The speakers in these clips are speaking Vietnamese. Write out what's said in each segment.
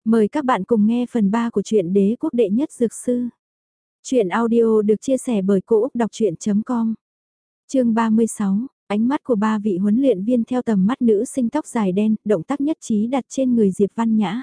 Mời các bạn cùng nghe phần 3 của truyện Đế quốc đệ nhất dược sư. Truyện audio được chia sẻ bởi Cô Úc Đọc Chuyện.com. Chương 36, ánh mắt của ba vị huấn luyện viên theo tầm mắt nữ sinh tóc dài đen, động tác nhất trí đặt trên người Diệp Văn Nhã.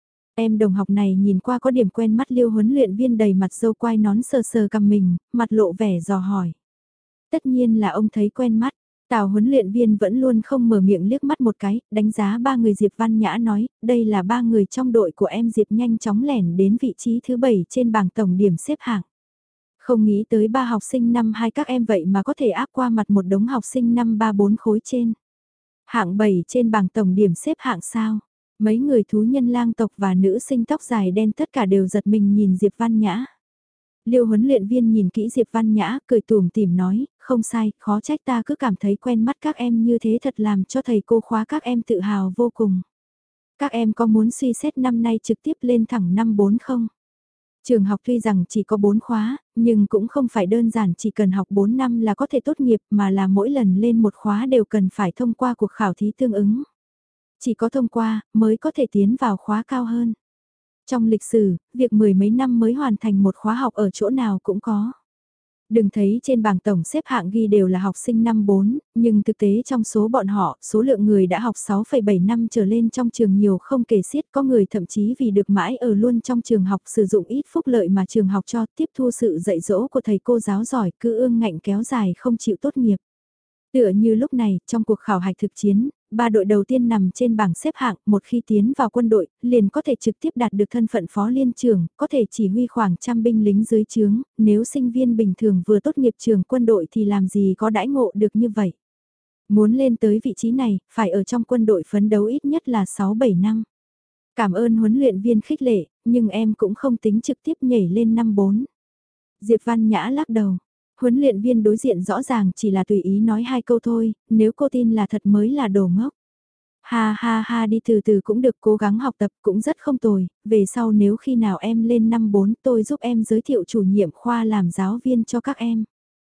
Em đồng học này nhìn qua có điểm quen mắt. Liêu huấn luyện viên đầy mặt râu quai nón sờ sờ cằm mình, mặt lộ vẻ dò hỏi. Tất nhiên là ông thấy quen mắt. Tào huấn luyện viên vẫn luôn không mở miệng liếc mắt một cái, đánh giá ba người. Diệp Văn Nhã nói, đây là ba người trong đội của em. Diệp nhanh chóng lẻn đến vị trí thứ 7 trên bảng tổng điểm xếp hạng. Không nghĩ tới ba học sinh năm 2 các em vậy mà có thể áp qua mặt một đống học sinh năm 3-4 khối trên. Hạng 7 trên bảng tổng điểm xếp hạng sao? Mấy người thú nhân lang tộc và nữ sinh tóc dài đen tất cả đều giật mình nhìn Diệp Văn Nhã. Liêu huấn luyện viên nhìn kỹ Diệp Văn Nhã, cười tủm tỉm nói, không sai, khó trách ta cứ cảm thấy quen mắt các em như thế, thật làm cho thầy cô khóa các em tự hào vô cùng. Các em có muốn suy xét năm nay trực tiếp lên thẳng năm 4 không? Trường học tuy rằng chỉ có 4 khóa, nhưng cũng không phải đơn giản chỉ cần học 4 năm là có thể tốt nghiệp, mà là mỗi lần lên một khóa đều cần phải thông qua cuộc khảo thí tương ứng. Chỉ có thông qua, mới có thể tiến vào khóa cao hơn. Trong lịch sử, việc mười mấy năm mới hoàn thành một khóa học ở chỗ nào cũng có. Đừng thấy trên bảng tổng xếp hạng ghi đều là học sinh năm 4, nhưng thực tế trong số bọn họ, số lượng người đã học 6,7 năm trở lên trong trường nhiều không kể xiết. Có người thậm chí vì được mãi ở luôn trong trường học, sử dụng ít phúc lợi mà trường học cho, tiếp thu sự dạy dỗ của thầy cô giáo giỏi, cứ ương ngạnh kéo dài không chịu tốt nghiệp. Tựa như lúc này, trong cuộc khảo hạch thực chiến, ba đội đầu tiên nằm trên bảng xếp hạng, một khi tiến vào quân đội, liền có thể trực tiếp đạt được thân phận phó liên trưởng, có thể chỉ huy khoảng trăm binh lính dưới trướng. Nếu sinh viên bình thường vừa tốt nghiệp trường quân đội thì làm gì có đãi ngộ được như vậy. Muốn lên tới vị trí này, phải ở trong quân đội phấn đấu ít nhất là 6-7 năm. Cảm ơn huấn luyện viên khích lệ, nhưng em cũng không tính trực tiếp nhảy lên năm 4. Diệp Văn Nhã lắc đầu. Huấn luyện viên đối diện rõ ràng chỉ là tùy ý nói 2 câu thôi, nếu cô tin là thật mới là đồ ngốc. Ha ha ha, đi từ từ cũng được, cố gắng học tập cũng rất không tồi, về sau nếu khi nào em lên năm 4 tôi giúp em giới thiệu chủ nhiệm khoa làm giáo viên cho các em.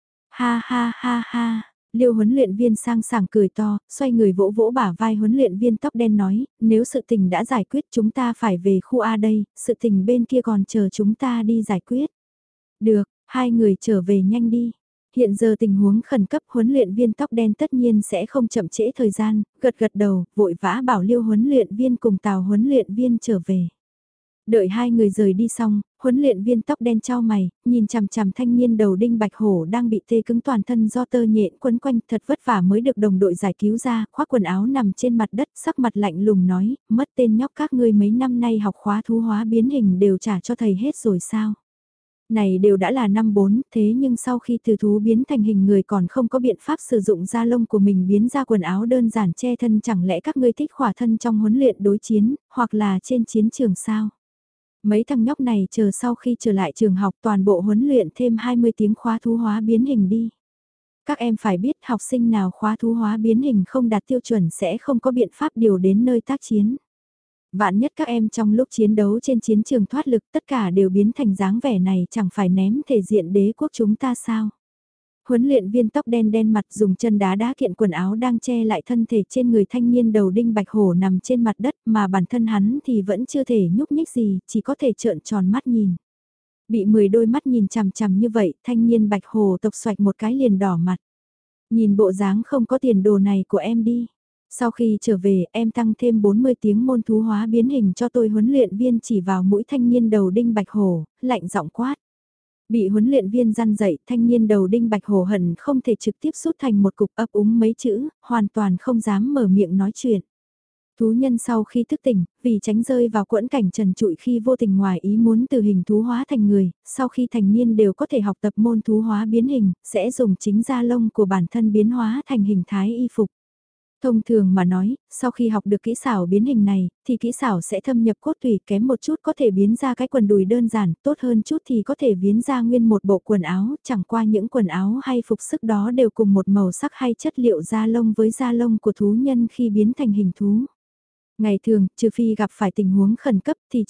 Ha ha ha ha, Liêu huấn luyện viên sang sảng cười to, xoay người vỗ vỗ bả vai huấn luyện viên tóc đen nói, nếu sự tình đã giải quyết chúng ta phải về khu A đây, sự tình bên kia còn chờ chúng ta đi giải quyết. Được, hai người trở về nhanh đi. Hiện giờ tình huống khẩn cấp, huấn luyện viên tóc đen tất nhiên sẽ không chậm trễ thời gian, gật gật đầu, vội vã bảo Liêu huấn luyện viên cùng Tào huấn luyện viên trở về. Đợi hai người rời đi xong, huấn luyện viên tóc đen chau mày, nhìn chằm chằm thanh niên đầu đinh bạch hổ đang bị tê cứng toàn thân do tơ nhện quấn quanh, thật vất vả mới được đồng đội giải cứu ra, khoác quần áo nằm trên mặt đất, sắc mặt lạnh lùng nói, mất tên nhóc các ngươi mấy năm nay học khóa thú hóa biến hình đều trả cho thầy hết rồi sao? Này đều đã là năm 4, thế nhưng sau khi từ thú biến thành hình người còn không có biện pháp sử dụng da lông của mình biến ra quần áo đơn giản che thân, chẳng lẽ các ngươi thích khỏa thân trong huấn luyện đối chiến, hoặc là trên chiến trường sao? Mấy thằng nhóc này chờ sau khi trở lại trường học toàn bộ huấn luyện thêm 20 tiếng khóa thú hóa biến hình đi. Các em phải biết học sinh nào khóa thú hóa biến hình không đạt tiêu chuẩn sẽ không có biện pháp điều đến nơi tác chiến. Vạn nhất các em trong lúc chiến đấu trên chiến trường thoát lực tất cả đều biến thành dáng vẻ này, chẳng phải ném thể diện đế quốc chúng ta sao? Huấn luyện viên tóc đen đen mặt dùng chân đá đá kiện quần áo đang che lại thân thể trên người thanh niên đầu đinh bạch hổ nằm trên mặt đất, mà bản thân hắn thì vẫn chưa thể nhúc nhích gì, chỉ có thể trợn tròn mắt nhìn. Bị 10 đôi mắt nhìn chằm chằm như vậy, thanh niên bạch hổ tộc xoạch một cái liền đỏ mặt. Nhìn bộ dáng không có tiền đồ này của em đi. Sau khi trở về, em tăng thêm 40 tiếng môn thú hóa biến hình cho tôi. Huấn luyện viên chỉ vào mũi thanh niên đầu đinh bạch hổ, lạnh giọng quát. Bị huấn luyện viên răn dậy, thanh niên đầu đinh bạch hổ hận không thể trực tiếp rút thành một cục, ấp úng mấy chữ, hoàn toàn không dám mở miệng nói chuyện. Thú nhân sau khi thức tỉnh, vì tránh rơi vào quẫn cảnh trần trụi khi vô tình ngoài ý muốn từ hình thú hóa thành người, sau khi thành niên đều có thể học tập môn thú hóa biến hình, sẽ dùng chính da lông của bản thân biến hóa thành hình thái y phục. Thông thường mà nói, sau khi học được kỹ xảo biến hình này, thì kỹ xảo sẽ thâm nhập cốt tủy, kém một chút có thể biến ra cái quần đùi đơn giản, tốt hơn chút thì có thể biến ra nguyên một bộ quần áo, chẳng qua những quần áo hay phục sức đó đều cùng một màu sắc hay chất liệu da lông với da lông của thú nhân khi biến thành hình thú. Ngày thường, trừ phi gặp phải tình huống khẩn cấp thì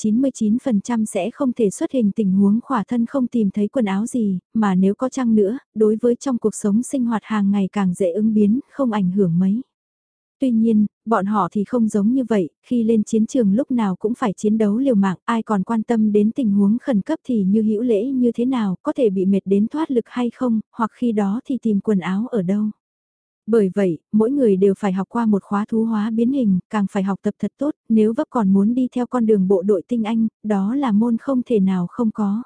99% sẽ không thể xuất hình tình huống khỏa thân không tìm thấy quần áo gì, mà nếu có chăng nữa, đối với trong cuộc sống sinh hoạt hàng ngày càng dễ ứng biến, không ảnh hưởng mấy. Tuy nhiên, bọn họ thì không giống như vậy, khi lên chiến trường lúc nào cũng phải chiến đấu liều mạng, ai còn quan tâm đến tình huống khẩn cấp thì như hữu lễ như thế nào, có thể bị mệt đến thoát lực hay không, hoặc khi đó thì tìm quần áo ở đâu. Bởi vậy, mỗi người đều phải học qua một khóa thú hóa biến hình, càng phải học tập thật tốt, nếu vấp còn muốn đi theo con đường bộ đội tinh anh, đó là môn không thể nào không có.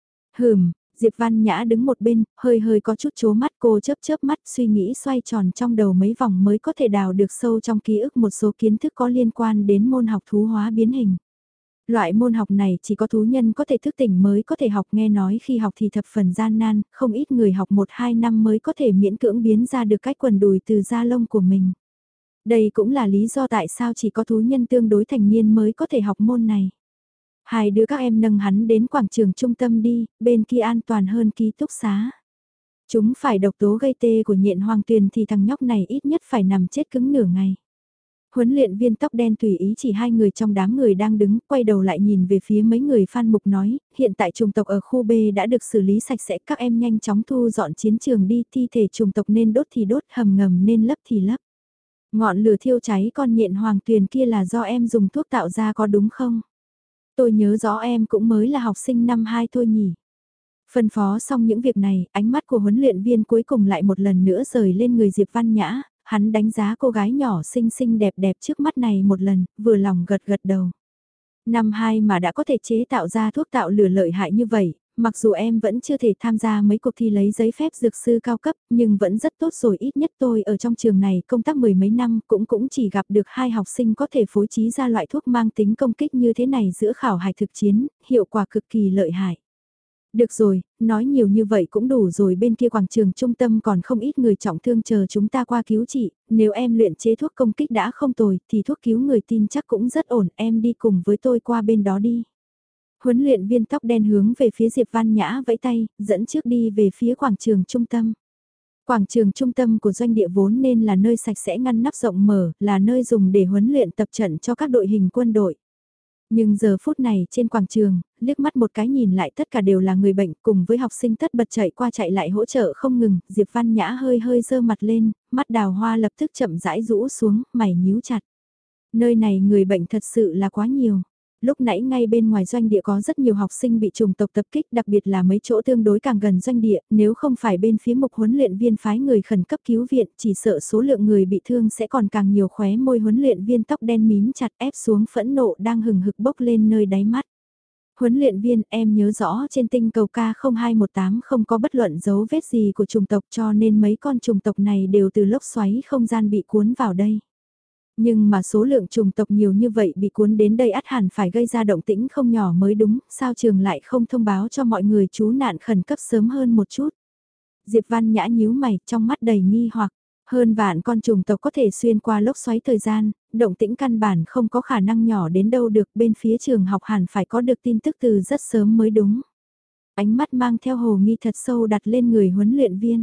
Diệp Văn Nhã đứng một bên, hơi hơi có chút chố mắt, cô chớp chớp mắt suy nghĩ xoay tròn trong đầu mấy vòng mới có thể đào được sâu trong ký ức một số kiến thức có liên quan đến môn học thú hóa biến hình. Loại môn học này chỉ có thú nhân có thể thức tỉnh mới có thể học, nghe nói khi học thì thập phần gian nan, không ít người học 1-2 năm mới có thể miễn cưỡng biến ra được cách quần đùi từ da lông của mình. Đây cũng là lý do tại sao chỉ có thú nhân tương đối thành niên mới có thể học môn này. Hai đứa các em nâng hắn đến quảng trường trung tâm đi, bên kia an toàn hơn ký túc xá. Chúng phải độc tố gây tê của nhện hoàng tuyền thì thằng nhóc này ít nhất phải nằm chết cứng nửa ngày. Huấn luyện viên tóc đen tùy ý chỉ hai người trong đám người đang đứng, quay đầu lại nhìn về phía mấy người Phan Mục nói, hiện tại chủng tộc ở khu B đã được xử lý sạch sẽ, các em nhanh chóng thu dọn chiến trường đi, thi thể chủng tộc nên đốt thì đốt, hầm ngầm nên lấp thì lấp. Ngọn lửa thiêu cháy con nhện hoàng tuyền kia là do em dùng thuốc tạo ra có đúng không? Tôi nhớ rõ em cũng mới là học sinh năm 2 thôi nhỉ. Phân phó xong những việc này, ánh mắt của huấn luyện viên cuối cùng lại một lần nữa rời lên người Diệp Văn Nhã, hắn đánh giá cô gái nhỏ xinh xinh đẹp đẹp trước mắt này một lần, vừa lòng gật gật đầu. Năm 2 mà đã có thể chế tạo ra thuốc tạo lửa lợi hại như vậy, mặc dù em vẫn chưa thể tham gia mấy cuộc thi lấy giấy phép dược sư cao cấp, nhưng vẫn rất tốt rồi, ít nhất tôi ở trong trường này công tác mười mấy năm cũng chỉ gặp được 2 học sinh có thể phối trí ra loại thuốc mang tính công kích như thế này giữa khảo hạch thực chiến, hiệu quả cực kỳ lợi hại. Được rồi, nói nhiều như vậy cũng đủ rồi, bên kia quảng trường trung tâm còn không ít người trọng thương chờ chúng ta qua cứu trị, nếu em luyện chế thuốc công kích đã không tồi thì thuốc cứu người tin chắc cũng rất ổn, em đi cùng với tôi qua bên đó đi. Huấn luyện viên tóc đen hướng về phía Diệp Văn Nhã vẫy tay, dẫn trước đi về phía quảng trường trung tâm. Quảng trường trung tâm của doanh địa vốn nên là nơi sạch sẽ ngăn nắp rộng mở, là nơi dùng để huấn luyện tập trận cho các đội hình quân đội. Nhưng giờ phút này trên quảng trường, liếc mắt một cái nhìn lại tất cả đều là người bệnh cùng với học sinh tất bật chạy qua chạy lại hỗ trợ không ngừng, Diệp Văn Nhã hơi hơi dơ mặt lên, mắt đào hoa lập tức chậm rãi rũ xuống, mày nhíu chặt. Nơi này người bệnh thật sự là quá nhiều. Lúc nãy ngay bên ngoài doanh địa có rất nhiều học sinh bị trùng tộc tập kích, đặc biệt là mấy chỗ tương đối càng gần doanh địa, nếu không phải bên phía mục huấn luyện viên phái người khẩn cấp cứu viện, chỉ sợ số lượng người bị thương sẽ còn càng nhiều. Khóe môi huấn luyện viên tóc đen mím chặt ép xuống phẫn nộ đang hừng hực bốc lên nơi đáy mắt. Huấn luyện viên, em nhớ rõ trên tinh cầu K0218 không có bất luận dấu vết gì của trùng tộc, cho nên mấy con trùng tộc này đều từ lốc xoáy không gian bị cuốn vào đây. Nhưng mà số lượng trùng tộc nhiều như vậy bị cuốn đến đây ắt hẳn phải gây ra động tĩnh không nhỏ mới đúng, sao trường lại không thông báo cho mọi người trú nạn khẩn cấp sớm hơn một chút. Diệp Văn Nhã nhíu mày, trong mắt đầy nghi hoặc, hơn vạn con trùng tộc có thể xuyên qua lốc xoáy thời gian, động tĩnh căn bản không có khả năng nhỏ đến đâu được, bên phía trường học hẳn phải có được tin tức từ rất sớm mới đúng. Ánh mắt mang theo hồ nghi thật sâu đặt lên người huấn luyện viên.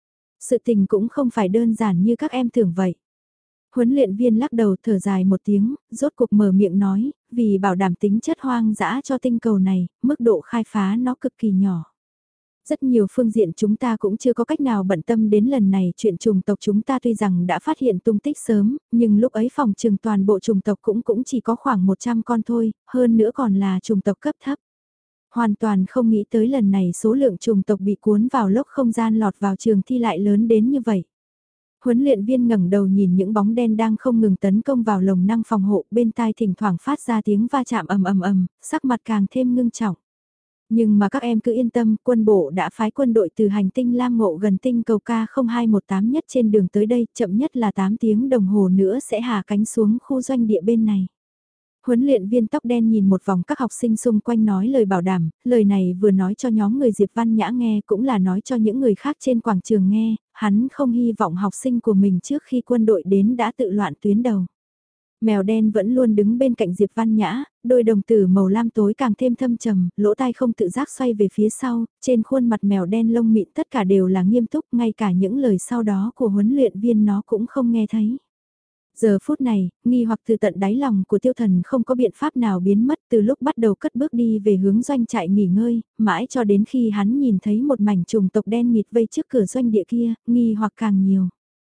Sự tình cũng không phải đơn giản như các em tưởng vậy. Huấn luyện viên lắc đầu thở dài một tiếng, rốt cuộc mở miệng nói, vì bảo đảm tính chất hoang dã cho tinh cầu này, mức độ khai phá nó cực kỳ nhỏ. Rất nhiều phương diện chúng ta cũng chưa có cách nào bận tâm đến lần này, chuyện trùng tộc chúng ta tuy rằng đã phát hiện tung tích sớm, nhưng lúc ấy phòng trừng toàn bộ trùng tộc cũng chỉ có khoảng 100 con thôi, hơn nữa còn là trùng tộc cấp thấp. Hoàn toàn không nghĩ tới lần này số lượng trùng tộc bị cuốn vào lốc không gian lọt vào trường thi lại lớn đến như vậy. Huấn luyện viên ngẩng đầu nhìn những bóng đen đang không ngừng tấn công vào lồng năng phòng hộ, bên tai thỉnh thoảng phát ra tiếng va chạm ầm ầm ầm, sắc mặt càng thêm ngưng trọng. Nhưng mà các em cứ yên tâm, quân bộ đã phái quân đội từ hành tinh Lam Ngộ gần tinh cầu K0218 nhất trên đường tới đây, chậm nhất là 8 tiếng đồng hồ nữa sẽ hạ cánh xuống khu doanh địa bên này. Huấn luyện viên tóc đen nhìn một vòng các học sinh xung quanh nói lời bảo đảm, lời này vừa nói cho nhóm người Diệp Văn Nhã nghe cũng là nói cho những người khác trên quảng trường nghe, hắn không hy vọng học sinh của mình trước khi quân đội đến đã tự loạn tuyến đầu. Mèo đen vẫn luôn đứng bên cạnh Diệp Văn Nhã, đôi đồng tử màu lam tối càng thêm thâm trầm, lỗ tai không tự giác xoay về phía sau, trên khuôn mặt mèo đen lông mịn tất cả đều là nghiêm túc, ngay cả những lời sau đó của huấn luyện viên nó cũng không nghe thấy. Giờ phút này, nghi hoặc từ tận đáy lòng của tiêu thần không có biện pháp nào biến mất từ lúc bắt đầu cất bước đi về hướng doanh trại nghỉ ngơi, mãi cho đến khi hắn nhìn thấy một mảnh trùng tộc đen nghịt vây trước cửa doanh địa kia, nghi hoặc càng nhiều.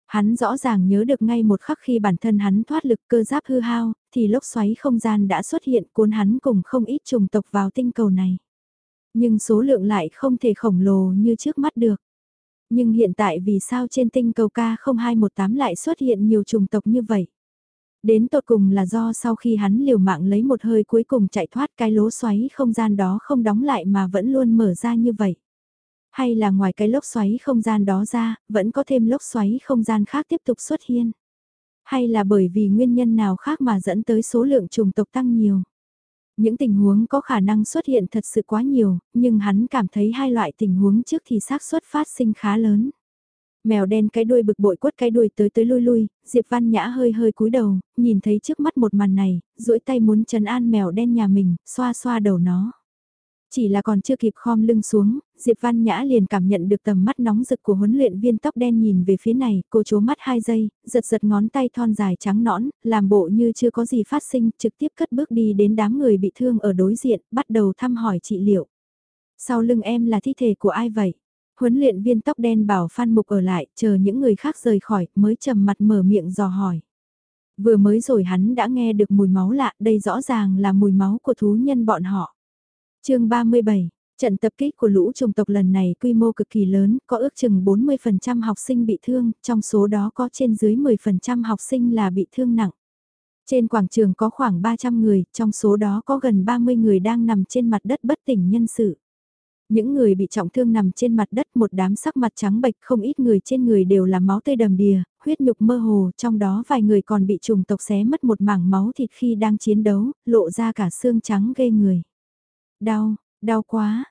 Hắn rõ ràng nhớ được ngay một khắc khi bản thân hắn thoát lực cơ giáp hư hao, thì lốc xoáy không gian đã xuất hiện cuốn hắn cùng không ít chủng tộc vào tinh cầu này. Nhưng số lượng lại không thể khổng lồ như trước mắt được. Nhưng hiện tại vì sao trên tinh cầu K0218 lại xuất hiện nhiều chủng tộc như vậy? Đến tột cùng là do sau khi hắn liều mạng lấy một hơi cuối cùng chạy thoát cái lỗ xoáy không gian đó không đóng lại mà vẫn luôn mở ra như vậy. Hay là ngoài cái lốc xoáy không gian đó ra, vẫn có thêm lốc xoáy không gian khác tiếp tục xuất hiện? Hay là bởi vì nguyên nhân nào khác mà dẫn tới số lượng chủng tộc tăng nhiều? Những tình huống có khả năng xuất hiện thật sự quá nhiều, nhưng hắn cảm thấy hai loại tình huống trước thì xác suất phát sinh khá lớn. Mèo đen cái đuôi bực bội quất cái đuôi tới lui lui, Diệp Văn Nhã hơi hơi cúi đầu, nhìn thấy trước mắt một màn này, duỗi tay muốn trấn an mèo đen nhà mình, xoa xoa đầu nó. Chỉ là còn chưa kịp khom lưng xuống, Diệp Văn Nhã liền cảm nhận được tầm mắt nóng rực của huấn luyện viên tóc đen nhìn về phía này, cô chố mắt 2 giây, giật giật ngón tay thon dài trắng nõn, làm bộ như chưa có gì phát sinh, trực tiếp cất bước đi đến đám người bị thương ở đối diện, bắt đầu thăm hỏi trị liệu. Sau lưng em là thi thể của ai vậy? Huấn luyện viên tóc đen bảo Phan Mục ở lại, chờ những người khác rời khỏi, mới trầm mặt mở miệng dò hỏi. Vừa mới rồi hắn đã nghe được mùi máu lạ, đây rõ ràng là mùi máu của thú nhân bọn họ. Chương 37, trận tập kích của lũ chủng tộc lần này quy mô cực kỳ lớn, có ước chừng 40% học sinh bị thương, trong số đó có trên dưới 10% học sinh là bị thương nặng. Trên quảng trường có khoảng 300 người, trong số đó có gần 30 người đang nằm trên mặt đất bất tỉnh nhân sự. Những người bị trọng thương nằm trên mặt đất một đám sắc mặt trắng bệch, không ít người trên người đều là máu tươi đầm đìa, huyết nhục mơ hồ, trong đó vài người còn bị chủng tộc xé mất một mảng máu thịt khi đang chiến đấu, lộ ra cả xương trắng ghê người. Đau, đau quá,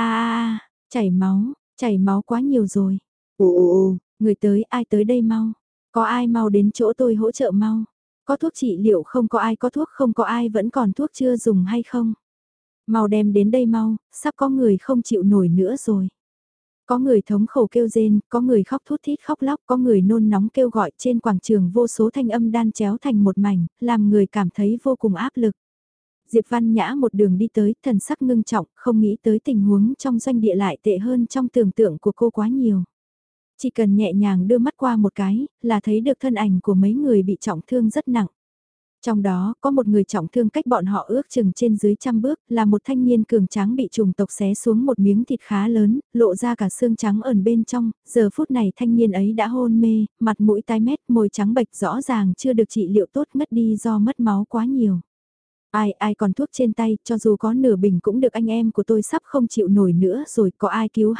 chảy máu quá nhiều rồi. Ồ, người tới, ai tới đây mau? Có ai mau đến chỗ tôi hỗ trợ mau? Có thuốc trị liệu không, có ai có thuốc không, có ai vẫn còn thuốc chưa dùng hay không? Mau đem đến đây mau, sắp có người không chịu nổi nữa rồi. Có người thống khổ kêu rên, có người khóc thút thít khóc lóc, có người nôn nóng kêu gọi, trên quảng trường vô số thanh âm đan chéo thành một mảnh, làm người cảm thấy vô cùng áp lực. Diệp Văn Nhã một đường đi tới, thần sắc ngưng trọng, không nghĩ tới tình huống trong doanh địa lại tệ hơn trong tưởng tượng của cô quá nhiều. Chỉ cần nhẹ nhàng đưa mắt qua một cái, là thấy được thân ảnh của mấy người bị trọng thương rất nặng. Trong đó, có một người trọng thương cách bọn họ ước chừng trên dưới 100 bước, là một thanh niên cường tráng bị trùng tộc xé xuống một miếng thịt khá lớn, lộ ra cả xương trắng ẩn bên trong, giờ phút này thanh niên ấy đã hôn mê, mặt mũi tái mét, môi trắng bệch rõ ràng chưa được trị liệu tốt ngất đi do mất máu quá nhiều. Ai còn thuốc trên tay, cho dù có nửa bình cũng được, anh em của tôi sắp không chịu nổi nữa rồi, có ai cứu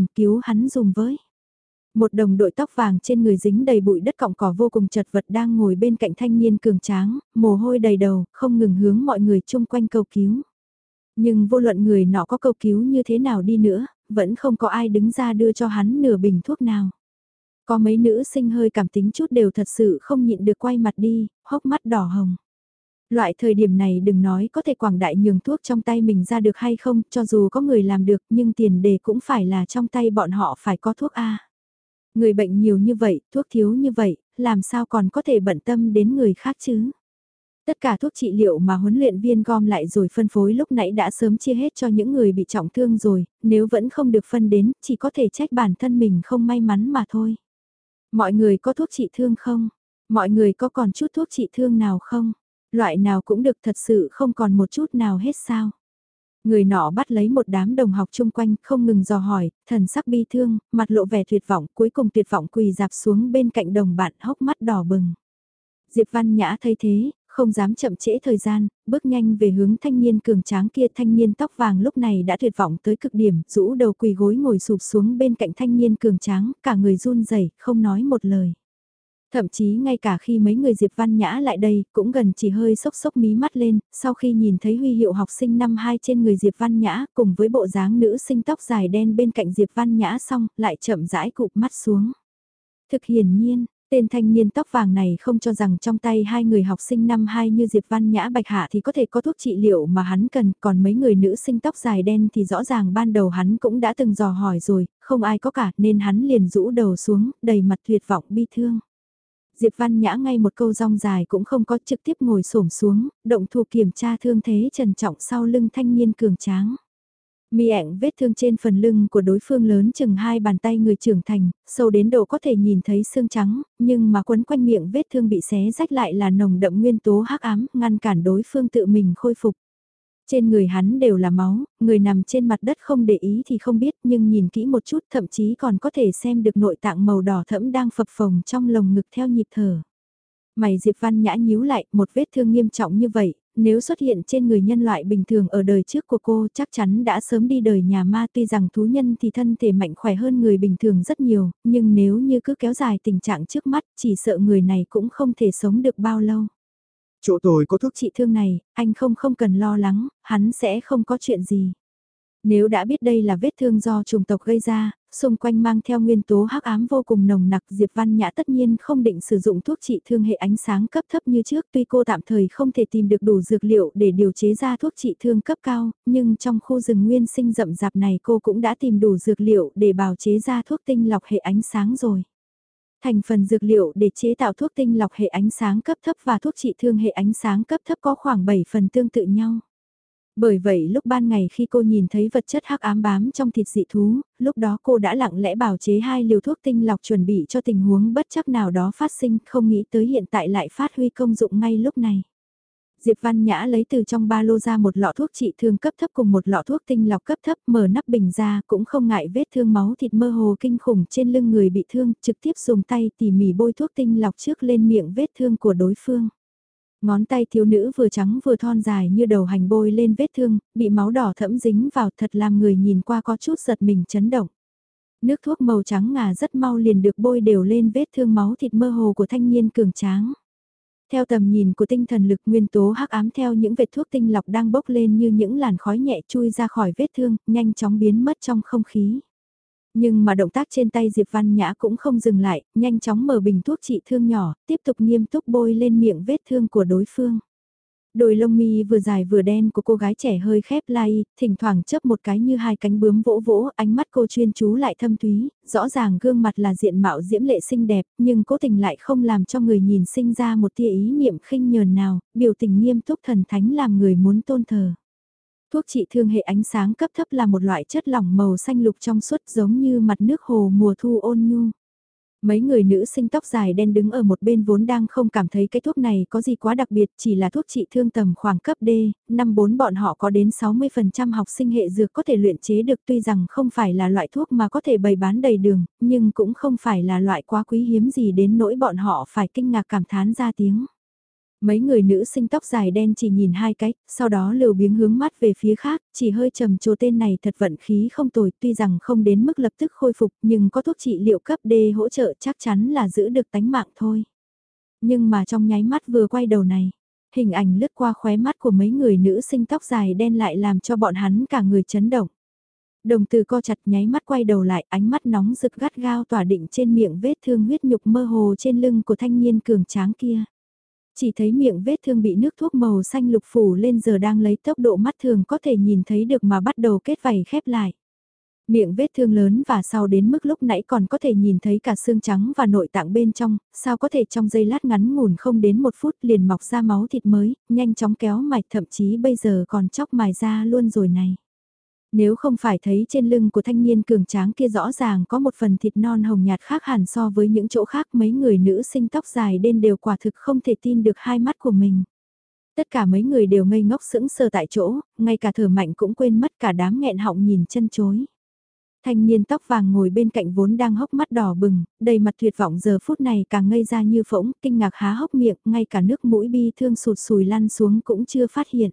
hắn dùng với. Một đồng đội tóc vàng trên người dính đầy bụi đất cọng cỏ vô cùng chật vật đang ngồi bên cạnh thanh niên cường tráng, mồ hôi đầy đầu, không ngừng hướng mọi người chung quanh cầu cứu. Nhưng vô luận người nọ có cầu cứu như thế nào đi nữa, vẫn không có ai đứng ra đưa cho hắn nửa bình thuốc nào. Có mấy nữ sinh hơi cảm tính chút đều thật sự không nhịn được quay mặt đi, hốc mắt đỏ hồng. Loại thời điểm này đừng nói có thể quảng đại nhường thuốc trong tay mình ra được hay không, cho dù có người làm được nhưng tiền đề cũng phải là trong tay bọn họ phải có thuốc A. Người bệnh nhiều như vậy, thuốc thiếu như vậy, làm sao còn có thể bận tâm đến người khác chứ? Tất cả thuốc trị liệu mà huấn luyện viên gom lại rồi phân phối lúc nãy đã sớm chia hết cho những người bị trọng thương rồi, nếu vẫn không được phân đến, chỉ có thể trách bản thân mình không may mắn mà thôi. Mọi người có thuốc trị thương không? Mọi người có còn chút thuốc trị thương nào không? Loại nào cũng được, thật sự không còn một chút nào hết sao? Người nọ bắt lấy một đám đồng học chung quanh, không ngừng dò hỏi, thần sắc bi thương, mặt lộ vẻ tuyệt vọng, cuối cùng tuyệt vọng quỳ dạp xuống bên cạnh đồng bạn, hốc mắt đỏ bừng. Diệp Văn Nhã thấy thế, không dám chậm trễ thời gian, bước nhanh về hướng thanh niên cường tráng kia. Thanh niên tóc vàng lúc này đã tuyệt vọng tới cực điểm, rũ đầu quỳ gối ngồi sụp xuống bên cạnh thanh niên cường tráng, cả người run rẩy, không nói một lời. Thậm chí ngay cả khi mấy người Diệp Văn Nhã lại đây, cũng gần chỉ hơi sốc sốc mí mắt lên, sau khi nhìn thấy huy hiệu học sinh năm 2 trên người Diệp Văn Nhã, cùng với bộ dáng nữ sinh tóc dài đen bên cạnh Diệp Văn Nhã xong, lại chậm rãi cụp mắt xuống. Thực hiển nhiên, tên thanh niên tóc vàng này không cho rằng trong tay hai người học sinh năm 2 như Diệp Văn Nhã Bạch Hạ thì có thể có thuốc trị liệu mà hắn cần, còn mấy người nữ sinh tóc dài đen thì rõ ràng ban đầu hắn cũng đã từng dò hỏi rồi, không ai có cả nên hắn liền rũ đầu xuống, đầy mặt tuyệt vọng bi thương. Diệp Văn Nhã ngay một câu rong dài cũng không có, trực tiếp ngồi xổm xuống, động thủ kiểm tra thương thế trần trọng sau lưng thanh niên cường tráng. Mi ẹng vết thương trên phần lưng của đối phương lớn chừng 2 bàn tay người trưởng thành, sâu đến độ có thể nhìn thấy xương trắng, nhưng mà quấn quanh miệng vết thương bị xé rách lại là nồng đậm nguyên tố hắc ám, ngăn cản đối phương tự mình khôi phục. Trên người hắn đều là máu, người nằm trên mặt đất không để ý thì không biết, nhưng nhìn kỹ một chút thậm chí còn có thể xem được nội tạng màu đỏ thẫm đang phập phồng trong lồng ngực theo nhịp thở. Mày Diệp Văn Nhã nhíu lại, một vết thương nghiêm trọng như vậy, nếu xuất hiện trên người nhân loại bình thường ở đời trước của cô chắc chắn đã sớm đi đời nhà ma, tuy rằng thú nhân thì thân thể mạnh khỏe hơn người bình thường rất nhiều, nhưng nếu như cứ kéo dài tình trạng trước mắt chỉ sợ người này cũng không thể sống được bao lâu. Chỗ tôi có thuốc. Trị thương này, anh không cần lo lắng, hắn sẽ không có chuyện gì. Nếu đã biết đây là vết thương do trùng tộc gây ra, xung quanh mang theo nguyên tố hắc ám vô cùng nồng nặc, Diệp Văn Nhã tất nhiên không định sử dụng thuốc trị thương hệ ánh sáng cấp thấp như trước, tuy cô tạm thời không thể tìm được đủ dược liệu để điều chế ra thuốc trị thương cấp cao, nhưng trong khu rừng nguyên sinh rậm rạp này cô cũng đã tìm đủ dược liệu để bào chế ra thuốc tinh lọc hệ ánh sáng rồi. Thành phần dược liệu để chế tạo thuốc tinh lọc hệ ánh sáng cấp thấp và thuốc trị thương hệ ánh sáng cấp thấp có khoảng 7 phần tương tự nhau. Bởi vậy lúc ban ngày khi cô nhìn thấy vật chất hắc ám bám trong thịt dị thú, lúc đó cô đã lặng lẽ bào chế 2 liều thuốc tinh lọc chuẩn bị cho tình huống bất chắc nào đó phát sinh, không nghĩ tới hiện tại lại phát huy công dụng ngay lúc này. Diệp Văn Nhã lấy từ trong ba lô ra một lọ thuốc trị thương cấp thấp cùng một lọ thuốc tinh lọc cấp thấp, mở nắp bình ra cũng không ngại vết thương máu thịt mơ hồ kinh khủng trên lưng người bị thương, trực tiếp dùng tay tỉ mỉ bôi thuốc tinh lọc trước lên miệng vết thương của đối phương. Ngón tay thiếu nữ vừa trắng vừa thon dài như đầu hành bôi lên vết thương, bị máu đỏ thẫm dính vào thật làm người nhìn qua có chút giật mình chấn động. Nước thuốc màu trắng ngà rất mau liền được bôi đều lên vết thương máu thịt mơ hồ của thanh niên cường tráng. Theo tầm nhìn của tinh thần lực, nguyên tố hắc ám theo những vệt thuốc tinh lọc đang bốc lên như những làn khói nhẹ chui ra khỏi vết thương, nhanh chóng biến mất trong không khí. Nhưng mà động tác trên tay Diệp Văn Nhã cũng không dừng lại, nhanh chóng mở bình thuốc trị thương nhỏ, tiếp tục nghiêm túc bôi lên miệng vết thương của đối phương. Đôi lông mi vừa dài vừa đen của cô gái trẻ hơi khép lại, thỉnh thoảng chớp một cái như hai cánh bướm vỗ vỗ, ánh mắt cô chuyên chú lại thâm thúy, rõ ràng gương mặt là diện mạo diễm lệ xinh đẹp, nhưng cố tình lại không làm cho người nhìn sinh ra một tia ý niệm khinh nhờn nào, biểu tình nghiêm túc thần thánh làm người muốn tôn thờ. Thuốc trị thương hệ ánh sáng cấp thấp là một loại chất lỏng màu xanh lục trong suốt giống như mặt nước hồ mùa thu ôn nhu. Mấy người nữ sinh tóc dài đen đứng ở một bên vốn đang không cảm thấy cái thuốc này có gì quá đặc biệt, chỉ là thuốc trị thương tầm khoảng cấp D, năm 4 bọn họ có đến 60% học sinh hệ dược có thể luyện chế được, tuy rằng không phải là loại thuốc mà có thể bày bán đầy đường, nhưng cũng không phải là loại quá quý hiếm gì đến nỗi bọn họ phải kinh ngạc cảm thán ra tiếng. Mấy người nữ sinh tóc dài đen chỉ nhìn hai cái, sau đó lều biếng hướng mắt về phía khác, chỉ hơi trầm trồ tên này thật vận khí không tồi, tuy rằng không đến mức lập tức khôi phục nhưng có thuốc trị liệu cấp D hỗ trợ chắc chắn là giữ được tánh mạng thôi. Nhưng mà trong nháy mắt vừa quay đầu này, hình ảnh lướt qua khóe mắt của mấy người nữ sinh tóc dài đen lại làm cho bọn hắn cả người chấn động. Đồng từ co chặt nháy mắt quay đầu lại, ánh mắt nóng rực gắt gao tỏa định trên miệng vết thương huyết nhục mơ hồ trên lưng của thanh niên cường tráng kia. Chỉ thấy miệng vết thương bị nước thuốc màu xanh lục phủ lên giờ đang lấy tốc độ mắt thường có thể nhìn thấy được mà bắt đầu kết vảy khép lại. Miệng vết thương lớn và sau đến mức lúc nãy còn có thể nhìn thấy cả xương trắng và nội tạng bên trong, sao có thể trong giây lát ngắn ngủn không đến 1 phút liền mọc ra máu thịt mới, nhanh chóng kéo mạch thậm chí bây giờ còn chóc mài ra luôn rồi này. Nếu không phải thấy trên lưng của thanh niên cường tráng kia rõ ràng có một phần thịt non hồng nhạt khác hẳn so với những chỗ khác, mấy người nữ sinh tóc dài đen đều quả thực không thể tin được hai mắt của mình. Tất cả mấy người đều ngây ngốc sững sờ tại chỗ, ngay cả thở mạnh cũng quên mất, cả đám nghẹn họng nhìn chân chối. Thanh niên tóc vàng ngồi bên cạnh vốn đang hốc mắt đỏ bừng, đầy mặt tuyệt vọng giờ phút này càng ngây ra như phỗng, kinh ngạc há hốc miệng, ngay cả nước mũi bi thương sụt sùi lăn xuống cũng chưa phát hiện.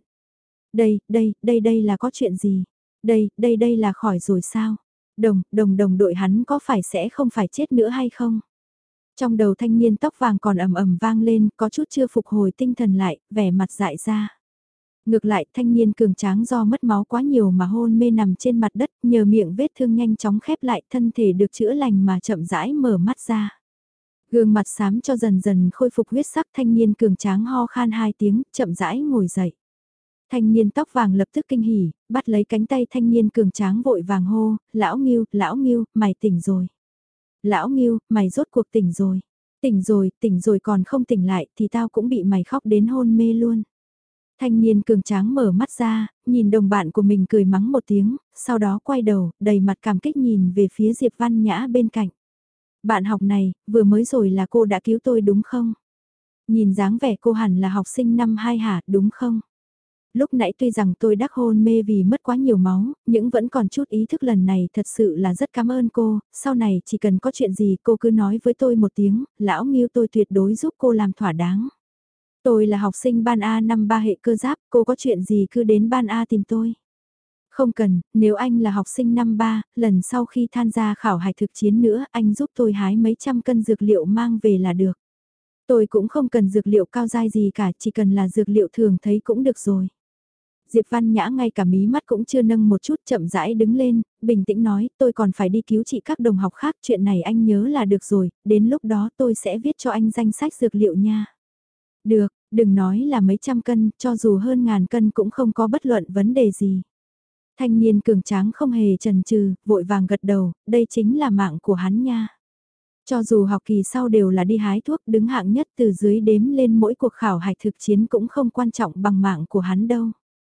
Đây là có chuyện gì? Đây là khỏi rồi sao? Đồng đội hắn có phải sẽ không phải chết nữa hay không? Trong đầu thanh niên tóc vàng còn ầm ầm vang lên, có chút chưa phục hồi tinh thần lại, vẻ mặt dại ra. Ngược lại, thanh niên cường tráng do mất máu quá nhiều mà hôn mê nằm trên mặt đất, nhờ miệng vết thương nhanh chóng khép lại, thân thể được chữa lành mà chậm rãi mở mắt ra. Gương mặt xám cho dần dần khôi phục huyết sắc, thanh niên cường tráng ho khan 2 tiếng, chậm rãi ngồi dậy. Thanh niên tóc vàng lập tức kinh hỉ, bắt lấy cánh tay thanh niên cường tráng vội vàng hô, lão Ngưu, mày tỉnh rồi. Lão Ngưu, mày rốt cuộc tỉnh rồi. Tỉnh rồi còn không tỉnh lại thì tao cũng bị mày khóc đến hôn mê luôn. Thanh niên cường tráng mở mắt ra, nhìn đồng bạn của mình cười mắng một tiếng, sau đó quay đầu, đầy mặt cảm kích nhìn về phía Diệp Văn Nhã bên cạnh. Bạn học này, vừa mới rồi là cô đã cứu tôi đúng không? Nhìn dáng vẻ cô hẳn là học sinh năm 2 hả, đúng không? Lúc nãy tuy rằng tôi đắc hôn mê vì mất quá nhiều máu, nhưng vẫn còn chút ý thức lần này thật sự là rất cảm ơn cô, sau này chỉ cần có chuyện gì cô cứ nói với tôi một tiếng, lão Nghiêu tôi tuyệt đối giúp cô làm thỏa đáng. Tôi là học sinh ban A năm 3 hệ cơ giáp, cô có chuyện gì cứ đến ban A tìm tôi. Không cần, nếu anh là học sinh năm 3, lần sau khi tham gia khảo hạch thực chiến nữa anh giúp tôi hái mấy trăm cân dược liệu mang về là được. Tôi cũng không cần dược liệu cao dai gì cả, chỉ cần là dược liệu thường thấy cũng được rồi. Diệp Văn Nhã ngay cả mí mắt cũng chưa nâng một chút, chậm rãi đứng lên, bình tĩnh nói, tôi còn phải đi cứu trị các đồng học khác, chuyện này anh nhớ là được rồi, đến lúc đó tôi sẽ viết cho anh danh sách dược liệu nha. Được, đừng nói là mấy trăm cân, cho dù hơn ngàn cân cũng không có bất luận vấn đề gì. Thanh niên cường tráng không hề chần chừ, vội vàng gật đầu, đây chính là mạng của hắn nha. Cho dù học kỳ sau đều là đi hái thuốc đứng hạng nhất từ dưới đếm lên mỗi cuộc khảo hạch thực chiến cũng không quan trọng bằng mạng của hắn đâu.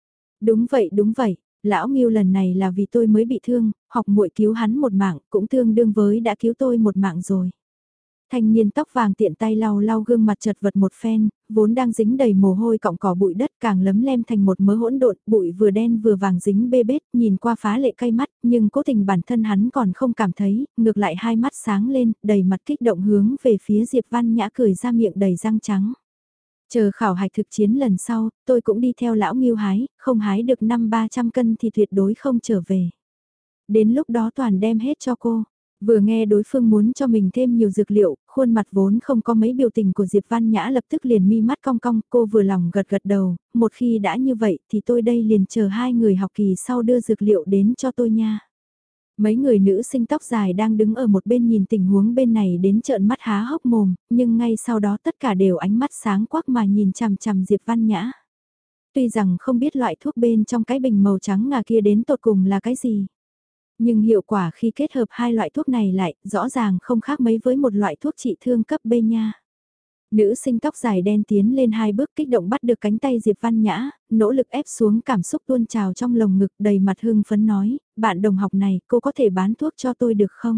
Đúng vậy, lão Ngưu lần này là vì tôi mới bị thương, học muội cứu hắn một mạng cũng tương đương với đã cứu tôi một mạng rồi. Thanh niên tóc vàng tiện tay lau lau gương mặt chật vật một phen, vốn đang dính đầy mồ hôi cọng cỏ bụi đất càng lấm lem thành một mớ hỗn độn, bụi vừa đen vừa vàng dính bê bết, nhìn qua phá lệ cay mắt, nhưng cố tình bản thân hắn còn không cảm thấy, ngược lại hai mắt sáng lên, đầy mặt kích động hướng về phía Diệp Văn Nhã cười ra miệng đầy răng trắng. Chờ khảo hạch thực chiến lần sau, tôi cũng đi theo lão Nghiêu hái, không hái được 500-300 cân thì tuyệt đối không trở về. Đến lúc đó toàn đem hết cho cô. Vừa nghe đối phương muốn cho mình thêm nhiều dược liệu, khuôn mặt vốn không có mấy biểu tình của Diệp Văn Nhã lập tức liền mi mắt cong cong, cô vừa lòng gật gật đầu, một khi đã như vậy thì tôi đây liền chờ hai người học kỳ sau đưa dược liệu đến cho tôi nha. Mấy người nữ sinh tóc dài đang đứng ở một bên nhìn tình huống bên này đến trợn mắt há hốc mồm, nhưng ngay sau đó tất cả đều ánh mắt sáng quắc mà nhìn chằm chằm Diệp Văn Nhã. Tuy rằng không biết loại thuốc bên trong cái bình màu trắng ngà kia đến tột cùng là cái gì. Nhưng hiệu quả khi kết hợp hai loại thuốc này lại rõ ràng không khác mấy với một loại thuốc trị thương cấp B nha. Nữ sinh tóc dài đen tiến lên hai bước kích động bắt được cánh tay Diệp Văn Nhã, nỗ lực ép xuống cảm xúc tuôn trào trong lồng ngực đầy mặt hưng phấn nói, bạn đồng học này cô có thể bán thuốc cho tôi được không?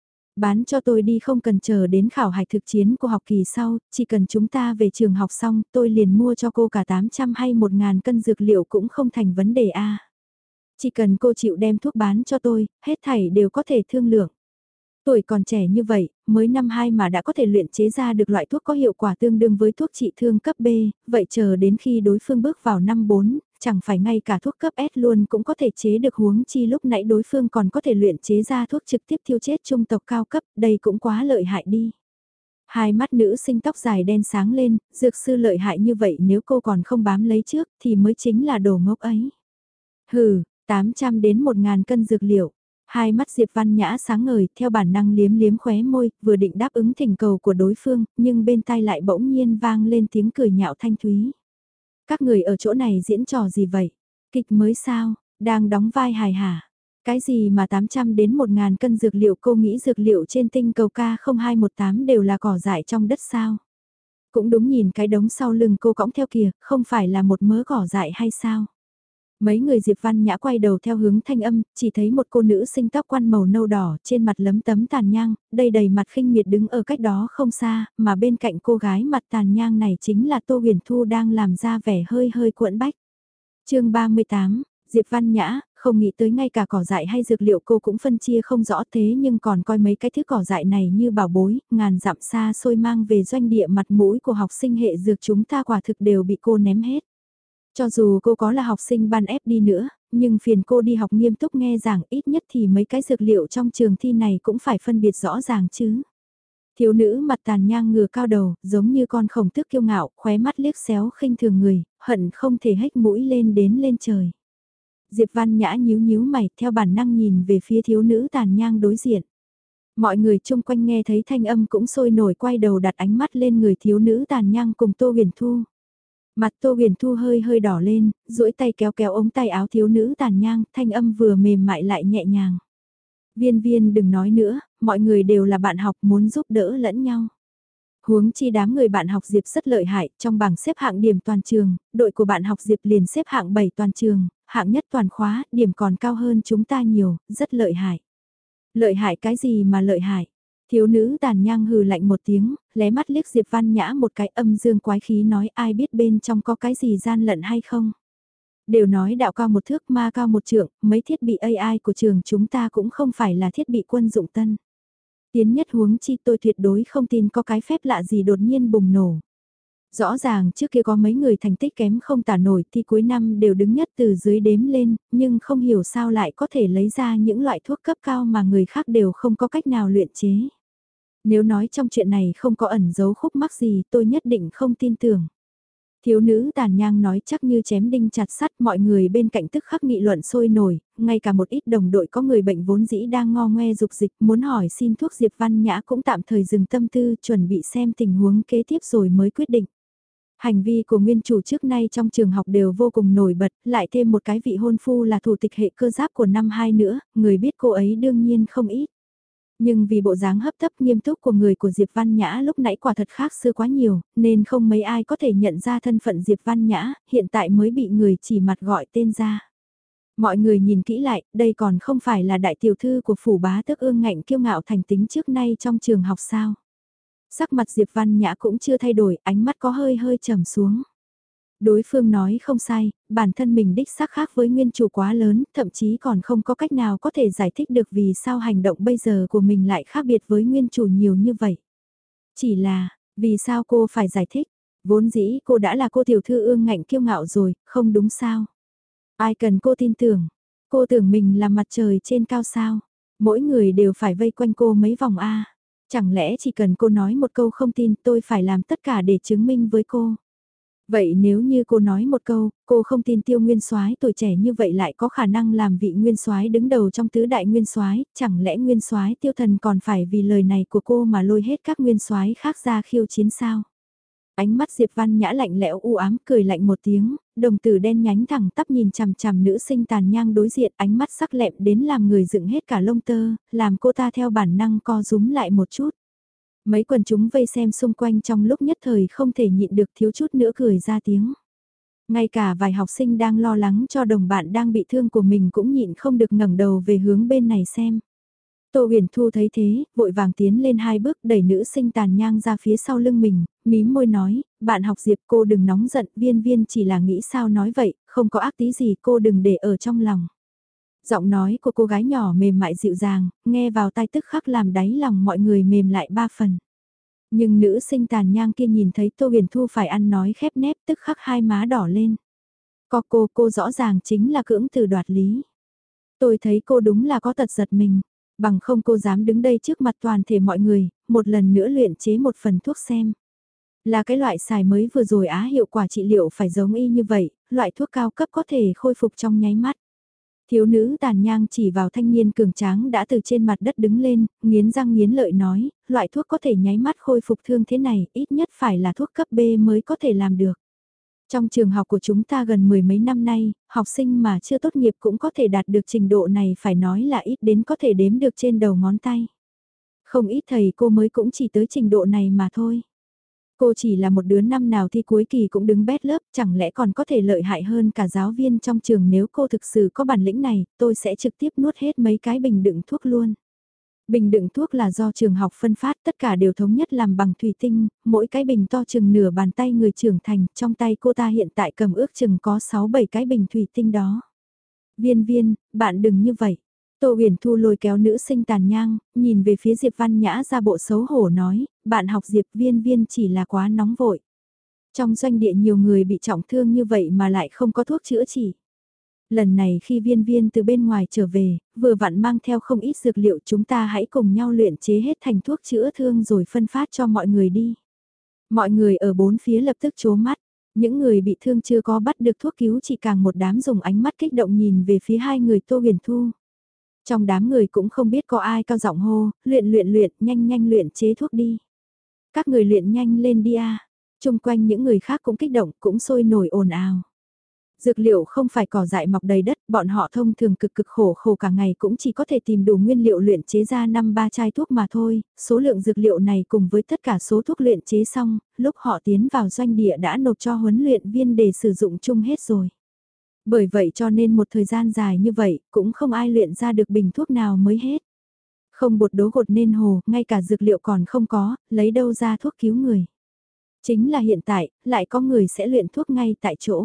Bán cho tôi đi không cần chờ đến khảo hạch thực chiến của học kỳ sau, chỉ cần chúng ta về trường học xong tôi liền mua cho cô cả 800 hay 1.000 cân dược liệu cũng không thành vấn đề a. Chỉ cần cô chịu đem thuốc bán cho tôi, hết thảy đều có thể thương lượng. Tuổi còn trẻ như vậy, mới năm 2 mà đã có thể luyện chế ra được loại thuốc có hiệu quả tương đương với thuốc trị thương cấp B, vậy chờ đến khi đối phương bước vào năm 4, chẳng phải ngay cả thuốc cấp S luôn cũng có thể chế được, huống chi lúc nãy đối phương còn có thể luyện chế ra thuốc trực tiếp thiêu chết trung tộc cao cấp, đây cũng quá lợi hại đi. Hai mắt nữ sinh tóc dài đen sáng lên, dược sư lợi hại như vậy nếu cô còn không bám lấy trước thì mới chính là đồ ngốc ấy. Hừ, 800 đến 1.000 cân dược liệu. Hai mắt Diệp Văn Nhã sáng ngời, theo bản năng liếm liếm khóe môi, vừa định đáp ứng thỉnh cầu của đối phương, nhưng bên tai lại bỗng nhiên vang lên tiếng cười nhạo thanh thúy. Các người ở chỗ này diễn trò gì vậy? Kịch mới sao? Đang đóng vai hài hả? Cái gì mà 800 đến 1.000 cân dược liệu, cô nghĩ dược liệu trên tinh cầu K0218 đều là cỏ dại trong đất sao? Cũng đúng, nhìn cái đống sau lưng cô cõng theo kìa, không phải là một mớ cỏ dại hay sao? Mấy người Diệp Văn Nhã quay đầu theo hướng thanh âm, chỉ thấy một cô nữ sinh tóc quăn màu nâu đỏ, trên mặt lấm tấm tàn nhang, đầy mặt khinh miệt đứng ở cách đó không xa, mà bên cạnh cô gái mặt tàn nhang này chính là Tô Huyền Thu đang làm ra vẻ hơi hơi cuộn bách. Chương 38, Diệp Văn Nhã, không nghĩ tới ngay cả cỏ dại hay dược liệu cô cũng phân chia không rõ, thế nhưng còn coi mấy cái thứ cỏ dại này như bảo bối, ngàn dặm xa xôi mang về doanh địa, mặt mũi của học sinh hệ dược chúng ta quả thực đều bị cô ném hết. Cho dù cô có là học sinh ban ép đi nữa, nhưng phiền cô đi học nghiêm túc nghe giảng, ít nhất thì mấy cái dược liệu trong trường thi này cũng phải phân biệt rõ ràng chứ. Thiếu nữ mặt tàn nhang ngửa cao đầu, giống như con khổng tước kiêu ngạo, khóe mắt liếc xéo khinh thường người, hận không thể hếch mũi lên đến lên trời. Diệp Văn Nhã nhíu nhíu mày, theo bản năng nhìn về phía thiếu nữ tàn nhang đối diện. Mọi người chung quanh nghe thấy thanh âm cũng sôi nổi, quay đầu đặt ánh mắt lên người thiếu nữ tàn nhang cùng Tô Huyền Thu. Mặt Tô Huyền Thu hơi hơi đỏ lên, duỗi tay kéo kéo ống tay áo thiếu nữ tàn nhang, thanh âm vừa mềm mại lại nhẹ nhàng. Viên viên đừng nói nữa, mọi người đều là bạn học muốn giúp đỡ lẫn nhau. Huống chi đám người bạn học Diệp rất lợi hại, trong bảng xếp hạng điểm toàn trường, đội của bạn học Diệp liền xếp hạng 7 toàn trường, hạng nhất toàn khóa, điểm còn cao hơn chúng ta nhiều, rất lợi hại. Lợi hại cái gì mà lợi hại? Thiếu nữ tàn nhang hừ lạnh một tiếng, lé mắt liếc Diệp Văn Nhã một cái âm dương quái khí nói ai biết bên trong có cái gì gian lận hay không. Đều nói đạo cao một thước ma cao một trượng, mấy thiết bị AI của trường chúng ta cũng không phải là thiết bị quân dụng tân. Tiến nhất huống chi tôi tuyệt đối không tin có cái phép lạ gì đột nhiên bùng nổ. Rõ ràng trước kia có mấy người thành tích kém không tả nổi thì cuối năm đều đứng nhất từ dưới đếm lên, nhưng không hiểu sao lại có thể lấy ra những loại thuốc cấp cao mà người khác đều không có cách nào luyện chế. Nếu nói trong chuyện này không có ẩn dấu khúc mắc gì tôi nhất định không tin tưởng. Thiếu nữ tàn nhang nói chắc như chém đinh chặt sắt, mọi người bên cạnh tức khắc nghị luận sôi nổi, ngay cả một ít đồng đội có người bệnh vốn dĩ đang ngo ngoe dục dịch muốn hỏi xin thuốc Diệp Văn Nhã cũng tạm thời dừng tâm tư chuẩn bị xem tình huống kế tiếp rồi mới quyết định. Hành vi của nguyên chủ trước nay trong trường học đều vô cùng nổi bật, lại thêm một cái vị hôn phu là thủ tịch hệ cơ giáp của năm 2 nữa, người biết cô ấy đương nhiên không ít. Nhưng vì bộ dáng hấp tấp nghiêm túc của người của Diệp Văn Nhã lúc nãy quả thật khác xưa quá nhiều, nên không mấy ai có thể nhận ra thân phận Diệp Văn Nhã, hiện tại mới bị người chỉ mặt gọi tên ra. Mọi người nhìn kỹ lại, đây còn không phải là đại tiểu thư của phủ bá tước ương ngạnh kiêu ngạo thành tính trước nay trong trường học sao. Sắc mặt Diệp Văn Nhã cũng chưa thay đổi, ánh mắt có hơi hơi trầm xuống. Đối phương nói không sai, bản thân mình đích xác khác với nguyên chủ quá lớn, thậm chí còn không có cách nào có thể giải thích được vì sao hành động bây giờ của mình lại khác biệt với nguyên chủ nhiều như vậy. Chỉ là, vì sao cô phải giải thích? Vốn dĩ cô đã là cô tiểu thư ương ngạnh kiêu ngạo rồi, không đúng sao? Ai cần cô tin tưởng? Cô tưởng mình là mặt trời trên cao sao? Mỗi người đều phải vây quanh cô mấy vòng A. Chẳng lẽ chỉ cần cô nói một câu không tin tôi phải làm tất cả để chứng minh với cô? Vậy nếu như cô nói một câu, cô không tin Tiêu Nguyên Soái tuổi trẻ như vậy lại có khả năng làm vị Nguyên Soái đứng đầu trong tứ đại Nguyên Soái, chẳng lẽ Nguyên Soái Tiêu Thần còn phải vì lời này của cô mà lôi hết các Nguyên Soái khác ra khiêu chiến sao? Ánh mắt Diệp Văn Nhã lạnh lẽo u ám cười lạnh một tiếng, đồng tử đen nhánh thẳng tắp nhìn chằm chằm nữ sinh tàn nhang đối diện, ánh mắt sắc lẹm đến làm người dựng hết cả lông tơ, làm cô ta theo bản năng co rúm lại một chút. Mấy quần chúng vây xem xung quanh trong lúc nhất thời không thể nhịn được thiếu chút nữa cười ra tiếng. Ngay cả vài học sinh đang lo lắng cho đồng bạn đang bị thương của mình cũng nhịn không được ngẩng đầu về hướng bên này xem. Tô Huyền Thu thấy thế, vội vàng tiến lên 2 bước đẩy nữ sinh tàn nhang ra phía sau lưng mình, mím môi nói, bạn học Diệp cô đừng nóng giận, viên viên chỉ là nghĩ sao nói vậy, không có ác tí gì cô đừng để ở trong lòng. Giọng nói của cô gái nhỏ mềm mại dịu dàng, nghe vào tai tức khắc làm đáy lòng mọi người mềm lại 3 phần. Nhưng nữ sinh tàn nhang kia nhìn thấy Tô Huyền Thu phải ăn nói khép nép tức khắc hai má đỏ lên. Có cô rõ ràng chính là cưỡng từ đoạt lý. Tôi thấy cô đúng là có tật giật mình, bằng không cô dám đứng đây trước mặt toàn thể mọi người, một lần nữa luyện chế một phần thuốc xem. Là cái loại xài mới vừa rồi hiệu quả trị liệu phải giống y như vậy, loại thuốc cao cấp có thể khôi phục trong nháy mắt. Thiếu nữ tàn nhang chỉ vào thanh niên cường tráng đã từ trên mặt đất đứng lên, nghiến răng nghiến lợi nói, loại thuốc có thể nháy mắt khôi phục thương thế này, ít nhất phải là thuốc cấp B mới có thể làm được. Trong trường học của chúng ta gần 10 mấy năm nay, học sinh mà chưa tốt nghiệp cũng có thể đạt được trình độ này phải nói là ít đến có thể đếm được trên đầu ngón tay. Không ít thầy cô mới cũng chỉ tới trình độ này mà thôi. Cô chỉ là một đứa năm nào thi cuối kỳ cũng đứng bét lớp, chẳng lẽ còn có thể lợi hại hơn cả giáo viên trong trường nếu cô thực sự có bản lĩnh này, tôi sẽ trực tiếp nuốt hết mấy cái bình đựng thuốc luôn. Bình đựng thuốc là do trường học phân phát, tất cả đều thống nhất làm bằng thủy tinh, mỗi cái bình to chừng nửa bàn tay người trưởng thành, trong tay cô ta hiện tại cầm ước chừng có 6-7 cái bình thủy tinh đó. Viên viên, bạn đừng như vậy. Tô Huyền Thu lôi kéo nữ sinh tàn nhang, nhìn về phía Diệp Văn Nhã ra bộ xấu hổ nói, bạn học Diệp viên viên chỉ là quá nóng vội. Trong doanh địa nhiều người bị trọng thương như vậy mà lại không có thuốc chữa trị. Lần này khi viên viên từ bên ngoài trở về, vừa vặn mang theo không ít dược liệu chúng ta hãy cùng nhau luyện chế hết thành thuốc chữa thương rồi phân phát cho mọi người đi. Mọi người ở bốn phía lập tức chố mắt, những người bị thương chưa có bắt được thuốc cứu chỉ càng một đám dùng ánh mắt kích động nhìn về phía hai người Tô Huyền Thu. Trong đám người cũng không biết có ai cao giọng hô, luyện, nhanh luyện chế thuốc đi. Các người luyện nhanh lên đi a. Chung quanh những người khác cũng kích động, cũng sôi nổi ồn ào. Dược liệu không phải cỏ dại mọc đầy đất, bọn họ thông thường cực cực khổ khổ cả ngày cũng chỉ có thể tìm đủ nguyên liệu luyện chế ra 5-3 chai thuốc mà thôi, số lượng dược liệu này cùng với tất cả số thuốc luyện chế xong, lúc họ tiến vào doanh địa đã nộp cho huấn luyện viên để sử dụng chung hết rồi. Bởi vậy cho nên một thời gian dài như vậy, cũng không ai luyện ra được bình thuốc nào mới hết. Không bột đố gột nên hồ, ngay cả dược liệu còn không có, lấy đâu ra thuốc cứu người. Chính là hiện tại, lại có người sẽ luyện thuốc ngay tại chỗ.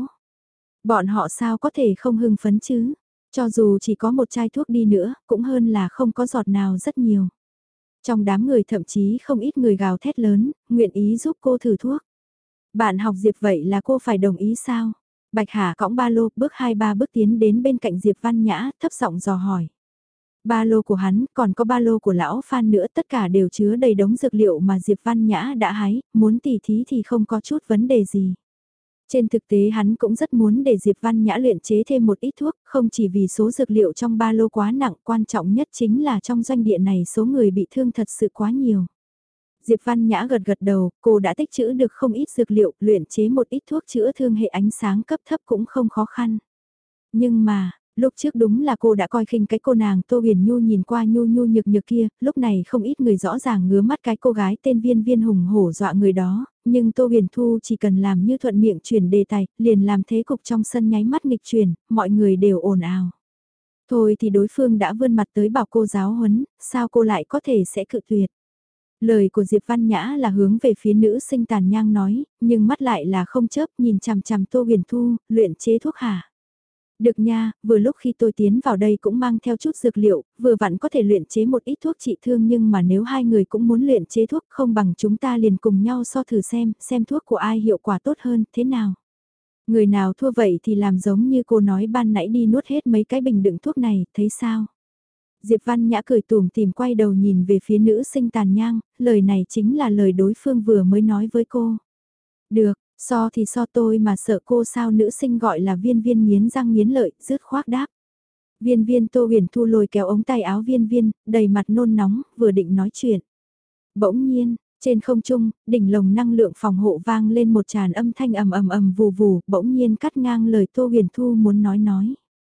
Bọn họ sao có thể không hưng phấn chứ? Cho dù chỉ có một chai thuốc đi nữa, cũng hơn là không có giọt nào rất nhiều. Trong đám người thậm chí không ít người gào thét lớn, nguyện ý giúp cô thử thuốc. Bạn học Diệp vậy là cô phải đồng ý sao? Bạch Hà cõng ba lô, bước 2-3 bước tiến đến bên cạnh Diệp Văn Nhã, thấp giọng dò hỏi. Ba lô của hắn, còn có ba lô của lão Phan nữa, tất cả đều chứa đầy đống dược liệu mà Diệp Văn Nhã đã hái, muốn tỉ thí thì không có chút vấn đề gì. Trên thực tế hắn cũng rất muốn để Diệp Văn Nhã luyện chế thêm một ít thuốc, không chỉ vì số dược liệu trong ba lô quá nặng, quan trọng nhất chính là trong doanh địa này số người bị thương thật sự quá nhiều. Diệp Văn Nhã gật gật đầu, cô đã tích trữ được không ít dược liệu, luyện chế một ít thuốc chữa thương hệ ánh sáng cấp thấp cũng không khó khăn. Nhưng mà, lúc trước đúng là cô đã coi khinh cái cô nàng Tô Huyền Nhu nhìn qua nhu nhu nhược nhược kia, lúc này không ít người rõ ràng ngứa mắt cái cô gái tên Viên Viên hùng hổ dọa người đó, nhưng Tô Huyền Thu chỉ cần làm như thuận miệng chuyển đề tài, liền làm thế cục trong sân nháy mắt nghịch chuyển, mọi người đều ồn ào. Thôi thì đối phương đã vươn mặt tới bảo cô giáo huấn, sao cô lại có thể sẽ cự tuyệt. Lời của Diệp Văn Nhã là hướng về phía nữ sinh tàn nhang nói, nhưng mắt lại là không chớp nhìn chằm chằm Tô Huyền Thu, luyện chế thuốc hả? Được nha, vừa lúc khi tôi tiến vào đây cũng mang theo chút dược liệu, vừa vặn có thể luyện chế một ít thuốc trị thương nhưng mà nếu hai người cũng muốn luyện chế thuốc không bằng chúng ta liền cùng nhau so thử xem thuốc của ai hiệu quả tốt hơn, thế nào? Người nào thua vậy thì làm giống như cô nói ban nãy đi nuốt hết mấy cái bình đựng thuốc này, thấy sao? Diệp Văn Nhã cười tủm tìm quay đầu nhìn về phía nữ sinh tàn nhang, lời này chính là lời đối phương vừa mới nói với cô. Được, so thì so tôi mà sợ cô sao nữ sinh gọi là Viên Viên nghiến răng nghiến lợi, rứt khoác đáp. Viên Viên Tô Huyền Thu lôi kéo ống tay áo Viên Viên, đầy mặt nôn nóng, vừa định nói chuyện. Bỗng nhiên, trên không trung, đỉnh lồng năng lượng phòng hộ vang lên một tràn âm thanh ầm ầm ầm vù vù, bỗng nhiên cắt ngang lời Tô Huyền Thu muốn nói.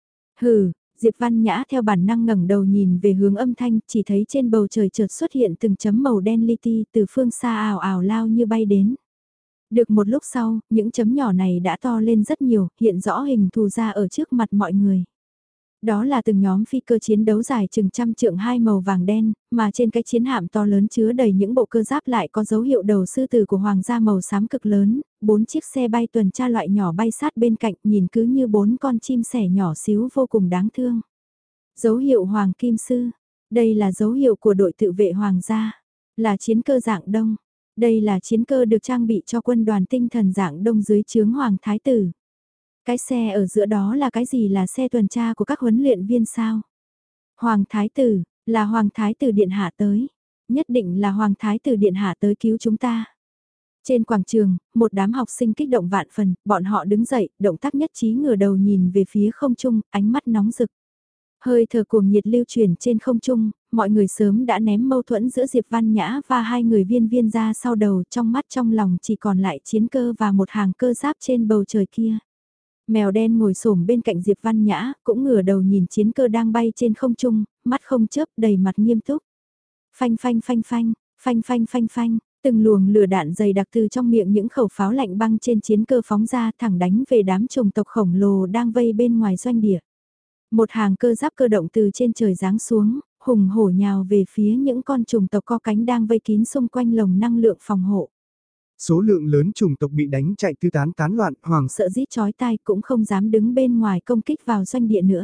Hừ, Diệp Văn Nhã theo bản năng ngẩng đầu nhìn về hướng âm thanh, chỉ thấy trên bầu trời chợt xuất hiện từng chấm màu đen li ti từ phương xa ảo ảo lao như bay đến. Được một lúc sau, những chấm nhỏ này đã to lên rất nhiều, hiện rõ hình thù ra ở trước mặt mọi người. Đó là từng nhóm phi cơ chiến đấu dài chừng trăm trượng hai màu vàng đen, mà trên cái chiến hạm to lớn chứa đầy những bộ cơ giáp lại có dấu hiệu đầu sư tử của hoàng gia màu xám cực lớn, 4 chiếc xe bay tuần tra loại nhỏ bay sát bên cạnh nhìn cứ như 4 con chim sẻ nhỏ xíu vô cùng đáng thương. Dấu hiệu hoàng kim sư, đây là dấu hiệu của đội tự vệ hoàng gia, là chiến cơ dạng đông. Đây là chiến cơ được trang bị cho quân đoàn tinh thần dạng đông dưới trướng Hoàng Thái Tử. Cái xe ở giữa đó là cái gì, là xe tuần tra của các huấn luyện viên sao? Hoàng Thái Tử, là Hoàng Thái Tử Điện Hạ tới. Nhất định là Hoàng Thái Tử Điện Hạ tới cứu chúng ta. Trên quảng trường, một đám học sinh kích động vạn phần, bọn họ đứng dậy, động tác nhất trí ngửa đầu nhìn về phía không trung, ánh mắt nóng rực. Hơi thở cuồng nhiệt lưu truyền trên không trung, mọi người sớm đã ném mâu thuẫn giữa Diệp Văn Nhã và hai người Viên Viên ra sau đầu, trong mắt trong lòng chỉ còn lại chiến cơ và một hàng cơ giáp trên bầu trời kia. Mèo đen ngồi xổm bên cạnh Diệp Văn Nhã, cũng ngửa đầu nhìn chiến cơ đang bay trên không trung, mắt không chớp, đầy mặt nghiêm túc. Phanh phanh phanh phanh, phanh phanh phanh phanh, từng luồng lửa đạn dày đặc từ trong miệng những khẩu pháo lạnh băng trên chiến cơ phóng ra thẳng đánh về đám chủng tộc khổng lồ đang vây bên ngoài doanh địa. Một hàng cơ giáp cơ động từ trên trời giáng xuống, hùng hổ nhào về phía những con trùng tộc có cánh đang vây kín xung quanh lồng năng lượng phòng hộ. Số lượng lớn chủng tộc bị đánh chạy tứ tán tán loạn, hoàng Sợ rít chói tai cũng không dám đứng bên ngoài công kích vào doanh địa nữa.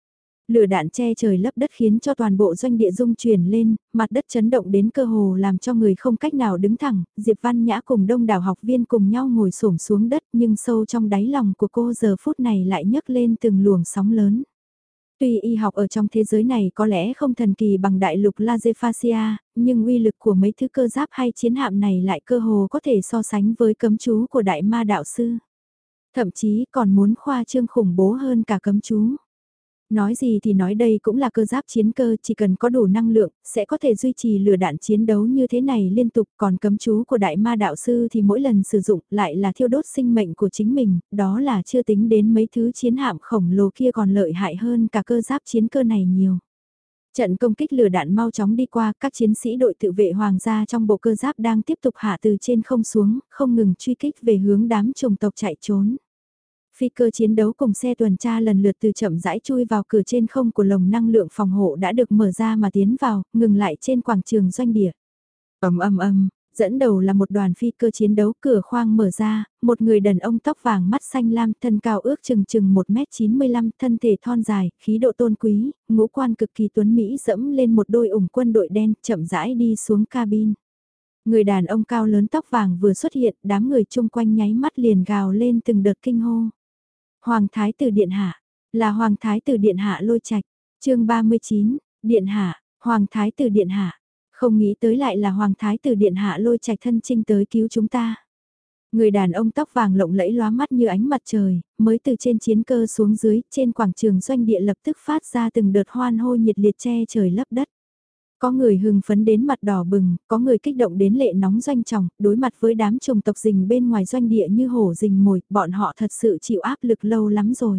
Lửa đạn che trời lấp đất khiến cho toàn bộ doanh địa rung chuyển lên, mặt đất chấn động đến cơ hồ làm cho người không cách nào đứng thẳng. Diệp Văn Nhã cùng đông đảo học viên cùng nhau ngồi xổm xuống đất, nhưng sâu trong đáy lòng của cô giờ phút này lại nhấc lên từng luồng sóng lớn. Tuy y học ở trong thế giới này có lẽ không thần kỳ bằng đại lục Lazefasia, nhưng uy lực của mấy thứ cơ giáp hay chiến hạm này lại cơ hồ có thể so sánh với cấm chú của đại ma đạo sư. Thậm chí còn muốn khoa trương khủng bố hơn cả cấm chú. Nói gì thì nói đây cũng là cơ giáp chiến cơ, chỉ cần có đủ năng lượng, sẽ có thể duy trì lửa đạn chiến đấu như thế này liên tục, còn cấm chú của đại ma đạo sư thì mỗi lần sử dụng lại là thiêu đốt sinh mệnh của chính mình, đó là chưa tính đến mấy thứ chiến hạm khổng lồ kia còn lợi hại hơn cả cơ giáp chiến cơ này nhiều. Trận công kích lửa đạn mau chóng đi qua, các chiến sĩ đội tự vệ hoàng gia trong bộ cơ giáp đang tiếp tục hạ từ trên không xuống, không ngừng truy kích về hướng đám chủng tộc chạy trốn. Phi cơ chiến đấu cùng xe tuần tra lần lượt từ chậm rãi chui vào cửa trên không của lồng năng lượng phòng hộ đã được mở ra mà tiến vào, ngừng lại trên quảng trường doanh địa. Ầm ầm ầm, dẫn đầu là một đoàn phi cơ chiến đấu, cửa khoang mở ra, một người đàn ông tóc vàng mắt xanh lam, thân cao ước chừng 1m95, thân thể thon dài, khí độ tôn quý, ngũ quan cực kỳ tuấn mỹ dẫm lên một đôi ủng quân đội đen, chậm rãi đi xuống cabin. Người đàn ông cao lớn tóc vàng vừa xuất hiện, đám người chung quanh nháy mắt liền gào lên từng đợt kinh hô. Hoàng thái tử điện hạ, là hoàng thái tử điện hạ Lôi Trạch. Chương 39, điện hạ, hoàng thái tử điện hạ. Không nghĩ tới lại là hoàng thái tử điện hạ Lôi Trạch thân chinh tới cứu chúng ta. Người đàn ông tóc vàng lộng lẫy lóa mắt như ánh mặt trời, mới từ trên chiến cơ xuống dưới, trên quảng trường doanh địa lập tức phát ra từng đợt hoan hô nhiệt liệt che trời lấp đất. Có người hưng phấn đến mặt đỏ bừng, có người kích động đến lệ nóng doanh tròng, đối mặt với đám chủng tộc rình bên ngoài doanh địa như hổ rình mồi, bọn họ thật sự chịu áp lực lâu lắm rồi.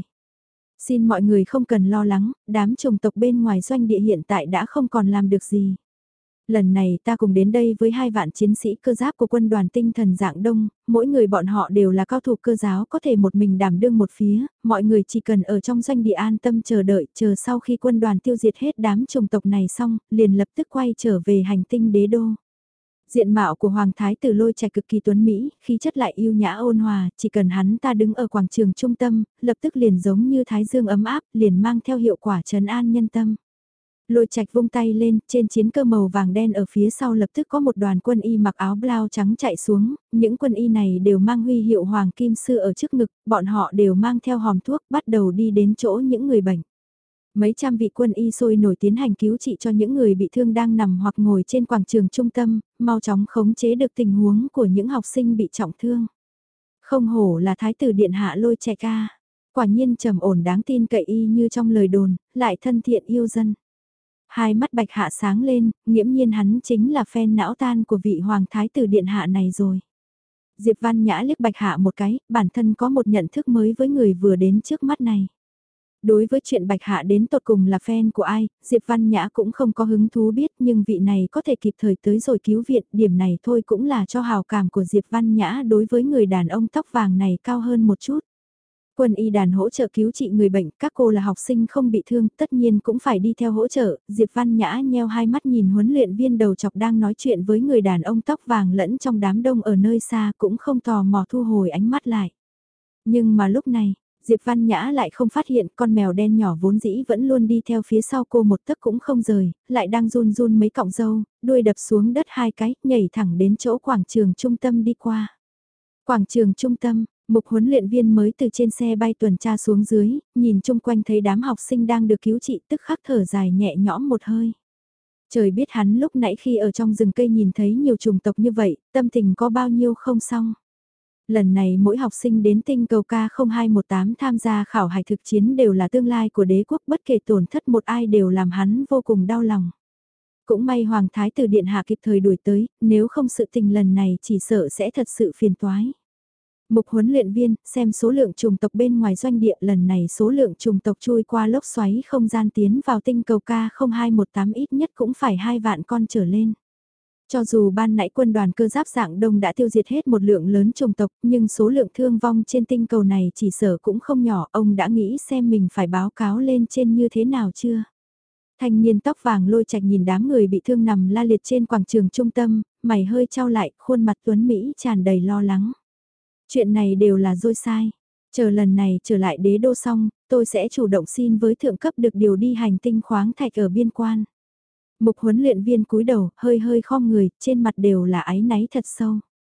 Xin mọi người không cần lo lắng, đám chủng tộc bên ngoài doanh địa hiện tại đã không còn làm được gì. Lần này ta cùng đến đây với 2 vạn chiến sĩ cơ giáp của quân đoàn tinh thần dạng đông, mỗi người bọn họ đều là cao thủ cơ giáo có thể một mình đảm đương một phía, mọi người chỉ cần ở trong doanh địa an tâm chờ đợi, chờ sau khi quân đoàn tiêu diệt hết đám chủng tộc này xong, liền lập tức quay trở về hành tinh đế đô. Diện mạo của Hoàng Thái tử Lôi Trạch cực kỳ tuấn Mỹ, khí chất lại yêu nhã ôn hòa, chỉ cần hắn ta đứng ở quảng trường trung tâm, lập tức liền giống như thái dương ấm áp, liền mang theo hiệu quả trấn an nhân tâm. Lôi Trạch vung tay lên, trên chiến cơ màu vàng đen ở phía sau lập tức có một đoàn quân y mặc áo blau trắng chạy xuống, những quân y này đều mang huy hiệu Hoàng Kim Sư ở trước ngực, bọn họ đều mang theo hòm thuốc bắt đầu đi đến chỗ những người bệnh. Mấy trăm vị quân y sôi nổi tiến hành cứu trị cho những người bị thương đang nằm hoặc ngồi trên quảng trường trung tâm, mau chóng khống chế được tình huống của những học sinh bị trọng thương. Không hổ là Thái tử Điện Hạ Lôi Trạch ca, quả nhiên trầm ổn đáng tin cậy y như trong lời đồn, lại thân thiện yêu dân. Hai mắt Bạch Hạ sáng lên, nghiễm nhiên hắn chính là fan não tan của vị Hoàng Thái tử Điện Hạ này rồi. Diệp Văn Nhã liếc Bạch Hạ một cái, bản thân có một nhận thức mới với người vừa đến trước mắt này. Đối với chuyện Bạch Hạ đến tột cùng là fan của ai, Diệp Văn Nhã cũng không có hứng thú biết nhưng vị này có thể kịp thời tới rồi cứu viện, điểm này thôi cũng là cho hào cảm của Diệp Văn Nhã đối với người đàn ông tóc vàng này cao hơn một chút. Quân y đàn hỗ trợ cứu trị người bệnh, các cô là học sinh không bị thương, tất nhiên cũng phải đi theo hỗ trợ, Diệp Văn Nhã nheo hai mắt nhìn huấn luyện viên đầu chọc đang nói chuyện với người đàn ông tóc vàng lẫn trong đám đông ở nơi xa cũng không tò mò thu hồi ánh mắt lại. Nhưng mà lúc này, Diệp Văn Nhã lại không phát hiện con mèo đen nhỏ vốn dĩ vẫn luôn đi theo phía sau cô một tấc cũng không rời, lại đang run run mấy cọng râu, đuôi đập xuống đất hai cái, nhảy thẳng đến chỗ quảng trường trung tâm đi qua. Quảng trường trung tâm, Mục huấn luyện viên mới từ trên xe bay tuần tra xuống dưới, nhìn chung quanh thấy đám học sinh đang được cứu trị tức khắc thở dài nhẹ nhõm một hơi. Trời biết hắn lúc nãy khi ở trong rừng cây nhìn thấy nhiều chủng tộc như vậy, tâm tình có bao nhiêu không xong. Lần này mỗi học sinh đến tinh cầu K0218 tham gia khảo hạch thực chiến đều là tương lai của đế quốc, bất kể tổn thất một ai đều làm hắn vô cùng đau lòng. Cũng may Hoàng Thái tử Điện Hạ kịp thời đuổi tới, nếu không sự tình lần này chỉ sợ sẽ thật sự phiền toái. Mục huấn luyện viên, xem số lượng trùng tộc bên ngoài doanh địa lần này số lượng trùng tộc chui qua lốc xoáy không gian tiến vào tinh cầu K0218 ít nhất cũng phải 2 vạn con trở lên. Cho dù ban nãy quân đoàn cơ giáp dạng đông đã tiêu diệt hết một lượng lớn trùng tộc, nhưng số lượng thương vong trên tinh cầu này chỉ sở cũng không nhỏ, ông đã nghĩ xem mình phải báo cáo lên trên như thế nào chưa? Thanh niên tóc vàng Lôi Trạch nhìn đám người bị thương nằm la liệt trên quảng trường trung tâm, mày hơi trao lại, khuôn mặt tuấn Mỹ tràn đầy lo lắng. Chuyện này đều là dôi sai. Chờ lần này trở lại đế đô xong, tôi sẽ chủ động xin với thượng cấp được điều đi hành tinh khoáng thạch ở biên quan. Mục huấn luyện viên cúi đầu, hơi hơi khom người, trên mặt đều là áy náy thật sâu.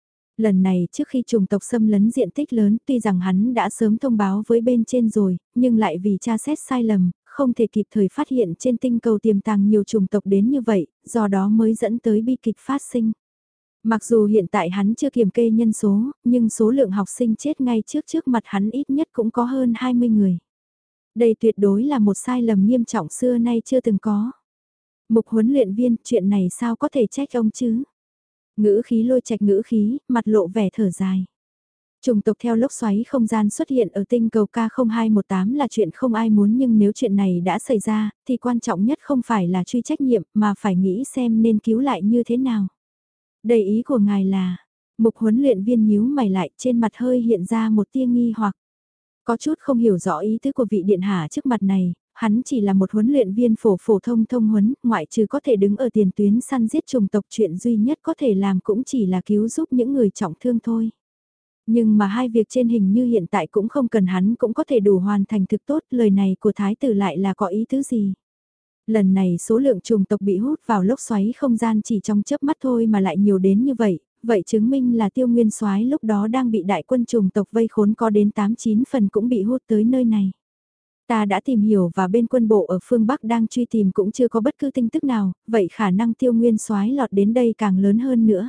Lần này trước khi trùng tộc xâm lấn diện tích lớn, tuy rằng hắn đã sớm thông báo với bên trên rồi, nhưng lại vì tra xét sai lầm, không thể kịp thời phát hiện trên tinh cầu tiềm tàng nhiều trùng tộc đến như vậy, do đó mới dẫn tới bi kịch phát sinh. Mặc dù hiện tại hắn chưa kiểm kê nhân số, nhưng số lượng học sinh chết ngay trước mặt hắn ít nhất cũng có hơn 20 người. Đây tuyệt đối là một sai lầm nghiêm trọng xưa nay chưa từng có. Mục huấn luyện viên, chuyện này sao có thể trách ông chứ? Ngữ khí Lôi Trạch ngữ khí, mặt lộ vẻ thở dài. Trùng tộc theo lốc xoáy không gian xuất hiện ở tinh cầu K0218 là chuyện không ai muốn, nhưng nếu chuyện này đã xảy ra, thì quan trọng nhất không phải là truy trách nhiệm mà phải nghĩ xem nên cứu lại như thế nào. Đầy ý của ngài là, mục huấn luyện viên nhíu mày lại, trên mặt hơi hiện ra một tia nghi hoặc. Có chút không hiểu rõ ý tứ của vị điện hạ trước mặt này, hắn chỉ là một huấn luyện viên phổ thông thông huấn, ngoại trừ có thể đứng ở tiền tuyến săn giết trùng tộc, chuyện duy nhất có thể làm cũng chỉ là cứu giúp những người trọng thương thôi. Nhưng mà hai việc trên hình như hiện tại cũng không cần hắn cũng có thể đủ hoàn thành thực tốt, lời này của thái tử lại là có ý tứ gì? Lần này số lượng trùng tộc bị hút vào lốc xoáy không gian chỉ trong chớp mắt thôi mà lại nhiều đến như vậy, vậy chứng minh là Tiêu Nguyên Soái lúc đó đang bị đại quân trùng tộc vây khốn, có đến 8-9 phần cũng bị hút tới nơi này. Ta đã tìm hiểu và bên quân bộ ở phương Bắc đang truy tìm cũng chưa có bất cứ tin tức nào, vậy khả năng Tiêu Nguyên Soái lọt đến đây càng lớn hơn nữa.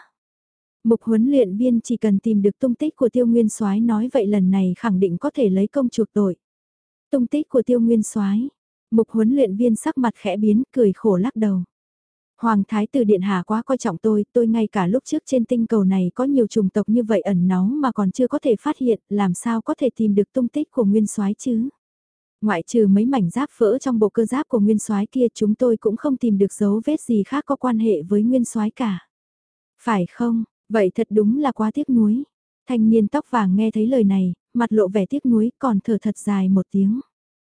Mục huấn luyện viên chỉ cần tìm được tung tích của Tiêu Nguyên Soái, nói vậy lần này khẳng định có thể lấy công chuộc tội. Tung tích của Tiêu Nguyên Soái, mục huấn luyện viên sắc mặt khẽ biến, cười khổ lắc đầu. Hoàng thái tử điện hạ quá coi trọng tôi ngay cả lúc trước trên tinh cầu này có nhiều chủng tộc như vậy ẩn náu mà còn chưa có thể phát hiện, làm sao có thể tìm được tung tích của Nguyên Soái chứ? Ngoại trừ mấy mảnh giáp vỡ trong bộ cơ giáp của Nguyên Soái kia, chúng tôi cũng không tìm được dấu vết gì khác có quan hệ với Nguyên Soái cả. Phải không? Vậy thật đúng là quá tiếc nuối. Thanh niên tóc vàng nghe thấy lời này, mặt lộ vẻ tiếc nuối, còn thở thật dài một tiếng.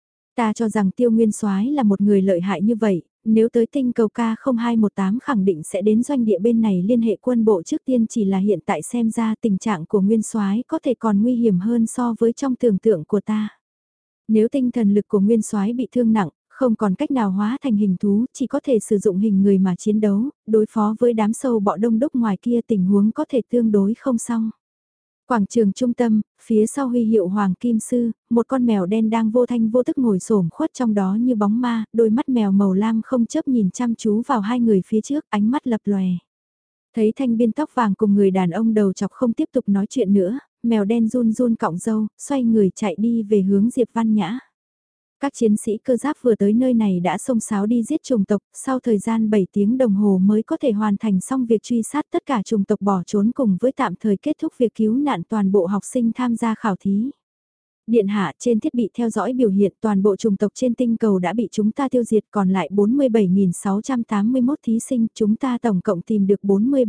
Ta cho rằng Tiêu Nguyên Soái là một người lợi hại như vậy, nếu tới tinh cầu K0218 khẳng định sẽ đến doanh địa bên này liên hệ quân bộ trước tiên, chỉ là hiện tại xem ra tình trạng của Nguyên Soái có thể còn nguy hiểm hơn so với trong tưởng tượng của ta. Nếu tinh thần lực của Nguyên Soái bị thương nặng, không còn cách nào hóa thành hình thú, chỉ có thể sử dụng hình người mà chiến đấu, đối phó với đám sâu bọ đông đúc ngoài kia, tình huống có thể tương đối không xong. Quảng trường trung tâm, phía sau huy hiệu Hoàng Kim Sư, một con mèo đen đang vô thanh vô tức ngồi xổm khuất trong đó như bóng ma, đôi mắt mèo màu lam không chớp nhìn chăm chú vào hai người phía trước, ánh mắt lập lòe. Thấy thanh biên tóc vàng cùng người đàn ông đầu chọc không tiếp tục nói chuyện nữa, mèo đen run run cọng râu, xoay người chạy đi về hướng Diệp Văn Nhã. Các chiến sĩ cơ giáp vừa tới nơi này đã xông xáo đi giết trùng tộc, sau thời gian 7 tiếng đồng hồ mới có thể hoàn thành xong việc truy sát tất cả trùng tộc bỏ trốn, cùng với tạm thời kết thúc việc cứu nạn toàn bộ học sinh tham gia khảo thí. Điện hạ, trên thiết bị theo dõi biểu hiện toàn bộ trùng tộc trên tinh cầu đã bị chúng ta tiêu diệt, còn lại 47.681 thí sinh, chúng ta tổng cộng tìm được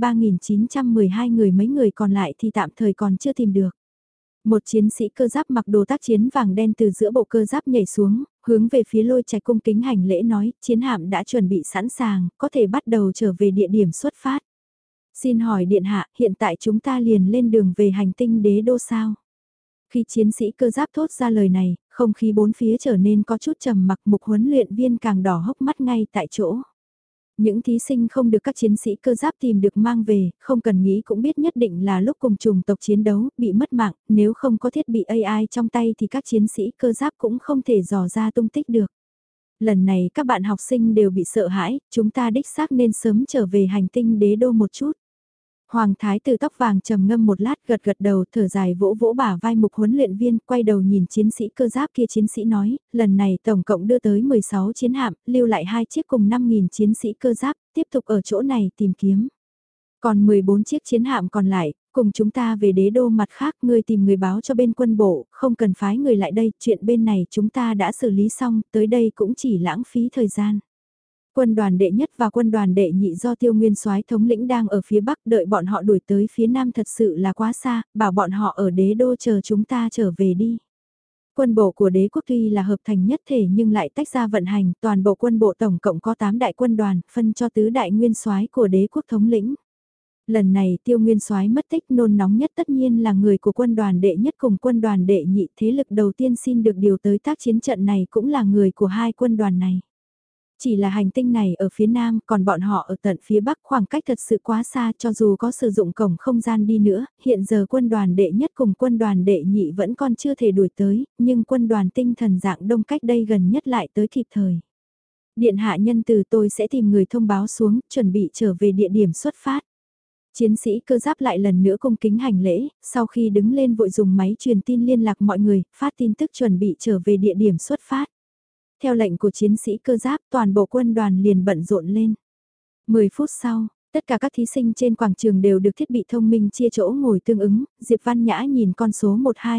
43.912 người, mấy người còn lại thì tạm thời còn chưa tìm được. Một chiến sĩ cơ giáp mặc đồ tác chiến vàng đen từ giữa bộ cơ giáp nhảy xuống, hướng về phía Lôi Trạch cung kính hành lễ nói, chiến hạm đã chuẩn bị sẵn sàng, có thể bắt đầu trở về địa điểm xuất phát. Xin hỏi điện hạ, hiện tại chúng ta liền lên đường về hành tinh đế đô sao? Khi chiến sĩ cơ giáp thốt ra lời này, không khí bốn phía trở nên có chút trầm mặc, mục huấn luyện viên càng đỏ hốc mắt ngay tại chỗ. Những thí sinh không được các chiến sĩ cơ giáp tìm được mang về, không cần nghĩ cũng biết nhất định là lúc cùng chủng tộc chiến đấu, bị mất mạng, nếu không có thiết bị AI trong tay thì các chiến sĩ cơ giáp cũng không thể dò ra tung tích được. Lần này các bạn học sinh đều bị sợ hãi, chúng ta đích xác nên sớm trở về hành tinh đế đô một chút. Hoàng thái tử tóc vàng trầm ngâm một lát, gật gật đầu, thở dài vỗ vỗ bả vai mục huấn luyện viên, quay đầu nhìn chiến sĩ cơ giáp kia. Chiến sĩ nói, lần này tổng cộng đưa tới 16 chiến hạm, lưu lại 2 chiếc cùng 5.000 chiến sĩ cơ giáp, tiếp tục ở chỗ này tìm kiếm. Còn 14 chiếc chiến hạm còn lại, cùng chúng ta về đế đô mặt khác, ngươi tìm người báo cho bên quân bộ, không cần phái người lại đây, chuyện bên này chúng ta đã xử lý xong, tới đây cũng chỉ lãng phí thời gian. Quân đoàn đệ nhất và quân đoàn đệ nhị do Tiêu Nguyên Soái thống lĩnh đang ở phía bắc, đợi bọn họ đuổi tới phía nam thật sự là quá xa, bảo bọn họ ở đế đô chờ chúng ta trở về đi. Quân bộ của đế quốc tuy là hợp thành nhất thể nhưng lại tách ra vận hành, toàn bộ quân bộ tổng cộng có 8 đại quân đoàn, phân cho tứ đại nguyên soái của đế quốc thống lĩnh. Lần này Tiêu Nguyên Soái mất tích, nôn nóng nhất tất nhiên là người của quân đoàn đệ nhất cùng quân đoàn đệ nhị, thế lực đầu tiên xin được điều tới tác chiến trận này cũng là người của hai quân đoàn này. Chỉ là hành tinh này ở phía nam, còn bọn họ ở tận phía bắc, khoảng cách thật sự quá xa, cho dù có sử dụng cổng không gian đi nữa, hiện giờ quân đoàn đệ nhất cùng quân đoàn đệ nhị vẫn còn chưa thể đuổi tới, nhưng quân đoàn tinh thần dạng đông cách đây gần nhất lại tới kịp thời. Điện hạ nhân từ, tôi sẽ tìm người thông báo xuống, chuẩn bị trở về địa điểm xuất phát. Chiến sĩ cơ giáp lại lần nữa cung kính hành lễ, sau khi đứng lên vội dùng máy truyền tin liên lạc mọi người, phát tin tức chuẩn bị trở về địa điểm xuất phát. Theo lệnh của chiến sĩ cơ giáp, toàn bộ quân đoàn liền bận rộn lên. 10 phút sau, tất cả các thí sinh trên quảng trường đều được thiết bị thông minh chia chỗ ngồi tương ứng. Diệp Văn Nhã nhìn con số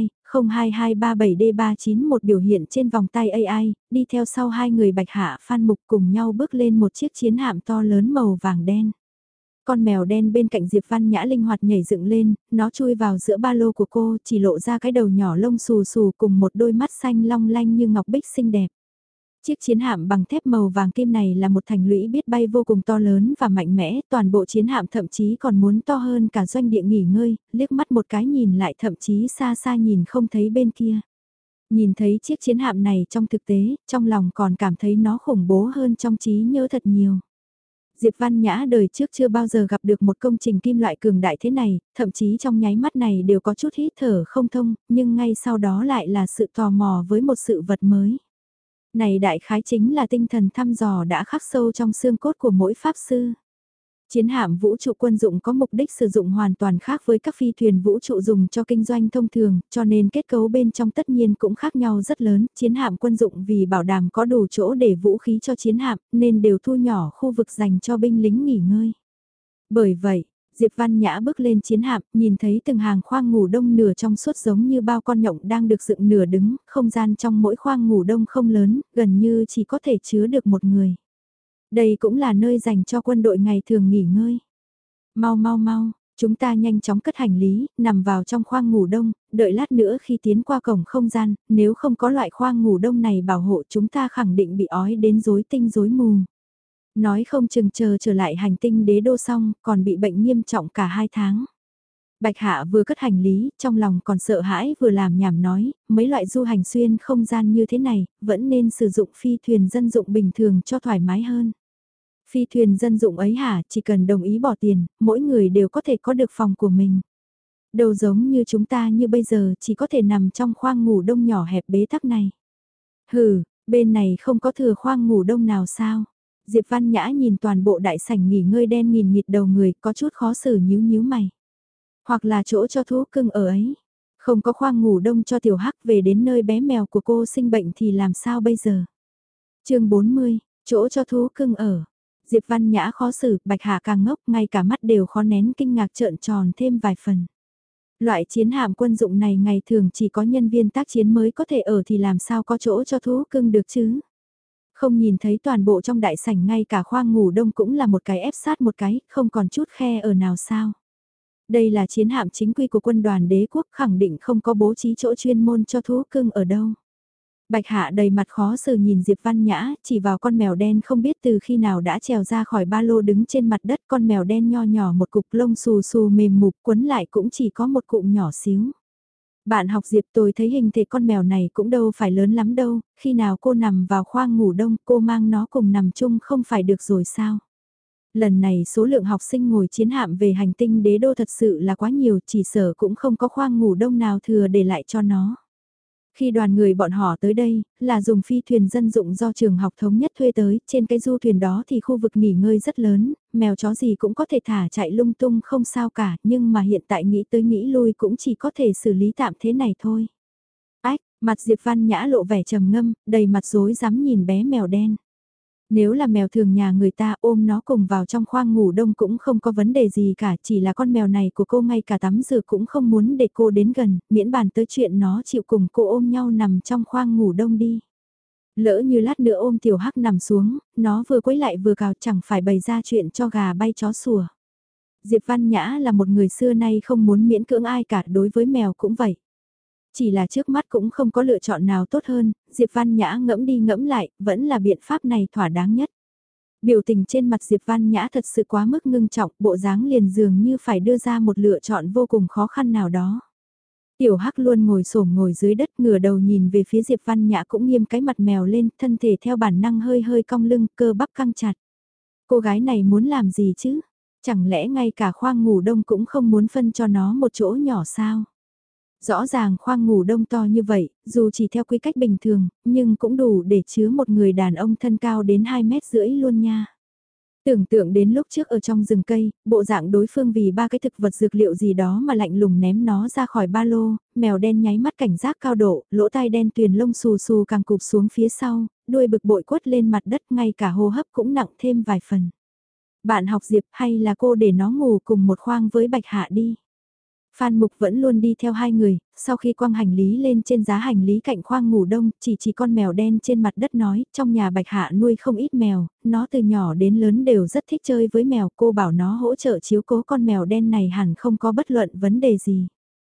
12022237D391 biểu hiện trên vòng tay AI, đi theo sau hai người Bạch Hạ Phan Mục cùng nhau bước lên một chiếc chiến hạm to lớn màu vàng đen. Con mèo đen bên cạnh Diệp Văn Nhã linh hoạt nhảy dựng lên, nó chui vào giữa ba lô của cô, chỉ lộ ra cái đầu nhỏ lông xù xù cùng một đôi mắt xanh long lanh như ngọc bích xinh đẹp. Chiếc chiến hạm bằng thép màu vàng kim này là một thành lũy biết bay vô cùng to lớn và mạnh mẽ, toàn bộ chiến hạm thậm chí còn muốn to hơn cả doanh địa nghỉ ngơi, liếc mắt một cái nhìn lại thậm chí xa xa nhìn không thấy bên kia. Nhìn thấy chiếc chiến hạm này trong thực tế, trong lòng còn cảm thấy nó khủng bố hơn trong trí nhớ thật nhiều. Diệp Văn Nhã đời trước chưa bao giờ gặp được một công trình kim loại cường đại thế này, thậm chí trong nháy mắt này đều có chút hít thở không thông, nhưng ngay sau đó lại là sự tò mò với một sự vật mới. Này đại khái chính là tinh thần thăm dò đã khắc sâu trong xương cốt của mỗi pháp sư. Chiến hạm vũ trụ quân dụng có mục đích sử dụng hoàn toàn khác với các phi thuyền vũ trụ dùng cho kinh doanh thông thường, cho nên kết cấu bên trong tất nhiên cũng khác nhau rất lớn. Chiến hạm quân dụng vì bảo đảm có đủ chỗ để vũ khí cho chiến hạm, nên đều thu nhỏ khu vực dành cho binh lính nghỉ ngơi. Bởi vậy, Diệp Văn Nhã bước lên chiến hạm, nhìn thấy từng hàng khoang ngủ đông nửa trong suốt giống như bao con nhộng đang được dựng nửa đứng, không gian trong mỗi khoang ngủ đông không lớn, gần như chỉ có thể chứa được một người. Đây cũng là nơi dành cho quân đội ngày thường nghỉ ngơi. Mau mau mau, chúng ta nhanh chóng cất hành lý, nằm vào trong khoang ngủ đông, đợi lát nữa khi tiến qua cổng không gian, nếu không có loại khoang ngủ đông này bảo hộ chúng ta khẳng định bị ói đến rối tinh rối mù. Nói không chừng chờ trở lại hành tinh đế đô xong, còn bị bệnh nghiêm trọng cả 2 tháng. Bạch Hạ vừa cất hành lý, trong lòng còn sợ hãi vừa làm nhảm nói, mấy loại du hành xuyên không gian như thế này, vẫn nên sử dụng phi thuyền dân dụng bình thường cho thoải mái hơn. Phi thuyền dân dụng ấy hả, chỉ cần đồng ý bỏ tiền, mỗi người đều có thể có được phòng của mình. Đâu giống như chúng ta như bây giờ chỉ có thể nằm trong khoang ngủ đông nhỏ hẹp bế tắc này. Hừ, bên này không có thừa khoang ngủ đông nào sao? Diệp Văn Nhã nhìn toàn bộ đại sảnh nghỉ ngơi đen nghìn nghịt đầu người có chút khó xử nhíu nhíu mày. Hoặc là chỗ cho thú cưng ở ấy. Không có khoang ngủ đông cho tiểu hắc về đến nơi bé mèo của cô sinh bệnh thì làm sao bây giờ? Chương 40, chỗ cho thú cưng ở. Diệp Văn Nhã khó xử, Bạch Hà càng ngốc, ngay cả mắt đều khó nén kinh ngạc trợn tròn thêm vài phần. Loại chiến hạm quân dụng này ngày thường chỉ có nhân viên tác chiến mới có thể ở thì làm sao có chỗ cho thú cưng được chứ? Không nhìn thấy toàn bộ trong đại sảnh ngay cả khoang ngủ đông cũng là một cái ép sát một cái, không còn chút khe ở nào sao? Đây là chiến hạm chính quy của quân đoàn đế quốc khẳng định không có bố trí chỗ chuyên môn cho thú cưng ở đâu. Bạch Hạ đầy mặt khó xử nhìn Diệp Văn Nhã, chỉ vào con mèo đen không biết từ khi nào đã trèo ra khỏi ba lô đứng trên mặt đất, con mèo đen nho nhỏ một cục lông xù xù mềm mục quấn lại cũng chỉ có một cụm nhỏ xíu. Bạn học Diệp tôi thấy hình thể con mèo này cũng đâu phải lớn lắm đâu, khi nào cô nằm vào khoang ngủ đông cô mang nó cùng nằm chung không phải được rồi sao? Lần này số lượng học sinh ngồi chiến hạm về hành tinh đế đô thật sự là quá nhiều, chỉ sở cũng không có khoang ngủ đông nào thừa để lại cho nó. Khi đoàn người bọn họ tới đây, là dùng phi thuyền dân dụng do trường học thống nhất thuê tới, trên cái du thuyền đó thì khu vực nghỉ ngơi rất lớn, mèo chó gì cũng có thể thả chạy lung tung không sao cả, nhưng mà hiện tại nghĩ tới nghĩ lui cũng chỉ có thể xử lý tạm thế này thôi. Ách, mặt Diệp Văn Nhã lộ vẻ trầm ngâm, đầy mặt rối rắm nhìn bé mèo đen. Nếu là mèo thường nhà người ta ôm nó cùng vào trong khoang ngủ đông cũng không có vấn đề gì cả, chỉ là con mèo này của cô ngay cả tắm rửa cũng không muốn để cô đến gần, miễn bàn tới chuyện nó chịu cùng cô ôm nhau nằm trong khoang ngủ đông đi. Lỡ như lát nữa ôm tiểu hắc nằm xuống, nó vừa quấy lại vừa cào chẳng phải bày ra chuyện cho gà bay chó sủa. Diệp Văn Nhã là một người xưa nay không muốn miễn cưỡng ai cả, đối với mèo cũng vậy. Chỉ là trước mắt cũng không có lựa chọn nào tốt hơn, Diệp Văn Nhã ngẫm đi ngẫm lại, vẫn là biện pháp này thỏa đáng nhất. Biểu tình trên mặt Diệp Văn Nhã thật sự quá mức ngưng trọng, bộ dáng liền dường như phải đưa ra một lựa chọn vô cùng khó khăn nào đó. Tiểu Hắc luôn ngồi xổm ngồi dưới đất ngửa đầu nhìn về phía Diệp Văn Nhã cũng nghiêm cái mặt mèo lên, thân thể theo bản năng hơi hơi cong lưng, cơ bắp căng chặt. Cô gái này muốn làm gì chứ? Chẳng lẽ ngay cả khoang ngủ đông cũng không muốn phân cho nó một chỗ nhỏ sao? Rõ ràng khoang ngủ đông to như vậy, dù chỉ theo quy cách bình thường, nhưng cũng đủ để chứa một người đàn ông thân cao đến 2,5 mét luôn nha. Tưởng tượng đến lúc trước ở trong rừng cây, bộ dạng đối phương vì ba cái thực vật dược liệu gì đó mà lạnh lùng ném nó ra khỏi ba lô, mèo đen nháy mắt cảnh giác cao độ, lỗ tai đen tuyền lông xù xù càng cụp xuống phía sau, đuôi bực bội quất lên mặt đất, ngay cả hô hấp cũng nặng thêm vài phần. Bạn học Diệp hay là cô để nó ngủ cùng một khoang với Bạch Hạ đi. Phan Mục vẫn luôn đi theo hai người, sau khi quăng hành lý lên trên giá hành lý cạnh khoang ngủ đông, chỉ con mèo đen trên mặt đất nói, trong nhà Bạch Hạ nuôi không ít mèo, nó từ nhỏ đến lớn đều rất thích chơi với mèo, cô bảo nó hỗ trợ chiếu cố con mèo đen này hẳn không có bất luận vấn đề gì.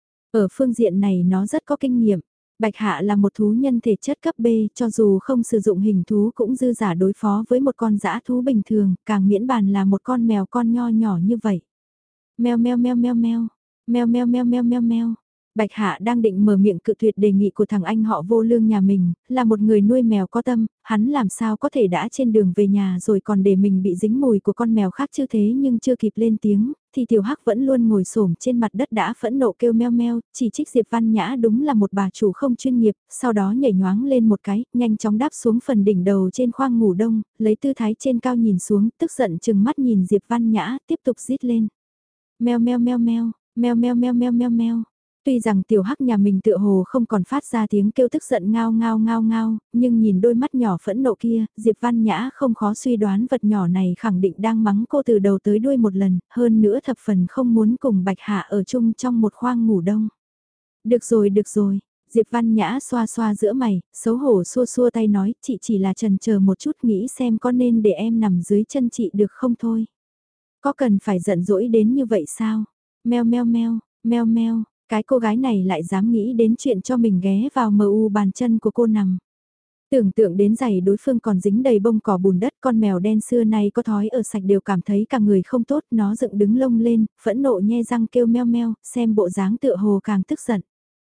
Ở phương diện này nó rất có kinh nghiệm. Bạch Hạ là một thú nhân thể chất cấp B, cho dù không sử dụng hình thú cũng dư giả đối phó với một con dã thú bình thường, càng miễn bàn là một con mèo con nho nhỏ như vậy. Meo meo meo meo meo. Meo meo meo meo meo meo. Bạch Hạ đang định mở miệng cự tuyệt đề nghị của thằng anh họ vô lương nhà mình, là một người nuôi mèo có tâm, hắn làm sao có thể đã trên đường về nhà rồi còn để mình bị dính mùi của con mèo khác chứ thế nhưng chưa kịp lên tiếng, thì Tiểu Hắc vẫn luôn ngồi xổm trên mặt đất đã phẫn nộ kêu meo meo, chỉ trích Diệp Văn Nhã đúng là một bà chủ không chuyên nghiệp, sau đó nhảy nhoáng lên một cái, nhanh chóng đáp xuống phần đỉnh đầu trên khoang ngủ đông, lấy tư thái trên cao nhìn xuống, tức giận chừng mắt nhìn Diệp Văn Nhã, tiếp tục rít lên. Meo meo meo meo. Meo meo meo meo meo meo. Tuy rằng tiểu hắc nhà mình tựa hồ không còn phát ra tiếng kêu tức giận ngao ngao ngao ngao, nhưng nhìn đôi mắt nhỏ phẫn nộ kia, Diệp Văn Nhã không khó suy đoán vật nhỏ này khẳng định đang mắng cô từ đầu tới đuôi một lần, hơn nữa thập phần không muốn cùng Bạch Hạ ở chung trong một khoang ngủ đông. Được rồi được rồi, Diệp Văn Nhã xoa xoa giữa mày, xấu hổ xua xua tay nói, chị chỉ là chần chờ một chút nghĩ xem có nên để em nằm dưới chân chị được không thôi. Có cần phải giận dỗi đến như vậy sao? Meo meo meo, meo meo, cái cô gái này lại dám nghĩ đến chuyện cho mình ghé vào mờ u bàn chân của cô nằm. Tưởng tượng đến giày đối phương còn dính đầy bông cỏ bùn đất, con mèo đen xưa nay có thói ở sạch đều cảm thấy cả người không tốt, nó dựng đứng lông lên, phẫn nộ nhe răng kêu meo meo, xem bộ dáng tựa hồ càng tức giận.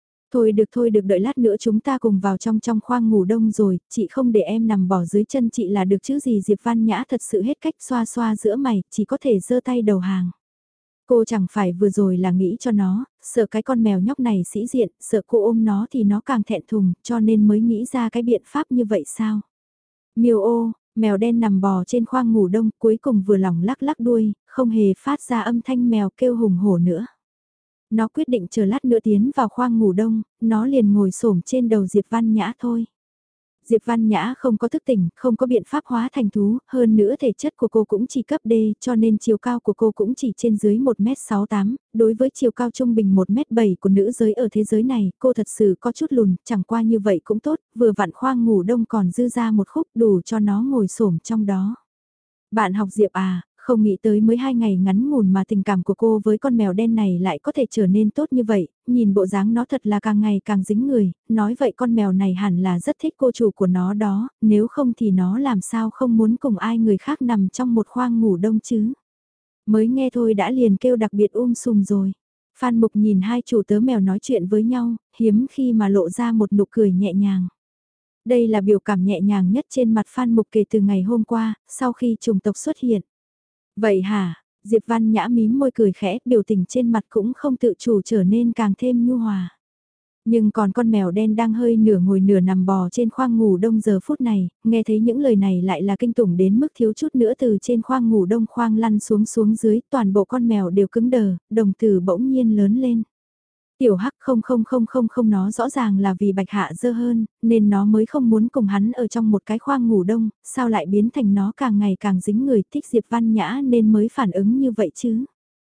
Thôi được đợi lát nữa chúng ta cùng vào trong khoang ngủ đông rồi, chị không để em nằm bỏ dưới chân chị là được chứ gì. Diệp Văn Nhã thật sự hết cách xoa xoa giữa mày, chỉ có thể giơ tay đầu hàng. Cô chẳng phải vừa rồi là nghĩ cho nó, sợ cái con mèo nhóc này sĩ diện, sợ cô ôm nó thì nó càng thẹn thùng, cho nên mới nghĩ ra cái biện pháp như vậy sao? Miêu ô, mèo đen nằm bò trên khoang ngủ đông cuối cùng vừa lòng lắc lắc đuôi, không hề phát ra âm thanh mèo kêu hùng hổ nữa. Nó quyết định chờ lát nữa tiến vào khoang ngủ đông, nó liền ngồi xổm trên đầu Diệp Văn Nhã thôi. Diệp Văn Nhã không có thức tỉnh, không có biện pháp hóa thành thú, hơn nữa thể chất của cô cũng chỉ cấp D, cho nên chiều cao của cô cũng chỉ trên dưới 1m68, đối với chiều cao trung bình 1m7 của nữ giới ở thế giới này, cô thật sự có chút lùn, chẳng qua như vậy cũng tốt, vừa vặn khoang ngủ đông còn dư ra một khúc đủ cho nó ngồi xổm trong đó. Bạn học Diệp à, không nghĩ tới mới 2 ngày ngắn ngủn mà tình cảm của cô với con mèo đen này lại có thể trở nên tốt như vậy, nhìn bộ dáng nó thật là càng ngày càng dính người, nói vậy con mèo này hẳn là rất thích cô chủ của nó đó, nếu không thì nó làm sao không muốn cùng ai người khác nằm trong một khoang ngủ đông chứ. Mới nghe thôi đã liền kêu đặc biệt sùm rồi. Phan Mục nhìn hai chủ tớ mèo nói chuyện với nhau, hiếm khi mà lộ ra một nụ cười nhẹ nhàng. Đây là biểu cảm nhẹ nhàng nhất trên mặt Phan Mục kể từ ngày hôm qua, sau khi chủng tộc xuất hiện. Vậy hả? Diệp Văn Nhã mím môi cười khẽ, biểu tình trên mặt cũng không tự chủ trở nên càng thêm nhu hòa. Nhưng còn con mèo đen đang hơi nửa ngồi nửa nằm bò trên khoang ngủ đông giờ phút này, nghe thấy những lời này lại là kinh tủng đến mức thiếu chút nữa từ trên khoang ngủ đông khoang lăn xuống dưới, toàn bộ con mèo đều cứng đờ, đồng tử bỗng nhiên lớn lên. Tiểu Hắc không nó rõ ràng là vì Bạch Hạ dơ hơn, nên nó mới không muốn cùng hắn ở trong một cái khoang ngủ đông, sao lại biến thành nó càng ngày càng dính người thích Diệp Văn Nhã nên mới phản ứng như vậy chứ.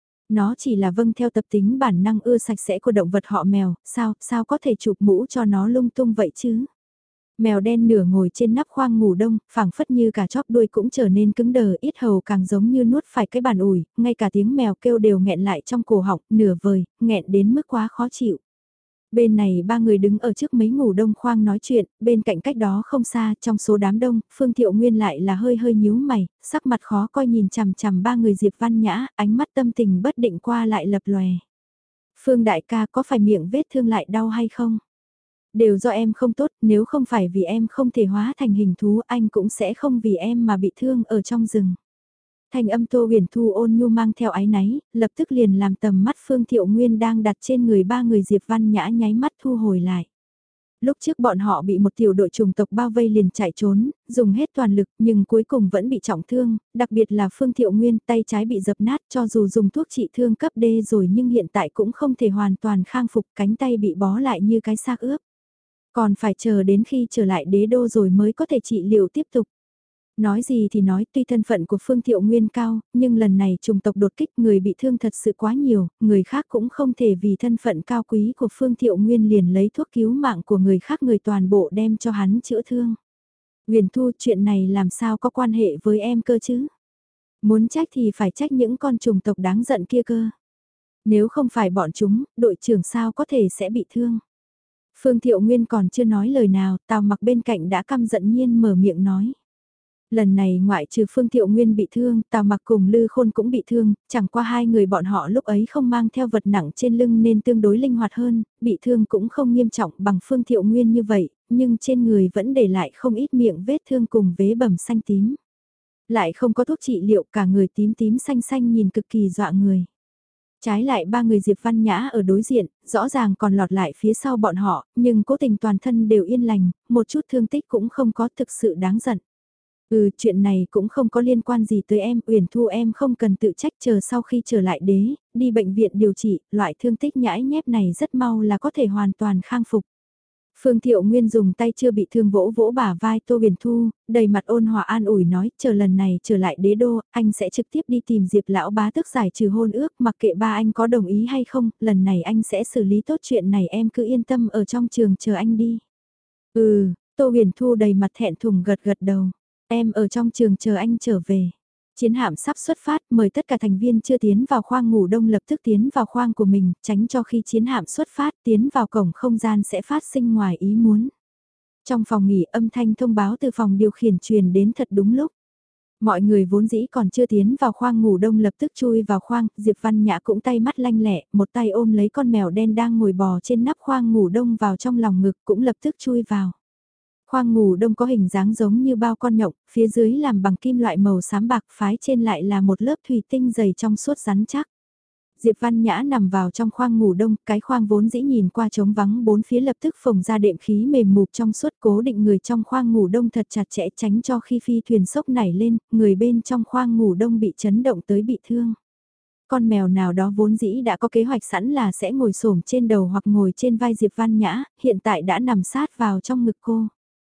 Nó chỉ là vâng theo tập tính bản năng ưa sạch sẽ của động vật họ mèo, sao có thể chụp mũ cho nó lung tung vậy chứ. Mèo đen nửa ngồi trên nắp khoang ngủ đông, phảng phất như cả chóp đuôi cũng trở nên cứng đờ, ít hầu càng giống như nuốt phải cái bàn ủi, ngay cả tiếng mèo kêu đều nghẹn lại trong cổ họng, nửa vời, nghẹn đến mức quá khó chịu. Bên này ba người đứng ở trước mấy ngủ đông khoang nói chuyện, bên cạnh cách đó không xa, trong số đám đông, Phương Thiệu Nguyên lại là hơi hơi nhíu mày, sắc mặt khó coi nhìn chằm chằm ba người Diệp Văn Nhã, ánh mắt tâm tình bất định qua lại lập lòe. Phương đại ca có phải miệng vết thương lại đau hay không? Đều do em không tốt, nếu không phải vì em không thể hóa thành hình thú anh cũng sẽ không vì em mà bị thương ở trong rừng. Thanh âm Tô Huyền Thu ôn nhu mang theo áy náy, lập tức liền làm tầm mắt Phương Thiệu Nguyên đang đặt trên người ba người Diệp Văn Nhã nháy mắt thu hồi lại. Lúc trước bọn họ bị một tiểu đội chủng tộc bao vây liền chạy trốn, dùng hết toàn lực nhưng cuối cùng vẫn bị trọng thương, đặc biệt là Phương Thiệu Nguyên tay trái bị dập nát cho dù dùng thuốc trị thương cấp D rồi nhưng hiện tại cũng không thể hoàn toàn khang phục, cánh tay bị bó lại như cái xác ướp. Còn phải chờ đến khi trở lại đế đô rồi mới có thể trị liệu tiếp tục. Nói gì thì nói, tuy thân phận của Phương Thiệu Nguyên cao, nhưng lần này trùng tộc đột kích người bị thương thật sự quá nhiều, người khác cũng không thể vì thân phận cao quý của Phương Thiệu Nguyên liền lấy thuốc cứu mạng của người khác người toàn bộ đem cho hắn chữa thương. Huyền Thu, chuyện này làm sao có quan hệ với em cơ chứ? Muốn trách thì phải trách những con trùng tộc đáng giận kia cơ. Nếu không phải bọn chúng, đội trưởng sao có thể sẽ bị thương? Phương Thiệu Nguyên còn chưa nói lời nào, Tào Mặc bên cạnh đã căm giận nhiên mở miệng nói. Lần này ngoại trừ Phương Thiệu Nguyên bị thương, Tào Mặc cùng Lư Khôn cũng bị thương, chẳng qua hai người bọn họ lúc ấy không mang theo vật nặng trên lưng nên tương đối linh hoạt hơn, bị thương cũng không nghiêm trọng bằng Phương Thiệu Nguyên như vậy, nhưng trên người vẫn để lại không ít miệng vết thương cùng vế bầm xanh tím. Lại không có thuốc trị liệu, cả người tím tím xanh xanh nhìn cực kỳ dọa người. Trái lại ba người Diệp Văn Nhã ở đối diện, rõ ràng còn lọt lại phía sau bọn họ, nhưng cố tình toàn thân đều yên lành, một chút thương tích cũng không có, thực sự đáng giận. Chuyện này cũng không có liên quan gì tới em, Uyển Thu em không cần tự trách, chờ sau khi trở lại đế, đi bệnh viện điều trị, loại thương tích nhãi nhép này rất mau là có thể hoàn toàn khang phục. Phương Thiệu Nguyên dùng tay chưa bị thương vỗ vỗ bả vai Tô Huyền Thu, đầy mặt ôn hòa an ủi nói, chờ lần này trở lại đế đô, anh sẽ trực tiếp đi tìm Diệp lão bá tước giải trừ hôn ước, mặc kệ ba anh có đồng ý hay không, lần này anh sẽ xử lý tốt chuyện này, em cứ yên tâm ở trong trường chờ anh đi. Tô Huyền Thu đầy mặt thẹn thùng gật gật đầu, em ở trong trường chờ anh trở về. Chiến hạm sắp xuất phát, mời tất cả thành viên chưa tiến vào khoang ngủ đông lập tức tiến vào khoang của mình, tránh cho khi chiến hạm xuất phát tiến vào cổng không gian sẽ phát sinh ngoài ý muốn. Trong phòng nghỉ âm thanh thông báo từ phòng điều khiển truyền đến thật đúng lúc. Mọi người vốn dĩ còn chưa tiến vào khoang ngủ đông lập tức chui vào khoang, Diệp Văn Nhã cũng tay mắt lanh lẹ, một tay ôm lấy con mèo đen đang ngồi bò trên nắp khoang ngủ đông vào trong lòng ngực cũng lập tức chui vào. Khoang ngủ đông có hình dáng giống như bao con nhộng, phía dưới làm bằng kim loại màu xám bạc, phái trên lại là một lớp thủy tinh dày trong suốt rắn chắc. Diệp Văn Nhã nằm vào trong khoang ngủ đông, cái khoang vốn dĩ nhìn qua trống vắng bốn phía lập tức phồng ra đệm khí mềm mụp trong suốt, cố định người trong khoang ngủ đông thật chặt chẽ tránh cho khi phi thuyền sốc nảy lên, người bên trong khoang ngủ đông bị chấn động tới bị thương. Con mèo nào đó vốn dĩ đã có kế hoạch sẵn là sẽ ngồi xổm trên đầu hoặc ngồi trên vai Diệp Văn Nhã, hiện tại đã nằm sát vào trong ngực cô.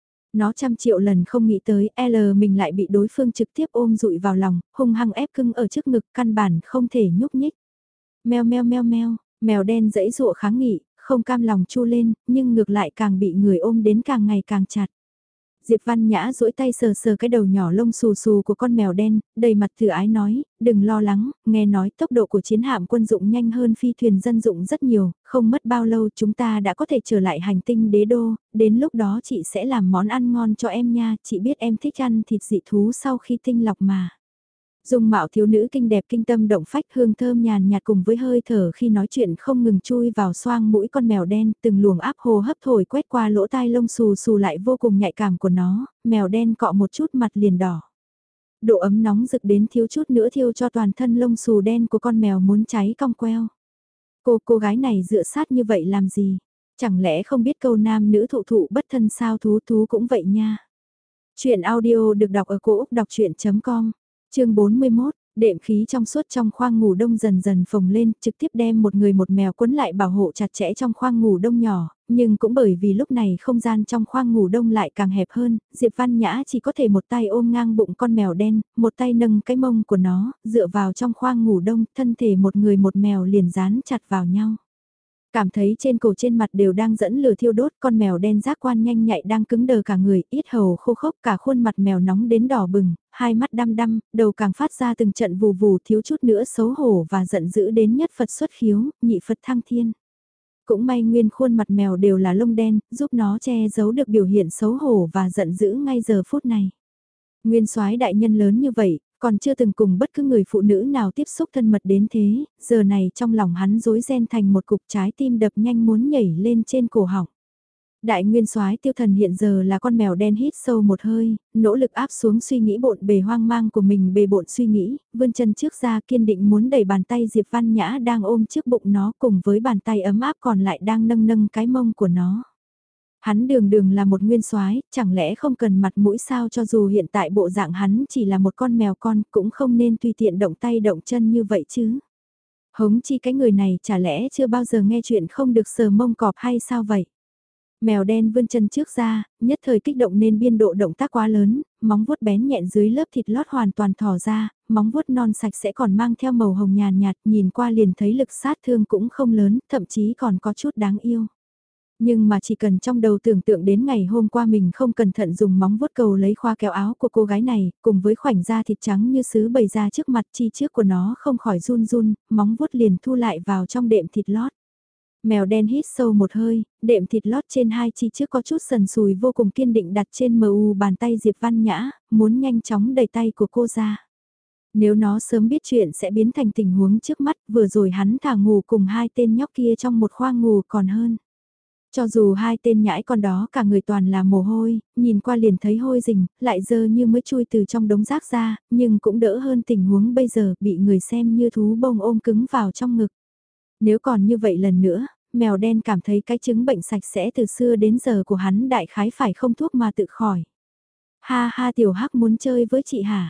Nó trăm triệu lần không nghĩ tới L mình lại bị đối phương trực tiếp ôm dụi vào lòng, hung hăng ép cưng ở trước ngực, căn bản không thể nhúc nhích. Meo meo meo meo, mèo đen dẫy dụa kháng nghị, không cam lòng chu lên, nhưng ngược lại càng bị người ôm đến càng ngày càng chặt. Diệp Văn Nhã duỗi tay sờ sờ cái đầu nhỏ lông xù xù của con mèo đen, đầy mặt từ ái nói, đừng lo lắng, nghe nói tốc độ của chiến hạm quân dụng nhanh hơn phi thuyền dân dụng rất nhiều, không mất bao lâu chúng ta đã có thể trở lại hành tinh đế đô, đến lúc đó chị sẽ làm món ăn ngon cho em nha, chị biết em thích ăn thịt dị thú sau khi tinh lọc mà. Dung mạo thiếu nữ kinh đẹp kinh tâm động phách, hương thơm nhàn nhạt cùng với hơi thở khi nói chuyện không ngừng chui vào xoang mũi con mèo đen, từng luồng áp hồ hấp thổi quét qua lỗ tai lông xù xù lại vô cùng nhạy cảm của nó, mèo đen cọ một chút mặt liền đỏ. Độ ấm nóng rực đến thiếu chút nữa thiêu cho toàn thân lông xù đen của con mèo muốn cháy cong queo. Cô gái này dựa sát như vậy làm gì? Chẳng lẽ không biết câu nam nữ thụ thụ bất thân sao, thú thú cũng vậy nha. Chuyện audio được đọc ở cổ Úc đọc chuyện.com, chương 41, đệm khí trong suốt trong khoang ngủ đông dần dần phồng lên, trực tiếp đem một người một mèo quấn lại bảo hộ chặt chẽ trong khoang ngủ đông nhỏ, nhưng cũng bởi vì lúc này không gian trong khoang ngủ đông lại càng hẹp hơn, Diệp Văn Nhã chỉ có thể một tay ôm ngang bụng con mèo đen, một tay nâng cái mông của nó, dựa vào trong khoang ngủ đông, thân thể một người một mèo liền dán chặt vào nhau. Cảm thấy trên cổ trên mặt đều đang dẫn lửa thiêu đốt, con mèo đen giác quan nhanh nhạy đang cứng đờ cả người, ít hầu khô khốc, cả khuôn mặt mèo nóng đến đỏ bừng, hai mắt đăm đăm, đầu càng phát ra từng trận vù vù, thiếu chút nữa xấu hổ và giận dữ đến nhất Phật xuất khiếu, nhị Phật thăng thiên. Cũng may nguyên khuôn mặt mèo đều là lông đen, giúp nó che giấu được biểu hiện xấu hổ và giận dữ ngay giờ phút này. Nguyên soái đại nhân lớn như vậy, còn chưa từng cùng bất cứ người phụ nữ nào tiếp xúc thân mật đến thế, giờ này trong lòng hắn rối ren thành một cục, trái tim đập nhanh muốn nhảy lên trên cổ họng. Đại nguyên soái Tiêu Thần hiện giờ là con mèo đen, hít sâu một hơi, nỗ lực áp xuống suy nghĩ bộn bề hoang mang của mình, bề bộn suy nghĩ, vươn chân trước ra kiên định muốn đẩy bàn tay Diệp Văn Nhã đang ôm trước bụng nó cùng với bàn tay ấm áp còn lại đang nâng nâng cái mông của nó. Hắn đường đường là một nguyên soái, chẳng lẽ không cần mặt mũi sao, cho dù hiện tại bộ dạng hắn chỉ là một con mèo con cũng không nên tùy tiện động tay động chân như vậy chứ. Hống chi cái người này chả lẽ chưa bao giờ nghe chuyện không được sờ mông cọp hay sao vậy? Mèo đen vươn chân trước ra, nhất thời kích động nên biên độ động tác quá lớn, móng vuốt bén nhẹn dưới lớp thịt lót hoàn toàn thò ra, móng vuốt non sạch sẽ còn mang theo màu hồng nhàn nhạt, nhìn qua liền thấy lực sát thương cũng không lớn, thậm chí còn có chút đáng yêu. Nhưng mà chỉ cần trong đầu tưởng tượng đến ngày hôm qua mình không cẩn thận dùng móng vuốt cầu lấy khoa kéo áo của cô gái này, cùng với khoảnh da thịt trắng như sứ bày ra trước mặt, chi trước của nó không khỏi run run, móng vuốt liền thu lại vào trong đệm thịt lót. Mèo đen hít sâu một hơi, đệm thịt lót trên hai chi trước có chút sần sùi vô cùng kiên định đặt trên bàn tay Diệp Văn Nhã, muốn nhanh chóng đẩy tay của cô ra. Nếu nó sớm biết chuyện sẽ biến thành tình huống trước mắt, vừa rồi hắn thả ngủ cùng hai tên nhóc kia trong một khoang ngủ còn hơn. Cho dù hai tên nhãi con đó cả người toàn là mồ hôi, nhìn qua liền thấy hôi rình, lại dơ như mới chui từ trong đống rác ra, nhưng cũng đỡ hơn tình huống bây giờ bị người xem như thú bông ôm cứng vào trong ngực. Nếu còn như vậy lần nữa, mèo đen cảm thấy cái chứng bệnh sạch sẽ từ xưa đến giờ của hắn đại khái phải không thuốc mà tự khỏi. Ha ha, tiểu hắc muốn chơi với chị hả?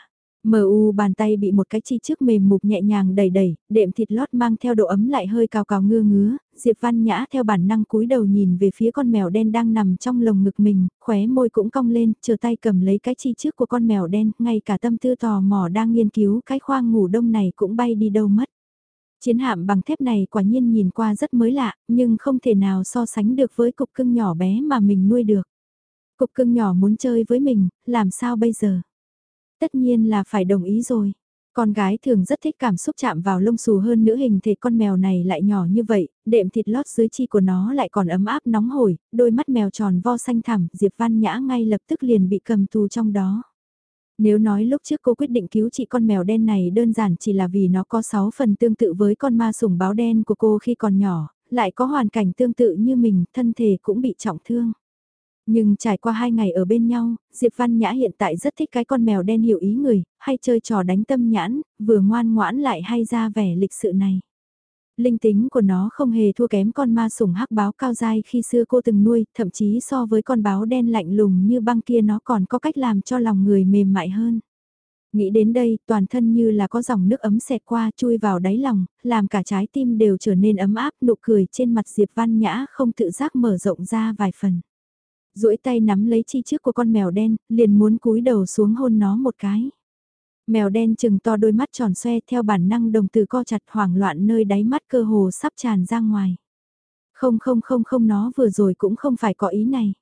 Bàn tay bị một cái chi trước mềm mục nhẹ nhàng đẩy đẩy, đệm thịt lót mang theo độ ấm lại hơi cào cào ngưa ngứa, Diệp Văn Nhã theo bản năng cúi đầu nhìn về phía con mèo đen đang nằm trong lồng ngực mình, khóe môi cũng cong lên, chờ tay cầm lấy cái chi trước của con mèo đen, ngay cả tâm tư tò mò đang nghiên cứu cái khoang ngủ đông này cũng bay đi đâu mất. Chiến hạm bằng thép này quả nhiên nhìn qua rất mới lạ, nhưng không thể nào so sánh được với cục cưng nhỏ bé mà mình nuôi được. Cục cưng nhỏ muốn chơi với mình, làm sao bây giờ? Tất nhiên là phải đồng ý rồi. Con gái thường rất thích cảm xúc chạm vào lông xù hơn nữa, hình thể con mèo này lại nhỏ như vậy, đệm thịt lót dưới chi của nó lại còn ấm áp nóng hổi, đôi mắt mèo tròn vo xanh thẳm, Diệp Văn Nhã ngay lập tức liền bị cầm tù trong đó. Nếu nói lúc trước cô quyết định cứu chị con mèo đen này đơn giản chỉ là vì nó có 6 phần tương tự với con ma sủng báo đen của cô khi còn nhỏ, lại có hoàn cảnh tương tự như mình, thân thể cũng bị trọng thương. Nhưng trải qua 2 ngày ở bên nhau, Diệp Văn Nhã hiện tại rất thích cái con mèo đen hiểu ý người, hay chơi trò đánh tâm nhãn, vừa ngoan ngoãn lại hay ra vẻ lịch sự này. Linh tính của nó không hề thua kém con ma sủng hắc báo cao dai khi xưa cô từng nuôi, thậm chí so với con báo đen lạnh lùng như băng kia nó còn có cách làm cho lòng người mềm mại hơn. Nghĩ đến đây, toàn thân như là có dòng nước ấm xẹt qua chui vào đáy lòng, làm cả trái tim đều trở nên ấm áp, nụ cười trên mặt Diệp Văn Nhã không tự giác mở rộng ra vài phần. Duỗi tay nắm lấy chi trước của con mèo đen, liền muốn cúi đầu xuống hôn nó một cái. Mèo đen chừng to đôi mắt tròn xoe theo bản năng đồng tử co chặt, hoảng loạn nơi đáy mắt cơ hồ sắp tràn ra ngoài. Không không không không, nó vừa rồi cũng không phải có ý này.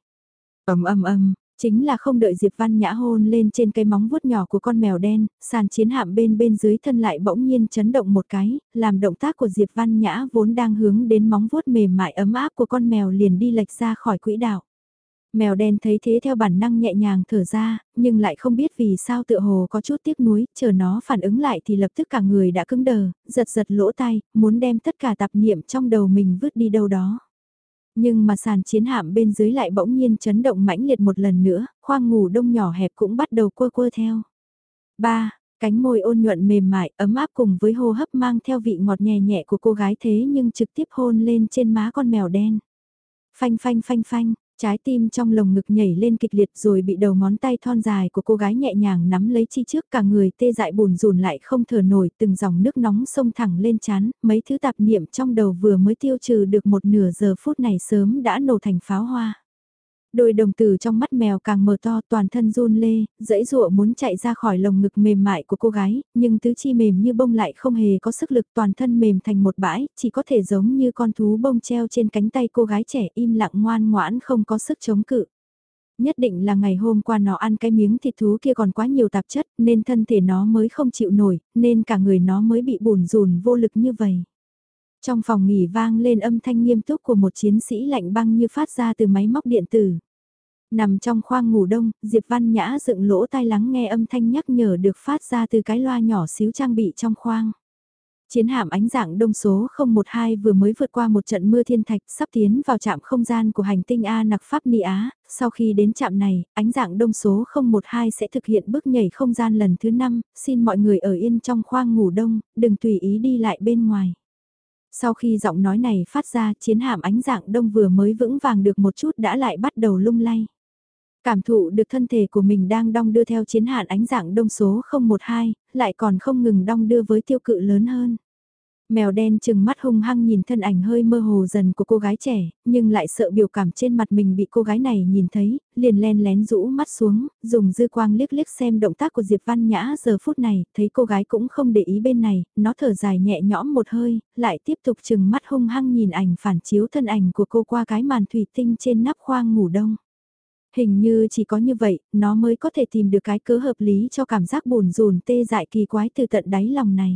Chính là không đợi Diệp Văn Nhã hôn lên trên cái móng vuốt nhỏ của con mèo đen, sàn chiến hạm bên dưới thân lại bỗng nhiên chấn động một cái, làm động tác của Diệp Văn Nhã vốn đang hướng đến móng vuốt mềm mại ấm áp của con mèo liền đi lệch ra khỏi quỹ đạo. Mèo đen thấy thế theo bản năng nhẹ nhàng thở ra, nhưng lại không biết vì sao tựa hồ có chút tiếc nuối, chờ nó phản ứng lại thì lập tức cả người đã cứng đờ, giật giật lỗ tai, muốn đem tất cả tạp niệm trong đầu mình vứt đi đâu đó. Nhưng mà sàn chiến hạm bên dưới lại bỗng nhiên chấn động mãnh liệt một lần nữa, khoang ngủ đông nhỏ hẹp cũng bắt đầu quơ quơ theo. 3. Cánh môi ôn nhuận mềm mại, ấm áp cùng với hô hấp mang theo vị ngọt nhẹ nhẹ của cô gái thế nhưng trực tiếp hôn lên trên má con mèo đen. Phanh phanh phanh phanh, trái tim trong lồng ngực nhảy lên kịch liệt rồi bị đầu ngón tay thon dài của cô gái nhẹ nhàng nắm lấy chi trước, cả người tê dại bùn rùn lại không thở nổi, từng dòng nước nóng xông thẳng lên trán, mấy thứ tạp niệm trong đầu vừa mới tiêu trừ được một nửa giờ phút này sớm đã nổ thành pháo hoa. Đôi đồng tử trong mắt mèo càng mở to, toàn thân run lê, dãy dụa muốn chạy ra khỏi lồng ngực mềm mại của cô gái, nhưng tứ chi mềm như bông lại không hề có sức lực, toàn thân mềm thành một bãi, chỉ có thể giống như con thú bông treo trên cánh tay cô gái trẻ im lặng ngoan ngoãn không có sức chống cự. Nhất định là ngày hôm qua nó ăn cái miếng thịt thú kia còn quá nhiều tạp chất nên thân thể nó mới không chịu nổi, nên cả người nó mới bị bủn rùn vô lực như vậy. Trong phòng nghỉ vang lên âm thanh nghiêm túc của một chiến sĩ lạnh băng như phát ra từ máy móc điện tử. Nằm trong khoang ngủ đông, Diệp Văn Nhã dựng lỗ tai lắng nghe âm thanh nhắc nhở được phát ra từ cái loa nhỏ xíu trang bị trong khoang. Chiến hạm ánh dạng đông số 012 vừa mới vượt qua một trận mưa thiên thạch sắp tiến vào trạm không gian của hành tinh A Nặc Pháp Ni Á. Sau khi đến trạm này, ánh dạng đông số 012 sẽ thực hiện bước nhảy không gian lần thứ 5, xin mọi người ở yên trong khoang ngủ đông, đừng tùy ý đi lại bên ngoài. Sau khi giọng nói này phát ra, chiến hạm ánh dạng đông vừa mới vững vàng được một chút đã lại bắt đầu lung lay. Cảm thụ được thân thể của mình đang đong đưa theo chiến hạn ánh dạng đông số 012, lại còn không ngừng đong đưa với tiêu cự lớn hơn. Mèo đen chừng mắt hung hăng nhìn thân ảnh hơi mơ hồ dần của cô gái trẻ, nhưng lại sợ biểu cảm trên mặt mình bị cô gái này nhìn thấy, liền len lén rũ mắt xuống, dùng dư quang liếc liếc xem động tác của Diệp Văn Nhã giờ phút này, thấy cô gái cũng không để ý bên này, nó thở dài nhẹ nhõm một hơi, lại tiếp tục chừng mắt hung hăng nhìn ảnh phản chiếu thân ảnh của cô qua cái màn thủy tinh trên nắp khoang ngủ đông. Hình như chỉ có như vậy, nó mới có thể tìm được cái cớ hợp lý cho cảm giác buồn rùn tê dại kỳ quái từ tận đáy lòng này.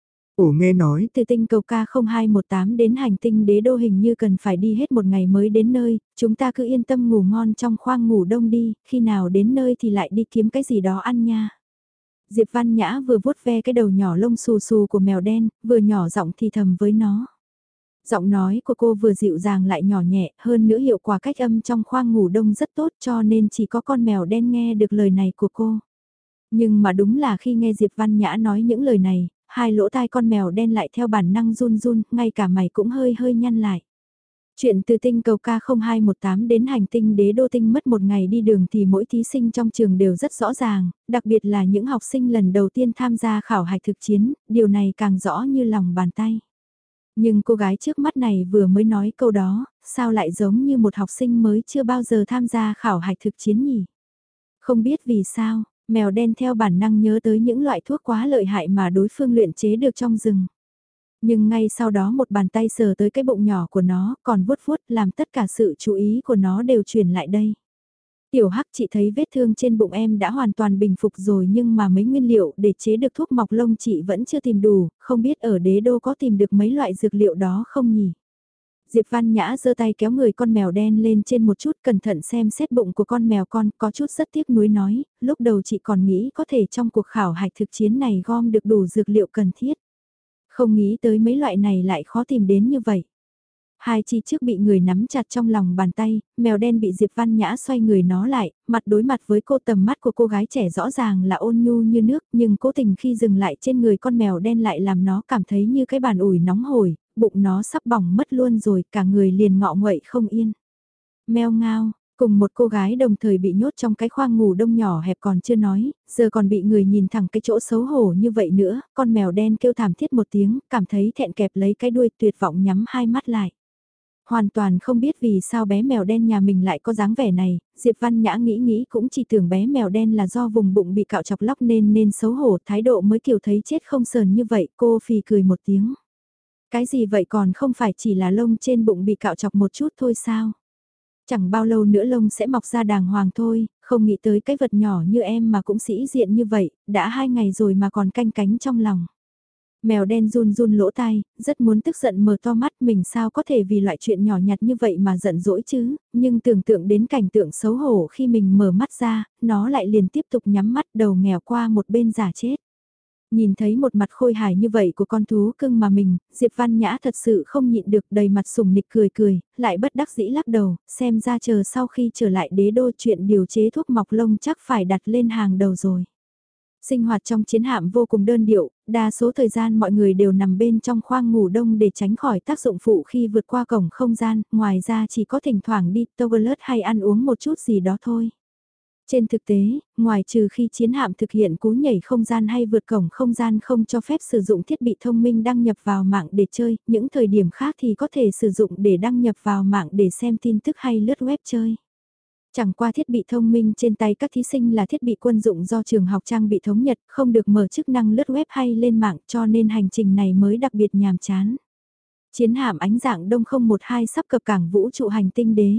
Ồ nghe nói, Từ tinh cầu K0218 đến hành tinh đế đô hình như cần phải đi hết một ngày mới đến nơi, chúng ta cứ yên tâm ngủ ngon trong khoang ngủ đông đi, khi nào đến nơi thì lại đi kiếm cái gì đó ăn nha. Diệp Văn Nhã vừa vuốt ve cái đầu nhỏ lông xù xù của mèo đen, vừa nhỏ giọng thì thầm với nó. Giọng nói của cô vừa dịu dàng lại nhỏ nhẹ, hơn nữa hiệu quả cách âm trong khoang ngủ đông rất tốt cho nên chỉ có con mèo đen nghe được lời này của cô. Nhưng mà đúng là khi nghe Diệp Văn Nhã nói những lời này, hai lỗ tai con mèo đen lại theo bản năng run run, ngay cả mày cũng hơi hơi nhăn lại. Chuyện từ tinh cầu K0218 đến hành tinh đế đô tinh mất một ngày đi đường thì mỗi thí sinh trong trường đều rất rõ ràng, đặc biệt là những học sinh lần đầu tiên tham gia khảo hạch thực chiến, điều này càng rõ như lòng bàn tay. Nhưng cô gái trước mắt này vừa mới nói câu đó, sao lại giống như một học sinh mới chưa bao giờ tham gia khảo hạch thực chiến nhỉ? Không biết vì sao, mèo đen theo bản năng nhớ tới những loại thuốc quá lợi hại mà đối phương luyện chế được trong rừng. Nhưng ngay sau đó một bàn tay sờ tới cái bụng nhỏ của nó, còn vuốt vuốt làm tất cả sự chú ý của nó đều chuyển lại đây. Tiểu Hắc, chị thấy vết thương trên bụng em đã hoàn toàn bình phục rồi nhưng mà mấy nguyên liệu để chế được thuốc mọc lông chị vẫn chưa tìm đủ, không biết ở đế đô có tìm được mấy loại dược liệu đó không nhỉ? Diệp Văn Nhã giơ tay kéo người con mèo đen lên trên một chút, cẩn thận xem xét bụng của con mèo con, có chút rất tiếc nuối nói, lúc đầu chị còn nghĩ có thể trong cuộc khảo hạch thực chiến này gom được đủ dược liệu cần thiết. Không nghĩ tới mấy loại này lại khó tìm đến như vậy. Hai chi trước bị người nắm chặt trong lòng bàn tay, mèo đen bị Diệp Văn Nhã xoay người nó lại, mặt đối mặt với cô, tầm mắt của cô gái trẻ rõ ràng là ôn nhu như nước, nhưng cố tình khi dừng lại trên người con mèo đen lại làm nó cảm thấy như cái bàn ủi nóng hổi, bụng nó sắp bỏng mất luôn rồi, cả người liền ngọ nguậy không yên. Meo ngao, cùng một cô gái đồng thời bị nhốt trong cái khoang ngủ đông nhỏ hẹp còn chưa nói, giờ còn bị người nhìn thẳng cái chỗ xấu hổ như vậy nữa, con mèo đen kêu thảm thiết một tiếng, cảm thấy thẹn kẹp lấy cái đuôi, tuyệt vọng nhắm hai mắt lại. Hoàn toàn không biết vì sao bé mèo đen nhà mình lại có dáng vẻ này, Diệp Văn Nhã nghĩ cũng chỉ tưởng bé mèo đen là do vùng bụng bị cạo chọc lóc nên xấu hổ, thái độ mới kiểu thấy chết không sờn như vậy, cô phì cười một tiếng. Cái gì vậy, còn không phải chỉ là lông trên bụng bị cạo chọc một chút thôi sao? Chẳng bao lâu nữa lông sẽ mọc ra đàng hoàng thôi, không nghĩ tới cái vật nhỏ như em mà cũng sĩ diện như vậy, đã 2 ngày rồi mà còn canh cánh trong lòng. Mèo đen run run lỗ tai, rất muốn tức giận mở to mắt, mình sao có thể vì loại chuyện nhỏ nhặt như vậy mà giận dỗi chứ, nhưng tưởng tượng đến cảnh tượng xấu hổ khi mình mở mắt ra, nó lại liền tiếp tục nhắm mắt, đầu nghèo qua một bên giả chết. Nhìn thấy một mặt khôi hài như vậy của con thú cưng mà mình, Diệp Văn Nhã thật sự không nhịn được, đầy mặt sủng nịch cười, lại bất đắc dĩ lắc đầu, xem ra chờ sau khi trở lại đế đô chuyện điều chế thuốc mọc lông chắc phải đặt lên hàng đầu rồi. Sinh hoạt trong chiến hạm vô cùng đơn điệu, đa số thời gian mọi người đều nằm bên trong khoang ngủ đông để tránh khỏi tác dụng phụ khi vượt qua cổng không gian, ngoài ra chỉ có thỉnh thoảng đi toilet hay ăn uống một chút gì đó thôi. Trên thực tế, ngoài trừ khi chiến hạm thực hiện cú nhảy không gian hay vượt cổng không gian không cho phép sử dụng thiết bị thông minh đăng nhập vào mạng để chơi, những thời điểm khác thì có thể sử dụng để đăng nhập vào mạng để xem tin tức hay lướt web chơi. Chẳng qua thiết bị thông minh trên tay các thí sinh là thiết bị quân dụng do trường học trang bị thống nhất, không được mở chức năng lướt web hay lên mạng cho nên hành trình này mới đặc biệt nhàm chán. Chiến hạm ánh dạng Đông 012 sắp cập cảng vũ trụ hành tinh đế.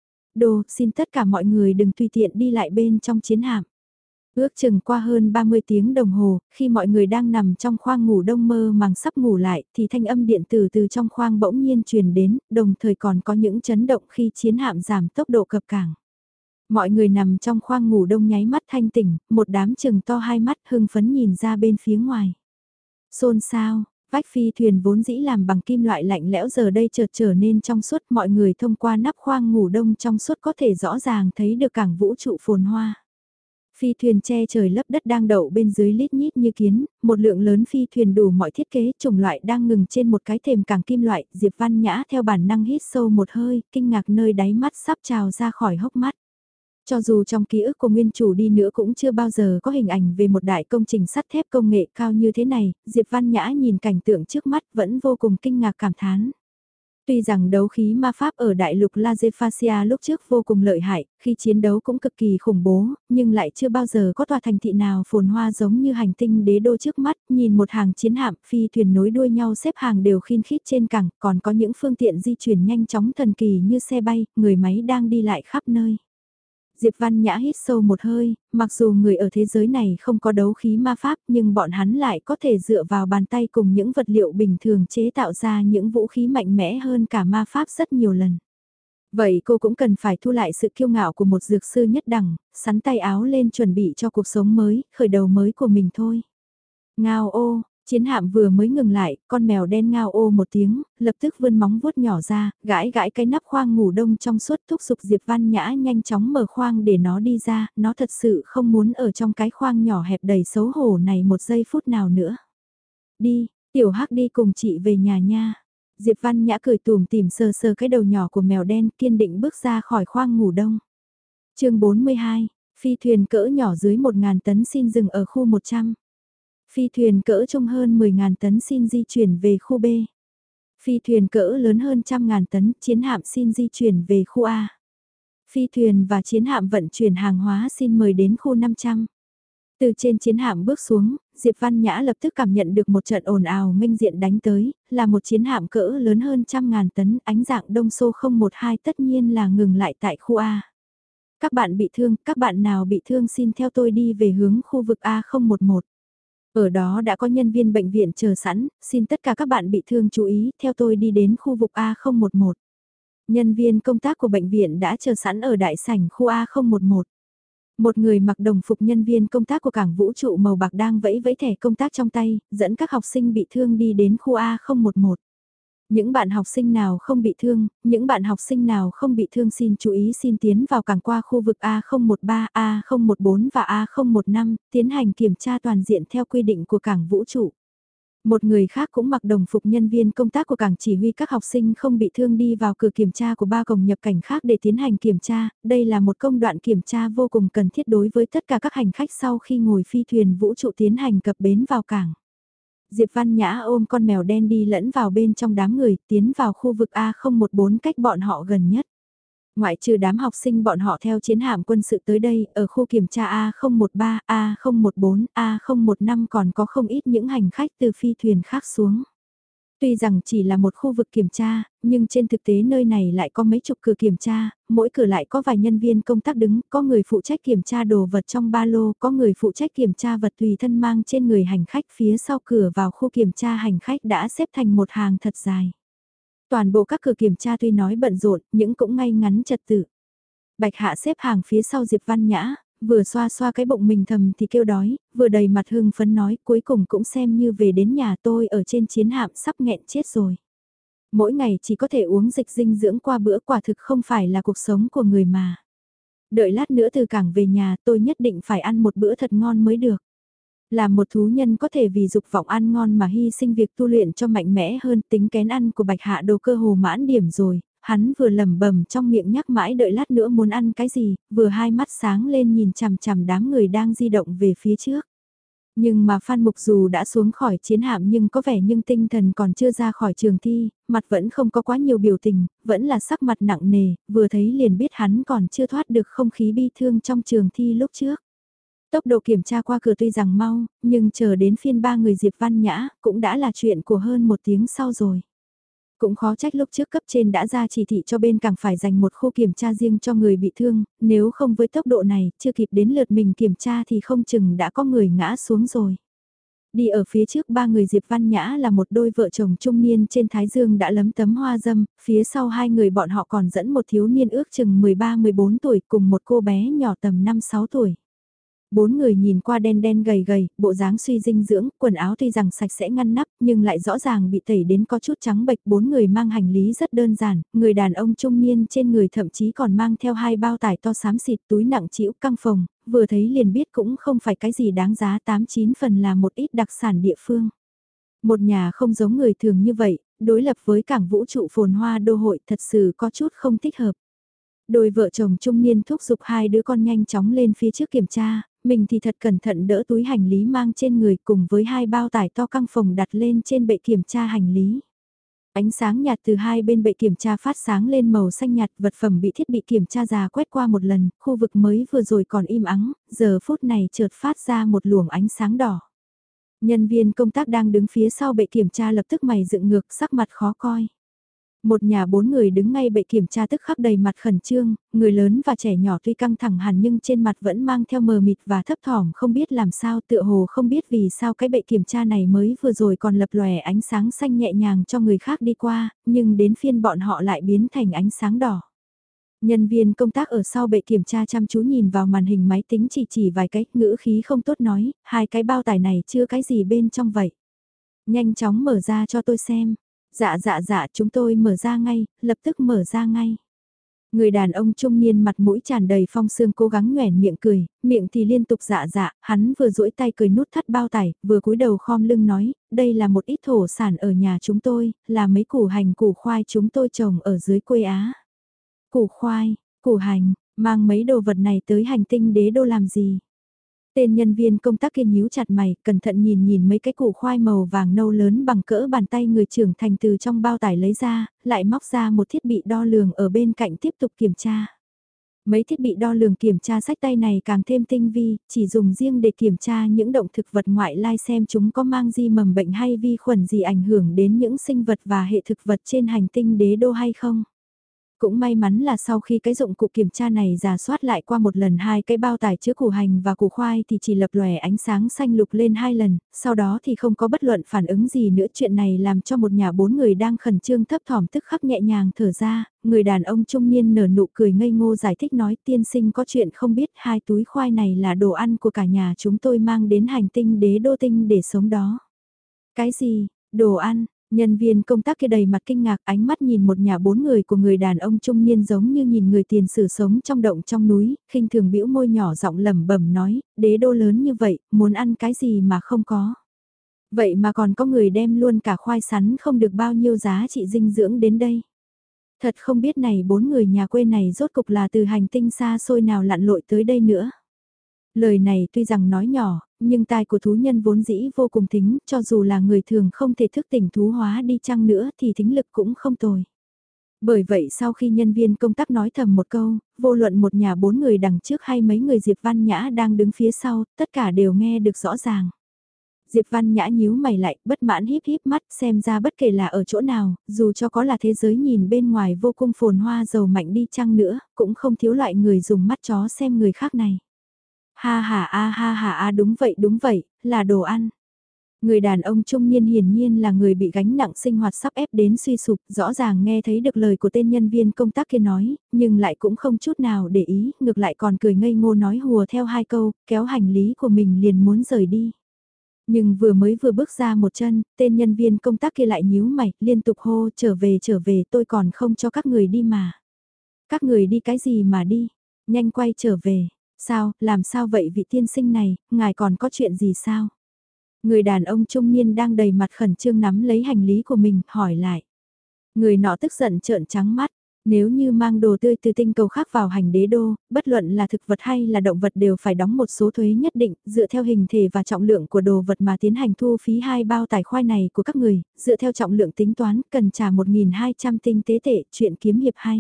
Đồ, xin tất cả mọi người đừng tùy tiện đi lại bên trong chiến hạm. Ước chừng qua hơn 30 tiếng đồng hồ, khi mọi người đang nằm trong khoang ngủ đông mơ màng sắp ngủ lại, thì thanh âm điện tử từ trong khoang bỗng nhiên truyền đến, đồng thời còn có những chấn động khi chiến hạm giảm tốc độ cập cảng. Mọi người nằm trong khoang ngủ đông nháy mắt thanh tỉnh, một đám chừng to hai mắt hưng phấn nhìn ra bên phía ngoài. Xôn xao, vách phi thuyền vốn dĩ làm bằng kim loại lạnh lẽo giờ đây chợt trở nên trong suốt, mọi người thông qua nắp khoang ngủ đông trong suốt có thể rõ ràng thấy được cảng vũ trụ phồn hoa. Phi thuyền che trời lấp đất đang đậu bên dưới lít nhít như kiến, một lượng lớn phi thuyền đủ mọi thiết kế chủng loại đang ngừng trên một cái thềm cảng kim loại, Diệp Văn Nhã theo bản năng hít sâu một hơi, kinh ngạc nơi đáy mắt sắp trào ra khỏi hốc mắt. Cho dù trong ký ức của nguyên chủ đi nữa cũng chưa bao giờ có hình ảnh về một đại công trình sắt thép công nghệ cao như thế này, Diệp Văn Nhã nhìn cảnh tượng trước mắt vẫn vô cùng kinh ngạc cảm thán. Tuy rằng đấu khí ma pháp ở đại lục Lazefacia lúc trước vô cùng lợi hại, khi chiến đấu cũng cực kỳ khủng bố, nhưng lại chưa bao giờ có tòa thành thị nào phồn hoa giống như hành tinh đế đô trước mắt, nhìn một hàng chiến hạm phi thuyền nối đuôi nhau xếp hàng đều khiên khít trên cảng, còn có những phương tiện di chuyển nhanh chóng thần kỳ như xe bay, người máy đang đi lại khắp nơi. Diệp Văn Nhã hít sâu một hơi, mặc dù người ở thế giới này không có đấu khí ma pháp nhưng bọn hắn lại có thể dựa vào bàn tay cùng những vật liệu bình thường chế tạo ra những vũ khí mạnh mẽ hơn cả ma pháp rất nhiều lần. Vậy cô cũng cần phải thu lại sự kiêu ngạo của một dược sư nhất đẳng, sắn tay áo lên chuẩn bị cho cuộc sống mới, khởi đầu mới của mình thôi. Ngao ô, chiến hạm vừa mới ngừng lại, con mèo đen ngao ô một tiếng, lập tức vươn móng vuốt nhỏ ra, gãi gãi cái nắp khoang ngủ đông trong suốt thúc giục Diệp Văn Nhã nhanh chóng mở khoang để nó đi ra, nó thật sự không muốn ở trong cái khoang nhỏ hẹp đầy xấu hổ này một giây phút nào nữa. Đi, tiểu hắc đi cùng chị về nhà nha. Diệp Văn Nhã cười tùm tìm sờ sờ cái đầu nhỏ của mèo đen kiên định bước ra khỏi khoang ngủ đông. Chương 42, phi thuyền cỡ nhỏ dưới 1.000 tấn xin dừng ở khu 100. Phi thuyền cỡ trung hơn 10.000 tấn xin di chuyển về khu B. Phi thuyền cỡ lớn hơn 100.000 tấn, chiến hạm xin di chuyển về khu A. Phi thuyền và chiến hạm vận chuyển hàng hóa xin mời đến khu 500. Từ trên chiến hạm bước xuống, Diệp Văn Nhã lập tức cảm nhận được một trận ồn ào nghênh diện đánh tới, là một chiến hạm cỡ lớn hơn 100.000 tấn, ánh dạng Đông Xô 012 tất nhiên là ngừng lại tại khu A. Các bạn bị thương, các bạn nào bị thương xin theo tôi đi về hướng khu vực A011. Ở đó đã có nhân viên bệnh viện chờ sẵn, xin tất cả các bạn bị thương chú ý, theo tôi đi đến khu vực A011. Nhân viên công tác của bệnh viện đã chờ sẵn ở đại sảnh khu A011. Một người mặc đồng phục nhân viên công tác của cảng vũ trụ màu bạc đang vẫy vẫy thẻ công tác trong tay, dẫn các học sinh bị thương đi đến khu A011. Những bạn học sinh nào không bị thương, những bạn học sinh nào không bị thương xin chú ý xin tiến vào cảng qua khu vực A013, A014 và A015, tiến hành kiểm tra toàn diện theo quy định của cảng vũ trụ. Một người khác cũng mặc đồng phục nhân viên công tác của cảng chỉ huy các học sinh không bị thương đi vào cửa kiểm tra của 3 cổng nhập cảnh khác để tiến hành kiểm tra. Đây là một công đoạn kiểm tra vô cùng cần thiết đối với tất cả các hành khách sau khi ngồi phi thuyền vũ trụ tiến hành cập bến vào cảng. Diệp Văn Nhã ôm con mèo đen đi lẫn vào bên trong đám người, tiến vào khu vực A014 cách bọn họ gần nhất. Ngoại trừ đám học sinh bọn họ theo chiến hạm quân sự tới đây, ở khu kiểm tra A013, A014, A015 còn có không ít những hành khách từ phi thuyền khác xuống. Tuy rằng chỉ là một khu vực kiểm tra, nhưng trên thực tế nơi này lại có mấy chục cửa kiểm tra, mỗi cửa lại có vài nhân viên công tác đứng, có người phụ trách kiểm tra đồ vật trong ba lô, có người phụ trách kiểm tra vật tùy thân mang trên người hành khách phía sau cửa vào khu kiểm tra hành khách đã xếp thành một hàng thật dài. Toàn bộ các cửa kiểm tra tuy nói bận rộn, nhưng cũng ngay ngắn trật tự. Bạch Hạ xếp hàng phía sau Diệp Văn Nhã, vừa xoa xoa cái bụng mình thầm thì kêu đói, vừa đầy mặt hưng phấn nói cuối cùng cũng xem như về đến nhà tôi ở trên chiến hạm sắp nghẹn chết rồi. Mỗi ngày chỉ có thể uống dịch dinh dưỡng qua bữa quả thực không phải là cuộc sống của người mà. Đợi lát nữa từ cảng về nhà tôi nhất định phải ăn một bữa thật ngon mới được. Là một thú nhân có thể vì dục vọng ăn ngon mà hy sinh việc tu luyện cho mạnh mẽ hơn tính kén ăn của Bạch Hạ đồ cơ hồ mãn điểm rồi, hắn vừa lẩm bẩm trong miệng nhắc mãi đợi lát nữa muốn ăn cái gì, vừa hai mắt sáng lên nhìn chằm chằm đám người đang di động về phía trước. Nhưng mà Phan Mục dù đã xuống khỏi chiến hạm nhưng có vẻ nhưng tinh thần còn chưa ra khỏi trường thi, mặt vẫn không có quá nhiều biểu tình, vẫn là sắc mặt nặng nề, vừa thấy liền biết hắn còn chưa thoát được không khí bi thương trong trường thi lúc trước. Tốc độ kiểm tra qua cửa tuy rằng mau, nhưng chờ đến phiên 3 người Diệp Văn Nhã cũng đã là chuyện của hơn 1 tiếng sau rồi. Cũng khó trách lúc trước cấp trên đã ra chỉ thị cho bên cảng phải dành một khu kiểm tra riêng cho người bị thương, nếu không với tốc độ này, chưa kịp đến lượt mình kiểm tra thì không chừng đã có người ngã xuống rồi. Đi ở phía trước 3 người Diệp Văn Nhã là một đôi vợ chồng trung niên trên thái dương đã lấm tấm hoa dâm, phía sau hai người bọn họ còn dẫn một thiếu niên ước chừng 13-14 tuổi cùng một cô bé nhỏ tầm 5-6 tuổi. 4 người nhìn qua đen đen gầy gầy, bộ dáng suy dinh dưỡng, quần áo tuy rằng sạch sẽ ngăn nắp nhưng lại rõ ràng bị tẩy đến có chút trắng bệch. 4 người mang hành lý rất đơn giản, người đàn ông trung niên trên người thậm chí còn mang theo 2 bao tải to xám xịt túi nặng trĩu căng phồng, vừa thấy liền biết cũng không phải cái gì đáng giá 8-9 phần là một ít đặc sản địa phương. Một nhà không giống người thường như vậy, đối lập với cảng vũ trụ phồn hoa đô hội thật sự có chút không thích hợp. Đôi vợ chồng trung niên thúc giục hai đứa con nhanh chóng lên phía trước kiểm tra, mình thì thật cẩn thận đỡ túi hành lý mang trên người cùng với hai bao tải to căng phòng đặt lên trên bệ kiểm tra hành lý. Ánh sáng nhạt từ hai bên bệ kiểm tra phát sáng lên màu xanh nhạt, vật phẩm bị thiết bị kiểm tra già quét qua một lần, khu vực mới vừa rồi còn im ắng, giờ phút này chợt phát ra một luồng ánh sáng đỏ. Nhân viên công tác đang đứng phía sau bệ kiểm tra lập tức mày dựng ngược, sắc mặt khó coi. Một nhà bốn người đứng ngay bệ kiểm tra tức khắc đầy mặt khẩn trương, người lớn và trẻ nhỏ tuy căng thẳng hẳn nhưng trên mặt vẫn mang theo mờ mịt và thấp thỏm không biết làm sao, tựa hồ không biết vì sao cái bệ kiểm tra này mới vừa rồi còn lập lòe ánh sáng xanh nhẹ nhàng cho người khác đi qua, nhưng đến phiên bọn họ lại biến thành ánh sáng đỏ. Nhân viên công tác ở sau bệ kiểm tra chăm chú nhìn vào màn hình máy tính chỉ vài cái, ngữ khí không tốt nói, hai cái bao tải này chưa cái gì bên trong vậy. Nhanh chóng mở ra cho tôi xem. Dạ, chúng tôi mở ra ngay, lập tức mở ra ngay. Người đàn ông trung niên mặt mũi tràn đầy phong sương cố gắng nhoẻn miệng cười, miệng thì liên tục dạ, hắn vừa duỗi tay cười nút thắt bao tải, vừa cúi đầu khom lưng nói, đây là một ít thổ sản ở nhà chúng tôi, là mấy củ hành củ khoai chúng tôi trồng ở dưới quê Á. Củ khoai, củ hành, mang mấy đồ vật này tới hành tinh đế đô làm gì? Tên nhân viên công tác kia nhíu chặt mày, cẩn thận nhìn mấy cái củ khoai màu vàng nâu lớn bằng cỡ bàn tay người trưởng thành từ trong bao tải lấy ra, lại móc ra một thiết bị đo lường ở bên cạnh tiếp tục kiểm tra. Mấy thiết bị đo lường kiểm tra sách tay này càng thêm tinh vi, chỉ dùng riêng để kiểm tra những động thực vật ngoại lai xem chúng có mang di mầm bệnh hay vi khuẩn gì ảnh hưởng đến những sinh vật và hệ thực vật trên hành tinh đế đô hay không. Cũng may mắn là sau khi cái dụng cụ kiểm tra này giả soát lại qua một lần hai cái bao tải chứa củ hành và củ khoai thì chỉ lập lòe ánh sáng xanh lục lên hai lần, sau đó thì không có bất luận phản ứng gì nữa. Chuyện này làm cho một nhà bốn người đang khẩn trương thấp thỏm tức khắc nhẹ nhàng thở ra, người đàn ông trung niên nở nụ cười ngây ngô giải thích nói tiên sinh có chuyện không biết hai túi khoai này là đồ ăn của cả nhà chúng tôi mang đến hành tinh đế đô tinh để sống đó. Cái gì, đồ ăn? Nhân viên công tác kia đầy mặt kinh ngạc ánh mắt nhìn một nhà bốn người của người đàn ông trung niên giống như nhìn người tiền sử sống trong động trong núi, khinh thường bĩu môi nhỏ giọng lẩm bẩm nói, đế đô lớn như vậy, muốn ăn cái gì mà không có. Vậy mà còn có người đem luôn cả khoai sắn không được bao nhiêu giá trị dinh dưỡng đến đây. Thật không biết này bốn người nhà quê này rốt cục là từ hành tinh xa xôi nào lặn lội tới đây nữa. Lời này tuy rằng nói nhỏ, nhưng tai của thú nhân vốn dĩ vô cùng thính, cho dù là người thường không thể thức tỉnh thú hóa đi chăng nữa thì thính lực cũng không tồi. Bởi vậy sau khi nhân viên công tác nói thầm một câu, vô luận một nhà bốn người đằng trước hay mấy người Diệp Văn Nhã đang đứng phía sau, tất cả đều nghe được rõ ràng. Diệp Văn Nhã nhíu mày lại, bất mãn híp mắt, xem ra bất kể là ở chỗ nào, dù cho có là thế giới nhìn bên ngoài vô cùng phồn hoa giàu mạnh đi chăng nữa, cũng không thiếu loại người dùng mắt chó xem người khác này. Ha ha đúng vậy, là đồ ăn. Người đàn ông trung niên hiển nhiên là người bị gánh nặng sinh hoạt sắp ép đến suy sụp, rõ ràng nghe thấy được lời của tên nhân viên công tác kia nói, nhưng lại cũng không chút nào để ý, ngược lại còn cười ngây ngô nói hùa theo hai câu, kéo hành lý của mình liền muốn rời đi. Nhưng vừa bước ra một chân, tên nhân viên công tác kia lại nhíu mày, liên tục hô trở về tôi còn không cho các người đi mà. Các người đi cái gì mà đi, nhanh quay trở về. Sao, làm sao vậy vị tiên sinh này, ngài còn có chuyện gì sao? Người đàn ông trung niên đang đầy mặt khẩn trương nắm lấy hành lý của mình, hỏi lại. Người nọ tức giận trợn trắng mắt, nếu như mang đồ tươi từ tinh cầu khác vào hành đế đô, bất luận là thực vật hay là động vật đều phải đóng một số thuế nhất định, dựa theo hình thể và trọng lượng của đồ vật mà tiến hành thu phí hai bao tải khoai này của các người, dựa theo trọng lượng tính toán, cần trả 1.200 tinh tế tệ, chuyện kiếm hiệp hay.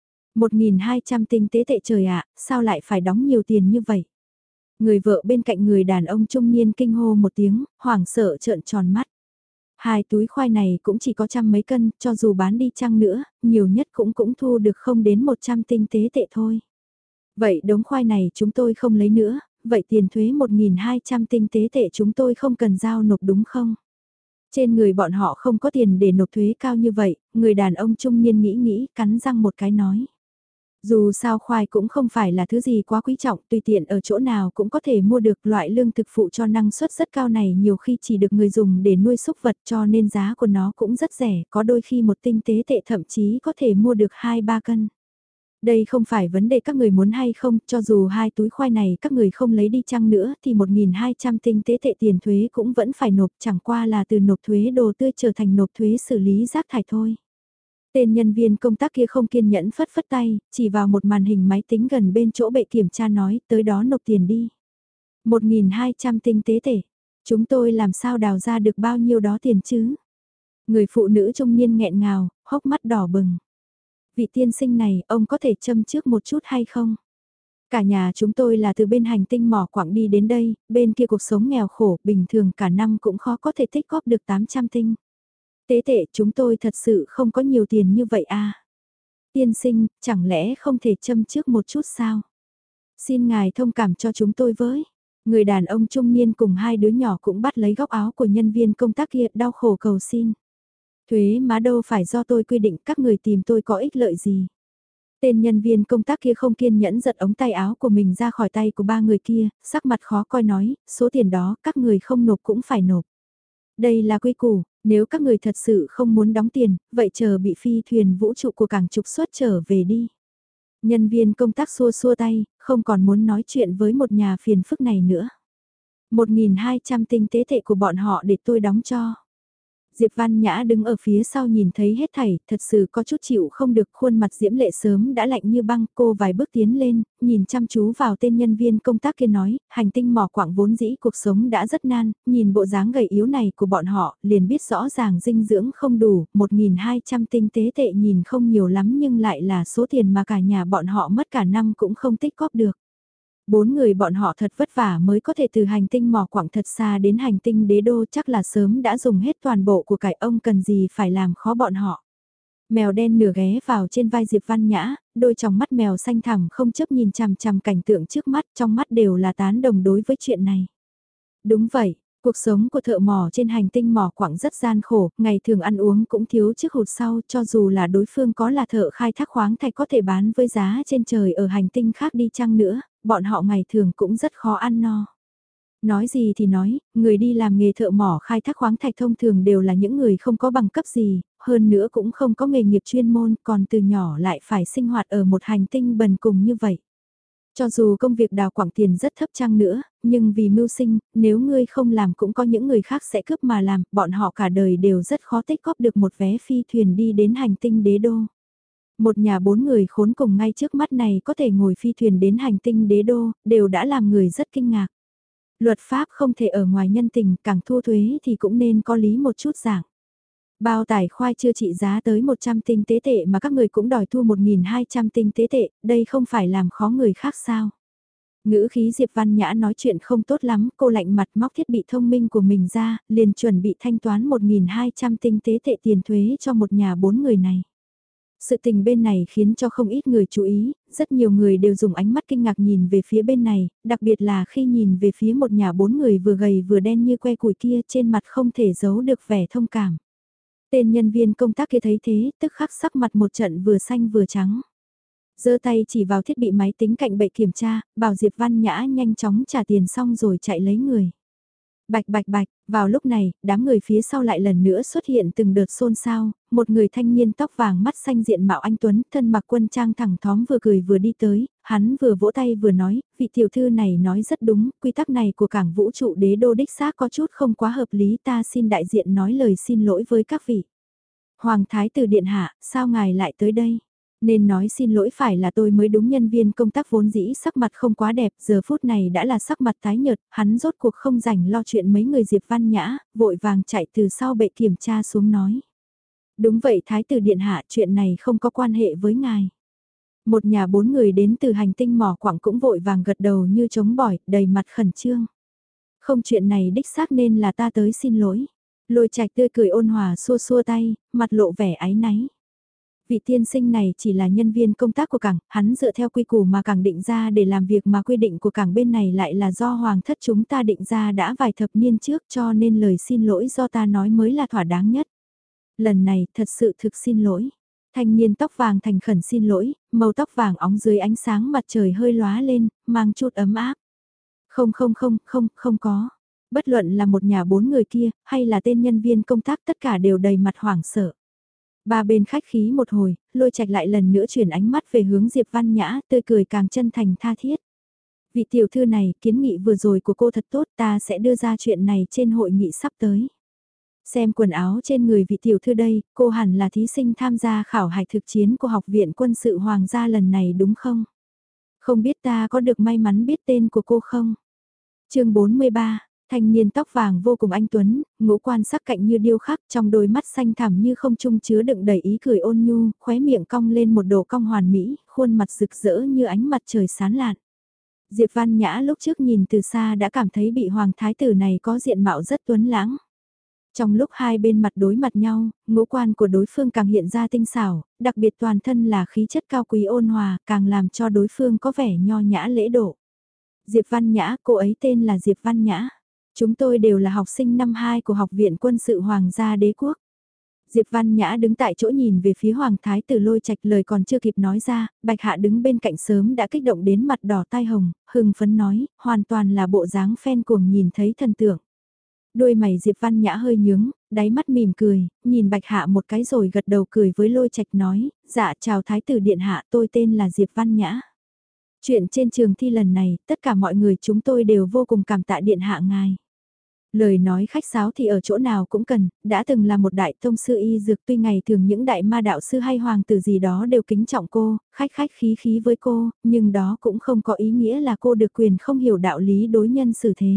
1.200 tinh tế tệ trời ạ, sao lại phải đóng nhiều tiền như vậy? Người vợ bên cạnh người đàn ông trung niên kinh hô một tiếng, hoảng sợ trợn tròn mắt. Hai túi khoai này cũng chỉ có trăm mấy cân, cho dù bán đi chăng nữa, nhiều nhất cũng thu được không đến 100 tinh tế tệ thôi. Vậy đống khoai này chúng tôi không lấy nữa, vậy tiền thuế 1.200 tinh tế tệ chúng tôi không cần giao nộp đúng không? Trên người bọn họ không có tiền để nộp thuế cao như vậy, người đàn ông trung niên nghĩ cắn răng một cái nói. Dù sao khoai cũng không phải là thứ gì quá quý trọng, tùy tiện ở chỗ nào cũng có thể mua được loại lương thực phụ cho năng suất rất cao này nhiều khi chỉ được người dùng để nuôi súc vật cho nên giá của nó cũng rất rẻ, có đôi khi một tinh tế tệ thậm chí có thể mua được 2-3 cân. Đây không phải vấn đề các người muốn hay không, cho dù 2 túi khoai này các người không lấy đi chăng nữa thì 1.200 tinh tế tệ tiền thuế cũng vẫn phải nộp, chẳng qua là từ nộp thuế đồ tươi trở thành nộp thuế xử lý rác thải thôi. Tên nhân viên công tác kia không kiên nhẫn phất phất tay, chỉ vào một màn hình máy tính gần bên chỗ bệ kiểm tra nói tới đó nộp tiền đi. 1.200 tinh tế tệ, chúng tôi làm sao đào ra được bao nhiêu đó tiền chứ? Người phụ nữ trung niên nghẹn ngào, hốc mắt đỏ bừng. Vị tiên sinh này, ông có thể châm trước một chút hay không? Cả nhà chúng tôi là từ bên hành tinh mỏ quặng đi đến đây, bên kia cuộc sống nghèo khổ, bình thường cả năm cũng khó có thể tích góp được 800 tinh. Tế tệ chúng tôi thật sự không có nhiều tiền như vậy à? Tiên sinh, chẳng lẽ không thể châm trước một chút sao? Xin ngài thông cảm cho chúng tôi với. Người đàn ông trung niên cùng 2 đứa nhỏ cũng bắt lấy góc áo của nhân viên công tác kia đau khổ cầu xin. Thuế má đâu phải do tôi quy định, các người tìm tôi có ích lợi gì. Tên nhân viên công tác kia không kiên nhẫn giật ống tay áo của mình ra khỏi tay của 3 người kia, sắc mặt khó coi nói, số tiền đó các người không nộp cũng phải nộp. Đây là quy củ, nếu các người thật sự không muốn đóng tiền, vậy chờ bị phi thuyền vũ trụ của cảng trục xuất trở về đi. Nhân viên công tác xua xua tay, không còn muốn nói chuyện với một nhà phiền phức này nữa. 1.200 tinh tế tệ của bọn họ để tôi đóng cho. Diệp Văn Nhã đứng ở phía sau nhìn thấy hết thảy, thật sự có chút chịu không được, khuôn mặt diễm lệ sớm đã lạnh như băng, cô vài bước tiến lên, nhìn chăm chú vào tên nhân viên công tác kia nói, hành tinh mỏ quặng vốn dĩ cuộc sống đã rất nan, nhìn bộ dáng gầy yếu này của bọn họ, liền biết rõ ràng dinh dưỡng không đủ, 1.200 tinh tế tệ nhìn không nhiều lắm nhưng lại là số tiền mà cả nhà bọn họ mất cả năm cũng không tích góp được. 4 người bọn họ thật vất vả mới có thể từ hành tinh mỏ quặng thật xa đến hành tinh đế đô, chắc là sớm đã dùng hết toàn bộ của cải, ông cần gì phải làm khó bọn họ. Mèo đen nửa ghé vào trên vai Diệp Văn Nhã, đôi tròng mắt mèo xanh thẳm không chớp nhìn chằm chằm cảnh tượng trước mắt, trong mắt đều là tán đồng đối với chuyện này. Đúng vậy, cuộc sống của thợ mỏ trên hành tinh mỏ quặng rất gian khổ, ngày thường ăn uống cũng thiếu trước hụt sau, cho dù là đối phương có là thợ khai thác khoáng thạch có thể bán với giá trên trời ở hành tinh khác đi chăng nữa, bọn họ ngày thường cũng rất khó ăn no. Nói gì thì nói, người đi làm nghề thợ mỏ khai thác khoáng thạch thông thường đều là những người không có bằng cấp gì, hơn nữa cũng không có nghề nghiệp chuyên môn, còn từ nhỏ lại phải sinh hoạt ở một hành tinh bần cùng như vậy. Cho dù công việc đào quảng tiền rất thấp chăng nữa, nhưng vì mưu sinh, nếu ngươi không làm cũng có những người khác sẽ cướp mà làm, bọn họ cả đời đều rất khó tích góp được một vé phi thuyền đi đến hành tinh đế đô. Một nhà 4 người khốn cùng ngay trước mắt này có thể ngồi phi thuyền đến hành tinh đế đô, đều đã làm người rất kinh ngạc. Luật pháp không thể ở ngoài nhân tình, càng thu thuế thì cũng nên có lý một chút dạng. Bao tải khoai chưa trị giá tới 100 tinh tế tệ mà các người cũng đòi thu 1.200 tinh tế tệ, đây không phải làm khó người khác sao? Ngữ khí Diệp Văn Nhã nói chuyện không tốt lắm, cô lạnh mặt móc thiết bị thông minh của mình ra, liền chuẩn bị thanh toán 1.200 tinh tế tệ tiền thuế cho một nhà 4 người này. Sự tình bên này khiến cho không ít người chú ý, rất nhiều người đều dùng ánh mắt kinh ngạc nhìn về phía bên này, đặc biệt là khi nhìn về phía một nhà 4 người vừa gầy vừa đen như que củi kia, trên mặt không thể giấu được vẻ thông cảm. Tên nhân viên công tác kia thấy thế, tức khắc sắc mặt một trận vừa xanh vừa trắng. Giơ tay chỉ vào thiết bị máy tính cạnh bệ kiểm tra, bảo Diệp Văn Nhã nhanh chóng trả tiền xong rồi chạy lấy người. Bạch bạch bạch, vào lúc này, đám người phía sau lại lần nữa xuất hiện từng đợt xôn xao, một người thanh niên tóc vàng mắt xanh diện mạo anh Tuấn, thân mặc quân trang thẳng thóm vừa cười vừa đi tới, hắn vừa vỗ tay vừa nói, vị tiểu thư này nói rất đúng, quy tắc này của cảng vũ trụ đế đô đích xác có chút không quá hợp lý, ta xin đại diện nói lời xin lỗi với các vị. Hoàng thái tử điện hạ, sao ngài lại tới đây? Nên nói xin lỗi phải là tôi mới đúng, nhân viên công tác vốn dĩ sắc mặt không quá đẹp, giờ phút này đã là sắc mặt tái nhợt, hắn rốt cuộc không rảnh lo chuyện mấy người Diệp Văn Nhã, vội vàng chạy từ sau bệ kiểm tra xuống nói. Đúng vậy thái tử điện hạ, chuyện này không có quan hệ với ngài. Một nhà 4 người đến từ hành tinh mỏ quặng cũng vội vàng gật đầu như trống bỏi, đầy mặt khẩn trương. Không, chuyện này đích xác nên là ta tới xin lỗi. Lôi Trạch tươi cười ôn hòa xua xua tay, mặt lộ vẻ áy náy. Vị tiên sinh này chỉ là nhân viên công tác của cảng, hắn dựa theo quy củ mà cảng định ra để làm việc, mà quy định của cảng bên này lại là do hoàng thất chúng ta định ra đã vài thập niên trước, cho nên lời xin lỗi do ta nói mới là thỏa đáng nhất. Lần này thật sự thực xin lỗi. Thanh niên tóc vàng thành khẩn xin lỗi, màu tóc vàng óng dưới ánh sáng mặt trời hơi lóa lên, mang chút ấm áp. Không có. Bất luận là một nhà 4 người kia, hay là tên nhân viên công tác, tất cả đều đầy mặt hoảng sợ. Ba bên khách khí một hồi, Lôi Trạch lại lần nữa chuyển ánh mắt về hướng Diệp Văn Nhã, tươi cười càng chân thành tha thiết. Vị tiểu thư này, kiến nghị vừa rồi của cô thật tốt, ta sẽ đưa ra chuyện này trên hội nghị sắp tới. Xem quần áo trên người vị tiểu thư đây, cô hẳn là thí sinh tham gia khảo hạch thực chiến của Học viện Quân sự Hoàng gia lần này đúng không? Không biết ta có được may mắn biết tên của cô không? Chương 43, thanh niên tóc vàng vô cùng anh tuấn, ngũ quan sắc cạnh như điêu khắc, trong đôi mắt xanh thẳm như không trung chứa đựng đầy ý cười ôn nhu, khóe miệng cong lên một độ cong hoàn mỹ, khuôn mặt rực rỡ như ánh mặt trời sáng lạn. Diệp Văn Nhã lúc trước nhìn từ xa đã cảm thấy bị hoàng thái tử này có diện mạo rất tuấn lãng. Trong lúc hai bên mặt đối mặt nhau, ngũ quan của đối phương càng hiện ra tinh xảo, đặc biệt toàn thân là khí chất cao quý ôn hòa, càng làm cho đối phương có vẻ nho nhã lễ độ. Diệp Văn Nhã, cô ấy tên là Diệp Văn Nhã. Chúng tôi đều là học sinh năm 2 của Học viện Quân sự Hoàng gia Đế quốc. Diệp Văn Nhã đứng tại chỗ nhìn về phía Hoàng thái tử Lôi Trạch, lời còn chưa kịp nói ra, Bạch Hạ đứng bên cạnh sớm đã kích động đến mặt đỏ tai hồng, hưng phấn nói, hoàn toàn là bộ dáng fan cuồng nhìn thấy thần tượng. Đôi mày Diệp Văn Nhã hơi nhướng, đáy mắt mỉm cười, nhìn Bạch Hạ một cái rồi gật đầu cười với Lôi Trạch nói, dạ chào thái tử điện hạ, tôi tên là Diệp Văn Nhã. Chuyện trên trường thi lần này, tất cả mọi người chúng tôi đều vô cùng cảm tạ điện hạ ngài. Lời nói khách sáo thì ở chỗ nào cũng cần, đã từng là một đại tông sư y dược, tuy ngày thường những đại ma đạo sư hay hoàng tử gì đó đều kính trọng cô, khách khách khí khí với cô, nhưng đó cũng không có ý nghĩa là cô được quyền không hiểu đạo lý đối nhân xử thế.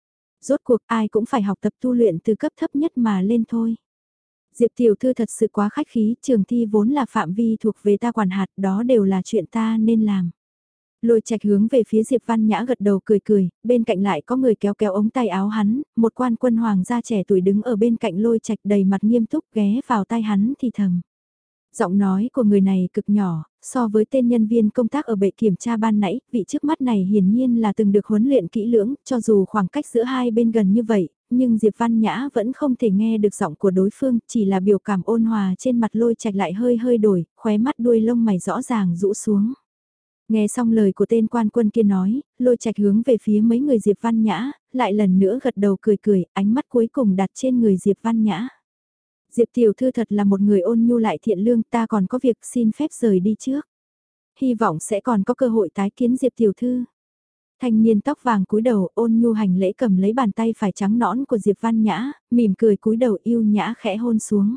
Rốt cuộc ai cũng phải học tập tu luyện từ cấp thấp nhất mà lên thôi. Diệp tiểu thư thật sự quá khách khí, trường thi vốn là phạm vi thuộc về ta quản hạt, đó đều là chuyện ta nên làm. Lôi Trạch hướng về phía Diệp Văn Nhã gật đầu cười cười, bên cạnh lại có người kéo kéo ống tay áo hắn, một quan quân hoàng gia trẻ tuổi đứng ở bên cạnh Lôi Trạch đầy mặt nghiêm túc ghé vào tai hắn thì thầm. Giọng nói của người này cực nhỏ, so với tên nhân viên công tác ở bệ kiểm tra ban nãy, vị trước mắt này hiển nhiên là từng được huấn luyện kỹ lưỡng, cho dù khoảng cách giữa hai bên gần như vậy, nhưng Diệp Văn Nhã vẫn không thể nghe được giọng của đối phương, chỉ là biểu cảm ôn hòa trên mặt Lôi Trạch lại hơi hơi đổi, khóe mắt đuôi lông mày rõ ràng rũ xuống. Nghe xong lời của tên quan quân kia nói, Lôi Trạch hướng về phía mấy người Diệp Văn Nhã, lại lần nữa gật đầu cười cười, ánh mắt cuối cùng đặt trên người Diệp Văn Nhã. Diệp tiểu thư thật là một người ôn nhu lại thiện lương, ta còn có việc xin phép rời đi trước. Hy vọng sẽ còn có cơ hội tái kiến Diệp tiểu thư. Thanh niên tóc vàng cúi đầu ôn nhu hành lễ cầm lấy bàn tay phải trắng nõn của Diệp Văn Nhã, mỉm cười cúi đầu yêu nhã khẽ hôn xuống.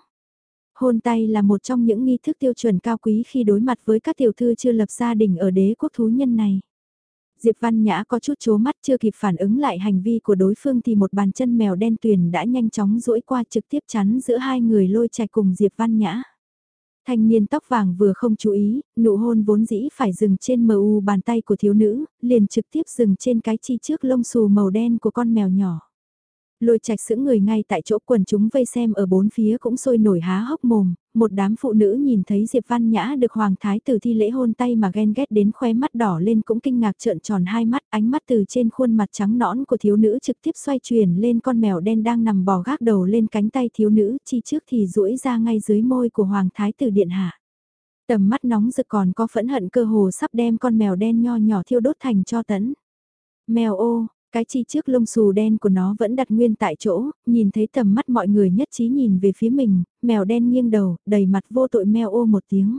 Hôn tay là một trong những nghi thức tiêu chuẩn cao quý khi đối mặt với các tiểu thư chưa lập gia đình ở đế quốc thú nhân này. Diệp Văn Nhã có chút chố mắt chưa kịp phản ứng lại hành vi của đối phương thì một bàn chân mèo đen tuyền đã nhanh chóng duỗi qua trực tiếp chắn giữa hai người Lôi Trạch cùng Diệp Văn Nhã. Thanh niên tóc vàng vừa không chú ý, nụ hôn vốn dĩ phải dừng trên mu bàn tay của thiếu nữ, liền trực tiếp dừng trên cái chi trước lông xù màu đen của con mèo nhỏ. Lôi Trạch sững người ngay tại chỗ, quần chúng vây xem ở bốn phía cũng sôi nổi há hốc mồm, một đám phụ nữ nhìn thấy Diệp Văn Nhã được hoàng thái tử thi lễ hôn tay mà ghen ghét đến khóe mắt đỏ lên cũng kinh ngạc trợn tròn hai mắt, ánh mắt từ trên khuôn mặt trắng nõn của thiếu nữ trực tiếp xoay chuyển lên con mèo đen đang nằm bò gác đầu lên cánh tay thiếu nữ, chi trước thì duỗi ra ngay dưới môi của hoàng thái tử điện hạ. Tầm mắt nóng rực còn có phẫn hận cơ hồ sắp đem con mèo đen nho nhỏ thiêu đốt thành tro tẫn. Mèo ô, cái chi trước lông xù đen của nó vẫn đặt nguyên tại chỗ, nhìn thấy tầm mắt mọi người nhất trí nhìn về phía mình, mèo đen nghiêng đầu, đầy mặt vô tội meo ô một tiếng.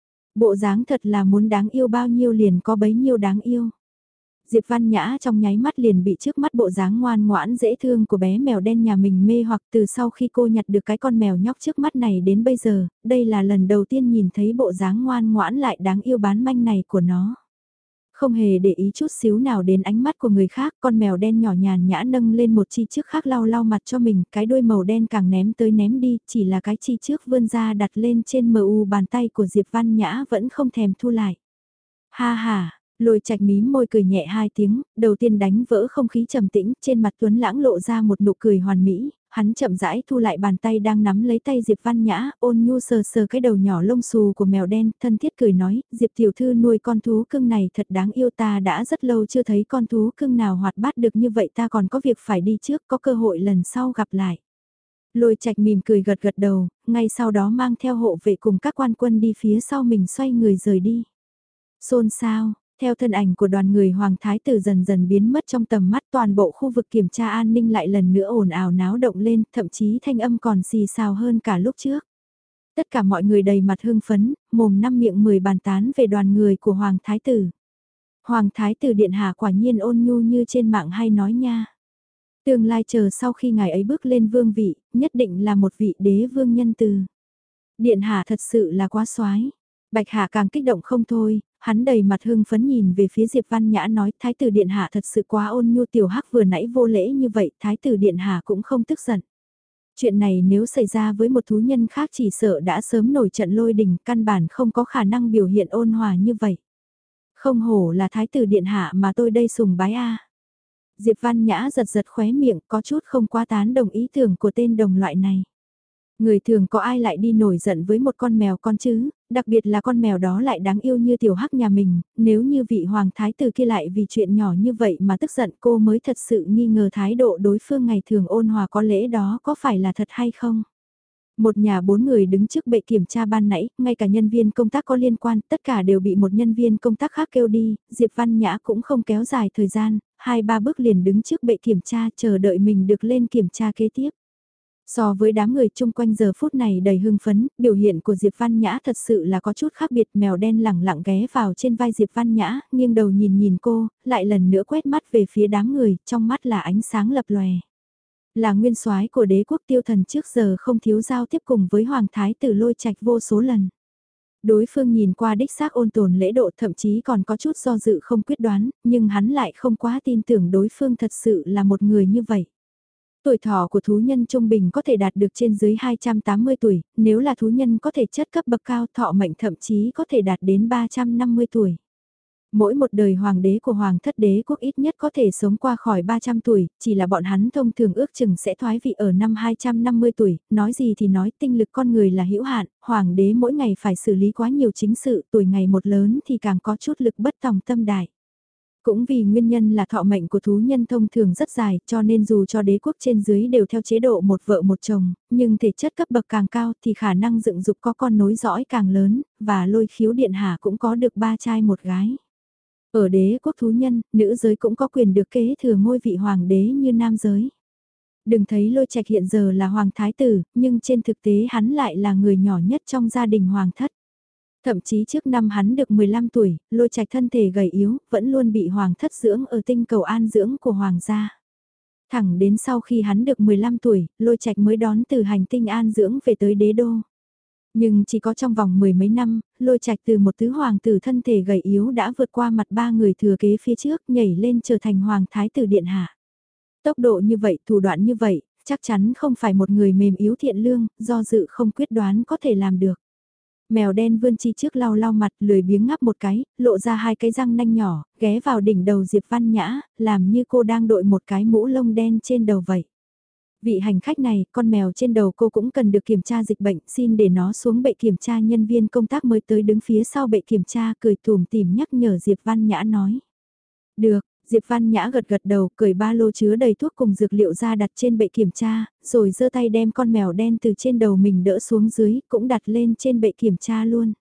Bộ dáng thật là muốn đáng yêu bao nhiêu liền có bấy nhiêu đáng yêu. Diệp Văn Nhã trong nháy mắt liền bị trước mắt bộ dáng ngoan ngoãn dễ thương của bé mèo đen nhà mình mê hoặc, từ sau khi cô nhặt được cái con mèo nhóc trước mắt này đến bây giờ, đây là lần đầu tiên nhìn thấy bộ dáng ngoan ngoãn lại đáng yêu bán manh này của nó. Không hề để ý chút xíu nào đến ánh mắt của người khác, con mèo đen nhỏ nhàn nhã nâng lên một chi trước khác lau lau mặt cho mình, cái đuôi màu đen càng ném tới ném đi, chỉ là cái chi trước vươn ra đặt lên trên mu bàn tay của Diệp Văn Nhã vẫn không thèm thu lại. Ha ha, Lôi Trạch mím môi cười nhẹ hai tiếng, đầu tiên đánh vỡ không khí trầm tĩnh, trên mặt Tuấn Lãng lộ ra một nụ cười hoàn mỹ, hắn chậm rãi thu lại bàn tay đang nắm lấy tay Diệp Văn Nhã, ôn nhu sờ sờ cái đầu nhỏ lông xù của mèo đen, thân thiết cười nói, Diệp tiểu thư nuôi con thú cưng này thật đáng yêu, ta đã rất lâu chưa thấy con thú cưng nào hoạt bát được như vậy, ta còn có việc phải đi trước, có cơ hội lần sau gặp lại. Lôi Trạch mỉm cười gật gật đầu, ngay sau đó mang theo hộ vệ cùng các quan quân đi phía sau mình xoay người rời đi. Xôn xao. Theo thân ảnh của đoàn người Hoàng Thái Tử dần dần biến mất trong tầm mắt, toàn bộ khu vực kiểm tra an ninh lại lần nữa ồn ào náo động lên, thậm chí thanh âm còn xì xào hơn cả lúc trước. Tất cả mọi người đầy mặt hưng phấn, mồm năm miệng 10 bàn tán về đoàn người của Hoàng Thái Tử. Hoàng Thái Tử Điện Hạ quả nhiên ôn nhu như trên mạng hay nói nha. Tương lai chờ sau khi ngài ấy bước lên vương vị, nhất định là một vị đế vương nhân từ. Điện Hạ thật sự là quá soái. Bạch Hạ càng kích động không thôi, hắn đầy mặt hưng phấn nhìn về phía Diệp Văn Nhã nói Thái tử Điện Hạ thật sự quá ôn nhu, tiểu hắc vừa nãy vô lễ như vậy, Thái tử Điện Hạ cũng không tức giận. Chuyện này nếu xảy ra với một thú nhân khác chỉ sợ đã sớm nổi trận lôi đình, căn bản không có khả năng biểu hiện ôn hòa như vậy. Không hổ là Thái tử Điện Hạ mà tôi đây sùng bái a. Diệp Văn Nhã giật giật khóe miệng, có chút không quá tán đồng ý tưởng của tên đồng loại này. Người thường có ai lại đi nổi giận với một con mèo con chứ, đặc biệt là con mèo đó lại đáng yêu như tiểu hắc nhà mình, nếu như vị hoàng thái tử kia lại vì chuyện nhỏ như vậy mà tức giận, cô mới thật sự nghi ngờ thái độ đối phương ngày thường ôn hòa có lẽ đó có phải là thật hay không. Một nhà 4 người đứng trước bệ kiểm tra ban nãy, ngay cả nhân viên công tác có liên quan, tất cả đều bị một nhân viên công tác khác kêu đi, Diệp Văn Nhã cũng không kéo dài thời gian, 2-3 bước liền đứng trước bệ kiểm tra chờ đợi mình được lên kiểm tra kế tiếp. So với đám người chung quanh giờ phút này đầy hưng phấn, biểu hiện của Diệp Văn Nhã thật sự là có chút khác biệt, mèo đen lẳng lặng ghé vào trên vai Diệp Văn Nhã, nghiêng đầu nhìn nhìn cô, lại lần nữa quét mắt về phía đám người, trong mắt là ánh sáng lập lòe. Là nguyên soái của đế quốc Tiêu Thần trước giờ không thiếu giao tiếp cùng với Hoàng Thái tử Lôi Trạch vô số lần. Đối phương nhìn qua đích xác ôn tồn lễ độ, thậm chí còn có chút do dự không quyết đoán, nhưng hắn lại không quá tin tưởng đối phương thật sự là một người như vậy. Tuổi thọ của thú nhân trung bình có thể đạt được trên dưới 280 tuổi, nếu là thú nhân có thể chất cấp bậc cao thọ mệnh thậm chí có thể đạt đến 350 tuổi. Mỗi một đời hoàng đế của hoàng thất đế quốc ít nhất có thể sống qua khỏi 300 tuổi, chỉ là bọn hắn thông thường ước chừng sẽ thoái vị ở năm 250 tuổi, nói gì thì nói tinh lực con người là hữu hạn, hoàng đế mỗi ngày phải xử lý quá nhiều chính sự, tuổi ngày một lớn thì càng có chút lực bất tòng tâm đại. Cũng vì nguyên nhân là thọ mệnh của thú nhân thông thường rất dài cho nên dù cho đế quốc trên dưới đều theo chế độ một vợ một chồng, nhưng thể chất cấp bậc càng cao thì khả năng dựng dục có con nối dõi càng lớn, và Lôi Khiếu điện hạ cũng có được 3 trai 1 gái. Ở đế quốc thú nhân, nữ giới cũng có quyền được kế thừa ngôi vị hoàng đế như nam giới. Đừng thấy Lôi Trạch hiện giờ là hoàng thái tử, nhưng trên thực tế hắn lại là người nhỏ nhất trong gia đình hoàng thất. Thậm chí trước năm hắn được 15 tuổi, Lôi Trạch thân thể gầy yếu, vẫn luôn bị hoàng thất dưỡng ở tinh cầu an dưỡng của hoàng gia. Thẳng đến sau khi hắn được 15 tuổi, Lôi Trạch mới đón từ hành tinh an dưỡng về tới đế đô. Nhưng chỉ có trong vòng 10 mấy năm, Lôi Trạch từ một tứ hoàng tử thân thể gầy yếu đã vượt qua mặt 3 người thừa kế phía trước, nhảy lên trở thành hoàng thái tử điện hạ. Tốc độ như vậy, thủ đoạn như vậy, chắc chắn không phải một người mềm yếu thiện lương, do dự không quyết đoán có thể làm được. Mèo đen vươn chi trước lau lau mặt, lười biếng ngáp một cái, lộ ra 2 cái răng nanh nhỏ, ghé vào đỉnh đầu Diệp Văn Nhã, làm như cô đang đội một cái mũ lông đen trên đầu vậy. Vị hành khách này, con mèo trên đầu cô cũng cần được kiểm tra dịch bệnh, xin để nó xuống bệ kiểm tra. Nhân viên công tác mới tới đứng phía sau bệ kiểm tra cười tùm tìm nhắc nhở Diệp Văn Nhã nói. Được, Diệp Văn Nhã gật gật đầu, cởi ba lô chứa đầy thuốc cùng dược liệu ra đặt trên bệ kiểm tra, rồi giơ tay đem con mèo đen từ trên đầu mình đỡ xuống dưới, cũng đặt lên trên bệ kiểm tra luôn.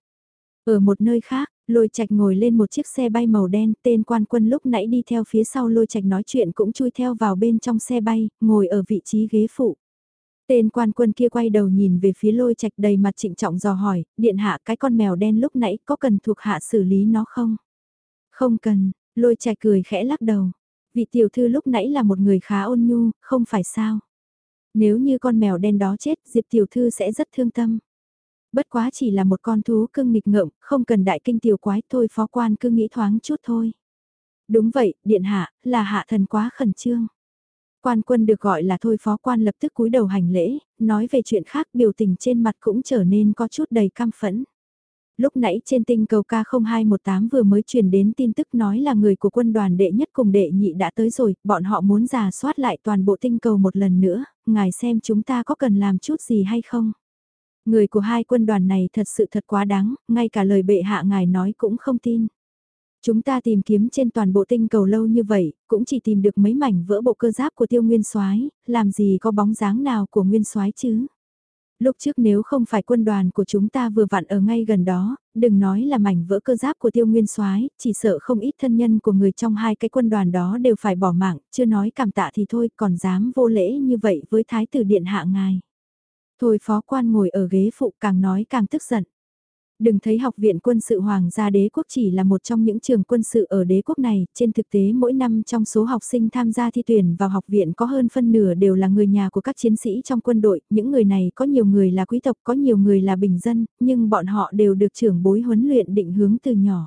Ở một nơi khác, Lôi Trạch ngồi lên một chiếc xe bay màu đen, tên quan quân lúc nãy đi theo phía sau Lôi Trạch nói chuyện cũng chui theo vào bên trong xe bay, ngồi ở vị trí ghế phụ. Tên quan quân kia quay đầu nhìn về phía Lôi Trạch đầy mặt trịnh trọng dò hỏi, điện hạ cái con mèo đen lúc nãy có cần thuộc hạ xử lý nó không? Không cần, Lôi Trạch cười khẽ lắc đầu. Vị tiểu thư lúc nãy là một người khá ôn nhu, không phải sao? Nếu như con mèo đen đó chết, Diệp tiểu thư sẽ rất thương tâm. Bất quá chỉ là một con thú cưng nghịch ngợm, không cần đại kinh tiểu quái thôi, phó quan cứ nghĩ thoáng chút thôi. Đúng vậy, điện hạ, là hạ thần quá khẩn trương. Quan quân được gọi là thôi phó quan lập tức cúi đầu hành lễ, nói về chuyện khác, biểu tình trên mặt cũng trở nên có chút đầy căm phẫn. Lúc nãy trên tinh cầu K0218 vừa mới truyền đến tin tức nói là người của quân đoàn đệ nhất cùng đệ nhị đã tới rồi, bọn họ muốn rà soát lại toàn bộ tinh cầu một lần nữa, ngài xem chúng ta có cần làm chút gì hay không? Người của hai quân đoàn này thật sự thật quá đáng, ngay cả lời bệ hạ ngài nói cũng không tin. Chúng ta tìm kiếm trên toàn bộ tinh cầu lâu như vậy, cũng chỉ tìm được mấy mảnh vỡ bộ cơ giáp của Tiêu Nguyên Soái, làm gì có bóng dáng nào của Nguyên Soái chứ? Lúc trước nếu không phải quân đoàn của chúng ta vừa vặn ở ngay gần đó, đừng nói là mảnh vỡ cơ giáp của Tiêu Nguyên Soái, chỉ sợ không ít thân nhân của người trong hai cái quân đoàn đó đều phải bỏ mạng, chưa nói cảm tạ thì thôi, còn dám vô lễ như vậy với Thái tử điện hạ ngài. Thôi phó quan ngồi ở ghế phụ càng nói càng tức giận. Đừng thấy học viện quân sự Hoàng gia đế quốc chỉ là một trong những trường quân sự ở đế quốc này, trên thực tế mỗi năm trong số học sinh tham gia thi tuyển vào học viện có hơn phân nửa đều là người nhà của các chiến sĩ trong quân đội, những người này có nhiều người là quý tộc, có nhiều người là bình dân, nhưng bọn họ đều được trưởng bối huấn luyện định hướng từ nhỏ.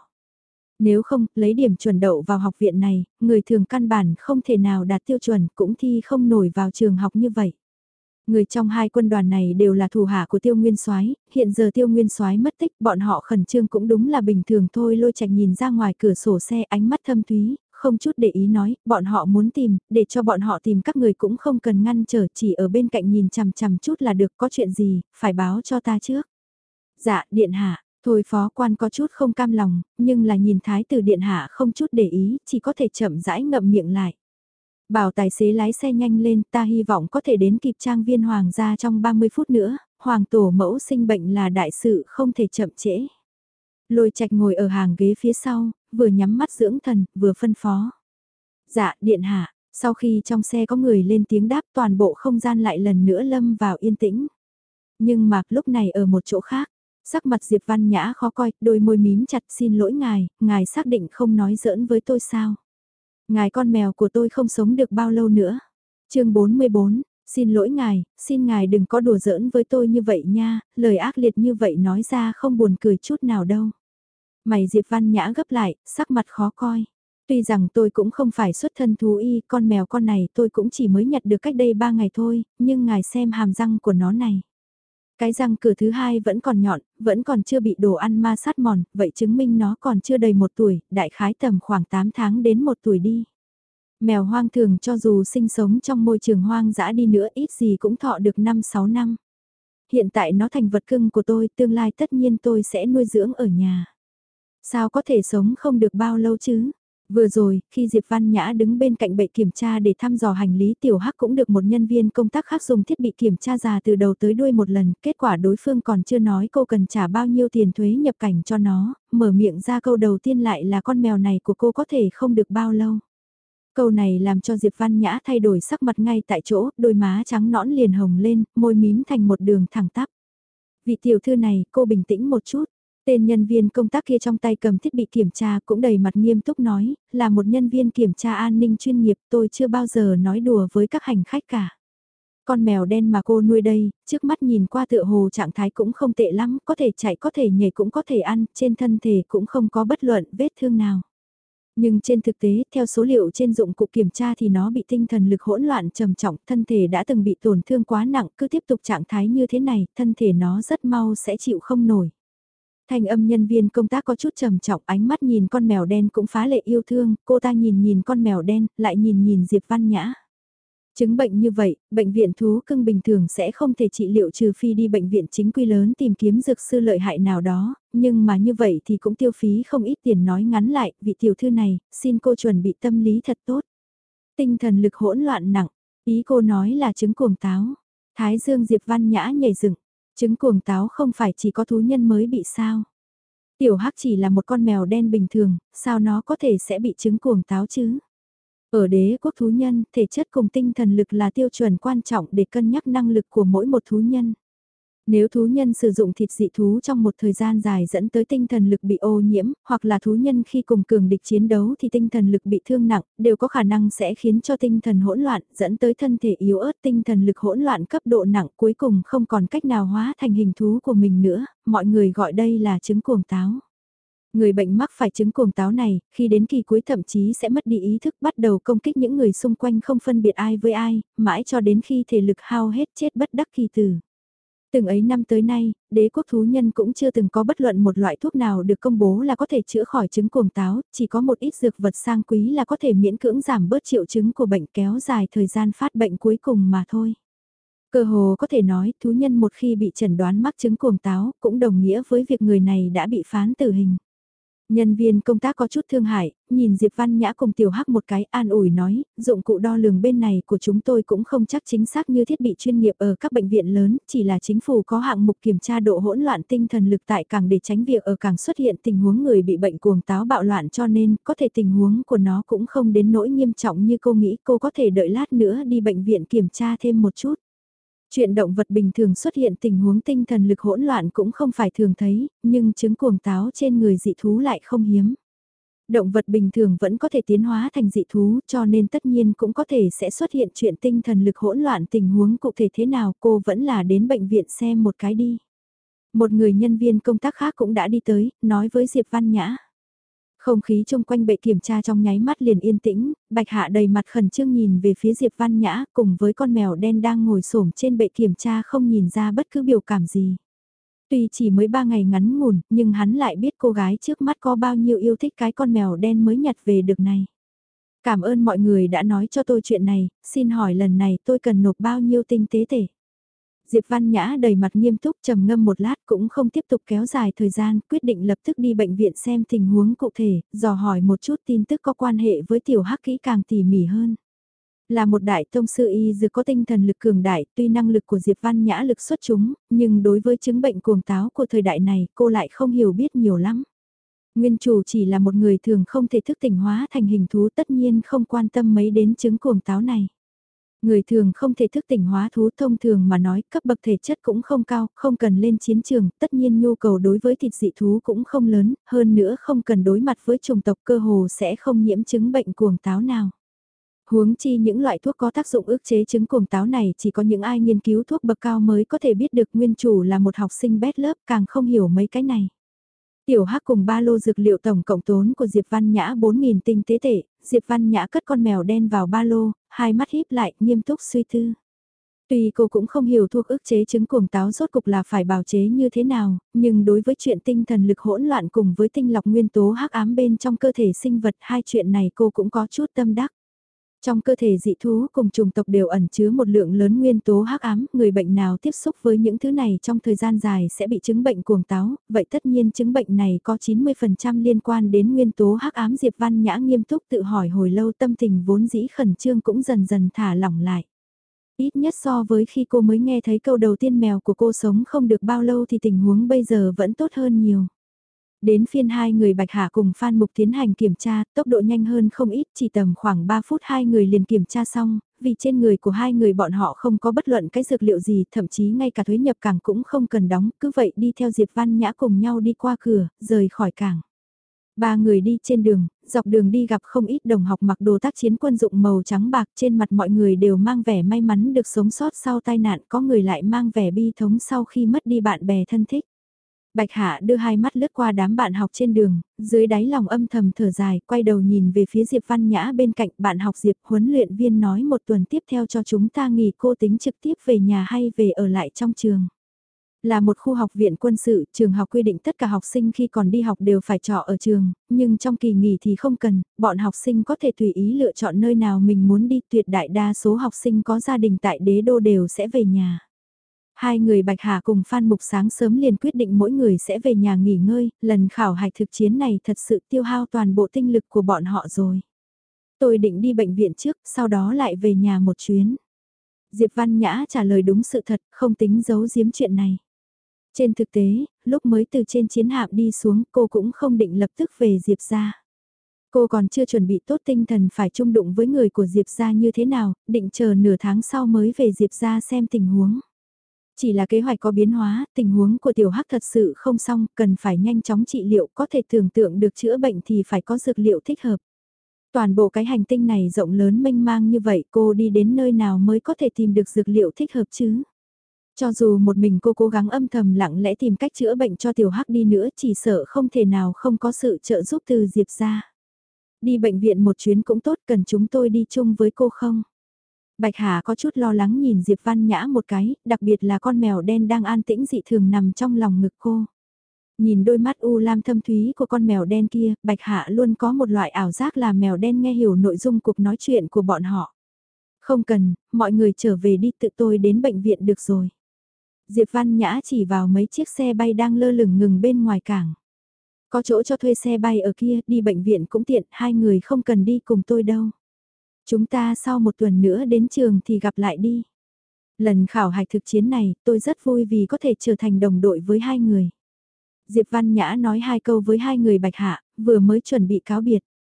Nếu không, lấy điểm chuẩn đậu vào học viện này, người thường căn bản không thể nào đạt tiêu chuẩn cũng thi không nổi vào trường học như vậy. Người trong hai quân đoàn này đều là thủ hạ của Tiêu Nguyên Soái, hiện giờ Tiêu Nguyên Soái mất tích, bọn họ khẩn trương cũng đúng là bình thường thôi. Lôi Trạch nhìn ra ngoài cửa sổ xe, ánh mắt thâm thúy, không chút để ý nói, bọn họ muốn tìm, để cho bọn họ tìm các người cũng không cần ngăn trở, chỉ ở bên cạnh nhìn chằm chằm chút là được, có chuyện gì, phải báo cho ta trước. Dạ, điện hạ. Thôi phó quan có chút không cam lòng, nhưng là nhìn thái tử điện hạ không chút để ý, chỉ có thể chậm rãi ngậm miệng lại. Bảo tài xế lái xe nhanh lên, ta hy vọng có thể đến kịp trang viên hoàng gia trong 30 phút nữa, hoàng tổ mẫu sinh bệnh là đại sự không thể chậm trễ. Lôi Trạch ngồi ở hàng ghế phía sau, vừa nhắm mắt dưỡng thần, vừa phân phó. Dạ, điện hạ, sau khi trong xe có người lên tiếng đáp toàn bộ không gian lại lần nữa lâm vào yên tĩnh. Nhưng mà lúc này ở một chỗ khác, sắc mặt Diệp Văn Nhã khó coi, đôi môi mím chặt xin lỗi ngài xác định không nói giỡn với tôi sao. Ngài con mèo của tôi không sống được bao lâu nữa. Chương 44, xin lỗi ngài, xin ngài đừng có đùa giỡn với tôi như vậy nha, lời ác liệt như vậy nói ra không buồn cười chút nào đâu. Mày Diệp Văn Nhã gấp lại, sắc mặt khó coi. Tuy rằng tôi cũng không phải xuất thân thú y, con mèo con này tôi cũng chỉ mới nhặt được cách đây 3 ngày thôi, nhưng ngài xem hàm răng của nó này. Cái răng cửa thứ hai vẫn còn nhọn, vẫn còn chưa bị đồ ăn ma sát mòn, vậy chứng minh nó còn chưa đầy 1 tuổi, đại khái tầm khoảng 8 tháng đến 1 tuổi đi. Mèo hoang thường cho dù sinh sống trong môi trường hoang dã đi nữa ít gì cũng thọ được 5-6 năm. Hiện tại nó thành vật cưng của tôi, tương lai tất nhiên tôi sẽ nuôi dưỡng ở nhà. Sao có thể sống không được bao lâu chứ? Vừa rồi, khi Diệp Văn Nhã đứng bên cạnh bệ kiểm tra để thăm dò hành lý Tiểu Hắc cũng được một nhân viên công tác khác dùng thiết bị kiểm tra già từ đầu tới đuôi một lần, kết quả đối phương còn chưa nói cô cần trả bao nhiêu tiền thuế nhập cảnh cho nó, mở miệng ra câu đầu tiên lại là con mèo này của cô có thể không được bao lâu. Câu này làm cho Diệp Văn Nhã thay đổi sắc mặt ngay tại chỗ, đôi má trắng nõn liền hồng lên, môi mím thành một đường thẳng tắp. Vị tiểu thư này, cô bình tĩnh một chút. Tên nhân viên công tác kia trong tay cầm thiết bị kiểm tra cũng đầy mặt nghiêm túc nói, là một nhân viên kiểm tra an ninh chuyên nghiệp, tôi chưa bao giờ nói đùa với các hành khách cả. Con mèo đen mà cô nuôi đây, trước mắt nhìn qua tựa hồ trạng thái cũng không tệ lắm, có thể chạy có thể nhảy cũng có thể ăn, trên thân thể cũng không có bất luận vết thương nào. Nhưng trên thực tế, theo số liệu trên dụng cụ kiểm tra thì nó bị tinh thần lực hỗn loạn trầm trọng, thân thể đã từng bị tổn thương quá nặng, cứ tiếp tục trạng thái như thế này, thân thể nó rất mau sẽ chịu không nổi. Thanh âm nhân viên công tác có chút trầm trọng, ánh mắt nhìn con mèo đen cũng phá lệ yêu thương, cô ta nhìn con mèo đen, lại nhìn Diệp Văn Nhã. Chứng bệnh như vậy, bệnh viện thú cưng bình thường sẽ không thể trị liệu trừ phi đi bệnh viện chính quy lớn tìm kiếm dược sư lợi hại nào đó, nhưng mà như vậy thì cũng tiêu phí không ít tiền. Nói ngắn lại, vị tiểu thư này, xin cô chuẩn bị tâm lý thật tốt. Tinh thần lực hỗn loạn nặng, ý cô nói là chứng cuồng táo. Thái dương Diệp Văn Nhã nhảy dựng, chứng cuồng táo không phải chỉ có thú nhân mới bị sao. Tiểu Hắc chỉ là một con mèo đen bình thường, sao nó có thể sẽ bị chứng cuồng táo chứ? Ở đế quốc thú nhân, thể chất cùng tinh thần lực là tiêu chuẩn quan trọng để cân nhắc năng lực của mỗi một thú nhân. Nếu thú nhân sử dụng thịt dị thú trong một thời gian dài dẫn tới tinh thần lực bị ô nhiễm, hoặc là thú nhân khi cùng cường địch chiến đấu thì tinh thần lực bị thương nặng, đều có khả năng sẽ khiến cho tinh thần hỗn loạn, dẫn tới thân thể yếu ớt, tinh thần lực hỗn loạn cấp độ nặng, cuối cùng không còn cách nào hóa thành hình thú của mình nữa, mọi người gọi đây là chứng cuồng táo. Người bệnh mắc phải chứng cuồng táo này, khi đến kỳ cuối thậm chí sẽ mất đi ý thức, bắt đầu công kích những người xung quanh không phân biệt ai với ai, mãi cho đến khi thể lực hao hết chết bất đắc kỳ tử. Từng ấy năm tới nay, đế quốc thú nhân cũng chưa từng có bất luận một loại thuốc nào được công bố là có thể chữa khỏi chứng cuồng táo, chỉ có một ít dược vật sang quý là có thể miễn cưỡng giảm bớt triệu chứng của bệnh, kéo dài thời gian phát bệnh cuối cùng mà thôi. Cơ hồ có thể nói, thú nhân một khi bị chẩn đoán mắc chứng cuồng táo, cũng đồng nghĩa với việc người này đã bị phán tử hình. Nhân viên công tác có chút thương hại, nhìn Diệp Văn Nhã cùng Tiểu Hắc một cái, an ủi nói, dụng cụ đo lường bên này của chúng tôi cũng không chắc chính xác như thiết bị chuyên nghiệp ở các bệnh viện lớn, chỉ là chính phủ có hạng mục kiểm tra độ hỗn loạn tinh thần lực tại cảng để tránh việc ở cảng xuất hiện tình huống người bị bệnh cuồng táo bạo loạn, cho nên có thể tình huống của nó cũng không đến nỗi nghiêm trọng như cô nghĩ. Cô có thể đợi lát nữa đi bệnh viện kiểm tra thêm một chút. Chuyện động vật bình thường xuất hiện tình huống tinh thần lực hỗn loạn cũng không phải thường thấy, nhưng chứng cuồng táo trên người dị thú lại không hiếm. Động vật bình thường vẫn có thể tiến hóa thành dị thú cho nên tất nhiên cũng có thể sẽ xuất hiện chuyện tinh thần lực hỗn loạn tình huống cụ thể thế nào cô vẫn là đến bệnh viện xem một cái đi. Một người nhân viên công tác khác cũng đã đi tới, nói với Diệp Văn Nhã. Không khí chung quanh bệ kiểm tra trong nháy mắt liền yên tĩnh, Bạch Hạ đầy mặt khẩn trương nhìn về phía Diệp Văn Nhã cùng với con mèo đen đang ngồi xổm trên bệ kiểm tra không nhìn ra bất cứ biểu cảm gì. Tuy chỉ mới 3 ngày ngắn ngủn, nhưng hắn lại biết cô gái trước mắt có bao nhiêu yêu thích cái con mèo đen mới nhặt về được này. Cảm ơn mọi người đã nói cho tôi chuyện này, xin hỏi lần này tôi cần nộp bao nhiêu tinh tế tể. Diệp Văn Nhã đầy mặt nghiêm túc trầm ngâm một lát cũng không tiếp tục kéo dài thời gian, quyết định lập tức đi bệnh viện xem tình huống cụ thể, dò hỏi một chút tin tức có quan hệ với tiểu hắc kỹ càng tỉ mỉ hơn. Là một đại tông sư y dược có tinh thần lực cường đại, tuy năng lực của Diệp Văn Nhã lực xuất chúng, nhưng đối với chứng bệnh cuồng táo của thời đại này cô lại không hiểu biết nhiều lắm. Nguyên chủ chỉ là một người thường không thể thức tỉnh hóa thành hình thú tất nhiên không quan tâm mấy đến chứng cuồng táo này. Người thường không thể thức tỉnh hóa thú thông thường mà nói cấp bậc thể chất cũng không cao, không cần lên chiến trường, tất nhiên nhu cầu đối với thịt dị thú cũng không lớn, hơn nữa không cần đối mặt với chủng tộc cơ hồ sẽ không nhiễm chứng bệnh cuồng táo nào. Huống chi những loại thuốc có tác dụng ức chế chứng cuồng táo này chỉ có những ai nghiên cứu thuốc bậc cao mới có thể biết được nguyên chủ là một học sinh bét lớp càng không hiểu mấy cái này. Tiểu Hắc cùng ba lô dược liệu tổng cộng tốn của Diệp Văn Nhã 4.000 tinh tế tệ, Diệp Văn Nhã cất con mèo đen vào ba lô, hai mắt híp lại, nghiêm túc suy tư. Tuy cô cũng không hiểu thuốc ức chế chứng cuồng táo rốt cục là phải bào chế như thế nào, nhưng đối với chuyện tinh thần lực hỗn loạn cùng với tinh lọc nguyên tố hắc ám bên trong cơ thể sinh vật hai chuyện này cô cũng có chút tâm đắc. Trong cơ thể dị thú cùng chủng tộc đều ẩn chứa một lượng lớn nguyên tố hắc ám, người bệnh nào tiếp xúc với những thứ này trong thời gian dài sẽ bị chứng bệnh cuồng táo, vậy tất nhiên chứng bệnh này có 90% liên quan đến nguyên tố hắc ám. Diệp Văn Nhã nghiêm túc tự hỏi hồi lâu, tâm tình vốn dĩ khẩn trương cũng dần dần thả lỏng lại. Ít nhất so với khi cô mới nghe thấy câu đầu tiên mèo của cô sống không được bao lâu thì tình huống bây giờ vẫn tốt hơn nhiều. Đến phiên hai người Bạch Hạ cùng Phan Mục tiến hành kiểm tra, tốc độ nhanh hơn không ít, chỉ tầm khoảng 3 phút hai người liền kiểm tra xong, vì trên người của hai người bọn họ không có bất luận cái dược liệu gì, thậm chí ngay cả thuế nhập cảng cũng không cần đóng, cứ vậy đi theo Diệp Văn Nhã cùng nhau đi qua cửa, rời khỏi cảng. Ba người đi trên đường, dọc đường đi gặp không ít đồng học mặc đồ tác chiến quân dụng màu trắng bạc, trên mặt mọi người đều mang vẻ may mắn được sống sót sau tai nạn, có người lại mang vẻ bi thống sau khi mất đi bạn bè thân thích. Bạch Hạ đưa hai mắt lướt qua đám bạn học trên đường, dưới đáy lòng âm thầm thở dài, quay đầu nhìn về phía Diệp Văn Nhã bên cạnh. Bạn học Diệp, huấn luyện viên nói một tuần tiếp theo cho chúng ta nghỉ, cô tính trực tiếp về nhà hay về ở lại trong trường. Là một khu học viện quân sự, trường học quy định tất cả học sinh khi còn đi học đều phải trọ ở trường, nhưng trong kỳ nghỉ thì không cần, bọn học sinh có thể tùy ý lựa chọn nơi nào mình muốn đi. Tuyệt đại đa số học sinh có gia đình tại đế đô đều sẽ về nhà. Hai người Bạch Hà cùng Phan Mục sáng sớm liền quyết định mỗi người sẽ về nhà nghỉ ngơi, lần khảo hạch thực chiến này thật sự tiêu hao toàn bộ tinh lực của bọn họ rồi. Tôi định đi bệnh viện trước, sau đó lại về nhà một chuyến. Diệp Văn Nhã trả lời đúng sự thật, không tính giấu giếm chuyện này. Trên thực tế, lúc mới từ trên chiến hạm đi xuống cô cũng không định lập tức về Diệp gia. Cô còn chưa chuẩn bị tốt tinh thần phải chung đụng với người của Diệp gia như thế nào, định chờ nửa tháng sau mới về Diệp gia xem tình huống. Chỉ là kế hoạch có biến hóa, tình huống của tiểu hắc thật sự không xong, cần phải nhanh chóng trị liệu, có thể tưởng tượng được chữa bệnh thì phải có dược liệu thích hợp. Toàn bộ cái hành tinh này rộng lớn mênh mang như vậy, cô đi đến nơi nào mới có thể tìm được dược liệu thích hợp chứ? Cho dù một mình cô cố gắng âm thầm lặng lẽ tìm cách chữa bệnh cho tiểu hắc đi nữa, chỉ sợ không thể nào không có sự trợ giúp từ Diệp gia. Đi bệnh viện một chuyến cũng tốt, cần chúng tôi đi chung với cô không? Bạch Hà có chút lo lắng nhìn Diệp Văn Nhã một cái, đặc biệt là con mèo đen đang an tĩnh dị thường nằm trong lòng ngực cô. Nhìn đôi mắt u lam thâm thúy của con mèo đen kia, Bạch Hạ luôn có một loại ảo giác là mèo đen nghe hiểu nội dung cuộc nói chuyện của bọn họ. Không cần, mọi người trở về đi, tự tôi đến bệnh viện được rồi. Diệp Văn Nhã chỉ vào mấy chiếc xe bay đang lơ lửng ngừng bên ngoài cảng. Có chỗ cho thuê xe bay ở kia, đi bệnh viện cũng tiện, hai người không cần đi cùng tôi đâu. Chúng ta sau một tuần nữa đến trường thì gặp lại đi. Lần khảo hạch thực chiến này, tôi rất vui vì có thể trở thành đồng đội với hai người. Diệp Văn Nhã nói hai câu với hai người Bạch Hạ, vừa mới chuẩn bị cáo biệt.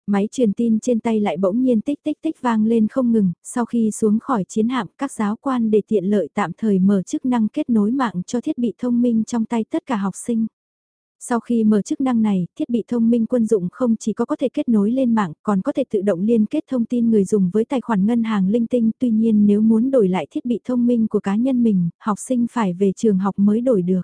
Máy truyền tin trên tay lại bỗng nhiên tích tích tích vang lên không ngừng, sau khi xuống khỏi chiến hạm các giáo quan để tiện lợi tạm thời mở chức năng kết nối mạng cho thiết bị thông minh trong tay tất cả học sinh. Sau khi mở chức năng này, thiết bị thông minh quân dụng không chỉ có thể kết nối lên mạng, còn có thể tự động liên kết thông tin người dùng với tài khoản ngân hàng linh tinh. Tuy nhiên nếu muốn đổi lại thiết bị thông minh của cá nhân mình, học sinh phải về trường học mới đổi được.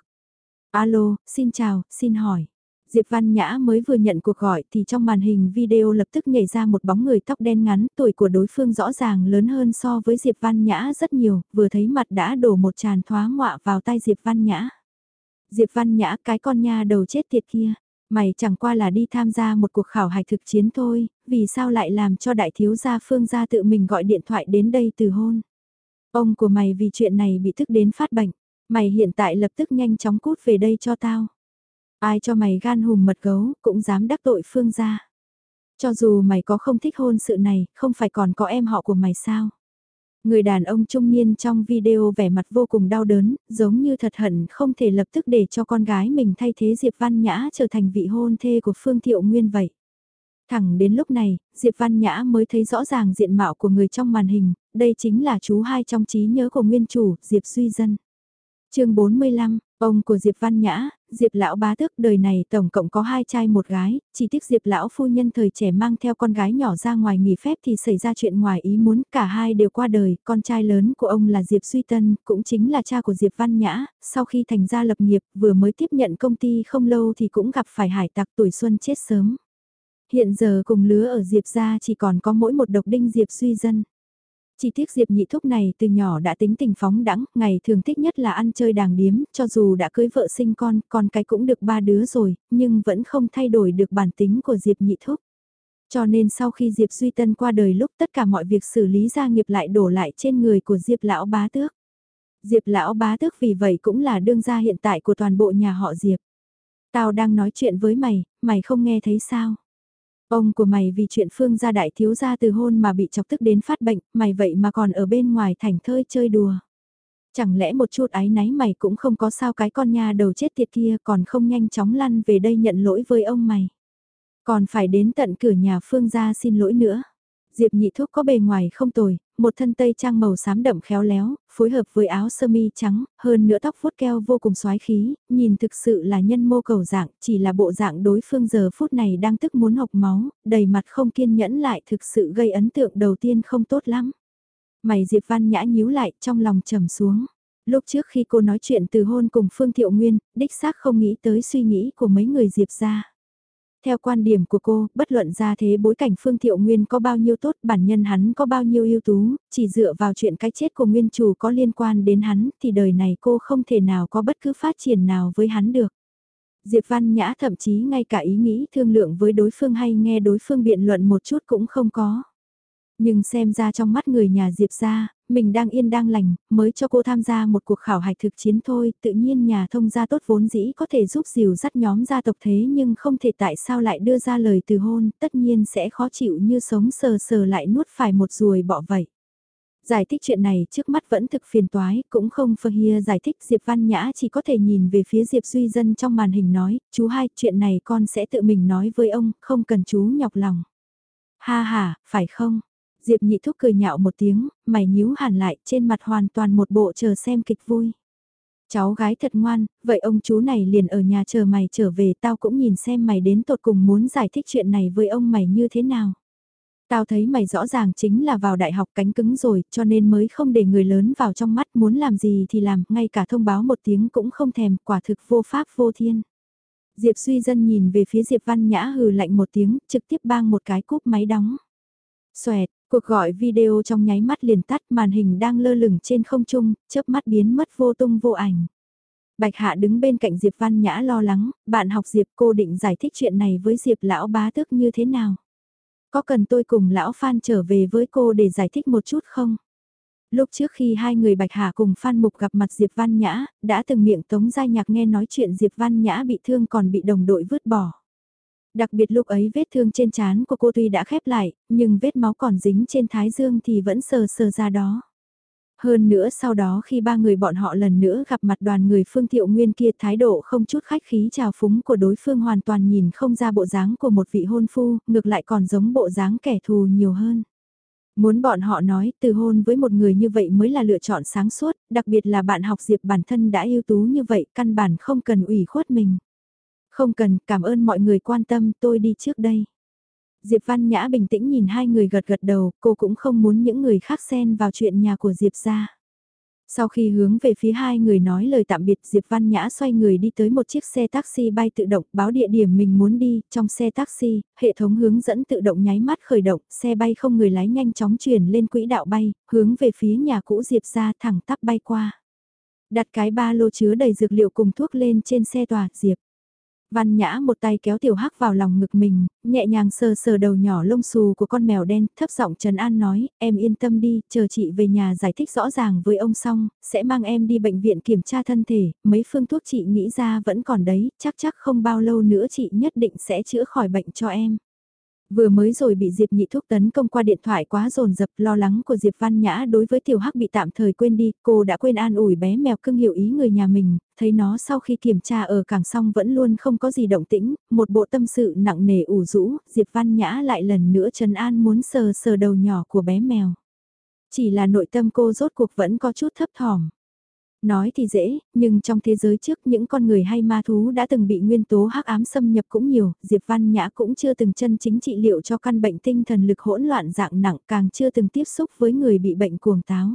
Alo, xin chào, xin hỏi. Diệp Văn Nhã mới vừa nhận cuộc gọi thì trong màn hình video lập tức nhảy ra một bóng người tóc đen ngắn, tuổi của đối phương rõ ràng lớn hơn so với Diệp Văn Nhã rất nhiều, vừa thấy mặt đã đổ một tràn thoá ngoạ vào tai Diệp Văn Nhã. Diệp Văn Nhã, cái con nha đầu chết tiệt kia, mày chẳng qua là đi tham gia một cuộc khảo hạch thực chiến thôi, vì sao lại làm cho đại thiếu gia Phương gia tự mình gọi điện thoại đến đây từ hôn. Ông của mày vì chuyện này bị tức đến phát bệnh, mày hiện tại lập tức nhanh chóng cút về đây cho tao. Ai cho mày gan hùm mật gấu, cũng dám đắc tội Phương gia. Cho dù mày có không thích hôn sự này, không phải còn có em họ của mày sao? Người đàn ông trung niên trong video vẻ mặt vô cùng đau đớn, giống như thật hận không thể lập tức để cho con gái mình thay thế Diệp Văn Nhã trở thành vị hôn thê của Phương Thiệu Nguyên vậy. Thẳng đến lúc này, Diệp Văn Nhã mới thấy rõ ràng diện mạo của người trong màn hình, đây chính là chú hai trong trí nhớ của nguyên chủ, Diệp Duy Dân. Chương 45, ông của Diệp Văn Nhã, Diệp lão bá tước đời này tổng cộng có 2 trai một gái, chỉ tiếc Diệp lão phu nhân thời trẻ mang theo con gái nhỏ ra ngoài nghỉ phép thì xảy ra chuyện ngoài ý muốn, cả hai đều qua đời, con trai lớn của ông là Diệp Duy Tân, cũng chính là cha của Diệp Văn Nhã, sau khi thành gia lập nghiệp, vừa mới tiếp nhận công ty không lâu thì cũng gặp phải hải tặc tuổi xuân chết sớm. Hiện giờ cùng lứa ở Diệp gia chỉ còn có mỗi một độc đinh Diệp Duy Dân. Chỉ tiếc Diệp Nhị Thúc này từ nhỏ đã tính tình phóng đãng, ngày thường thích nhất là ăn chơi đàng điếm, cho dù đã cưới vợ sinh con cái cũng được 3 đứa rồi, nhưng vẫn không thay đổi được bản tính của Diệp Nhị Thúc. Cho nên sau khi Diệp Duy Tân qua đời lúc tất cả mọi việc xử lý gia nghiệp lại đổ lại trên người của Diệp Lão Bá Tước. Diệp Lão Bá Tước vì vậy cũng là đương gia hiện tại của toàn bộ nhà họ Diệp. Tao đang nói chuyện với mày, mày không nghe thấy sao? Ông của mày vì chuyện Phương gia đại thiếu gia từ hôn mà bị chọc tức đến phát bệnh, mày vậy mà còn ở bên ngoài thành thơi chơi đùa. Chẳng lẽ một chút áy náy mày cũng không có sao cái con nha đầu chết tiệt kia còn không nhanh chóng lăn về đây nhận lỗi với ông mày. Còn phải đến tận cửa nhà Phương gia xin lỗi nữa. Diệp Nhị Thúc có bề ngoài không tồi, một thân tây trang màu xám đậm khéo léo, phối hợp với áo sơ mi trắng, hơn nữa tóc vuốt keo vô cùng xoái khí, nhìn thực sự là nhân mô cầu dạng, chỉ là bộ dạng đối phương giờ phút này đang tức muốn hộc máu, đầy mặt không kiên nhẫn lại thực sự gây ấn tượng đầu tiên không tốt lắm. Mày Diệp Văn Nhã nhíu lại trong lòng trầm xuống. Lúc trước khi cô nói chuyện từ hôn cùng Phương Thiệu Nguyên, đích xác không nghĩ tới suy nghĩ của mấy người Diệp gia. Theo quan điểm của cô, bất luận ra thế bối cảnh Phương Thiệu Nguyên có bao nhiêu tốt, bản nhân hắn có bao nhiêu ưu tú, chỉ dựa vào chuyện cái chết của nguyên chủ có liên quan đến hắn, thì đời này cô không thể nào có bất cứ phát triển nào với hắn được. Diệp Văn Nhã thậm chí ngay cả ý nghĩ thương lượng với đối phương hay nghe đối phương biện luận một chút cũng không có. Nhưng xem ra trong mắt người nhà Diệp gia, mình đang yên đang lành, mới cho cô tham gia một cuộc khảo hạch thực chiến thôi, tự nhiên nhà thông gia tốt vốn dĩ có thể giúp dìu dắt nhóm gia tộc thế nhưng không thể tại sao lại đưa ra lời từ hôn, tất nhiên sẽ khó chịu như sống sờ sờ lại nuốt phải một ruồi bọ vậy. Giải thích chuyện này trước mắt vẫn thực phiền toái, cũng không phơ hia giải thích Diệp Văn Nhã chỉ có thể nhìn về phía Diệp Duy Dân trong màn hình nói, chú hai, chuyện này con sẽ tự mình nói với ông, không cần chú nhọc lòng. Ha ha, phải không? Diệp Nhị Thúc cười nhạo một tiếng, mày nhíu hẳn lại, trên mặt hoàn toàn một bộ chờ xem kịch vui. Cháu gái thật ngoan, vậy ông chú này liền ở nhà chờ mày trở về, tao cũng nhìn xem mày đến tột cùng muốn giải thích chuyện này với ông mày như thế nào. Tao thấy mày rõ ràng chính là vào đại học cánh cứng rồi, cho nên mới không để người lớn vào trong mắt, muốn làm gì thì làm, ngay cả thông báo một tiếng cũng không thèm, quả thực vô pháp vô thiên. Diệp Duy Dân nhìn về phía Diệp Văn Nhã hừ lạnh một tiếng, trực tiếp bang một cái cúp máy đóng. Xoẹt, cuộc gọi video trong nháy mắt liền tắt, màn hình đang lơ lửng trên không trung, chớp mắt biến mất vô tung vô ảnh. Bạch Hạ đứng bên cạnh Diệp Văn Nhã lo lắng, bạn học Diệp, cô định giải thích chuyện này với Diệp lão bá tước như thế nào? Có cần tôi cùng lão Phan trở về với cô để giải thích một chút không? Lúc trước khi hai người Bạch Hạ cùng Phan Mục gặp mặt Diệp Văn Nhã, đã từng miệng Tống Giai Nhạc nghe nói chuyện Diệp Văn Nhã bị thương còn bị đồng đội vứt bỏ. Đặc biệt lúc ấy vết thương trên trán của cô tuy đã khép lại, nhưng vết máu còn dính trên thái dương thì vẫn sờ sờ ra đó. Hơn nữa sau đó khi ba người bọn họ lần nữa gặp mặt đoàn người Phương Thiệu Nguyên kia, thái độ không chút khách khí chào phúng của đối phương hoàn toàn nhìn không ra bộ dáng của một vị hôn phu, ngược lại còn giống bộ dáng kẻ thù nhiều hơn. Muốn bọn họ nói từ hôn với một người như vậy mới là lựa chọn sáng suốt, đặc biệt là bạn học Diệp bản thân đã ưu tú như vậy, căn bản không cần ủy khuất mình. Không cần, cảm ơn mọi người quan tâm, tôi đi trước đây. Diệp Văn Nhã bình tĩnh nhìn hai người gật gật đầu, cô cũng không muốn những người khác xen vào chuyện nhà của Diệp ra. Sau khi hướng về phía hai người nói lời tạm biệt, Diệp Văn Nhã xoay người đi tới một chiếc xe taxi bay tự động, báo địa điểm mình muốn đi. Trong xe taxi, hệ thống hướng dẫn tự động nháy mắt khởi động, xe bay không người lái nhanh chóng chuyển lên quỹ đạo bay, hướng về phía nhà cũ Diệp ra thẳng tắp bay qua. Đặt cái ba lô chứa đầy dược liệu cùng thuốc lên trên xe tòa, Diệp Văn Nhã một tay kéo Tiểu Hắc vào lòng ngực mình, nhẹ nhàng sờ sờ đầu nhỏ lông xù của con mèo đen, thấp giọng trấn an nói, em yên tâm đi, chờ chị về nhà giải thích rõ ràng với ông xong, sẽ mang em đi bệnh viện kiểm tra thân thể, mấy phương thuốc chị nghĩ ra vẫn còn đấy, chắc không bao lâu nữa chị nhất định sẽ chữa khỏi bệnh cho em. Vừa mới rồi bị Diệp Nhị Thúc tấn công qua điện thoại quá dồn dập, lo lắng của Diệp Văn Nhã đối với Tiểu Hắc bị tạm thời quên đi, cô đã quên an ủi bé mèo cưng hiểu ý người nhà mình, thấy nó sau khi kiểm tra ở cảng xong vẫn luôn không có gì động tĩnh, một bộ tâm sự nặng nề ủ rũ, Diệp Văn Nhã lại lần nữa trấn an muốn sờ sờ đầu nhỏ của bé mèo. Chỉ là nội tâm cô rốt cuộc vẫn có chút thấp thỏm. Nói thì dễ, nhưng trong thế giới trước những con người hay ma thú đã từng bị nguyên tố hắc ám xâm nhập cũng nhiều, Diệp Văn Nhã cũng chưa từng chân chính trị liệu cho căn bệnh tinh thần lực hỗn loạn dạng nặng, càng chưa từng tiếp xúc với người bị bệnh cuồng táo.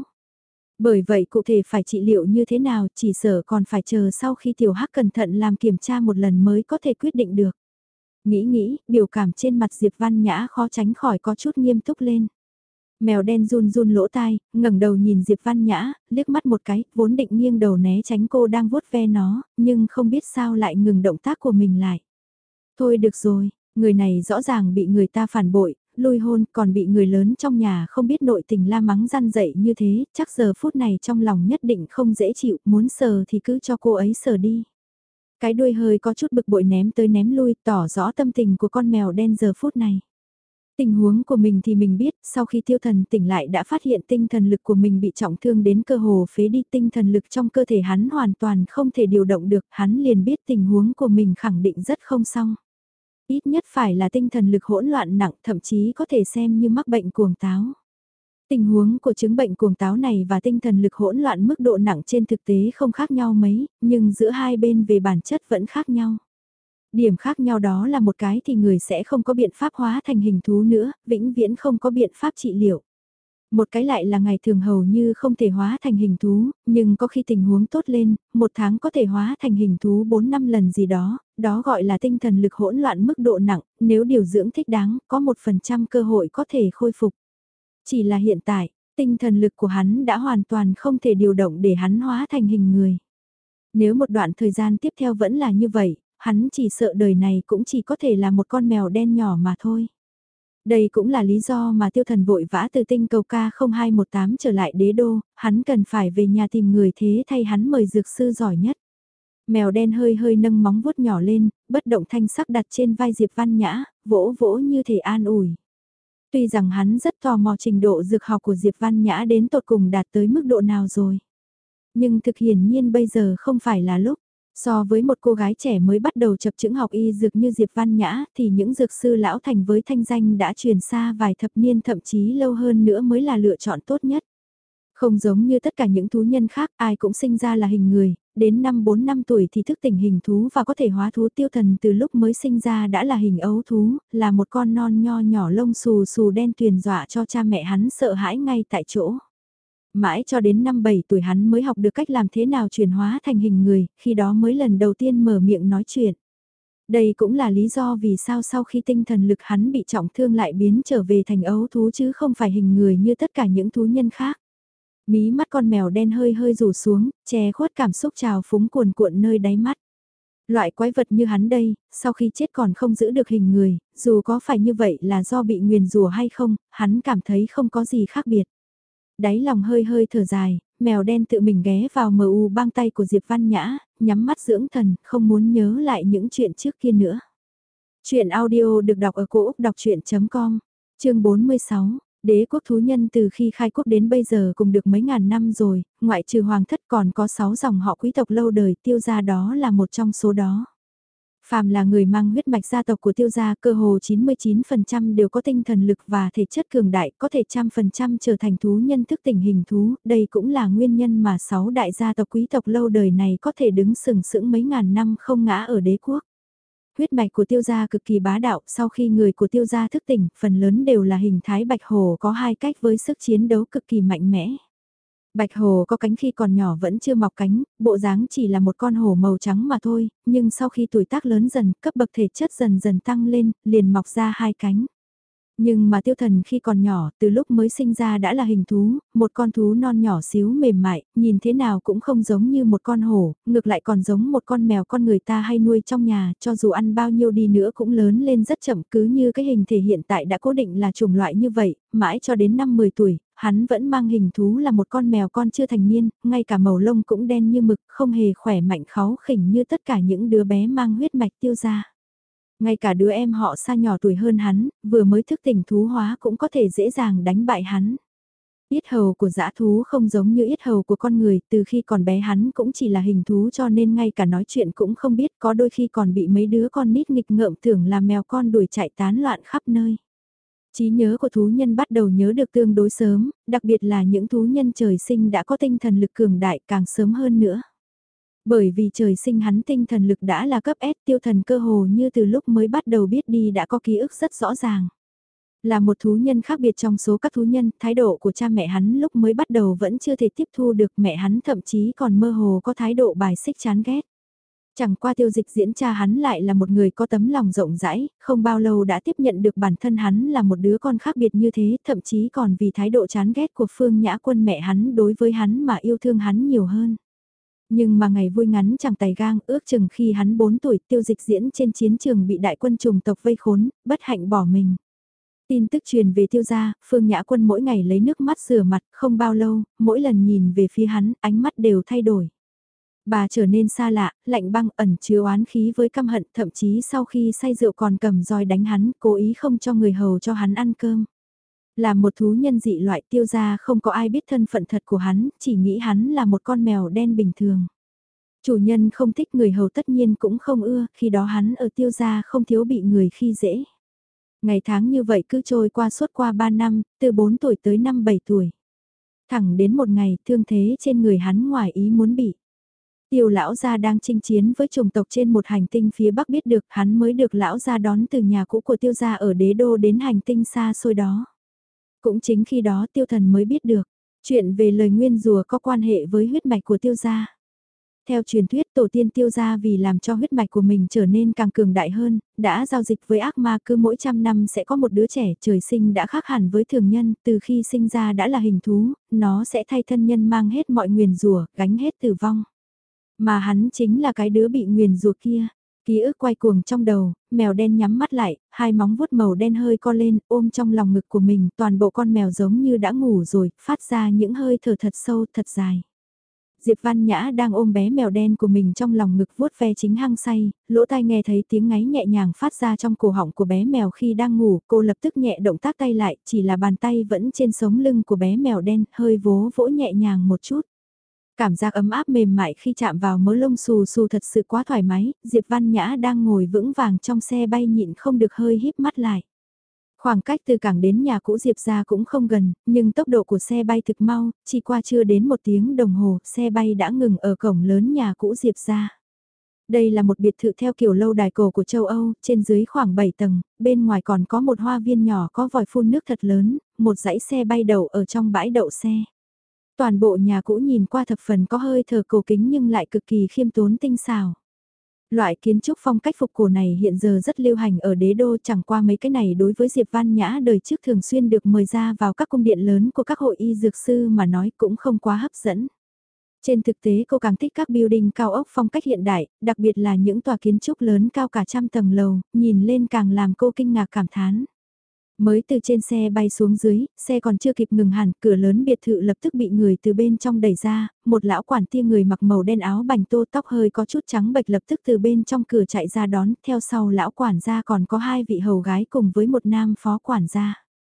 Bởi vậy cụ thể phải trị liệu như thế nào chỉ sợ còn phải chờ sau khi tiểu hắc cẩn thận làm kiểm tra một lần mới có thể quyết định được. Nghĩ, biểu cảm trên mặt Diệp Văn Nhã khó tránh khỏi có chút nghiêm túc lên. Mèo đen run run lỗ tai, ngẩng đầu nhìn Diệp Văn Nhã, liếc mắt một cái, vốn định nghiêng đầu né tránh cô đang vuốt ve nó, nhưng không biết sao lại ngừng động tác của mình lại. Thôi được rồi, người này rõ ràng bị người ta phản bội, lui hôn, còn bị người lớn trong nhà không biết nội tình la mắng răn dậy như thế, chắc giờ phút này trong lòng nhất định không dễ chịu, muốn sờ thì cứ cho cô ấy sờ đi. Cái đuôi hơi có chút bực bội ném tới ném lui, tỏ rõ tâm tình của con mèo đen giờ phút này. Tình huống của mình thì mình biết, sau khi tiêu thần tỉnh lại đã phát hiện tinh thần lực của mình bị trọng thương đến cơ hồ phế đi, tinh thần lực trong cơ thể hắn hoàn toàn không thể điều động được, hắn liền biết tình huống của mình khẳng định rất không xong. Ít nhất phải là tinh thần lực hỗn loạn nặng, thậm chí có thể xem như mắc bệnh cuồng táo. Tình huống của chứng bệnh cuồng táo này và tinh thần lực hỗn loạn mức độ nặng trên thực tế không khác nhau mấy, nhưng giữa hai bên về bản chất vẫn khác nhau. Điểm khác nhau đó là một cái thì người sẽ không có biện pháp hóa thành hình thú nữa, vĩnh viễn không có biện pháp trị liệu. Một cái lại là ngày thường hầu như không thể hóa thành hình thú, nhưng có khi tình huống tốt lên, một tháng có thể hóa thành hình thú 4-5 lần gì đó, đó gọi là tinh thần lực hỗn loạn mức độ nặng, nếu điều dưỡng thích đáng, có 1% cơ hội có thể khôi phục. Chỉ là hiện tại, tinh thần lực của hắn đã hoàn toàn không thể điều động để hắn hóa thành hình người. Nếu một đoạn thời gian tiếp theo vẫn là như vậy, hắn chỉ sợ đời này cũng chỉ có thể là một con mèo đen nhỏ mà thôi. Đây cũng là lý do mà tiêu thần vội vã từ tinh cầu K0218 trở lại đế đô, hắn cần phải về nhà tìm người thế thay hắn mời dược sư giỏi nhất. Mèo đen hơi hơi nâng móng vuốt nhỏ lên, bất động thanh sắc đặt trên vai Diệp Văn Nhã, vỗ vỗ như thể an ủi. Tuy rằng hắn rất tò mò trình độ dược học của Diệp Văn Nhã đến tột cùng đạt tới mức độ nào rồi. Nhưng thực hiển nhiên bây giờ không phải là lúc. So với một cô gái trẻ mới bắt đầu chập chững học y dược như Diệp Văn Nhã thì những dược sư lão thành với thanh danh đã truyền xa vài thập niên thậm chí lâu hơn nữa mới là lựa chọn tốt nhất. Không giống như tất cả những thú nhân khác ai cũng sinh ra là hình người, đến năm 4 năm tuổi thì thức tỉnh hình thú và có thể hóa thú. Tiêu thần từ lúc mới sinh ra đã là hình ấu thú, là một con non nho nhỏ lông xù xù đen tuyền dọa cho cha mẹ hắn sợ hãi ngay tại chỗ. Mãi cho đến năm 7 tuổi hắn mới học được cách làm thế nào chuyển hóa thành hình người, khi đó mới lần đầu tiên mở miệng nói chuyện. Đây cũng là lý do vì sao sau khi tinh thần lực hắn bị trọng thương lại biến trở về thành ấu thú chứ không phải hình người như tất cả những thú nhân khác. Mí mắt con mèo đen hơi hơi rủ xuống, che khuất cảm xúc trào phúng cuồn cuộn nơi đáy mắt. Loại quái vật như hắn đây, sau khi chết còn không giữ được hình người, dù có phải như vậy là do bị nguyền rủa hay không, hắn cảm thấy không có gì khác biệt. Đáy lòng hơi hơi thở dài, mèo đen tự mình ghé vào mờ u băng tay của Diệp Văn Nhã, nhắm mắt dưỡng thần, không muốn nhớ lại những chuyện trước kia nữa. Chuyện audio được đọc ở cổ Úc đọc chuyện.com, chương 46, Đế quốc thú nhân từ khi khai quốc đến bây giờ cùng được mấy ngàn năm rồi, ngoại trừ hoàng thất còn có 6 dòng họ quý tộc lâu đời, Tiêu gia đó là một trong số đó. Phàm là người mang huyết mạch gia tộc của Tiêu gia, cơ hồ 99% đều có tinh thần lực và thể chất cường đại, có thể 100% trở thành thú nhân thức tỉnh hình thú, đây cũng là nguyên nhân mà 6 đại gia tộc quý tộc lâu đời này có thể đứng sừng sững mấy ngàn năm không ngã ở đế quốc. Huyết mạch của Tiêu gia cực kỳ bá đạo, sau khi người của Tiêu gia thức tỉnh, phần lớn đều là hình thái bạch hổ, có hai cách với sức chiến đấu cực kỳ mạnh mẽ. Bạch hổ có cánh khi còn nhỏ vẫn chưa mọc cánh, bộ dáng chỉ là một con hổ màu trắng mà thôi, nhưng sau khi tuổi tác lớn dần, cấp bậc thể chất dần dần tăng lên, liền mọc ra hai cánh. Nhưng mà Tiêu Thần khi còn nhỏ, từ lúc mới sinh ra đã là hình thú, một con thú non nhỏ xíu mềm mại, nhìn thế nào cũng không giống như một con hổ, ngược lại còn giống một con mèo con người ta hay nuôi trong nhà, cho dù ăn bao nhiêu đi nữa cũng lớn lên rất chậm, cứ như cái hình thể hiện tại đã cố định là chủng loại như vậy, mãi cho đến năm 10 tuổi, hắn vẫn mang hình thú là một con mèo con chưa thành niên, ngay cả màu lông cũng đen như mực, không hề khỏe mạnh kháu khỉnh như tất cả những đứa bé mang huyết mạch Tiêu gia. Ngay cả đứa em họ xa nhỏ tuổi hơn hắn, vừa mới thức tỉnh thú hóa cũng có thể dễ dàng đánh bại hắn. Yết hầu của dã thú không giống như yết hầu của con người, từ khi còn bé hắn cũng chỉ là hình thú cho nên ngay cả nói chuyện cũng không biết, có đôi khi còn bị mấy đứa con nít nghịch ngợm tưởng là mèo con đuổi chạy tán loạn khắp nơi. Trí nhớ của thú nhân bắt đầu nhớ được tương đối sớm, đặc biệt là những thú nhân trời sinh đã có tinh thần lực cường đại càng sớm hơn nữa. Bởi vì trời sinh hắn tinh thần lực đã là cấp S, Tiêu Thần cơ hồ như từ lúc mới bắt đầu biết đi đã có ký ức rất rõ ràng. Là một thú nhân khác biệt trong số các thú nhân, thái độ của cha mẹ hắn lúc mới bắt đầu vẫn chưa thể tiếp thu được, mẹ hắn thậm chí còn mơ hồ có thái độ bài xích chán ghét. Chẳng qua Tiêu Dịch Diễn cha hắn lại là một người có tấm lòng rộng rãi, không bao lâu đã tiếp nhận được bản thân hắn là một đứa con khác biệt như thế, thậm chí còn vì thái độ chán ghét của Phương Nhã Quân mẹ hắn đối với hắn mà yêu thương hắn nhiều hơn. Nhưng mà ngày vui ngắn chẳng tài gang, ước chừng khi hắn 4 tuổi, Tiêu Dịch Diễn trên chiến trường bị đại quân trùng tộc vây khốn, bất hạnh bỏ mình. Tin tức truyền về Tiêu gia, Phương Nhã Quân mỗi ngày lấy nước mắt rửa mặt, không bao lâu, mỗi lần nhìn về phía hắn, ánh mắt đều thay đổi. Bà trở nên xa lạ, lạnh băng, ẩn chứa oán khí với căm hận, thậm chí sau khi say rượu còn cầm roi đánh hắn, cố ý không cho người hầu cho hắn ăn cơm. Là một thú nhân dị loại, Tiêu gia không có ai biết thân phận thật của hắn, chỉ nghĩ hắn là một con mèo đen bình thường. Chủ nhân không thích, người hầu tất nhiên cũng không ưa, khi đó hắn ở Tiêu gia không thiếu bị người khi dễ. Ngày tháng như vậy cứ trôi qua suốt qua 3 năm, từ 4 tuổi tới năm 7 tuổi. Thẳng đến một ngày, thương thế trên người hắn ngoài ý muốn bị. Tiêu lão gia đang chinh chiến với chủng tộc trên một hành tinh phía bắc biết được, hắn mới được lão gia đón từ nhà cũ của Tiêu gia ở đế đô đến hành tinh xa xôi đó. Cũng chính khi đó Tiêu Thần mới biết được, chuyện về lời nguyên rùa có quan hệ với huyết mạch của Tiêu gia. Theo truyền thuyết tổ tiên Tiêu gia vì làm cho huyết mạch của mình trở nên càng cường đại hơn, đã giao dịch với ác ma, cứ mỗi 100 năm sẽ có một đứa trẻ trời sinh đã khác hẳn với thường nhân, từ khi sinh ra đã là hình thú, nó sẽ thay thân nhân mang hết mọi nguyền rủa, gánh hết tử vong. Mà hắn chính là cái đứa bị nguyền rủa kia. Ký ức quay cuồng trong đầu, mèo đen nhắm mắt lại, hai móng vuốt màu đen hơi co lên, ôm trong lòng ngực của mình, toàn bộ con mèo giống như đã ngủ rồi, phát ra những hơi thở thật sâu, thật dài. Diệp Văn Nhã đang ôm bé mèo đen của mình trong lòng ngực vuốt ve chính hăng say, lỗ tai nghe thấy tiếng ngáy nhẹ nhàng phát ra trong cổ họng của bé mèo khi đang ngủ, cô lập tức nhẹ động tác tay lại, chỉ là bàn tay vẫn trên sống lưng của bé mèo đen, hơi vỗ vỗ nhẹ nhàng một chút. Cảm giác ấm áp mềm mại khi chạm vào mớ lông xù xù thật sự quá thoải mái, Diệp Văn Nhã đang ngồi vững vàng trong xe bay nhịn không được hơi híp mắt lại. Khoảng cách từ cảng đến nhà cũ Diệp ra cũng không gần, nhưng tốc độ của xe bay thực mau, chỉ qua chưa đến 1 tiếng đồng hồ, xe bay đã ngừng ở cổng lớn nhà cũ Diệp ra. Đây là một biệt thự theo kiểu lâu đài cổ của châu Âu, trên dưới khoảng 7 tầng, bên ngoài còn có một hoa viên nhỏ có vòi phun nước thật lớn, một dãy xe bay đậu ở trong bãi đậu xe. Toàn bộ nhà cũ nhìn qua thập phần có hơi thở cổ kính nhưng lại cực kỳ khiêm tốn tinh xảo. Loại kiến trúc phong cách phục cổ này hiện giờ rất lưu hành ở đế đô, chẳng qua mấy cái này đối với Diệp Văn Nhã đời trước thường xuyên được mời ra vào các cung điện lớn của các hội y dược sư mà nói cũng không quá hấp dẫn. Trên thực tế cô càng thích các building cao ốc phong cách hiện đại, đặc biệt là những tòa kiến trúc lớn cao cả trăm tầng lầu, nhìn lên càng làm cô kinh ngạc cảm thán. Mới từ trên xe bay xuống dưới, xe còn chưa kịp ngừng hẳn, cửa lớn biệt thự lập tức bị người từ bên trong đẩy ra, một lão quản tia người mặc màu đen áo bành tô, tóc hơi có chút trắng bệch lập tức từ bên trong cửa chạy ra đón, theo sau lão quản gia còn có 2 vị hầu gái cùng với một nam phó quản gia.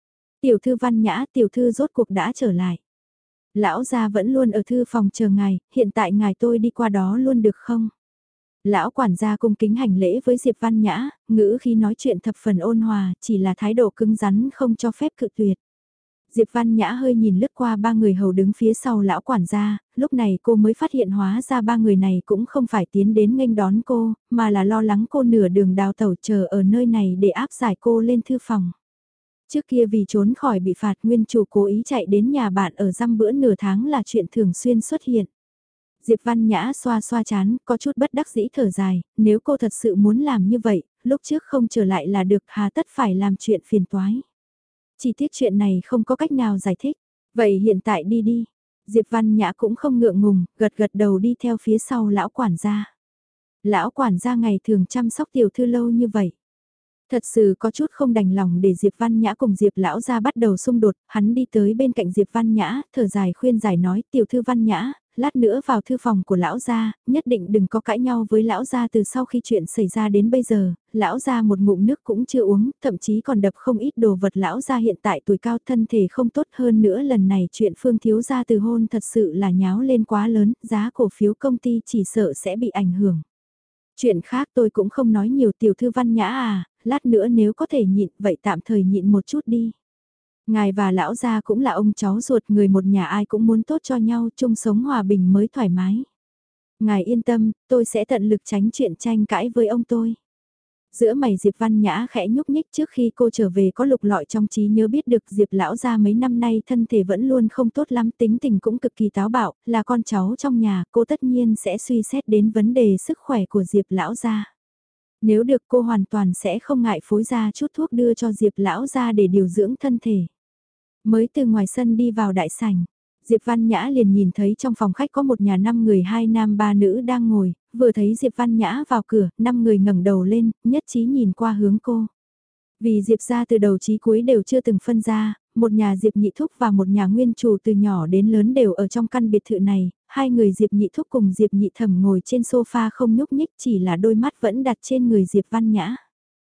Tiểu thư Văn Nhã, tiểu thư rốt cuộc đã trở lại. Lão gia vẫn luôn ở thư phòng chờ ngài, hiện tại ngài tôi đi qua đó luôn được không? Lão quản gia cung kính hành lễ với Diệp Văn Nhã, ngữ khi nói chuyện thập phần ôn hòa, chỉ là thái độ cứng rắn không cho phép cự tuyệt. Diệp Văn Nhã hơi nhìn lướt qua ba người hầu đứng phía sau lão quản gia, lúc này cô mới phát hiện hóa ra ba người này cũng không phải tiến đến nghênh đón cô, mà là lo lắng cô nửa đường đào tẩu chờ ở nơi này để áp giải cô lên thư phòng. Trước kia vì trốn khỏi bị phạt, nguyên chủ cố ý chạy đến nhà bạn ở dăm bữa nửa tháng là chuyện thường xuyên xuất hiện. Diệp Văn Nhã xoa xoa chán, có chút bất đắc dĩ thở dài, nếu cô thật sự muốn làm như vậy, lúc trước không trở lại là được, hà tất phải làm chuyện phiền toái. Chi tiết chuyện này không có cách nào giải thích, vậy hiện tại đi đi. Diệp Văn Nhã cũng không ngượng ngùng, gật gật đầu đi theo phía sau lão quản gia. Lão quản gia ngày thường chăm sóc tiểu thư lâu như vậy. Thật sự có chút không đành lòng để Diệp Văn Nhã cùng Diệp lão gia bắt đầu xung đột, hắn đi tới bên cạnh Diệp Văn Nhã, thở dài khuyên giải nói, tiểu thư Văn Nhã, lát nữa vào thư phòng của lão gia, nhất định đừng có cãi nhau với lão gia từ sau khi chuyện xảy ra đến bây giờ, lão gia một ngụm nước cũng chưa uống, thậm chí còn đập không ít đồ vật, lão gia hiện tại tuổi cao thân thể không tốt, hơn nữa lần này chuyện Phương thiếu gia từ hôn thật sự là nháo lên quá lớn, giá cổ phiếu công ty chỉ sợ sẽ bị ảnh hưởng. Chuyện khác tôi cũng không nói nhiều, tiểu thư Văn Nhã à, lát nữa nếu có thể nhịn vậy tạm thời nhịn một chút đi. Ngài và lão gia cũng là ông cháu ruột, người một nhà ai cũng muốn tốt cho nhau, chung sống hòa bình mới thoải mái. Ngài yên tâm, tôi sẽ tận lực tránh chuyện tranh cãi với ông tôi. Giữa mày Diệp Văn Nhã khẽ nhúc nhích, trước khi cô trở về có lục lọi trong trí nhớ biết được Diệp lão gia mấy năm nay thân thể vẫn luôn không tốt lắm, tính tình cũng cực kỳ táo bạo, là con cháu trong nhà, cô tất nhiên sẽ suy xét đến vấn đề sức khỏe của Diệp lão gia. Nếu được cô hoàn toàn sẽ không ngại phối ra chút thuốc đưa cho Diệp lão gia để điều dưỡng thân thể. Mới từ ngoài sân đi vào đại sảnh, Diệp Văn Nhã liền nhìn thấy trong phòng khách có một nhà 5 người, 2 nam 3 nữ đang ngồi, vừa thấy Diệp Văn Nhã vào cửa, 5 người ngẩng đầu lên, nhất trí nhìn qua hướng cô. Vì Diệp gia từ đầu chí cuối đều chưa từng phân ra, một nhà Diệp Nhị Thúc và một nhà nguyên chủ từ nhỏ đến lớn đều ở trong căn biệt thự này, hai người Diệp Nhị Thúc cùng Diệp Nhị Thẩm ngồi trên sofa không nhúc nhích, chỉ là đôi mắt vẫn đặt trên người Diệp Văn Nhã.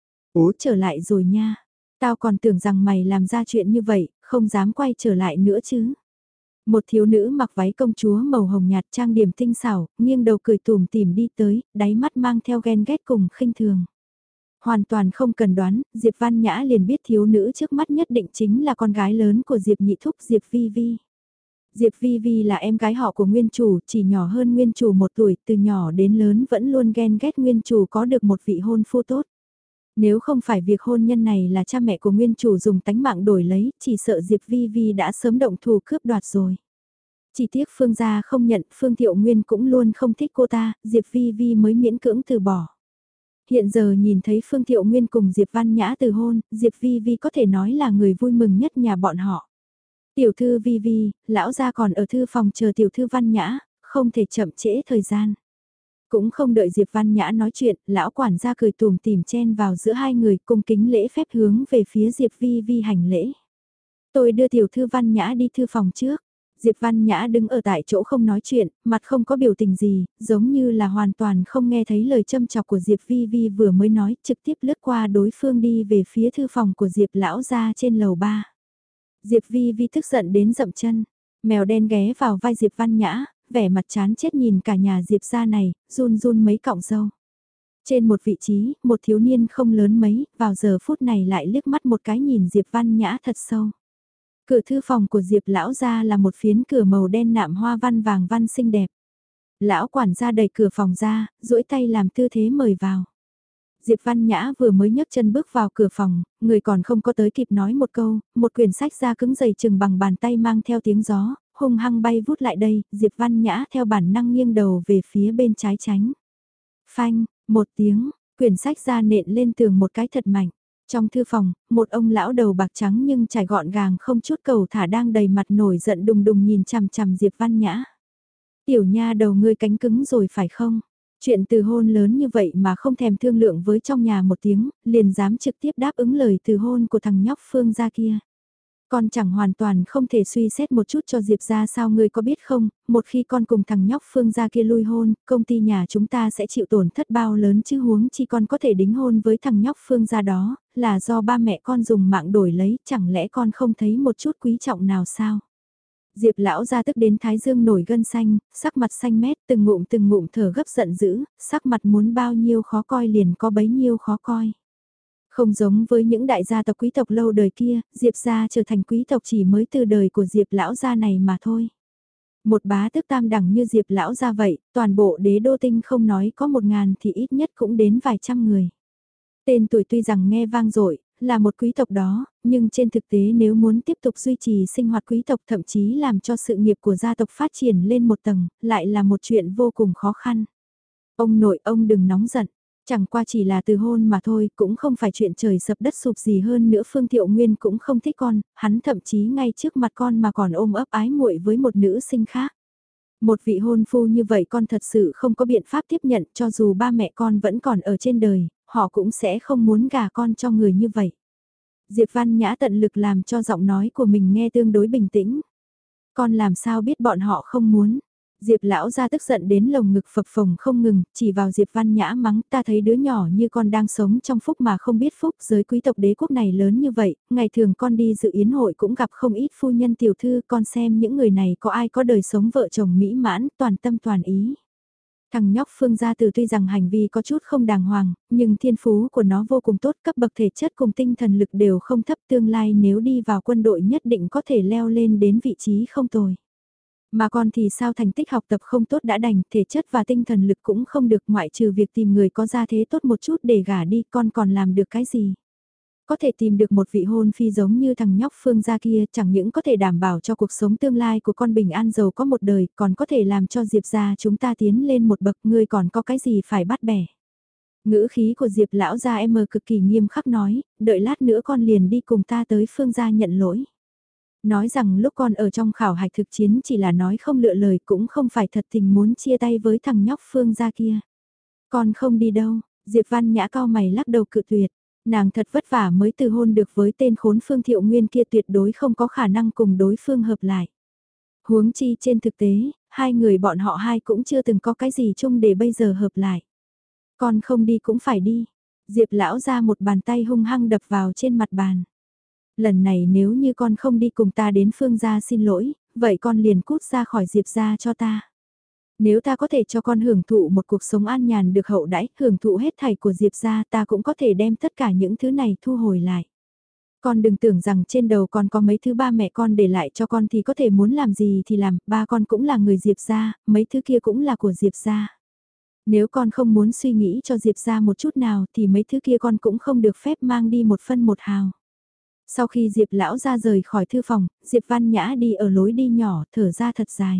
Ố trở lại rồi nha, tao còn tưởng rằng mày làm ra chuyện như vậy, không dám quay trở lại nữa chứ. Một thiếu nữ mặc váy công chúa màu hồng nhạt trang điểm tinh xảo, nghiêng đầu cười tủm tỉm đi tới, đáy mắt mang theo ghen ghét cùng khinh thường. Hoàn toàn không cần đoán, Diệp Văn Nhã liền biết thiếu nữ trước mắt nhất định chính là con gái lớn của Diệp Nhị Thúc, Diệp Vi Vi. Diệp Vi Vi là em gái họ của nguyên chủ, chỉ nhỏ hơn nguyên chủ 1 tuổi, từ nhỏ đến lớn vẫn luôn ghen ghét nguyên chủ có được một vị hôn phu tốt. Nếu không phải việc hôn nhân này là cha mẹ của nguyên chủ dùng tánh mạng đổi lấy, chỉ sợ Diệp Vi Vi đã sớm động thủ cướp đoạt rồi. Chỉ tiếc Phương gia không nhận, Phương Thiệu Nguyên cũng luôn không thích cô ta, Diệp Vi Vi mới miễn cưỡng từ bỏ. Hiện giờ nhìn thấy Phương Thiệu Nguyên cùng Diệp Văn Nhã từ hôn, Diệp Vi Vi có thể nói là người vui mừng nhất nhà bọn họ. Tiểu thư Vi Vi, lão gia còn ở thư phòng chờ tiểu thư Văn Nhã, không thể chậm trễ thời gian. Cũng không đợi Diệp Văn Nhã nói chuyện, lão quản gia cười tùm tìm chen vào giữa hai người, cung kính lễ phép hướng về phía Diệp Vi Vi hành lễ. Tôi đưa tiểu thư Văn Nhã đi thư phòng trước. Diệp Văn Nhã đứng ở tại chỗ không nói chuyện, mặt không có biểu tình gì, giống như là hoàn toàn không nghe thấy lời châm chọc của Diệp Vi Vi vừa mới nói, trực tiếp lướt qua đối phương đi về phía thư phòng của Diệp lão gia trên lầu 3. Diệp Vi Vi tức giận đến dậm chân, mèo đen ghé vào vai Diệp Văn Nhã, vẻ mặt chán chết nhìn cả nhà Diệp gia này, run run mấy cọng râu. Trên một vị trí, một thiếu niên không lớn mấy, vào giờ phút này lại liếc mắt một cái nhìn Diệp Văn Nhã thật sâu. Cửa thư phòng của Diệp lão gia là một phiến cửa màu đen nạm hoa văn vàng văn xinh đẹp. Lão quản gia đẩy cửa phòng ra, duỗi tay làm tư thế mời vào. Diệp Văn Nhã vừa mới nhấc chân bước vào cửa phòng, người còn không có tới kịp nói một câu, một quyển sách da cứng dày chừng bằng bàn tay mang theo tiếng gió, hung hăng bay vút lại đây, Diệp Văn Nhã theo bản năng nghiêng đầu về phía bên trái tránh. Phanh, một tiếng, quyển sách da nện lên tường một cái thật mạnh. Trong thư phòng, một ông lão đầu bạc trắng nhưng trải gọn gàng không chút cầu thả đang đầy mặt nổi giận đùng đùng nhìn chằm chằm Diệp Văn Nhã. Tiểu nha đầu ngươi cánh cứng rồi phải không? Chuyện từ hôn lớn như vậy mà không thèm thương lượng với trong nhà một tiếng, liền dám trực tiếp đáp ứng lời từ hôn của thằng nhóc Phương gia kia. Con chẳng hoàn toàn không thể suy xét một chút cho Diệp ra sao ngươi có biết không, một khi con cùng thằng nhóc Phương gia kia lui hôn, công ty nhà chúng ta sẽ chịu tổn thất bao lớn chứ huống chi con có thể đính hôn với thằng nhóc Phương gia đó, là do ba mẹ con dùng mạng đổi lấy, chẳng lẽ con không thấy một chút quý trọng nào sao? Diệp lão ra tức đến thái dương nổi gân xanh, sắc mặt xanh mét, từng ngụm thở gấp giận dữ, sắc mặt muốn bao nhiêu khó coi liền có bấy nhiêu khó coi. Không giống với những đại gia tộc quý tộc lâu đời kia, Diệp gia trở thành quý tộc chỉ mới từ đời của Diệp lão gia này mà thôi. Một bá tước tam đẳng như Diệp lão gia vậy, toàn bộ đế đô tinh không nói có 1.000 thì ít nhất cũng đến vài trăm người. Tên tuổi tuy rằng nghe vang dội, là một quý tộc đó, nhưng trên thực tế nếu muốn tiếp tục duy trì sinh hoạt quý tộc thậm chí làm cho sự nghiệp của gia tộc phát triển lên một tầng, lại là một chuyện vô cùng khó khăn. Ông nội ông đừng nóng giận, chẳng qua chỉ là từ hôn mà thôi, cũng không phải chuyện trời sập đất sụp gì hơn nữa. Phương Thiệu Nguyên cũng không thích con, hắn thậm chí ngay trước mặt con mà còn ôm ấp ái muội với một nữ sinh khác. Một vị hôn phu như vậy con thật sự không có biện pháp tiếp nhận, cho dù ba mẹ con vẫn còn ở trên đời, họ cũng sẽ không muốn gả con cho người như vậy. Diệp Văn Nhã tận lực làm cho giọng nói của mình nghe tương đối bình tĩnh. Con làm sao biết bọn họ không muốn. Diệp lão ra tức giận đến lồng ngực phập phồng không ngừng, chỉ vào Diệp Văn Nhã mắng, ta thấy đứa nhỏ như con đang sống trong phúc mà không biết phúc, giới quý tộc đế quốc này lớn như vậy, ngày thường con đi dự yến hội cũng gặp không ít phu nhân tiểu thư, con xem những người này có ai có đời sống vợ chồng mỹ mãn, toàn tâm toàn ý. Thằng nhóc Phương Gia Từ tuy rằng hành vi có chút không đàng hoàng, nhưng thiên phú của nó vô cùng tốt, cấp bậc thể chất cùng tinh thần lực đều không thấp, tương lai nếu đi vào quân đội nhất định có thể leo lên đến vị trí không tồi. Mà con thì sao, thành tích học tập không tốt đã đành, thể chất và tinh thần lực cũng không được, ngoại trừ việc tìm người có gia thế tốt một chút để gả đi, con còn làm được cái gì? Có thể tìm được một vị hôn phi giống như thằng nhóc Phương gia kia, chẳng những có thể đảm bảo cho cuộc sống tương lai của con bình an giàu có một đời, còn có thể làm cho Diệp gia chúng ta tiến lên một bậc, ngươi còn có cái gì phải bắt bẻ. Ngữ khí của Diệp lão gia em cực kỳ nghiêm khắc nói, đợi lát nữa con liền đi cùng ta tới Phương gia nhận lỗi. Nói rằng lúc con ở trong khảo hạch thực chiến chỉ là nói không lựa lời, cũng không phải thật tình muốn chia tay với thằng nhóc Phương gia kia. Con không đi đâu, Diệp Văn Nhã cao mày lắc đầu cự tuyệt. Nàng thật vất vả mới từ hôn được với tên khốn Phương Thiệu Nguyên kia, tuyệt đối không có khả năng cùng đối phương hợp lại. Huống chi trên thực tế, hai người bọn họ hai cũng chưa từng có cái gì chung để bây giờ hợp lại. Con không đi cũng phải đi. Diệp lão ra một bàn tay hung hăng đập vào trên mặt bàn. Lần này nếu như con không đi cùng ta đến Phương gia xin lỗi, vậy con liền cút ra khỏi Diệp gia cho ta. Nếu ta có thể cho con hưởng thụ một cuộc sống an nhàn được hậu đãi, hưởng thụ hết thảy của Diệp gia, ta cũng có thể đem tất cả những thứ này thu hồi lại. Con đừng tưởng rằng trên đầu con có mấy thứ ba mẹ con để lại cho con thì có thể muốn làm gì thì làm, ba con cũng là người Diệp gia, mấy thứ kia cũng là của Diệp gia. Nếu con không muốn suy nghĩ cho Diệp gia một chút nào thì mấy thứ kia con cũng không được phép mang đi một phân một hào. Sau khi Diệp lão ra rời khỏi thư phòng, Diệp Văn Nhã đi ở lối đi nhỏ, thở ra thật dài.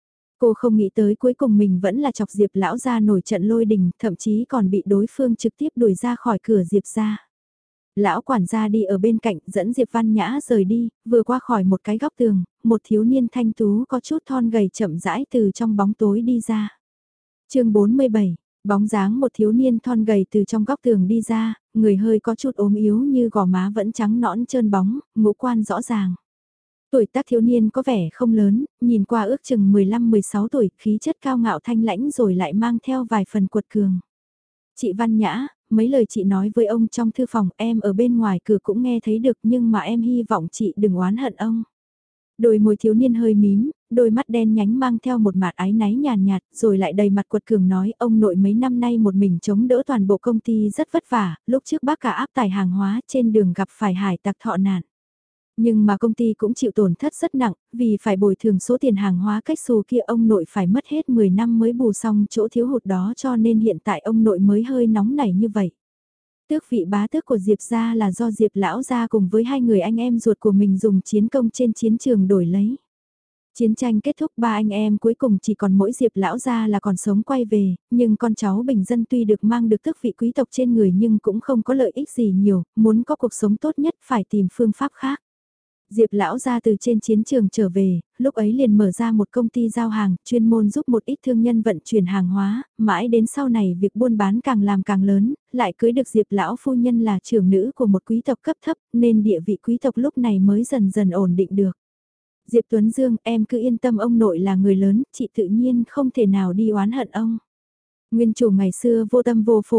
Cô không nghĩ tới cuối cùng mình vẫn là chọc Diệp lão ra nổi trận lôi đình, thậm chí còn bị đối phương trực tiếp đuổi ra khỏi cửa Diệp ra. Lão quản gia đi ở bên cạnh dẫn Diệp Văn Nhã rời đi, vừa qua khỏi một cái góc tường, một thiếu niên thanh tú có chút thon gầy chậm rãi từ trong bóng tối đi ra. Chương 47, bóng dáng một thiếu niên thon gầy từ trong góc tường đi ra, người hơi có chút ốm yếu như gò má vẫn trắng nõn trơn bóng, ngũ quan rõ ràng. Tuổi tác thiếu niên có vẻ không lớn, nhìn qua ước chừng 15-16 tuổi, khí chất cao ngạo thanh lãnh rồi lại mang theo vài phần cuột cường. Chị Văn Nhã, mấy lời chị nói với ông trong thư phòng em ở bên ngoài cửa cũng nghe thấy được, nhưng mà em hy vọng chị đừng oán hận ông. Đôi môi thiếu niên hơi mím, đôi mắt đen nhánh mang theo một mạt áy náy nhàn nhạt, rồi lại đầy mặt quật cường nói ông nội mấy năm nay một mình chống đỡ toàn bộ công ty rất vất vả, lúc trước bác cả áp tải hàng hóa trên đường gặp phải hải tặc thọ nạn. Nhưng mà công ty cũng chịu tổn thất rất nặng, vì phải bồi thường số tiền hàng hóa cách xù kia ông nội phải mất hết 10 năm mới bù xong chỗ thiếu hụt đó, cho nên hiện tại ông nội mới hơi nóng nảy như vậy. Tước vị bá tước của Diệp gia là do Diệp lão gia cùng với hai người anh em ruột của mình dùng chiến công trên chiến trường đổi lấy. Chiến tranh kết thúc, ba anh em cuối cùng chỉ còn mỗi Diệp lão gia là còn sống quay về, nhưng con cháu bình dân tuy được mang được tước vị quý tộc trên người nhưng cũng không có lợi ích gì nhiều, muốn có cuộc sống tốt nhất phải tìm phương pháp khác. Diệp lão ra từ trên chiến trường trở về, lúc ấy liền mở ra một công ty giao hàng, chuyên môn giúp một ít thương nhân vận chuyển hàng hóa, mãi đến sau này việc buôn bán càng làm càng lớn, lại cưới được Diệp lão phu nhân là trưởng nữ của một quý tộc cấp thấp, nên địa vị quý tộc lúc này mới dần dần ổn định được. Diệp Tuấn Dương, em cứ yên tâm, ông nội là người lớn, chị tự nhiên không thể nào đi oán hận ông. Nguyên chủ ngày xưa vô tâm vô phổi,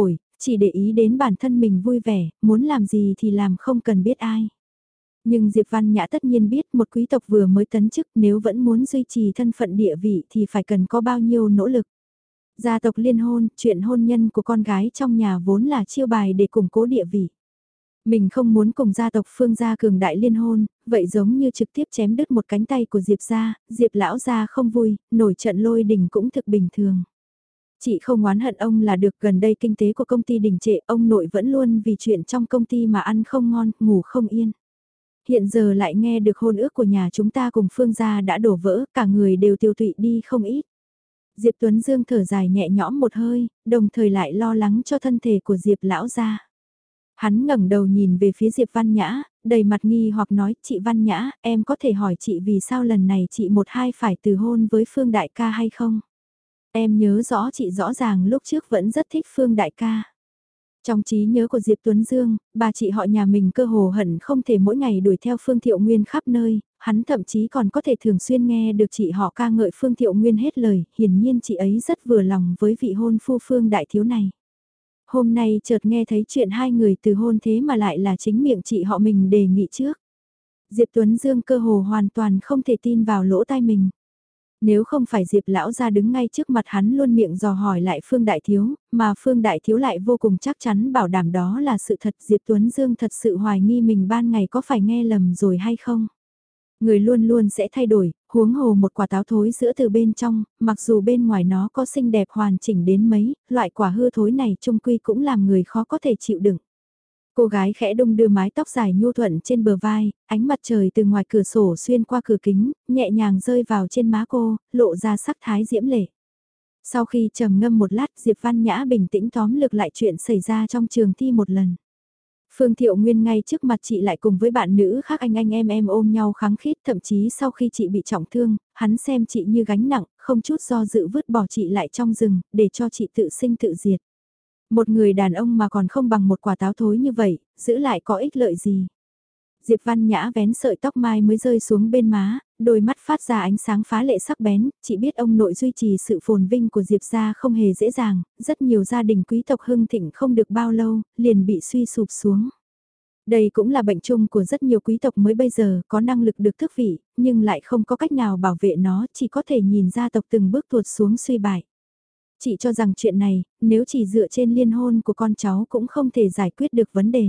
chỉ để ý đến bản thân mình vui vẻ, muốn làm gì thì làm không cần biết ai. Nhưng Diệp Văn Nhã tất nhiên biết một quý tộc vừa mới tấn chức nếu vẫn muốn duy trì thân phận địa vị thì phải cần có bao nhiêu nỗ lực. Gia tộc liên hôn, chuyện hôn nhân của con gái trong nhà vốn là chiêu bài để củng cố địa vị. Mình không muốn cùng gia tộc Phương gia cường đại liên hôn, vậy giống như trực tiếp chém đứt một cánh tay của Diệp gia, Diệp lão gia không vui, nổi trận lôi đình cũng thực bình thường. Chị không oán hận ông là được, gần đây kinh tế của công ty đình trệ, ông nội vẫn luôn vì chuyện trong công ty mà ăn không ngon, ngủ không yên. Hiện giờ lại nghe được hôn ước của nhà chúng ta cùng Phương gia đã đổ vỡ, cả người đều tiêu tụy đi không ít. Diệp Tuấn Dương thở dài nhẹ nhõm một hơi, đồng thời lại lo lắng cho thân thể của Diệp lão gia. Hắn ngẩng đầu nhìn về phía Diệp Văn Nhã, đầy mặt nghi hoặc nói, chị Văn Nhã, em có thể hỏi chị vì sao lần này chị một hai phải từ hôn với Phương đại ca hay không? Em nhớ rõ chị rõ ràng lúc trước vẫn rất thích Phương đại ca. Trong trí nhớ của Diệp Tuấn Dương, bà chị họ nhà mình cơ hồ hận không thể mỗi ngày đuổi theo Phương Thiệu Nguyên khắp nơi, hắn thậm chí còn có thể thường xuyên nghe được chị họ ca ngợi Phương Thiệu Nguyên hết lời, hiển nhiên chị ấy rất vừa lòng với vị hôn phu Phương đại thiếu này. Hôm nay chợt nghe thấy chuyện hai người từ hôn thế mà lại là chính miệng chị họ mình đề nghị trước. Diệp Tuấn Dương cơ hồ hoàn toàn không thể tin vào lỗ tai mình. Nếu không phải Diệp lão ra đứng ngay trước mặt hắn luôn miệng dò hỏi lại Phương Đại Thiếu, mà Phương Đại Thiếu lại vô cùng chắc chắn bảo đảm đó là sự thật, Diệp Tuấn Dương thật sự hoài nghi mình ban ngày có phải nghe lầm rồi hay không. Người luôn luôn sẽ thay đổi, huống hồ một quả táo thối giữa từ bên trong, mặc dù bên ngoài nó có xinh đẹp hoàn chỉnh đến mấy, loại quả hư thối này trung quy cũng làm người khó có thể chịu đựng. Cô gái khẽ đung đưa mái tóc dài nhu thuận trên bờ vai, ánh mặt trời từ ngoài cửa sổ xuyên qua cửa kính, nhẹ nhàng rơi vào trên má cô, lộ ra sắc thái diễm lệ. Sau khi trầm ngâm một lát, Diệp Văn Nhã bình tĩnh tóm lược lại chuyện xảy ra trong trường thi một lần. Phương Thiệu Nguyên ngay trước mặt chị lại cùng với bạn nữ khác anh em ôm nhau kháng khít, thậm chí sau khi chị bị trọng thương, hắn xem chị như gánh nặng, không chút do dự vứt bỏ chị lại trong rừng, để cho chị tự sinh tự diệt. Một người đàn ông mà còn không bằng một quả táo thối như vậy, giữ lại có ích lợi gì? Diệp Văn Nhã vén sợi tóc mai mới rơi xuống bên má, đôi mắt phát ra ánh sáng phá lệ sắc bén, chị biết ông nội duy trì sự phồn vinh của Diệp gia không hề dễ dàng, rất nhiều gia đình quý tộc hưng thịnh không được bao lâu, liền bị suy sụp xuống. Đây cũng là bệnh chung của rất nhiều quý tộc mới bây giờ, có năng lực được tước vị, nhưng lại không có cách nào bảo vệ nó, chỉ có thể nhìn gia tộc từng bước tuột xuống suy bại. Chị cho rằng chuyện này, nếu chỉ dựa trên liên hôn của con cháu cũng không thể giải quyết được vấn đề.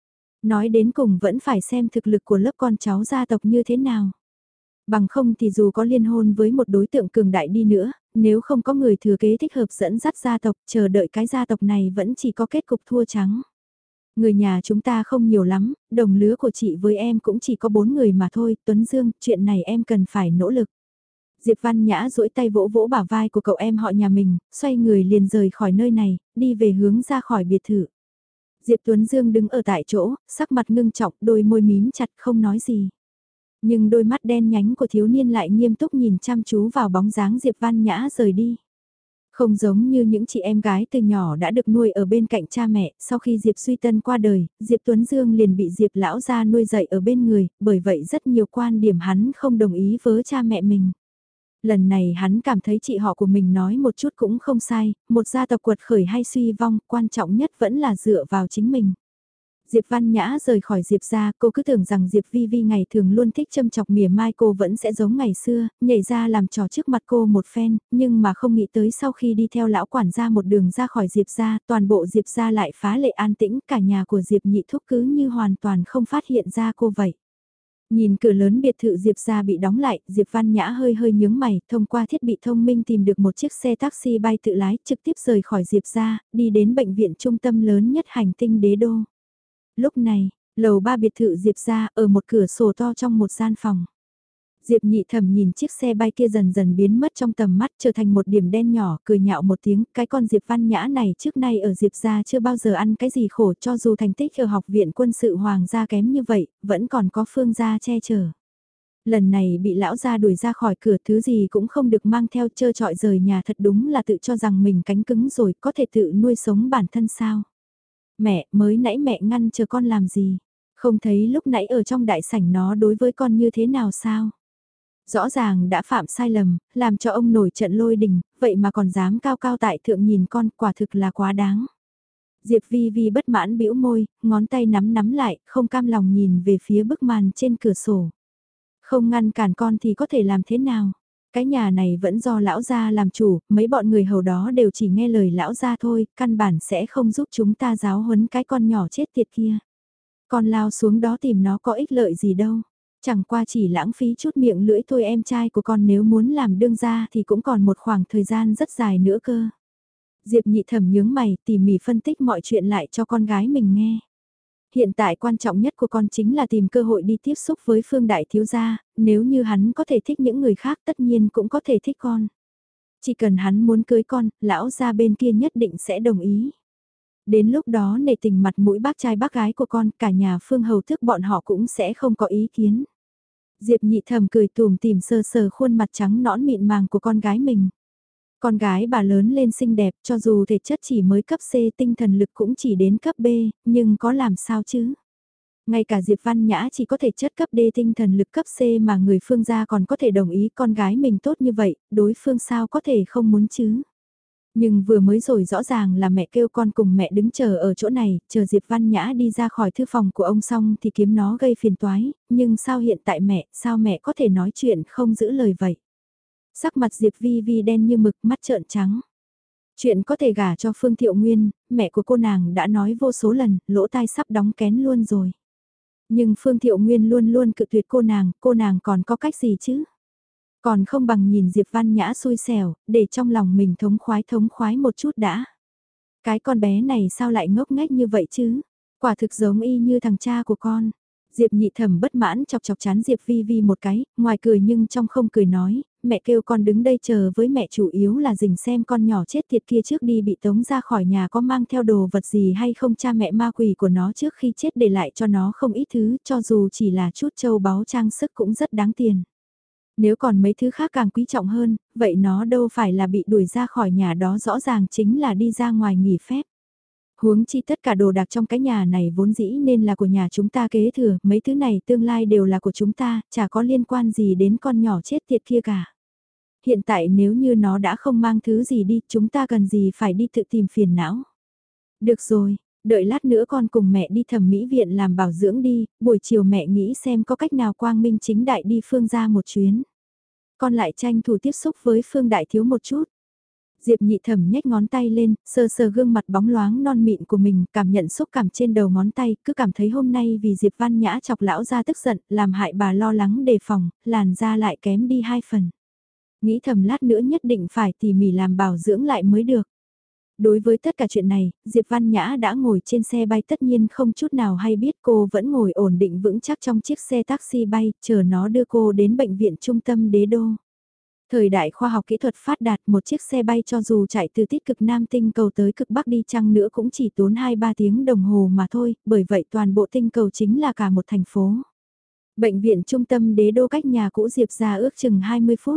Nói đến cùng vẫn phải xem thực lực của lớp con cháu gia tộc như thế nào. Bằng không thì dù có liên hôn với một đối tượng cường đại đi nữa, nếu không có người thừa kế thích hợp dẫn dắt gia tộc, chờ đợi cái gia tộc này vẫn chỉ có kết cục thua trắng. Người nhà chúng ta không nhiều lắm, đồng lứa của chị với em cũng chỉ có 4 người mà thôi, Tuấn Dương, chuyện này em cần phải nỗ lực. Diệp Văn Nhã duỗi tay vỗ vỗ bả vai của cậu em họ nhà mình, xoay người liền rời khỏi nơi này, đi về hướng ra khỏi biệt thự. Diệp Tuấn Dương đứng ở tại chỗ, sắc mặt ngưng trọng, đôi môi mím chặt không nói gì. Nhưng đôi mắt đen nhánh của thiếu niên lại nghiêm túc nhìn chăm chú vào bóng dáng Diệp Văn Nhã rời đi. Không giống như những chị em gái từ nhỏ đã được nuôi ở bên cạnh cha mẹ, sau khi Diệp Suy Tân qua đời, Diệp Tuấn Dương liền bị Diệp lão gia nuôi dạy ở bên người, bởi vậy rất nhiều quan điểm hắn không đồng ý với cha mẹ mình. Lần này hắn cảm thấy chị họ của mình nói một chút cũng không sai, một gia tộc quật khởi hay suy vong, quan trọng nhất vẫn là dựa vào chính mình. Diệp Văn Nhã rời khỏi Diệp gia, cô cứ tưởng rằng Diệp Vi Vi ngày thường luôn thích châm chọc mỉa mai cô vẫn sẽ giống ngày xưa, nhảy ra làm trò trước mặt cô một phen, nhưng mà không nghĩ tới sau khi đi theo lão quản gia một đường ra khỏi Diệp gia, toàn bộ Diệp gia lại phá lệ an tĩnh, cả nhà của Diệp Nhị Thúc cứ như hoàn toàn không phát hiện ra cô vậy. Nhìn cửa lớn biệt thự Diệp gia bị đóng lại, Diệp Văn Nhã hơi hơi nhướng mày, thông qua thiết bị thông minh tìm được một chiếc xe taxi bay tự lái trực tiếp rời khỏi Diệp gia, đi đến bệnh viện trung tâm lớn nhất hành tinh đế đô. Lúc này, lầu 3 biệt thự Diệp gia ở một cửa sổ to trong một gian phòng. Diệp Nhị Thẩm nhìn chiếc xe bay kia dần dần biến mất trong tầm mắt trở thành một điểm đen nhỏ, cười nhạo một tiếng, cái con Diệp Văn Nhã này trước nay ở Diệp gia chưa bao giờ ăn cái gì khổ, cho dù thành tích ở học viện quân sự hoàng gia kém như vậy, vẫn còn có Phương gia che chở. Lần này bị lão gia đuổi ra khỏi cửa, thứ gì cũng không được mang theo, trơ trọi rời nhà, thật đúng là tự cho rằng mình cánh cứng rồi, có thể tự nuôi sống bản thân sao. Mẹ, mới nãy mẹ ngăn chờ con làm gì? Không thấy lúc nãy ở trong đại sảnh nó đối với con như thế nào sao? Rõ ràng đã phạm sai lầm, làm cho ông nổi trận lôi đình, vậy mà còn dám cao cao tại thượng nhìn con, quả thực là quá đáng. Diệp Vi Vi bất mãn bĩu môi, ngón tay nắm lại, không cam lòng nhìn về phía bức màn trên cửa sổ. Không ngăn cản con thì có thể làm thế nào? Cái nhà này vẫn do lão gia làm chủ, mấy bọn người hầu đó đều chỉ nghe lời lão gia thôi, căn bản sẽ không giúp chúng ta giáo huấn cái con nhỏ chết tiệt kia. Con lao xuống đó tìm nó có ích lợi gì đâu. Chẳng qua chỉ lãng phí chút miệng lưỡi thôi, em trai của con nếu muốn làm đương gia thì cũng còn một khoảng thời gian rất dài nữa cơ. Diệp Nhị Thẩm nhướng mày tỉ mỉ phân tích mọi chuyện lại cho con gái mình nghe. Hiện tại quan trọng nhất của con chính là tìm cơ hội đi tiếp xúc với Phương Đại Thiếu Gia, nếu như hắn có thể thích những người khác tất nhiên cũng có thể thích con. Chỉ cần hắn muốn cưới con, lão gia bên kia nhất định sẽ đồng ý. Đến lúc đó nể tình mặt mũi bác trai bác gái của con, cả nhà Phương hầu thức bọn họ cũng sẽ không có ý kiến. Diệp Nhị Thẩm cười tùm tìm sờ sờ khuôn mặt trắng nõn mịn màng của con gái mình. Con gái bà lớn lên xinh đẹp, cho dù thể chất chỉ mới cấp C, tinh thần lực cũng chỉ đến cấp B, nhưng có làm sao chứ? Ngay cả Diệp Văn Nhã chỉ có thể chất cấp D, tinh thần lực cấp C mà người Phương gia còn có thể đồng ý con gái mình tốt như vậy, đối phương sao có thể không muốn chứ? Nhưng vừa mới rồi rõ ràng là mẹ kêu con cùng mẹ đứng chờ ở chỗ này, chờ Diệp Văn Nhã đi ra khỏi thư phòng của ông xong thì kiếm nó gây phiền toái, nhưng sao hiện tại sao mẹ có thể nói chuyện không giữ lời vậy? Sắc mặt Diệp Vi Vi đen như mực, mắt trợn trắng. Chuyện có thể gả cho Phương Thiệu Nguyên, mẹ của cô nàng đã nói vô số lần, lỗ tai sắp đóng kén luôn rồi. Nhưng Phương Thiệu Nguyên luôn luôn cự tuyệt cô nàng còn có cách gì chứ? Còn không bằng nhìn Diệp Văn Nhã xui xẻo, để trong lòng mình thống khoái một chút đã. Cái con bé này sao lại ngốc nghếch như vậy chứ? Quả thực giống y như thằng cha của con. Diệp Nhị Thẩm bất mãn chọc chọc chán Diệp Vi Vi một cái, ngoài cười nhưng trong không cười nói, mẹ kêu con đứng đây chờ với mẹ chủ yếu là rình xem con nhỏ chết tiệt kia trước đi bị tống ra khỏi nhà có mang theo đồ vật gì hay không, cha mẹ ma quỷ của nó trước khi chết để lại cho nó không ít thứ, cho dù chỉ là chút châu báu trang sức cũng rất đáng tiền. Nếu còn mấy thứ khác càng quý trọng hơn, vậy nó đâu phải là bị đuổi ra khỏi nhà đó, rõ ràng chính là đi ra ngoài nghỉ phép. Huống chi tất cả đồ đạc trong cái nhà này vốn dĩ nên là của nhà chúng ta kế thừa, mấy thứ này tương lai đều là của chúng ta, chả có liên quan gì đến con nhỏ chết tiệt kia cả. Hiện tại nếu như nó đã không mang thứ gì đi, chúng ta cần gì phải đi tự tìm phiền não. Được rồi, đợi lát nữa con cùng mẹ đi thẩm mỹ viện làm bảo dưỡng đi, buổi chiều mẹ nghĩ xem có cách nào quang minh chính đại đi Phương ra một chuyến. Con lại tranh thủ tiếp xúc với Phương Đại Thiếu một chút. Diệp Nhị Thẩm nhếch ngón tay lên, sờ sờ gương mặt bóng loáng non mịn của mình, cảm nhận xúc cảm trên đầu ngón tay, cứ cảm thấy hôm nay vì Diệp Văn Nhã chọc lão ra tức giận, làm hại bà lo lắng đề phòng, làn da lại kém đi 2 phần. Nghĩ thầm lát nữa nhất định phải tỉ mỉ làm bảo dưỡng lại mới được. Đối với tất cả chuyện này, Diệp Văn Nhã đã ngồi trên xe bay, tất nhiên không chút nào hay biết, cô vẫn ngồi ổn định vững chắc trong chiếc xe taxi bay, chờ nó đưa cô đến bệnh viện trung tâm Đế Đô. Thời đại khoa học kỹ thuật phát đạt, một chiếc xe bay cho dù chạy từ tít cực Nam tinh cầu tới cực Bắc đi chăng nữa cũng chỉ tốn 2-3 tiếng đồng hồ mà thôi, bởi vậy toàn bộ tinh cầu chính là cả một thành phố. Bệnh viện trung tâm Đế Đô cách nhà cũ Diệp ra ước chừng 20 phút.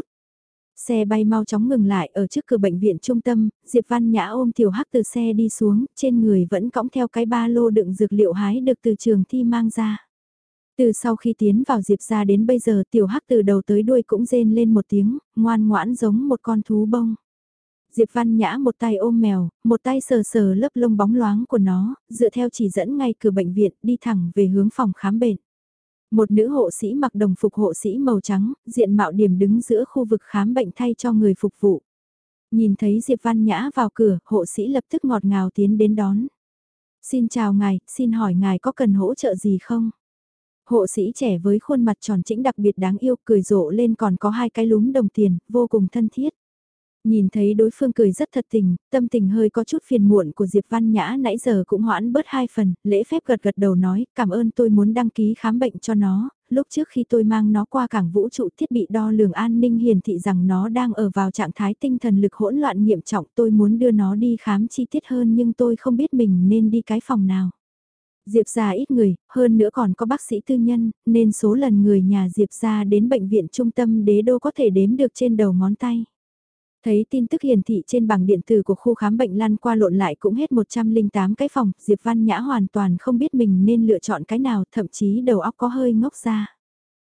Xe bay mau chóng ngừng lại ở trước cửa bệnh viện trung tâm, Diệp Văn Nhã ôm Tiểu Hắc từ xe đi xuống, trên người vẫn cõng theo cái ba lô đựng dược liệu hái được từ trường thi mang ra. Từ sau khi tiến vào Diệp ra đến bây giờ Tiểu Hắc từ đầu tới đuôi cũng rên lên một tiếng, ngoan ngoãn giống một con thú bông. Diệp Văn Nhã một tay ôm mèo, một tay sờ sờ lớp lông bóng loáng của nó, dựa theo chỉ dẫn ngay cửa bệnh viện đi thẳng về hướng phòng khám bệnh. Một nữ hộ sĩ mặc đồng phục hộ sĩ màu trắng, diện mạo điểm đứng giữa khu vực khám bệnh thay cho người phục vụ. Nhìn thấy Diệp Văn Nhã vào cửa, hộ sĩ lập tức ngọt ngào tiến đến đón. Xin chào ngài, xin hỏi ngài có cần hỗ trợ gì không? Hộ sĩ trẻ với khuôn mặt tròn trĩnh đặc biệt đáng yêu, cười rộ lên còn có 2 cái lúm đồng tiền, vô cùng thân thiết. Nhìn thấy đối phương cười rất thật tình, tâm tình hơi có chút phiền muộn của Diệp Văn Nhã nãy giờ cũng hoãn bớt 2 phần, lễ phép gật gật đầu nói, cảm ơn, tôi muốn đăng ký khám bệnh cho nó, lúc trước khi tôi mang nó qua cảng vũ trụ thiết bị đo lường an ninh hiển thị rằng nó đang ở vào trạng thái tinh thần lực hỗn loạn nghiêm trọng, tôi muốn đưa nó đi khám chi tiết hơn nhưng tôi không biết mình nên đi cái phòng nào. Diệp gia ít người, hơn nữa còn có bác sĩ tư nhân, nên số lần người nhà Diệp gia đến bệnh viện trung tâm Đế Đô có thể đếm được trên đầu ngón tay. Thấy tin tức hiển thị trên bảng điện tử của khu khám bệnh lăn qua lộn lại cũng hết 108 cái phòng, Diệp Văn Nhã hoàn toàn không biết mình nên lựa chọn cái nào, thậm chí đầu óc có hơi ngốc ra.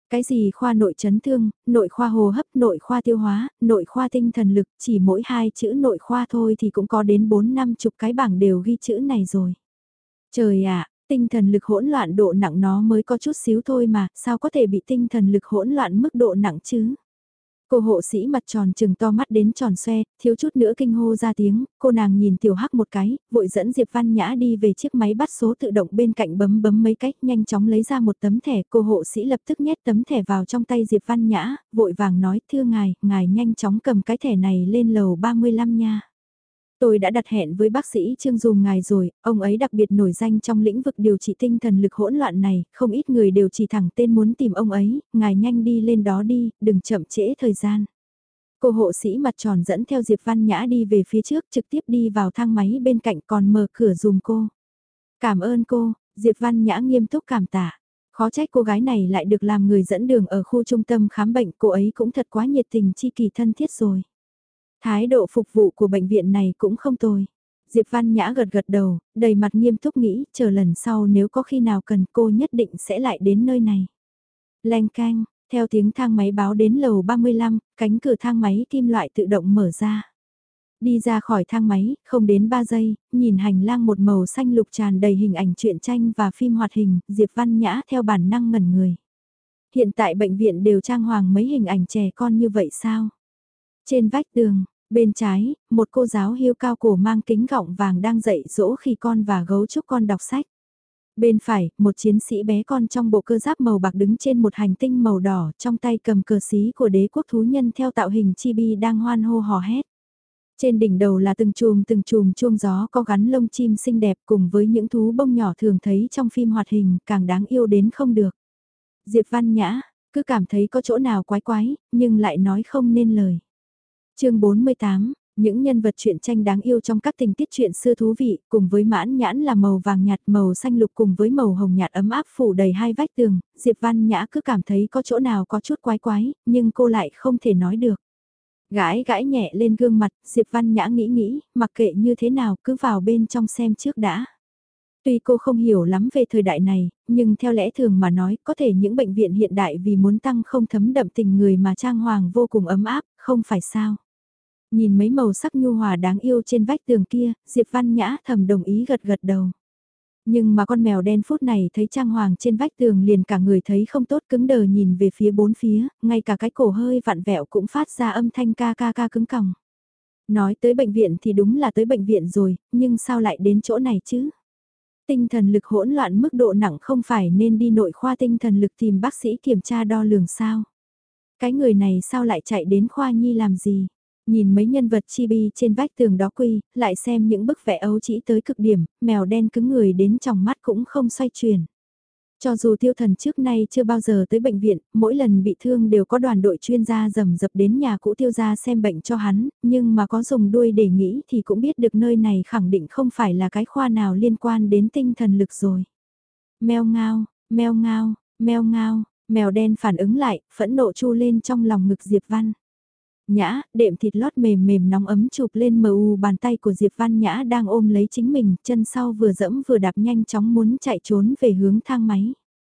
Cái gì khoa nội chấn thương, nội khoa hô hấp, nội khoa tiêu hóa, nội khoa tinh thần lực, chỉ mỗi 2 chữ nội khoa thôi thì cũng có đến 4-50 cái bảng đều ghi chữ này rồi. Trời ạ, tinh thần lực hỗn loạn độ nặng nó mới có chút xíu thôi mà, sao có thể bị tinh thần lực hỗn loạn mức độ nặng chứ? Cô hộ sĩ mặt tròn trừng to mắt đến tròn xoe, thiếu chút nữa kinh hô ra tiếng, cô nàng nhìn tiểu hắc một cái, vội dẫn Diệp Văn Nhã đi về chiếc máy bắt số tự động bên cạnh bấm bấm mấy cách, nhanh chóng lấy ra một tấm thẻ, cô hộ sĩ lập tức nhét tấm thẻ vào trong tay Diệp Văn Nhã, vội vàng nói, thưa ngài nhanh chóng cầm cái thẻ này lên lầu 35 nha. Tôi đã đặt hẹn với bác sĩ Trương Dùm ngài rồi, ông ấy đặc biệt nổi danh trong lĩnh vực điều trị tinh thần lực hỗn loạn này, không ít người đều chỉ thẳng tên muốn tìm ông ấy, ngài nhanh đi lên đó đi, đừng chậm trễ thời gian. Cô hộ sĩ mặt tròn dẫn theo Diệp Văn Nhã đi về phía trước, trực tiếp đi vào thang máy bên cạnh còn mở cửa dùm cô. Cảm ơn cô, Diệp Văn Nhã nghiêm túc cảm tạ. Khó trách cô gái này lại được làm người dẫn đường ở khu trung tâm khám bệnh, cô ấy cũng thật quá nhiệt tình chi kỳ thân thiết rồi. Thái độ phục vụ của bệnh viện này cũng không tồi. Diệp Văn Nhã gật gật đầu, đầy mặt nghiêm túc nghĩ, chờ lần sau nếu có khi nào cần cô nhất định sẽ lại đến nơi này. Leng canh, theo tiếng thang máy báo đến lầu 35, cánh cửa thang máy kim loại tự động mở ra. Đi ra khỏi thang máy, không đến 3 giây, nhìn hành lang một màu xanh lục tràn đầy hình ảnh truyện tranh và phim hoạt hình, Diệp Văn Nhã theo bản năng ngẩn người. Hiện tại bệnh viện đều trang hoàng mấy hình ảnh trẻ con như vậy sao? Trên vách tường, bên trái, một cô giáo hiêu cao cổ mang kính gọng vàng đang dạy dỗ khỉ con và gấu trúc con đọc sách. Bên phải, một chiến sĩ bé con trong bộ cơ giáp màu bạc đứng trên một hành tinh màu đỏ, trong tay cầm cờ xí của đế quốc thú nhân theo tạo hình chibi đang hoan hô hò hét. Trên đỉnh đầu là từng chùm chuông gió có gắn lông chim xinh đẹp cùng với những thú bông nhỏ thường thấy trong phim hoạt hình, càng đáng yêu đến không được. Diệp Văn Nhã, cứ cảm thấy có chỗ nào quái quái, nhưng lại nói không nên lời. Chương 48, những nhân vật truyện tranh đáng yêu trong các tình tiết truyện xưa thú vị, cùng với mãn nhãn là màu vàng nhạt, màu xanh lục cùng với màu hồng nhạt ấm áp phủ đầy hai vách tường, Diệp Văn Nhã cứ cảm thấy có chỗ nào có chút quái quái, nhưng cô lại không thể nói được. Gãi gãi nhẹ lên gương mặt, Diệp Văn Nhã nghĩ, mặc kệ như thế nào cứ vào bên trong xem trước đã. Tuy cô không hiểu lắm về thời đại này, nhưng theo lẽ thường mà nói, có thể những bệnh viện hiện đại vì muốn tăng không thấm đậm tình người mà trang hoàng vô cùng ấm áp, không phải sao. Nhìn mấy màu sắc nhu hòa đáng yêu trên vách tường kia, Diệp Văn Nhã thầm đồng ý gật gật đầu. Nhưng mà con mèo đen phút này thấy trang hoàng trên vách tường liền cả người thấy không tốt, cứng đờ nhìn về phía bốn phía, ngay cả cái cổ hơi vặn vẹo cũng phát ra âm thanh ca ca ca cứng còng. Nói tới bệnh viện thì đúng là tới bệnh viện rồi, nhưng sao lại đến chỗ này chứ? Tinh thần lực hỗn loạn mức độ nặng không phải nên đi nội khoa tinh thần lực tìm bác sĩ kiểm tra đo lường sao? Cái người này sao lại chạy đến khoa nhi làm gì? Nhìn mấy nhân vật chibi trên vách tường đó quy, lại xem những bức vẽ ấu chỉ tới cực điểm, mèo đen cứng người đến trong mắt cũng không xoay chuyển. Cho dù Tiêu Thần trước nay chưa bao giờ tới bệnh viện, mỗi lần bị thương đều có đoàn đội chuyên gia rầm rập đến nhà cũ Tiêu gia xem bệnh cho hắn, nhưng mà có dùng đuôi để nghĩ thì cũng biết được nơi này khẳng định không phải là cái khoa nào liên quan đến tinh thần lực rồi. Meo ngao, meo ngao, meo ngao, mèo đen phản ứng lại, phẫn nộ chu lên trong lòng ngực Diệp Văn. Nhã, đệm thịt lót mềm mềm nóng ấm chụp lên mờ u bàn tay của Diệp Văn Nhã đang ôm lấy chính mình, chân sau vừa dẫm vừa đạp nhanh chóng muốn chạy trốn về hướng thang máy.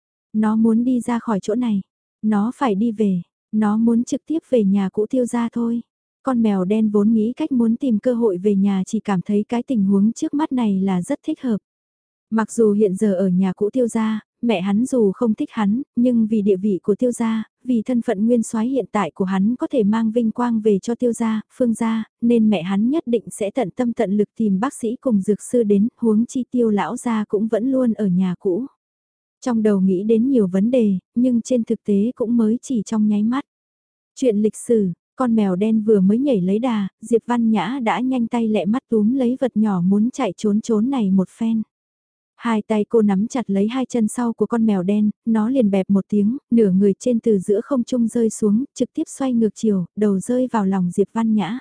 Nó muốn đi ra khỏi chỗ này, nó phải đi về, nó muốn trực tiếp về nhà cũ Tiêu gia thôi. Con mèo đen vốn nghĩ cách muốn tìm cơ hội về nhà chỉ cảm thấy cái tình huống trước mắt này là rất thích hợp. Mặc dù hiện giờ ở nhà cũ Tiêu gia, mẹ hắn dù không thích hắn, nhưng vì địa vị của Tiêu gia, vì thân phận nguyên soái hiện tại của hắn có thể mang vinh quang về cho Tiêu gia, Phương gia, nên mẹ hắn nhất định sẽ tận tâm tận lực tìm bác sĩ cùng dược sư đến, huống chi Tiêu lão gia cũng vẫn luôn ở nhà cũ. Trong đầu nghĩ đến nhiều vấn đề, nhưng trên thực tế cũng mới chỉ trong nháy mắt. Chuyện lịch sử, con mèo đen vừa mới nhảy lấy đà, Diệp Văn Nhã đã nhanh tay lẹ mắt túm lấy vật nhỏ muốn chạy trốn này một phen. Hai tay cô nắm chặt lấy hai chân sau của con mèo đen, nó liền bẹp một tiếng, nửa người trên từ giữa không trung rơi xuống, trực tiếp xoay ngược chiều, đầu rơi vào lòng Diệp Văn Nhã.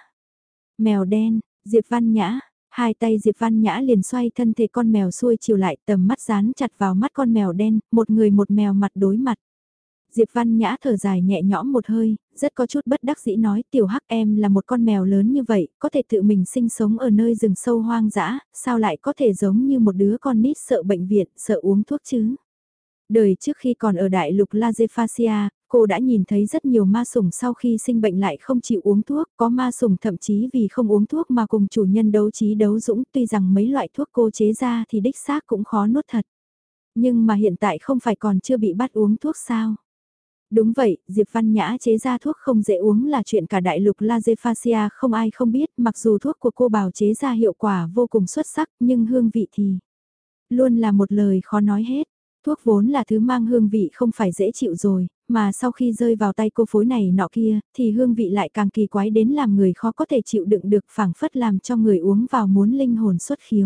Mèo đen, Diệp Văn Nhã, hai tay Diệp Văn Nhã liền xoay thân thể con mèo xuôi chiều lại, tầm mắt dán chặt vào mắt con mèo đen, một người một mèo mặt đối mặt. Diệp Văn Nhã thở dài nhẹ nhõm một hơi, rất có chút bất đắc dĩ nói, tiểu hắc em là một con mèo lớn như vậy, có thể tự mình sinh sống ở nơi rừng sâu hoang dã, sao lại có thể giống như một đứa con nít sợ bệnh viện, sợ uống thuốc chứ. Đời trước khi còn ở đại lục Lazefacia, cô đã nhìn thấy rất nhiều ma sủng sau khi sinh bệnh lại không chịu uống thuốc, có ma sủng thậm chí vì không uống thuốc mà cùng chủ nhân đấu trí đấu dũng, tuy rằng mấy loại thuốc cô chế ra thì đích xác cũng khó nuốt thật. Nhưng mà hiện tại không phải còn chưa bị bắt uống thuốc sao? Đúng vậy, Diệp Văn Nhã chế ra thuốc không dễ uống là chuyện cả đại lục Lazefacia không ai không biết, mặc dù thuốc của cô bào chế ra hiệu quả vô cùng xuất sắc nhưng hương vị thì luôn là một lời khó nói hết. Thuốc vốn là thứ mang hương vị không phải dễ chịu rồi, mà sau khi rơi vào tay cô phối này nọ kia, thì hương vị lại càng kỳ quái đến làm người khó có thể chịu đựng được, phảng phất làm cho người uống vào muốn linh hồn xuất khiếu.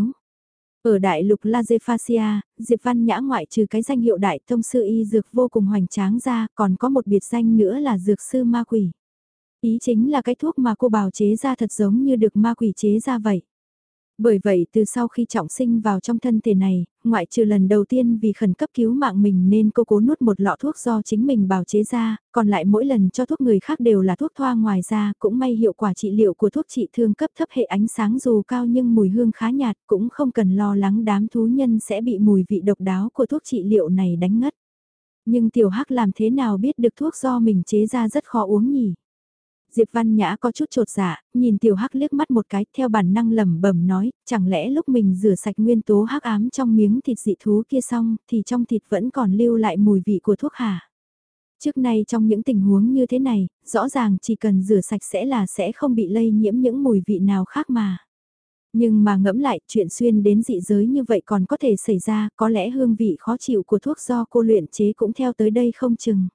Ở đại lục Lazefacia, Diệp Văn Nhã ngoại trừ cái danh hiệu đại tông sư y dược vô cùng hoành tráng ra, còn có một biệt danh nữa là dược sư ma quỷ. Ý chính là cái thuốc mà cô bào chế ra thật giống như được ma quỷ chế ra vậy. Bởi vậy từ sau khi trọng sinh vào trong thân thể này, ngoại trừ lần đầu tiên vì khẩn cấp cứu mạng mình nên cô cố nuốt một lọ thuốc do chính mình bào chế ra, còn lại mỗi lần cho thuốc người khác đều là thuốc thoa ngoài ra, cũng may hiệu quả trị liệu của thuốc trị thương cấp thấp hệ ánh sáng dù cao nhưng mùi hương khá nhạt, cũng không cần lo lắng đám thú nhân sẽ bị mùi vị độc đáo của thuốc trị liệu này đánh ngất. Nhưng Tiểu Hắc làm thế nào biết được thuốc do mình chế ra rất khó uống nhỉ? Diệp Văn Nhã có chút trột dạ, nhìn Tiểu Hắc liếc mắt một cái, theo bản năng lẩm bẩm nói, chẳng lẽ lúc mình rửa sạch nguyên tố hắc ám trong miếng thịt dị thú kia xong, thì trong thịt vẫn còn lưu lại mùi vị của thuốc hả? Trước nay trong những tình huống như thế này, rõ ràng chỉ cần rửa sạch sẽ không bị lây nhiễm những mùi vị nào khác mà. Nhưng mà ngẫm lại, chuyện xuyên đến dị giới như vậy còn có thể xảy ra, có lẽ hương vị khó chịu của thuốc do cô luyện chế cũng theo tới đây không chừng.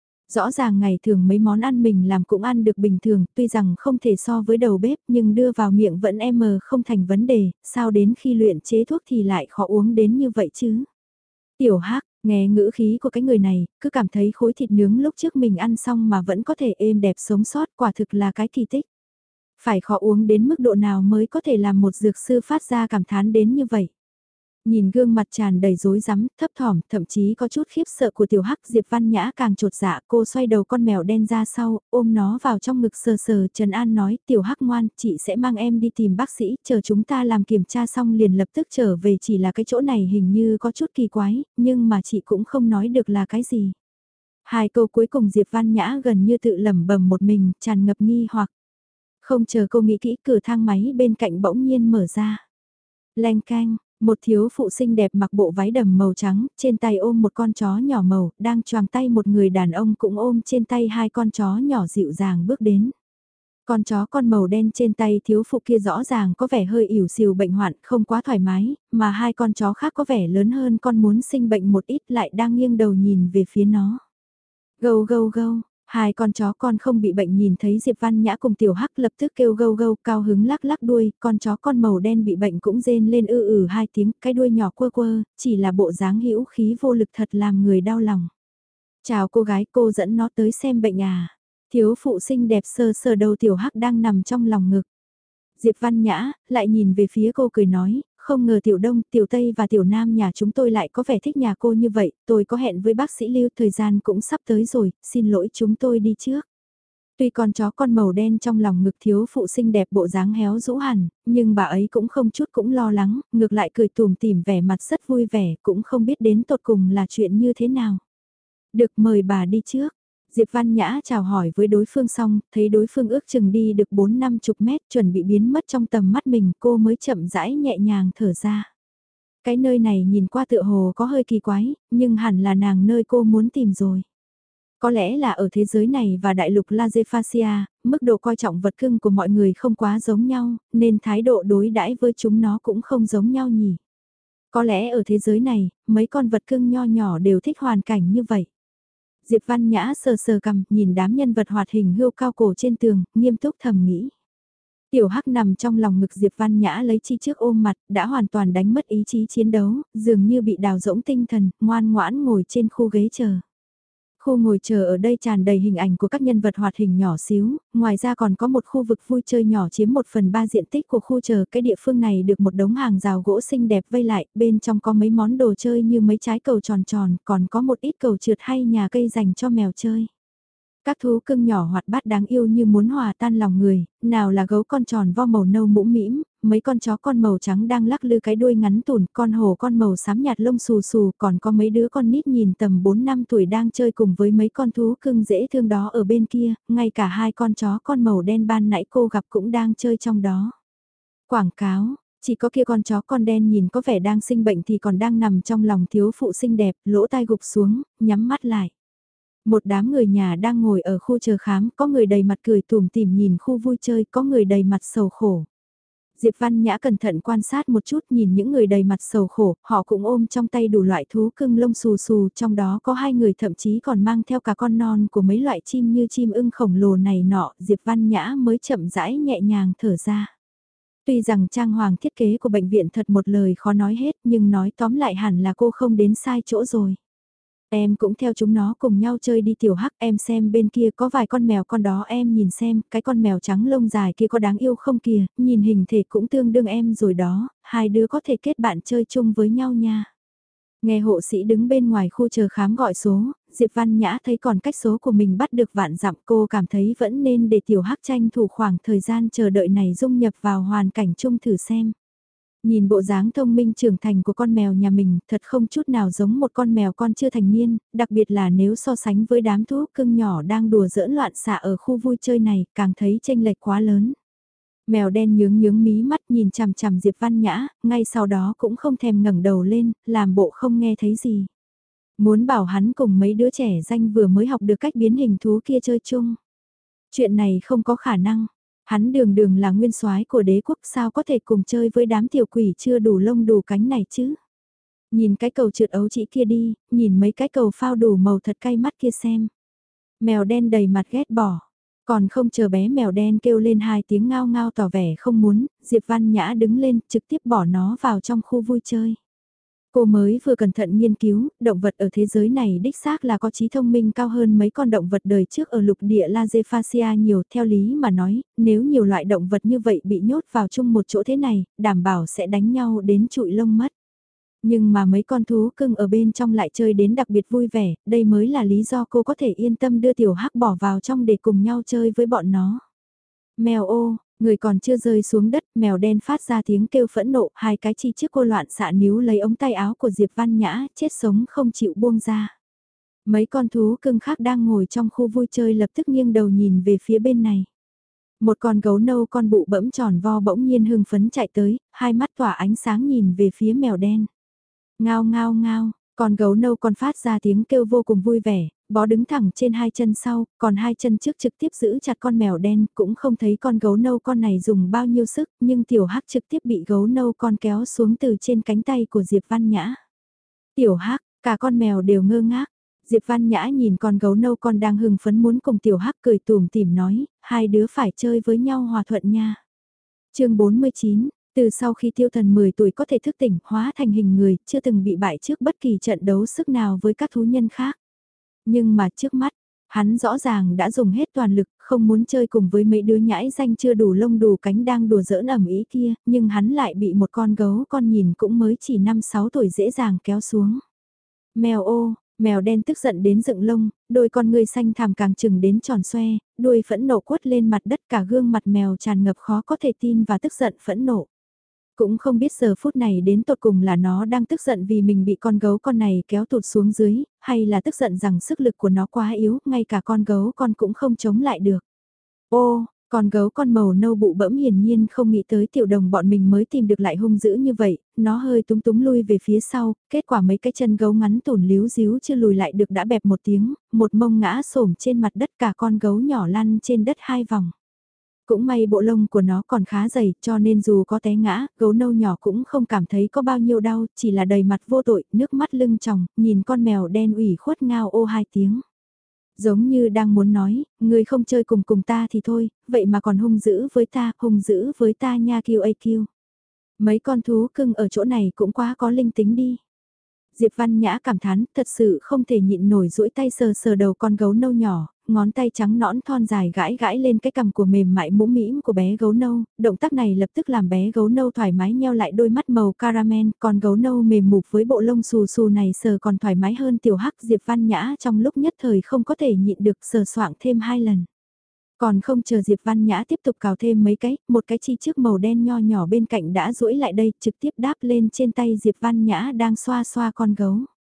Rõ ràng ngày thường mấy món ăn mình làm cũng ăn được bình thường, tuy rằng không thể so với đầu bếp nhưng đưa vào miệng vẫn không thành vấn đề, sao đến khi luyện chế thuốc thì lại khó uống đến như vậy chứ. Tiểu Hắc, nghe ngữ khí của cái người này, cứ cảm thấy khối thịt nướng lúc trước mình ăn xong mà vẫn có thể êm đẹp sống sót, quả thực là cái kỳ tích. Phải khó uống đến mức độ nào mới có thể làm một dược sư phát ra cảm thán đến như vậy. Nhìn gương mặt tràn đầy rối rắm, thấp thỏm, thậm chí có chút khiếp sợ của Tiểu Hắc, Diệp Văn Nhã càng trột dạ, cô xoay đầu con mèo đen ra sau, ôm nó vào trong ngực sờ sờ, Trần An nói, Tiểu Hắc ngoan, chị sẽ mang em đi tìm bác sĩ, chờ chúng ta làm kiểm tra xong liền lập tức trở về, chỉ là cái chỗ này hình như có chút kỳ quái, nhưng mà chị cũng không nói được là cái gì. Hai câu cuối cùng Diệp Văn Nhã gần như tự lẩm bẩm một mình, tràn ngập nghi hoặc. Không chờ cô nghĩ kỹ, cửa thang máy bên cạnh bỗng nhiên mở ra. Leng canh. Một thiếu phụ xinh đẹp mặc bộ váy đầm màu trắng, trên tay ôm một con chó nhỏ màu, đang choàng tay một người đàn ông cũng ôm trên tay hai con chó nhỏ dịu dàng bước đến. Con chó con màu đen trên tay thiếu phụ kia rõ ràng có vẻ hơi ỉu xìu bệnh hoạn, không quá thoải mái, mà hai con chó khác có vẻ lớn hơn con muốn sinh bệnh một ít lại đang nghiêng đầu nhìn về phía nó. Gâu gâu gâu. Hai con chó con không bị bệnh nhìn thấy Diệp Văn Nhã cùng Tiểu Hắc lập tức kêu gâu gâu cao hứng lắc lắc đuôi, con chó con màu đen bị bệnh cũng rên lên hai tiếng, cái đuôi nhỏ quơ quơ, chỉ là bộ dáng hữu khí vô lực thật làm người đau lòng. Chào cô gái, cô dẫn nó tới xem bệnh à. Thiếu phụ xinh đẹp sờ sờ đầu Tiểu Hắc đang nằm trong lòng ngực. Diệp Văn Nhã lại nhìn về phía cô cười nói, không ngờ Tiểu Đông, Tiểu Tây và Tiểu Nam nhà chúng tôi lại có vẻ thích nhà cô như vậy, tôi có hẹn với bác sĩ Lưu, thời gian cũng sắp tới rồi, xin lỗi chúng tôi đi trước. Tuy con chó con màu đen trong lòng ngực thiếu phụ xinh đẹp bộ dáng héo rũ hẳn, nhưng bà ấy cũng không chút cũng lo lắng, ngược lại cười tủm tỉm vẻ mặt rất vui vẻ, cũng không biết đến tột cùng là chuyện như thế nào. Được, mời bà đi trước. Diệp Văn Nhã chào hỏi với đối phương xong, thấy đối phương ước chừng đi được 4-50 mét chuẩn bị biến mất trong tầm mắt mình, cô mới chậm rãi nhẹ nhàng thở ra. Cái nơi này nhìn qua tựa hồ có hơi kỳ quái, nhưng hẳn là nàng nơi cô muốn tìm rồi. Có lẽ là ở thế giới này và đại lục Lazefacia, mức độ coi trọng vật cưng của mọi người không quá giống nhau, nên thái độ đối đãi với chúng nó cũng không giống nhau nhỉ. Có lẽ ở thế giới này, mấy con vật cưng nho nhỏ đều thích hoàn cảnh như vậy. Diệp Văn Nhã sờ sờ cằm, nhìn đám nhân vật hoạt hình hươu cao cổ trên tường, nghiêm túc thầm nghĩ. Tiểu Hắc nằm trong lòng ngực Diệp Văn Nhã lấy chi trước ôm mặt, đã hoàn toàn đánh mất ý chí chiến đấu, dường như bị đào rỗng tinh thần, ngoan ngoãn ngồi trên khu ghế chờ. Khu ngồi chờ ở đây tràn đầy hình ảnh của các nhân vật hoạt hình nhỏ xíu, ngoài ra còn có một khu vực vui chơi nhỏ chiếm 1/3 diện tích của khu chờ. Cái địa phương này được một đống hàng rào gỗ xinh đẹp vây lại, bên trong có mấy món đồ chơi như mấy trái cầu tròn tròn, còn có một ít cầu trượt hay nhà cây dành cho mèo chơi. Các thú cưng nhỏ hoạt bát đáng yêu như muốn hòa tan lòng người, nào là gấu con tròn vo màu nâu mũm mĩm, mấy con chó con màu trắng đang lắc lư cái đuôi ngắn tùn, con hổ con màu xám nhạt lông xù xù, còn có mấy đứa con nít nhìn tầm 4 năm tuổi đang chơi cùng với mấy con thú cưng dễ thương đó ở bên kia, ngay cả hai con chó con màu đen ban nãy cô gặp cũng đang chơi trong đó. Quảng cáo, chỉ có kia con chó con đen nhìn có vẻ đang sinh bệnh thì còn đang nằm trong lòng thiếu phụ xinh đẹp, lỗ tai gục xuống, nhắm mắt lại. Một đám người nhà đang ngồi ở khu chờ khám, có người đầy mặt cười tủm tỉm nhìn khu vui chơi, có người đầy mặt sầu khổ. Diệp Văn Nhã cẩn thận quan sát một chút nhìn những người đầy mặt sầu khổ, họ cũng ôm trong tay đủ loại thú cưng lông xù xù, trong đó có hai người thậm chí còn mang theo cả con non của mấy loại chim như chim ưng khổng lồ này nọ, Diệp Văn Nhã mới chậm rãi nhẹ nhàng thở ra. Tuy rằng trang hoàng thiết kế của bệnh viện thật một lời khó nói hết nhưng nói tóm lại hẳn là cô không đến sai chỗ rồi. Em cũng theo chúng nó cùng nhau chơi đi tiểu hắc, em xem bên kia có vài con mèo con đó em nhìn xem, cái con mèo trắng lông dài kia có đáng yêu không kìa, nhìn hình thể cũng tương đương em rồi đó, hai đứa có thể kết bạn chơi chung với nhau nha. Nghe hộ sĩ đứng bên ngoài khu chờ khám gọi số, Diệp Văn Nhã thấy còn cách số của mình bắt được vạn dặm, cô cảm thấy vẫn nên để tiểu hắc tranh thủ khoảng thời gian chờ đợi này dung nhập vào hoàn cảnh chung thử xem. Nhìn bộ dáng thông minh trưởng thành của con mèo nhà mình thật không chút nào giống một con mèo con chưa thành niên, đặc biệt là nếu so sánh với đám thú cưng nhỏ đang đùa giỡn loạn xạ ở khu vui chơi này, càng thấy chênh lệch quá lớn. Mèo đen nhướng mí mắt nhìn chằm chằm Diệp Văn Nhã, ngay sau đó cũng không thèm ngẩng đầu lên, làm bộ không nghe thấy gì. Muốn bảo hắn cùng mấy đứa trẻ danh vừa mới học được cách biến hình thú kia chơi chung. Chuyện này không có khả năng. Hắn đường đường là nguyên soái của đế quốc sao có thể cùng chơi với đám tiểu quỷ chưa đủ lông đủ cánh này chứ. Nhìn cái cầu trượt ấu chỉ kia đi, nhìn mấy cái cầu phao đủ màu thật cay mắt kia xem. Mèo đen đầy mặt ghét bỏ. Còn không chờ bé mèo đen kêu lên hai tiếng ngao ngao tỏ vẻ không muốn, Diệp Văn Nhã đứng lên trực tiếp bỏ nó vào trong khu vui chơi. Cô mới vừa cẩn thận nghiên cứu, động vật ở thế giới này đích xác là có trí thông minh cao hơn mấy con động vật đời trước ở lục địa Lazefacia nhiều. Theo lý mà nói, nếu nhiều loại động vật như vậy bị nhốt vào chung một chỗ thế này, đảm bảo sẽ đánh nhau đến trụi lông mất. Nhưng mà mấy con thú cưng ở bên trong lại chơi đến đặc biệt vui vẻ, đây mới là lý do cô có thể yên tâm đưa tiểu hắc bỏ vào trong để cùng nhau chơi với bọn nó. Mèo ô, người còn chưa rơi xuống đất, mèo đen phát ra tiếng kêu phẫn nộ, hai cái chi trước cô loạn xạ níu lấy ống tay áo của Diệp Văn Nhã, chết sống không chịu buông ra. Mấy con thú cưng khác đang ngồi trong khu vui chơi lập tức nghiêng đầu nhìn về phía bên này. Một con gấu nâu con bụ bẫm tròn vo bỗng nhiên hưng phấn chạy tới, hai mắt tỏa ánh sáng nhìn về phía mèo đen. Ngao ngao ngao, con gấu nâu con phát ra tiếng kêu vô cùng vui vẻ, bó đứng thẳng trên hai chân sau, còn hai chân trước trực tiếp giữ chặt con mèo đen, cũng không thấy con gấu nâu con này dùng bao nhiêu sức, nhưng tiểu hắc trực tiếp bị gấu nâu con kéo xuống từ trên cánh tay của Diệp Văn Nhã. Tiểu hắc, cả con mèo đều ngơ ngác. Diệp Văn Nhã nhìn con gấu nâu con đang hưng phấn muốn cùng tiểu hắc cười tủm tỉm nói, hai đứa phải chơi với nhau hòa thuận nha. Chương 49. Từ sau khi tiêu thần 10 tuổi có thể thức tỉnh, hóa thành hình người, chưa từng bị bại trước bất kỳ trận đấu sức nào với các thú nhân khác. Nhưng mà trước mắt, hắn rõ ràng đã dùng hết toàn lực, không muốn chơi cùng với mấy đứa nhãi danh chưa đủ lông đủ cánh đang đùa giỡn ẩm ý kia, nhưng hắn lại bị một con gấu con nhìn cũng mới chỉ 5-6 tuổi dễ dàng kéo xuống. Mèo ô, mèo đen tức giận đến dựng lông, đôi con ngươi xanh thẳm càng trừng đến tròn xoe, đuôi phẫn nộ quất lên mặt đất, cả gương mặt mèo tràn ngập khó có thể tin và tức giận phẫn nộ. Cũng không biết giờ phút này đến tột cùng là nó đang tức giận vì mình bị con gấu con này kéo tụt xuống dưới, hay là tức giận rằng sức lực của nó quá yếu, ngay cả con gấu con cũng không chống lại được. Ô, con gấu con màu nâu bụ bẫm hiển nhiên không nghĩ tới tiểu đồng bọn mình mới tìm được lại hung dữ như vậy, nó hơi túng túng lui về phía sau, kết quả mấy cái chân gấu ngắn tủn líu díu chưa lùi lại được đã bẹp một tiếng, một mông ngã xổm trên mặt đất, cả con gấu nhỏ lăn trên đất 2 vòng. Cũng may bộ lông của nó còn khá dày, cho nên dù có té ngã, gấu nâu nhỏ cũng không cảm thấy có bao nhiêu đau, chỉ là đầy mặt vô tội, nước mắt lưng tròng, nhìn con mèo đen ủy khuất ngao ô 2 tiếng. Giống như đang muốn nói, người không chơi cùng ta thì thôi, vậy mà còn hung dữ với ta nha QAQ. Mấy con thú cưng ở chỗ này cũng quá có linh tính đi. Diệp Văn Nhã cảm thán, thật sự không thể nhịn nổi duỗi tay sờ sờ đầu con gấu nâu nhỏ, ngón tay trắng nõn thon dài gãi gãi lên cái cằm của mềm mại mũm mĩm của bé gấu nâu, động tác này lập tức làm bé gấu nâu thoải mái nheo lại đôi mắt màu caramel, còn gấu nâu mềm mục với bộ lông xù xù này sờ còn thoải mái hơn tiểu hắc. Diệp Văn Nhã trong lúc nhất thời không có thể nhịn được sờ soạng thêm 2 lần. Còn không chờ Diệp Văn Nhã tiếp tục cào thêm mấy cái, một cái chi trước màu đen nho nhỏ bên cạnh đã duỗi lại đây, trực tiếp đáp lên trên tay Diệp Văn Nhã đang xoa xoa con gấu.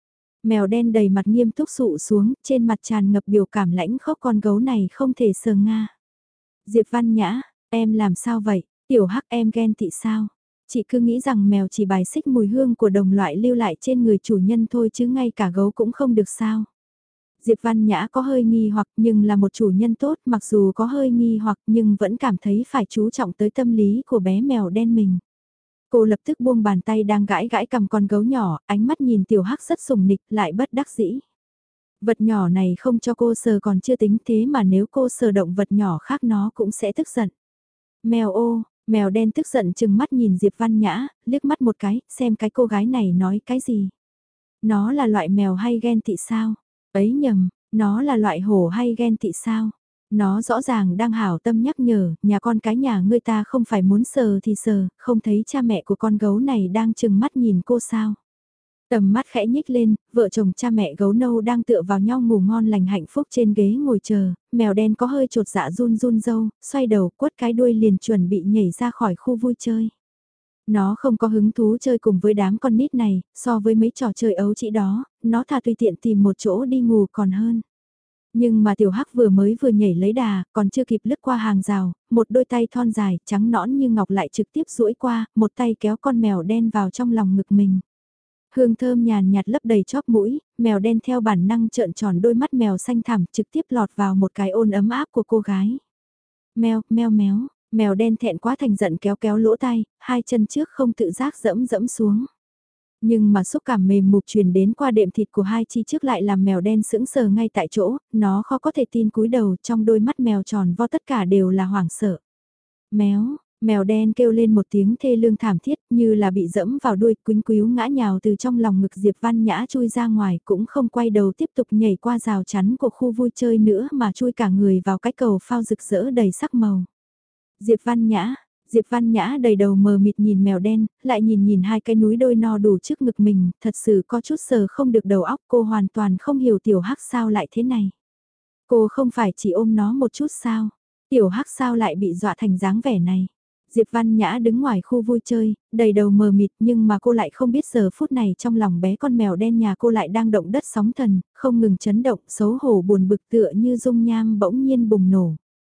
Mèo đen đầy mặt nghiêm túc sụ xuống, trên mặt tràn ngập biểu cảm lãnh khốc, con gấu này không thể sờ nga. Diệp Văn Nhã, em làm sao vậy? Tiểu Hắc, em ghen tị sao? Chị cứ nghĩ rằng mèo chỉ bài xích mùi hương của đồng loại lưu lại trên người chủ nhân thôi chứ ngay cả gấu cũng không được sao? Diệp Văn Nhã có hơi nghi hoặc nhưng là một chủ nhân tốt, mặc dù có hơi nghi hoặc nhưng vẫn cảm thấy phải chú trọng tới tâm lý của bé mèo đen mình. Cô lập tức buông bàn tay đang gãi gãi cầm con gấu nhỏ, ánh mắt nhìn Tiểu Hắc rất sùng nịch, lại bất đắc dĩ. Vật nhỏ này không cho cô sờ còn chưa tính, thế mà nếu cô sờ động vật nhỏ khác nó cũng sẽ tức giận. Mèo ô, mèo đen tức giận chừng mắt nhìn Diệp Văn Nhã, liếc mắt một cái, xem cái cô gái này nói cái gì. Nó là loại mèo hay ghen tị sao? Ấy nhầm, nó là loại hổ hay ghen tị sao? Nó rõ ràng đang hảo tâm nhắc nhở, nhà con cái nhà ngươi ta không phải muốn sờ thì sờ, không thấy cha mẹ của con gấu này đang chừng mắt nhìn cô sao? Tầm mắt khẽ nhích lên, vợ chồng cha mẹ gấu nâu đang tựa vào nhau ngủ ngon lành hạnh phúc trên ghế ngồi chờ, mèo đen có hơi trột dạ run run râu, xoay đầu quất cái đuôi liền chuẩn bị nhảy ra khỏi khu vui chơi. Nó không có hứng thú chơi cùng với đám con nít này, so với mấy trò chơi ấu trĩ đó, nó thà tùy tiện tìm một chỗ đi ngủ còn hơn. Nhưng mà tiểu hắc vừa nhảy lấy đà, còn chưa kịp lướt qua hàng rào, một đôi tay thon dài, trắng nõn như ngọc lại trực tiếp duỗi qua, một tay kéo con mèo đen vào trong lòng ngực mình. Hương thơm nhàn nhạt lấp đầy chóp mũi, mèo đen theo bản năng trợn tròn đôi mắt mèo xanh thẳm trực tiếp lọt vào một cái ôn ấm áp của cô gái. Mèo, mèo méo, mèo đen thẹn quá thành giận kéo kéo lỗ tai, hai chân trước không tự giác dẫm dẫm xuống. Nhưng mà xúc cảm mềm mục truyền đến qua đệm thịt của hai chi trước lại làm mèo đen sững sờ ngay tại chỗ, nó khó có thể tin cúi đầu, trong đôi mắt mèo tròn vo tất cả đều là hoảng sợ. Méo, mèo đen kêu lên một tiếng thê lương thảm thiết như là bị dẫm vào đuôi, quýnh quíu ngã nhào từ trong lòng ngực Diệp Văn Nhã chui ra ngoài, cũng không quay đầu tiếp tục nhảy qua rào chắn của khu vui chơi nữa mà chui cả người vào cái cầu phao rực rỡ đầy sắc màu. Diệp Văn Nhã đầy đầu mờ mịt nhìn mèo đen, lại nhìn nhìn hai cái núi đôi no đủ trước ngực mình, thật sự có chút sờ không được đầu óc, cô hoàn toàn không hiểu tiểu hắc sao lại thế này. Cô không phải chỉ ôm nó một chút sao, tiểu hắc sao lại bị dọa thành dáng vẻ này. Diệp Văn Nhã đứng ngoài khu vui chơi, đầy đầu mờ mịt nhưng mà cô lại không biết giờ phút này trong lòng bé con mèo đen nhà cô lại đang động đất sóng thần, không ngừng chấn động, xấu hổ buồn bực tựa như dung nham bỗng nhiên bùng nổ.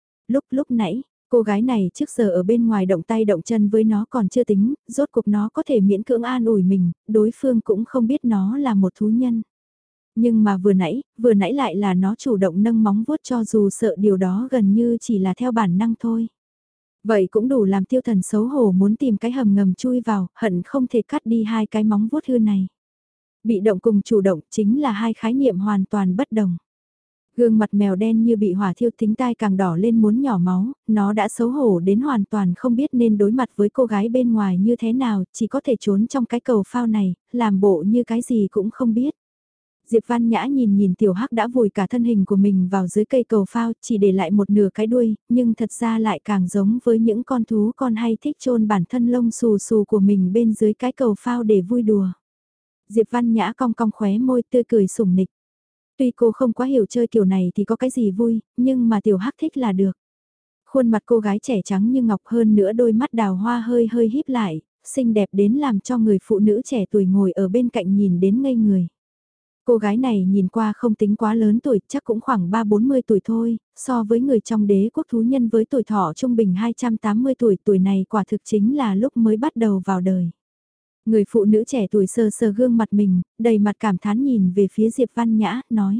Lúc nãy, cô gái này trước giờ ở bên ngoài động tay động chân với nó còn chưa tính, rốt cuộc nó có thể miễn cưỡng an ủi mình, đối phương cũng không biết nó là một thú nhân. Nhưng mà vừa nãy lại là nó chủ động nâng móng vuốt cho dù sợ điều đó gần như chỉ là theo bản năng thôi. Vậy cũng đủ làm tiêu thần xấu hổ muốn tìm cái hầm ngầm chui vào, hận không thể cắt đi hai cái móng vuốt hư này. Bị động cùng chủ động chính là hai khái niệm hoàn toàn bất đồng. Gương mặt mèo đen như bị hỏa thiêu, thính tai càng đỏ lên muốn nhỏ máu, nó đã xấu hổ đến hoàn toàn không biết nên đối mặt với cô gái bên ngoài như thế nào, chỉ có thể trốn trong cái cầu phao này, làm bộ như cái gì cũng không biết. Diệp Văn Nhã nhìn nhìn tiểu hắc đã vùi cả thân hình của mình vào dưới cây cầu phao, chỉ để lại một nửa cái đuôi, nhưng thật ra lại càng giống với những con thú con hay thích chôn bản thân lông xù xù của mình bên dưới cái cầu phao để vui đùa. Diệp Văn Nhã cong cong khóe môi tươi cười sủng nịch. Tuy cô không quá hiểu chơi kiểu này thì có cái gì vui, nhưng mà tiểu hắc thích là được. Khuôn mặt cô gái trẻ trắng như ngọc, hơn nữa đôi mắt đào hoa hơi hơi híp lại, xinh đẹp đến làm cho người phụ nữ trẻ tuổi ngồi ở bên cạnh nhìn đến ngây người. Cô gái này nhìn qua không tính quá lớn tuổi, chắc cũng khoảng 3-40 tuổi thôi, so với người trong đế quốc thú nhân với tuổi thọ trung bình 280 tuổi, tuổi này quả thực chính là lúc mới bắt đầu vào đời. Người phụ nữ trẻ tuổi sờ sờ gương mặt mình, đầy mặt cảm thán nhìn về phía Diệp Văn Nhã, nói.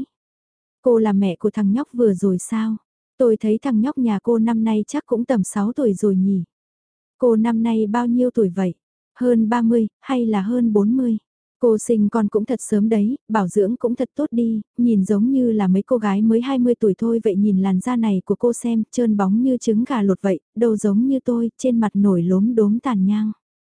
Cô là mẹ của thằng nhóc vừa rồi sao? Tôi thấy thằng nhóc nhà cô năm nay chắc cũng tầm 6 tuổi rồi nhỉ? Cô năm nay bao nhiêu tuổi vậy? Hơn 30, hay là hơn 40? Cô sinh con cũng thật sớm đấy, bảo dưỡng cũng thật tốt đi, nhìn giống như là mấy cô gái mới 20 tuổi thôi vậy, nhìn làn da này của cô xem, trơn bóng như trứng gà luộc vậy, đâu giống như tôi, trên mặt nổi lốm đốm tàn nhang.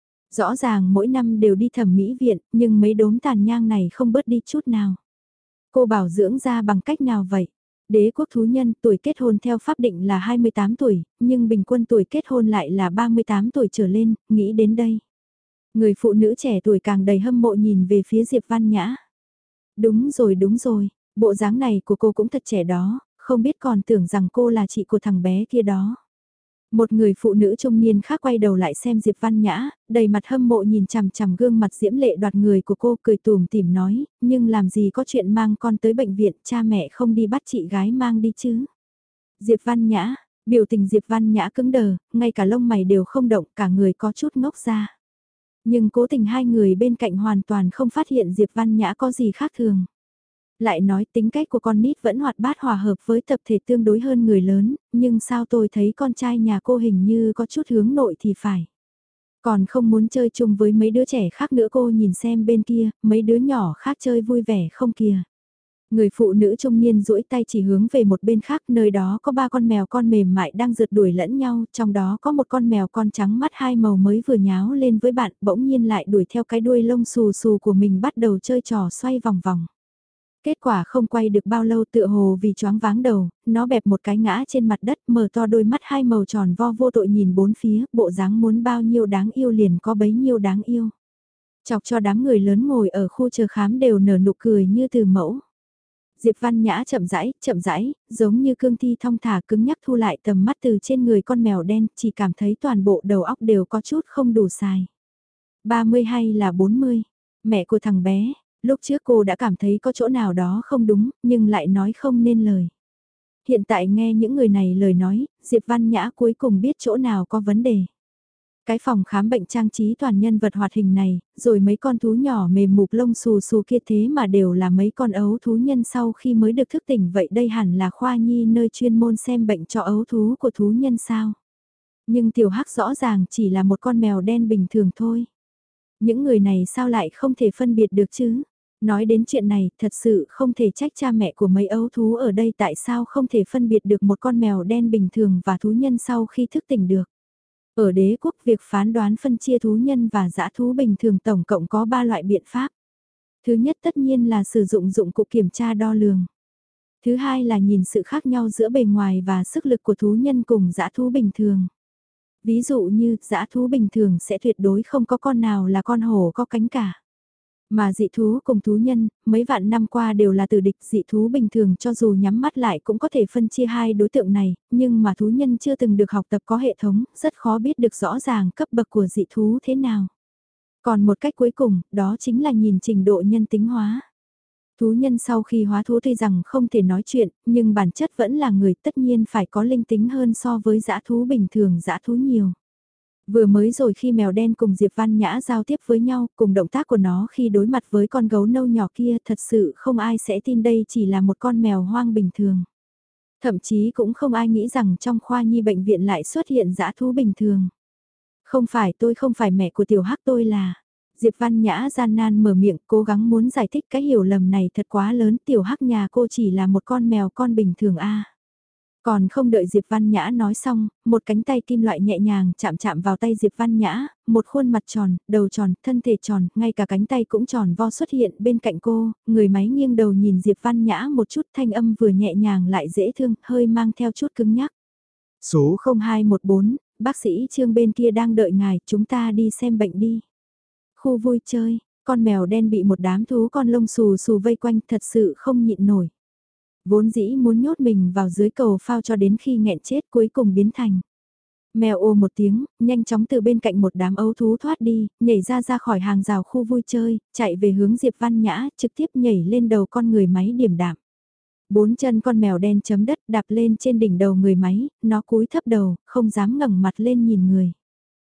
Rõ ràng mỗi năm đều đi thẩm mỹ viện, nhưng mấy đốm tàn nhang này không bớt đi chút nào. Cô bảo dưỡng da bằng cách nào vậy? Đế quốc thú nhân tuổi kết hôn theo pháp định là 28 tuổi, nhưng bình quân tuổi kết hôn lại là 38 tuổi trở lên, nghĩ đến đây. Người phụ nữ trẻ tuổi càng đầy hâm mộ nhìn về phía Diệp Văn Nhã. Đúng rồi, bộ dáng này của cô cũng thật trẻ đó, không biết còn tưởng rằng cô là chị của thằng bé kia đó. Một người phụ nữ trung niên khác quay đầu lại xem Diệp Văn Nhã, đầy mặt hâm mộ nhìn chằm chằm gương mặt diễm lệ đoạt người của cô, cười tủm tỉm nói, nhưng làm gì có chuyện mang con tới bệnh viện, cha mẹ không đi bắt chị gái mang đi chứ. Diệp Văn Nhã, biểu tình Diệp Văn Nhã cứng đờ, ngay cả lông mày đều không động, cả người có chút ngốc ra. Nhưng cố tình hai người bên cạnh hoàn toàn không phát hiện Diệp Văn Nhã có gì khác thường. Lại nói tính cách của con nít vẫn hoạt bát hòa hợp với tập thể tương đối hơn người lớn, nhưng sao tôi thấy con trai nhà cô hình như có chút hướng nội thì phải. Còn không muốn chơi chung với mấy đứa trẻ khác nữa, cô nhìn xem bên kia, mấy đứa nhỏ khác chơi vui vẻ không kìa. Người phụ nữ trung niên duỗi tay chỉ hướng về một bên khác, nơi đó có ba con mèo con mềm mại đang rượt đuổi lẫn nhau, trong đó có một con mèo con trắng mắt hai màu mới vừa nháo lên với bạn, bỗng nhiên lại đuổi theo cái đuôi lông xù xù của mình bắt đầu chơi trò xoay vòng vòng. Kết quả không quay được bao lâu, tựa hồ vì choáng váng đầu, nó bẹp một cái ngã trên mặt đất, mở to đôi mắt hai màu tròn vo vô tội nhìn bốn phía, bộ dáng muốn bao nhiêu đáng yêu liền có bấy nhiêu đáng yêu. Chọc cho đám người lớn ngồi ở khu chờ khám đều nở nụ cười như từ mẫu. Diệp Văn Nhã chậm rãi, giống như cương thi thong thả cứng nhắc thu lại tầm mắt từ trên người con mèo đen, chỉ cảm thấy toàn bộ đầu óc đều có chút không đủ xài. 30 hay là 40? Mẹ của thằng bé, lúc trước cô đã cảm thấy có chỗ nào đó không đúng, nhưng lại nói không nên lời. Hiện tại nghe những người này lời nói, Diệp Văn Nhã cuối cùng biết chỗ nào có vấn đề. Cái phòng khám bệnh trang trí toàn nhân vật hoạt hình này, rồi mấy con thú nhỏ mềm mục lông xù xù kia thế mà đều là mấy con ấu thú nhân sau khi mới được thức tỉnh, vậy đây hẳn là khoa nhi nơi chuyên môn xem bệnh cho ấu thú của thú nhân sao. Nhưng tiểu hắc rõ ràng chỉ là một con mèo đen bình thường thôi. Những người này sao lại không thể phân biệt được chứ? Nói đến chuyện này, thật sự không thể trách cha mẹ của mấy ấu thú ở đây tại sao không thể phân biệt được một con mèo đen bình thường và thú nhân sau khi thức tỉnh được. Ở đế quốc, việc phán đoán phân chia thú nhân và dã thú bình thường tổng cộng có 3 loại biện pháp. Thứ nhất tất nhiên là sử dụng dụng cụ kiểm tra đo lường. Thứ hai là nhìn sự khác nhau giữa bề ngoài và sức lực của thú nhân cùng dã thú bình thường. Ví dụ như, dã thú bình thường sẽ tuyệt đối không có con nào là con hổ có cánh cả. Mà dị thú cùng thú nhân, mấy vạn năm qua đều là tử địch, dị thú bình thường cho dù nhắm mắt lại cũng có thể phân chia hai đối tượng này, nhưng mà thú nhân chưa từng được học tập có hệ thống, rất khó biết được rõ ràng cấp bậc của dị thú thế nào. Còn một cách cuối cùng, đó chính là nhìn trình độ nhân tính hóa. Thú nhân sau khi hóa thú tuy rằng không thể nói chuyện, nhưng bản chất vẫn là người, tất nhiên phải có linh tính hơn so với dã thú bình thường, dã thú nhiều. Vừa mới rồi khi mèo đen cùng Diệp Văn Nhã giao tiếp với nhau, cùng động tác của nó khi đối mặt với con gấu nâu nhỏ kia, thật sự không ai sẽ tin đây chỉ là một con mèo hoang bình thường. Thậm chí cũng không ai nghĩ rằng trong khoa nhi bệnh viện lại xuất hiện dã thú bình thường. Không phải, tôi không phải mẹ của tiểu hắc, tôi là... Diệp Văn Nhã gian nan mở miệng, cố gắng muốn giải thích cái hiểu lầm này thật quá lớn, tiểu hắc nhà cô chỉ là một con mèo con bình thường a. Còn không đợi Diệp Văn Nhã nói xong, một cánh tay kim loại nhẹ nhàng chạm chạm vào tay Diệp Văn Nhã, một khuôn mặt tròn, đầu tròn, thân thể tròn, ngay cả cánh tay cũng tròn vo xuất hiện bên cạnh cô, người máy nghiêng đầu nhìn Diệp Văn Nhã một chút, thanh âm vừa nhẹ nhàng lại dễ thương, hơi mang theo chút cứng nhắc. Số 0214, bác sĩ Trương bên kia đang đợi ngài, chúng ta đi xem bệnh đi. Khu vui chơi, con mèo đen bị một đám thú con lông xù xù vây quanh thật sự không nhịn nổi. Vốn dĩ muốn nhốt mình vào dưới cầu phao cho đến khi nghẹn chết cuối cùng biến thành. Mèo ô một tiếng, nhanh chóng từ bên cạnh một đám ấu thú thoát đi, nhảy ra khỏi hàng rào khu vui chơi, chạy về hướng Diệp Văn Nhã, trực tiếp nhảy lên đầu con người máy điểm đạm. Bốn chân con mèo đen chấm đất đạp lên trên đỉnh đầu người máy, nó cúi thấp đầu, không dám ngẩng mặt lên nhìn người.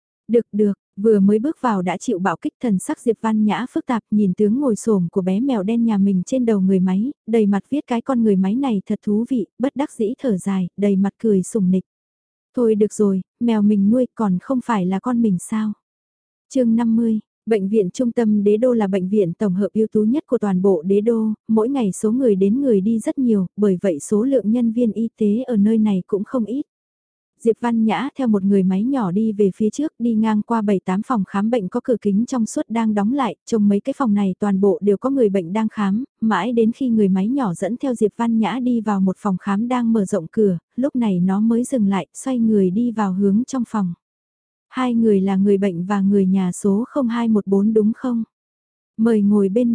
Được, vừa mới bước vào đã chịu bạo kích, thần sắc Diệp Văn Nhã phức tạp nhìn tướng ngồi xổm của bé mèo đen nhà mình trên đầu người máy, đầy mặt viết cái con người máy này thật thú vị, bất đắc dĩ thở dài, đầy mặt cười sùng nịch. Thôi được rồi, mèo mình nuôi còn không phải là con mình sao? Chương 50. Bệnh viện trung tâm Đế Đô là bệnh viện tổng hợp ưu tú nhất của toàn bộ Đế Đô, mỗi ngày số người đến người đi rất nhiều, bởi vậy số lượng nhân viên y tế ở nơi này cũng không ít. Diệp Văn Nhã theo một người máy nhỏ đi về phía trước, đi ngang qua 7-8 phòng khám bệnh có cửa kính trong suốt đang đóng lại, trong mấy cái phòng này toàn bộ đều có người bệnh đang khám, mãi đến khi người máy nhỏ dẫn theo Diệp Văn Nhã đi vào một phòng khám đang mở rộng cửa, lúc này nó mới dừng lại, xoay người đi vào hướng trong phòng. Hai người là người bệnh và người nhà số 0214 đúng không? Mời ngồi bên này,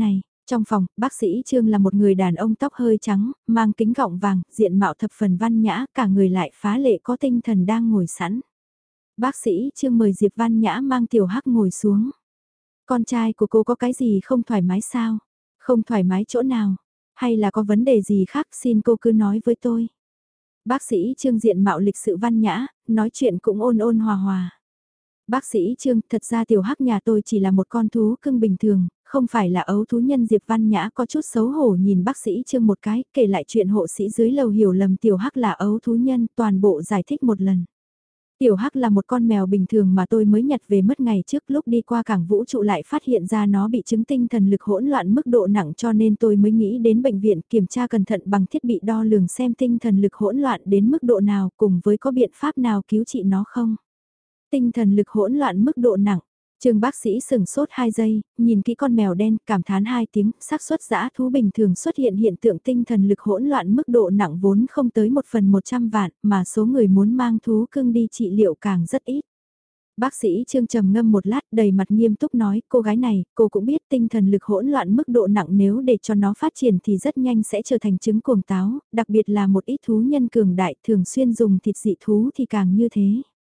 Trong phòng, bác sĩ Trương là một người đàn ông tóc hơi trắng, mang kính gọng vàng, diện mạo thập phần văn nhã, cả người lại phá lệ có tinh thần đang ngồi sẵn. Bác sĩ Trương mời Diệp Văn Nhã mang Tiểu Hắc ngồi xuống. Con trai của cô có cái gì không thoải mái sao? Không thoải mái chỗ nào? Hay là có vấn đề gì khác xin cô cứ nói với tôi. Bác sĩ Trương diện mạo lịch sự văn nhã, nói chuyện cũng ôn ôn hòa hòa. Bác sĩ Trương, thật ra Tiểu Hắc nhà tôi chỉ là một con thú cưng bình thường, không phải là ấu thú nhân. Diệp Văn Nhã có chút xấu hổ nhìn bác sĩ Trương một cái, kể lại chuyện hộ sĩ dưới lầu hiểu lầm Tiểu Hắc là ấu thú nhân, toàn bộ giải thích một lần. Tiểu Hắc là một con mèo bình thường mà tôi mới nhặt về mất ngày trước, lúc đi qua cảng vũ trụ lại phát hiện ra nó bị chứng tinh thần lực hỗn loạn mức độ nặng, cho nên tôi mới nghĩ đến bệnh viện kiểm tra cẩn thận bằng thiết bị đo lường xem tinh thần lực hỗn loạn đến mức độ nào, cùng với có biện pháp nào cứu trị nó không. Tinh thần lực hỗn loạn mức độ nặng. Trương bác sĩ sừng sốt 2 giây, nhìn kỹ con mèo đen, cảm thán 2 tiếng, xác suất dã thú bình thường xuất hiện hiện tượng tinh thần lực hỗn loạn mức độ nặng vốn không tới 1/100 vạn, mà số người muốn mang thú cưng đi trị liệu càng rất ít. Bác sĩ Trương trầm ngâm một lát, đầy mặt nghiêm túc nói, cô gái này, cô cũng biết tinh thần lực hỗn loạn mức độ nặng nếu để cho nó phát triển thì rất nhanh sẽ trở thành chứng cuồng táo, đặc biệt là một ít thú nhân cường đại thường xuyên dùng thịt dị thú thì càng như thế.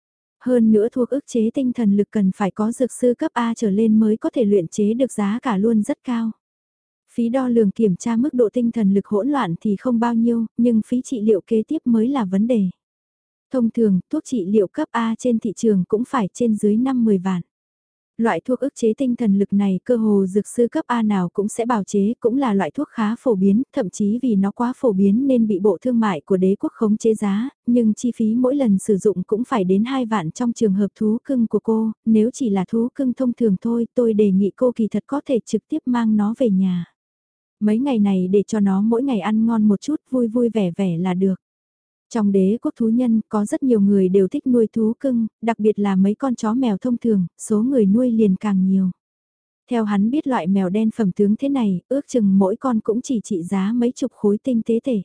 Hơn nữa thuốc ức chế tinh thần lực cần phải có dược sư cấp A trở lên mới có thể luyện chế được, giá cả luôn rất cao. Phí đo lường kiểm tra mức độ tinh thần lực hỗn loạn thì không bao nhiêu, nhưng phí trị liệu kế tiếp mới là vấn đề. Thông thường, thuốc trị liệu cấp A trên thị trường cũng phải trên dưới 5-10 vạn. Loại thuốc ức chế tinh thần lực này cơ hồ dược sư cấp A nào cũng sẽ bào chế, cũng là loại thuốc khá phổ biến, thậm chí vì nó quá phổ biến nên bị Bộ Thương mại của đế quốc khống chế giá, nhưng chi phí mỗi lần sử dụng cũng phải đến 2 vạn trong trường hợp thú cưng của cô, nếu chỉ là thú cưng thông thường thôi tôi đề nghị cô kỳ thật có thể trực tiếp mang nó về nhà. Mấy ngày này để cho nó mỗi ngày ăn ngon một chút, vui vui vẻ vẻ là được. Trong đế quốc thú nhân có rất nhiều người đều thích nuôi thú cưng, đặc biệt là mấy con chó mèo thông thường, số người nuôi liền càng nhiều. Theo hắn biết loại mèo đen phẩm tướng thế này, ước chừng mỗi con cũng chỉ trị giá mấy chục khối tinh tế thể.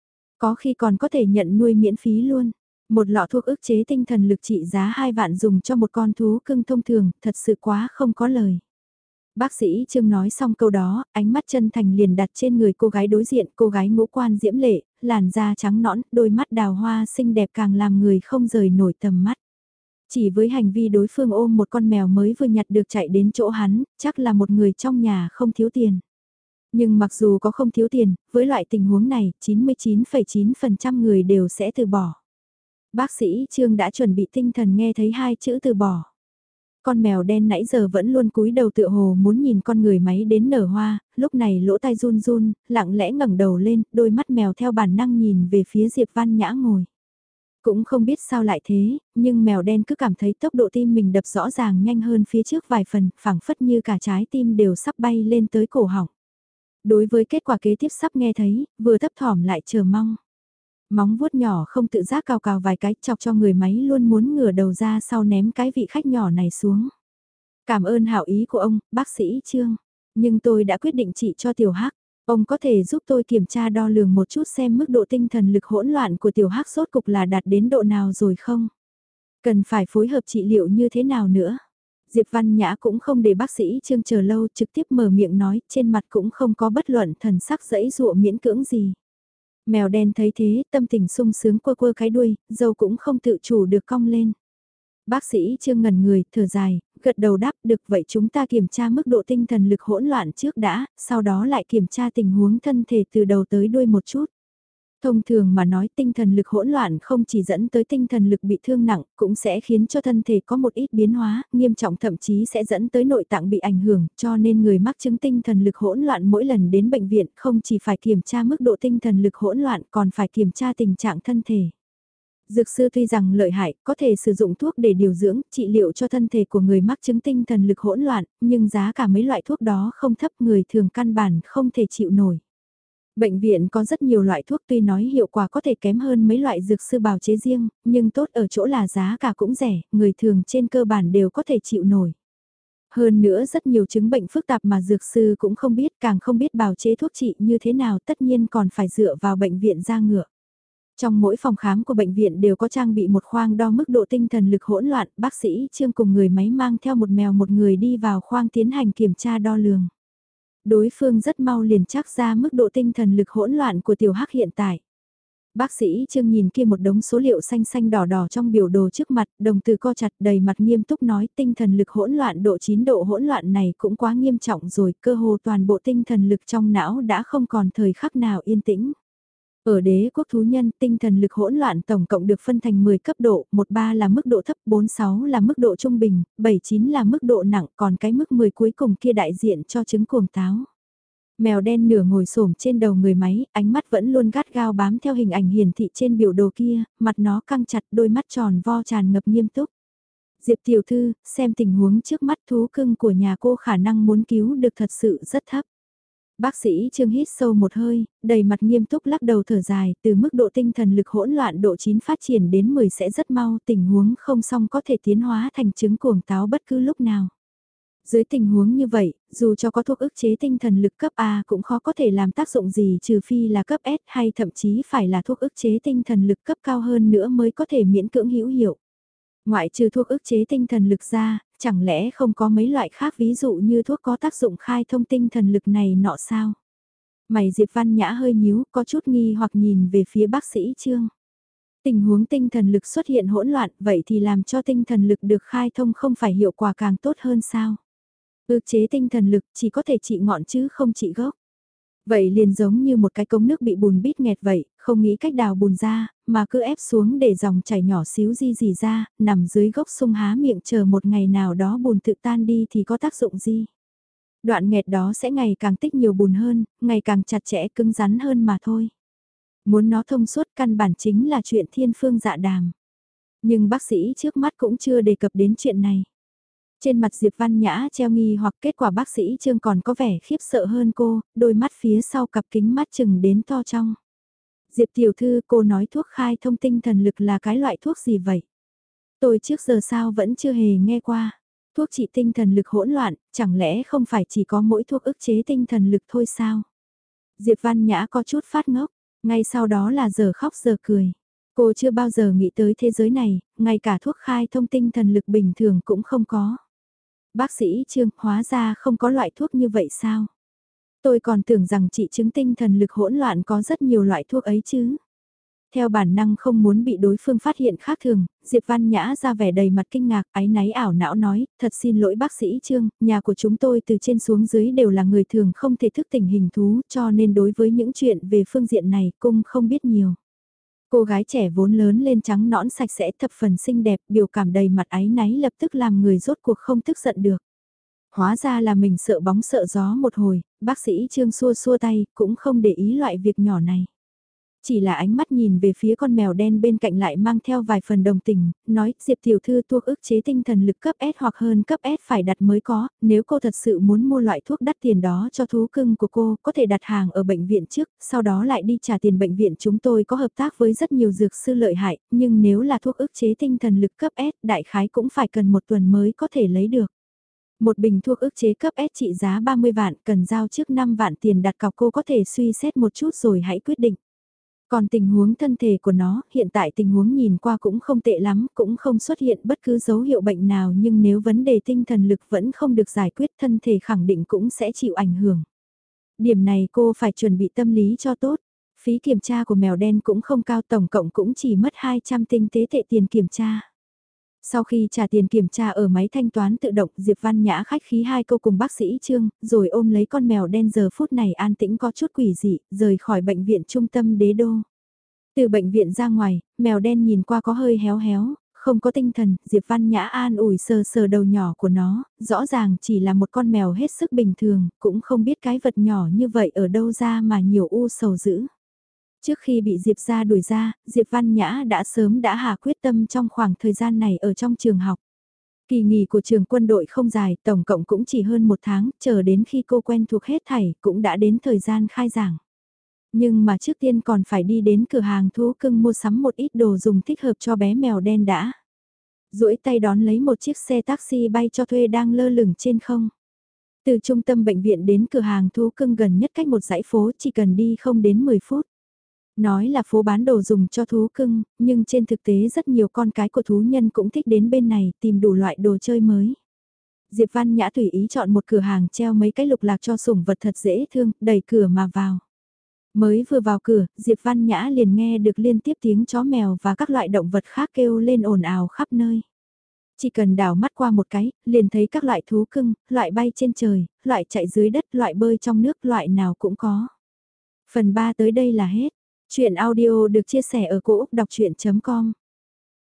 Có khi còn có thể nhận nuôi miễn phí luôn. Một lọ thuốc ức chế tinh thần lực trị giá 2 vạn dùng cho một con thú cưng thông thường, thật sự quá không có lời. Bác sĩ Trương nói xong câu đó, ánh mắt chân thành liền đặt trên người cô gái đối diện, cô gái ngũ quan diễm lệ, làn da trắng nõn, đôi mắt đào hoa xinh đẹp càng làm người không rời nổi tầm mắt. Chỉ với hành vi đối phương ôm một con mèo mới vừa nhặt được chạy đến chỗ hắn, chắc là một người trong nhà không thiếu tiền. Nhưng mặc dù có không thiếu tiền, với loại tình huống này, 99,9% người đều sẽ từ bỏ. Bác sĩ Trương đã chuẩn bị tinh thần nghe thấy 2 chữ từ bỏ. Con mèo đen nãy giờ vẫn luôn cúi đầu tựa hồ muốn nhìn con người máy đến nở hoa, lúc này lỗ tai run run, lặng lẽ ngẩng đầu lên, đôi mắt mèo theo bản năng nhìn về phía Diệp Văn Nhã ngồi. Cũng không biết sao lại thế, nhưng mèo đen cứ cảm thấy tốc độ tim mình đập rõ ràng nhanh hơn phía trước vài phần, phảng phất như cả trái tim đều sắp bay lên tới cổ họng. Đối với kết quả kế tiếp sắp nghe thấy, vừa thấp thỏm lại chờ mong. Móng vuốt nhỏ không tự giác cào cào vài cái chọc cho người máy luôn muốn ngửa đầu ra sau ném cái vị khách nhỏ này xuống. Cảm ơn hảo ý của ông, bác sĩ Trương. Nhưng tôi đã quyết định trị cho Tiểu Hắc. Ông có thể giúp tôi kiểm tra đo lường một chút xem mức độ tinh thần lực hỗn loạn của Tiểu Hắc sốt cục là đạt đến độ nào rồi không? Cần phải phối hợp trị liệu như thế nào nữa? Diệp Văn Nhã cũng không để bác sĩ Trương chờ lâu, trực tiếp mở miệng nói, trên mặt cũng không có bất luận thần sắc dẫy dụa miễn cưỡng gì. Mèo đen thấy thế, tâm tình sung sướng quơ quơ cái đuôi, dâu cũng không tự chủ được cong lên. Bác sĩ Trương ngẩn người, thở dài, gật đầu đáp được, vậy chúng ta kiểm tra mức độ tinh thần lực hỗn loạn trước đã, sau đó lại kiểm tra tình huống thân thể từ đầu tới đuôi một chút. Thông thường mà nói tinh thần lực hỗn loạn không chỉ dẫn tới tinh thần lực bị thương nặng, cũng sẽ khiến cho thân thể có một ít biến hóa, nghiêm trọng thậm chí sẽ dẫn tới nội tạng bị ảnh hưởng, cho nên người mắc chứng tinh thần lực hỗn loạn mỗi lần đến bệnh viện không chỉ phải kiểm tra mức độ tinh thần lực hỗn loạn còn phải kiểm tra tình trạng thân thể. Dược sư tuy rằng lợi hại, có thể sử dụng thuốc để điều dưỡng, trị liệu cho thân thể của người mắc chứng tinh thần lực hỗn loạn, nhưng giá cả mấy loại thuốc đó không thấp, người thường căn bản không thể chịu nổi. Bệnh viện có rất nhiều loại thuốc tuy nói hiệu quả có thể kém hơn mấy loại dược sư bào chế riêng, nhưng tốt ở chỗ là giá cả cũng rẻ, người thường trên cơ bản đều có thể chịu nổi. Hơn nữa rất nhiều chứng bệnh phức tạp mà dược sư cũng không biết, càng không biết bào chế thuốc trị như thế nào, tất nhiên còn phải dựa vào bệnh viện ra ngựa. Trong mỗi phòng khám của bệnh viện đều có trang bị một khoang đo mức độ tinh thần lực hỗn loạn, bác sĩ Trương cùng người máy mang theo một mèo một người đi vào khoang tiến hành kiểm tra đo lường. Đối phương rất mau liền chắc ra mức độ tinh thần lực hỗn loạn của tiểu hắc hiện tại. Bác sĩ Trương nhìn kia một đống số liệu xanh xanh đỏ đỏ trong biểu đồ trước mặt, đồng từ co chặt đầy mặt nghiêm túc nói tinh thần lực hỗn loạn độ 9 độ hỗn loạn này cũng quá nghiêm trọng rồi, cơ hồ toàn bộ tinh thần lực trong não đã không còn thời khắc nào yên tĩnh. Ở đế quốc thú nhân, tinh thần lực hỗn loạn tổng cộng được phân thành 10 cấp độ, 13 là mức độ thấp, 46 là mức độ trung bình, 79 là mức độ nặng, còn cái mức 10 cuối cùng kia đại diện cho chứng cuồng táo. Mèo đen nửa ngồi xổm trên đầu người máy, ánh mắt vẫn luôn gắt gao bám theo hình ảnh hiển thị trên biểu đồ kia, mặt nó căng chặt, đôi mắt tròn vo tràn ngập nghiêm túc. Diệp tiểu thư, xem tình huống trước mắt thú cưng của nhà cô khả năng muốn cứu được thật sự rất thấp. Bác sĩ Trương hít sâu một hơi, đầy mặt nghiêm túc lắc đầu thở dài, từ mức độ tinh thần lực hỗn loạn độ 9 phát triển đến 10 sẽ rất mau, tình huống không xong có thể tiến hóa thành chứng cuồng táo bất cứ lúc nào. Dưới tình huống như vậy, dù cho có thuốc ức chế tinh thần lực cấp A cũng khó có thể làm tác dụng gì trừ phi là cấp S hay thậm chí phải là thuốc ức chế tinh thần lực cấp cao hơn nữa mới có thể miễn cưỡng hữu hiệu. Ngoại trừ thuốc ức chế tinh thần lực ra, chẳng lẽ không có mấy loại khác ví dụ như thuốc có tác dụng khai thông tinh thần lực này nọ sao? Mày Diệp Văn Nhã hơi nhíu, có chút nghi hoặc nhìn về phía bác sĩ Trương. Tình huống tinh thần lực xuất hiện hỗn loạn, vậy thì làm cho tinh thần lực được khai thông không phải hiệu quả càng tốt hơn sao? Ức chế tinh thần lực chỉ có thể trị ngọn chứ không trị gốc. Vậy liền giống như một cái cống nước bị bùn bít nghẹt vậy, không nghĩ cách đào bùn ra, mà cứ ép xuống để dòng chảy nhỏ xíu gì ra, nằm dưới gốc sung há miệng chờ một ngày nào đó bùn tự tan đi thì có tác dụng gì. Đoạn nghẹt đó sẽ ngày càng tích nhiều bùn hơn, ngày càng chặt chẽ cứng rắn hơn mà thôi. Muốn nó thông suốt căn bản chính là chuyện thiên phương dạ đàm. Nhưng bác sĩ trước mắt cũng chưa đề cập đến chuyện này. Trên mặt Diệp Văn Nhã treo nghi hoặc kết quả bác sĩ Trương còn có vẻ khiếp sợ hơn cô, đôi mắt phía sau cặp kính mắt chừng đến to trong. Diệp tiểu thư, cô nói thuốc khai thông tinh thần lực là cái loại thuốc gì vậy? Tôi trước giờ sao vẫn chưa hề nghe qua. Thuốc trị tinh thần lực hỗn loạn, chẳng lẽ không phải chỉ có mỗi thuốc ức chế tinh thần lực thôi sao? Diệp Văn Nhã có chút phát ngốc, ngay sau đó là giờ khóc giờ cười. Cô chưa bao giờ nghĩ tới thế giới này, ngay cả thuốc khai thông tinh thần lực bình thường cũng không có. Bác sĩ Trương, hóa ra không có loại thuốc như vậy sao? Tôi còn tưởng rằng trị chứng tinh thần lực hỗn loạn có rất nhiều loại thuốc ấy chứ. Theo bản năng không muốn bị đối phương phát hiện khác thường, Diệp Văn Nhã ra vẻ đầy mặt kinh ngạc, áy náy ảo não nói, thật xin lỗi bác sĩ Trương, nhà của chúng tôi từ trên xuống dưới đều là người thường không thể thức tỉnh hình thú, cho nên đối với những chuyện về phương diện này cung không biết nhiều. Cô gái trẻ vốn lớn lên trắng nõn sạch sẽ thập phần xinh đẹp, biểu cảm đầy mặt áy náy lập tức làm người rốt cuộc không tức giận được. Hóa ra là mình sợ bóng sợ gió một hồi, bác sĩ Trương xua xua tay, cũng không để ý loại việc nhỏ này. Chỉ là ánh mắt nhìn về phía con mèo đen bên cạnh lại mang theo vài phần đồng tình, nói Diệp tiểu thư thuốc ức chế tinh thần lực cấp S hoặc hơn cấp S phải đặt mới có, nếu cô thật sự muốn mua loại thuốc đắt tiền đó cho thú cưng của cô, có thể đặt hàng ở bệnh viện trước, sau đó lại đi trả tiền bệnh viện chúng tôi có hợp tác với rất nhiều dược sư lợi hại, nhưng nếu là thuốc ức chế tinh thần lực cấp S, đại khái cũng phải cần một tuần mới có thể lấy được. Một bình thuốc ức chế cấp S trị giá 30 vạn, cần giao trước 5 vạn tiền đặt cọc cô có thể suy xét một chút rồi hãy quyết định. Còn tình huống thân thể của nó, hiện tại tình huống nhìn qua cũng không tệ lắm, cũng không xuất hiện bất cứ dấu hiệu bệnh nào nhưng nếu vấn đề tinh thần lực vẫn không được giải quyết thân thể khẳng định cũng sẽ chịu ảnh hưởng. Điểm này cô phải chuẩn bị tâm lý cho tốt. Phí kiểm tra của mèo đen cũng không cao, tổng cộng cũng chỉ mất 200 tinh tế tệ tiền kiểm tra. Sau khi trả tiền kiểm tra ở máy thanh toán tự động, Diệp Văn Nhã khách khí hai câu cùng bác sĩ Trương, rồi ôm lấy con mèo đen giờ phút này an tĩnh có chút quỷ dị, rời khỏi bệnh viện trung tâm đế đô. Từ bệnh viện ra ngoài, mèo đen nhìn qua có hơi héo héo, không có tinh thần, Diệp Văn Nhã an ủi sờ sờ đầu nhỏ của nó, rõ ràng chỉ là một con mèo hết sức bình thường, cũng không biết cái vật nhỏ như vậy ở đâu ra mà nhiều u sầu dữ. Trước khi bị Diệp ra đuổi ra, Diệp Văn Nhã đã sớm đã hạ quyết tâm trong khoảng thời gian này ở trong trường học. Kỳ nghỉ của trường quân đội không dài, tổng cộng cũng chỉ hơn một tháng, chờ đến khi cô quen thuộc hết thảy cũng đã đến thời gian khai giảng. Nhưng mà trước tiên còn phải đi đến cửa hàng thú cưng mua sắm một ít đồ dùng thích hợp cho bé mèo đen đã. Duỗi tay đón lấy một chiếc xe taxi bay cho thuê đang lơ lửng trên không. Từ trung tâm bệnh viện đến cửa hàng thú cưng gần nhất cách một dãy phố chỉ cần đi không đến 10 phút. Nói là phố bán đồ dùng cho thú cưng, nhưng trên thực tế rất nhiều con cái của thú nhân cũng thích đến bên này tìm đủ loại đồ chơi mới. Diệp Văn Nhã tùy ý chọn một cửa hàng treo mấy cái lục lạc cho sủng vật thật dễ thương, đẩy cửa mà vào. Mới vừa vào cửa, Diệp Văn Nhã liền nghe được liên tiếp tiếng chó mèo và các loại động vật khác kêu lên ồn ào khắp nơi. Chỉ cần đảo mắt qua một cái, liền thấy các loại thú cưng, loại bay trên trời, loại chạy dưới đất, loại bơi trong nước, loại nào cũng có. Phần 3 tới đây là hết. Chuyện audio được chia sẻ ở cỗ đọc chuyện.com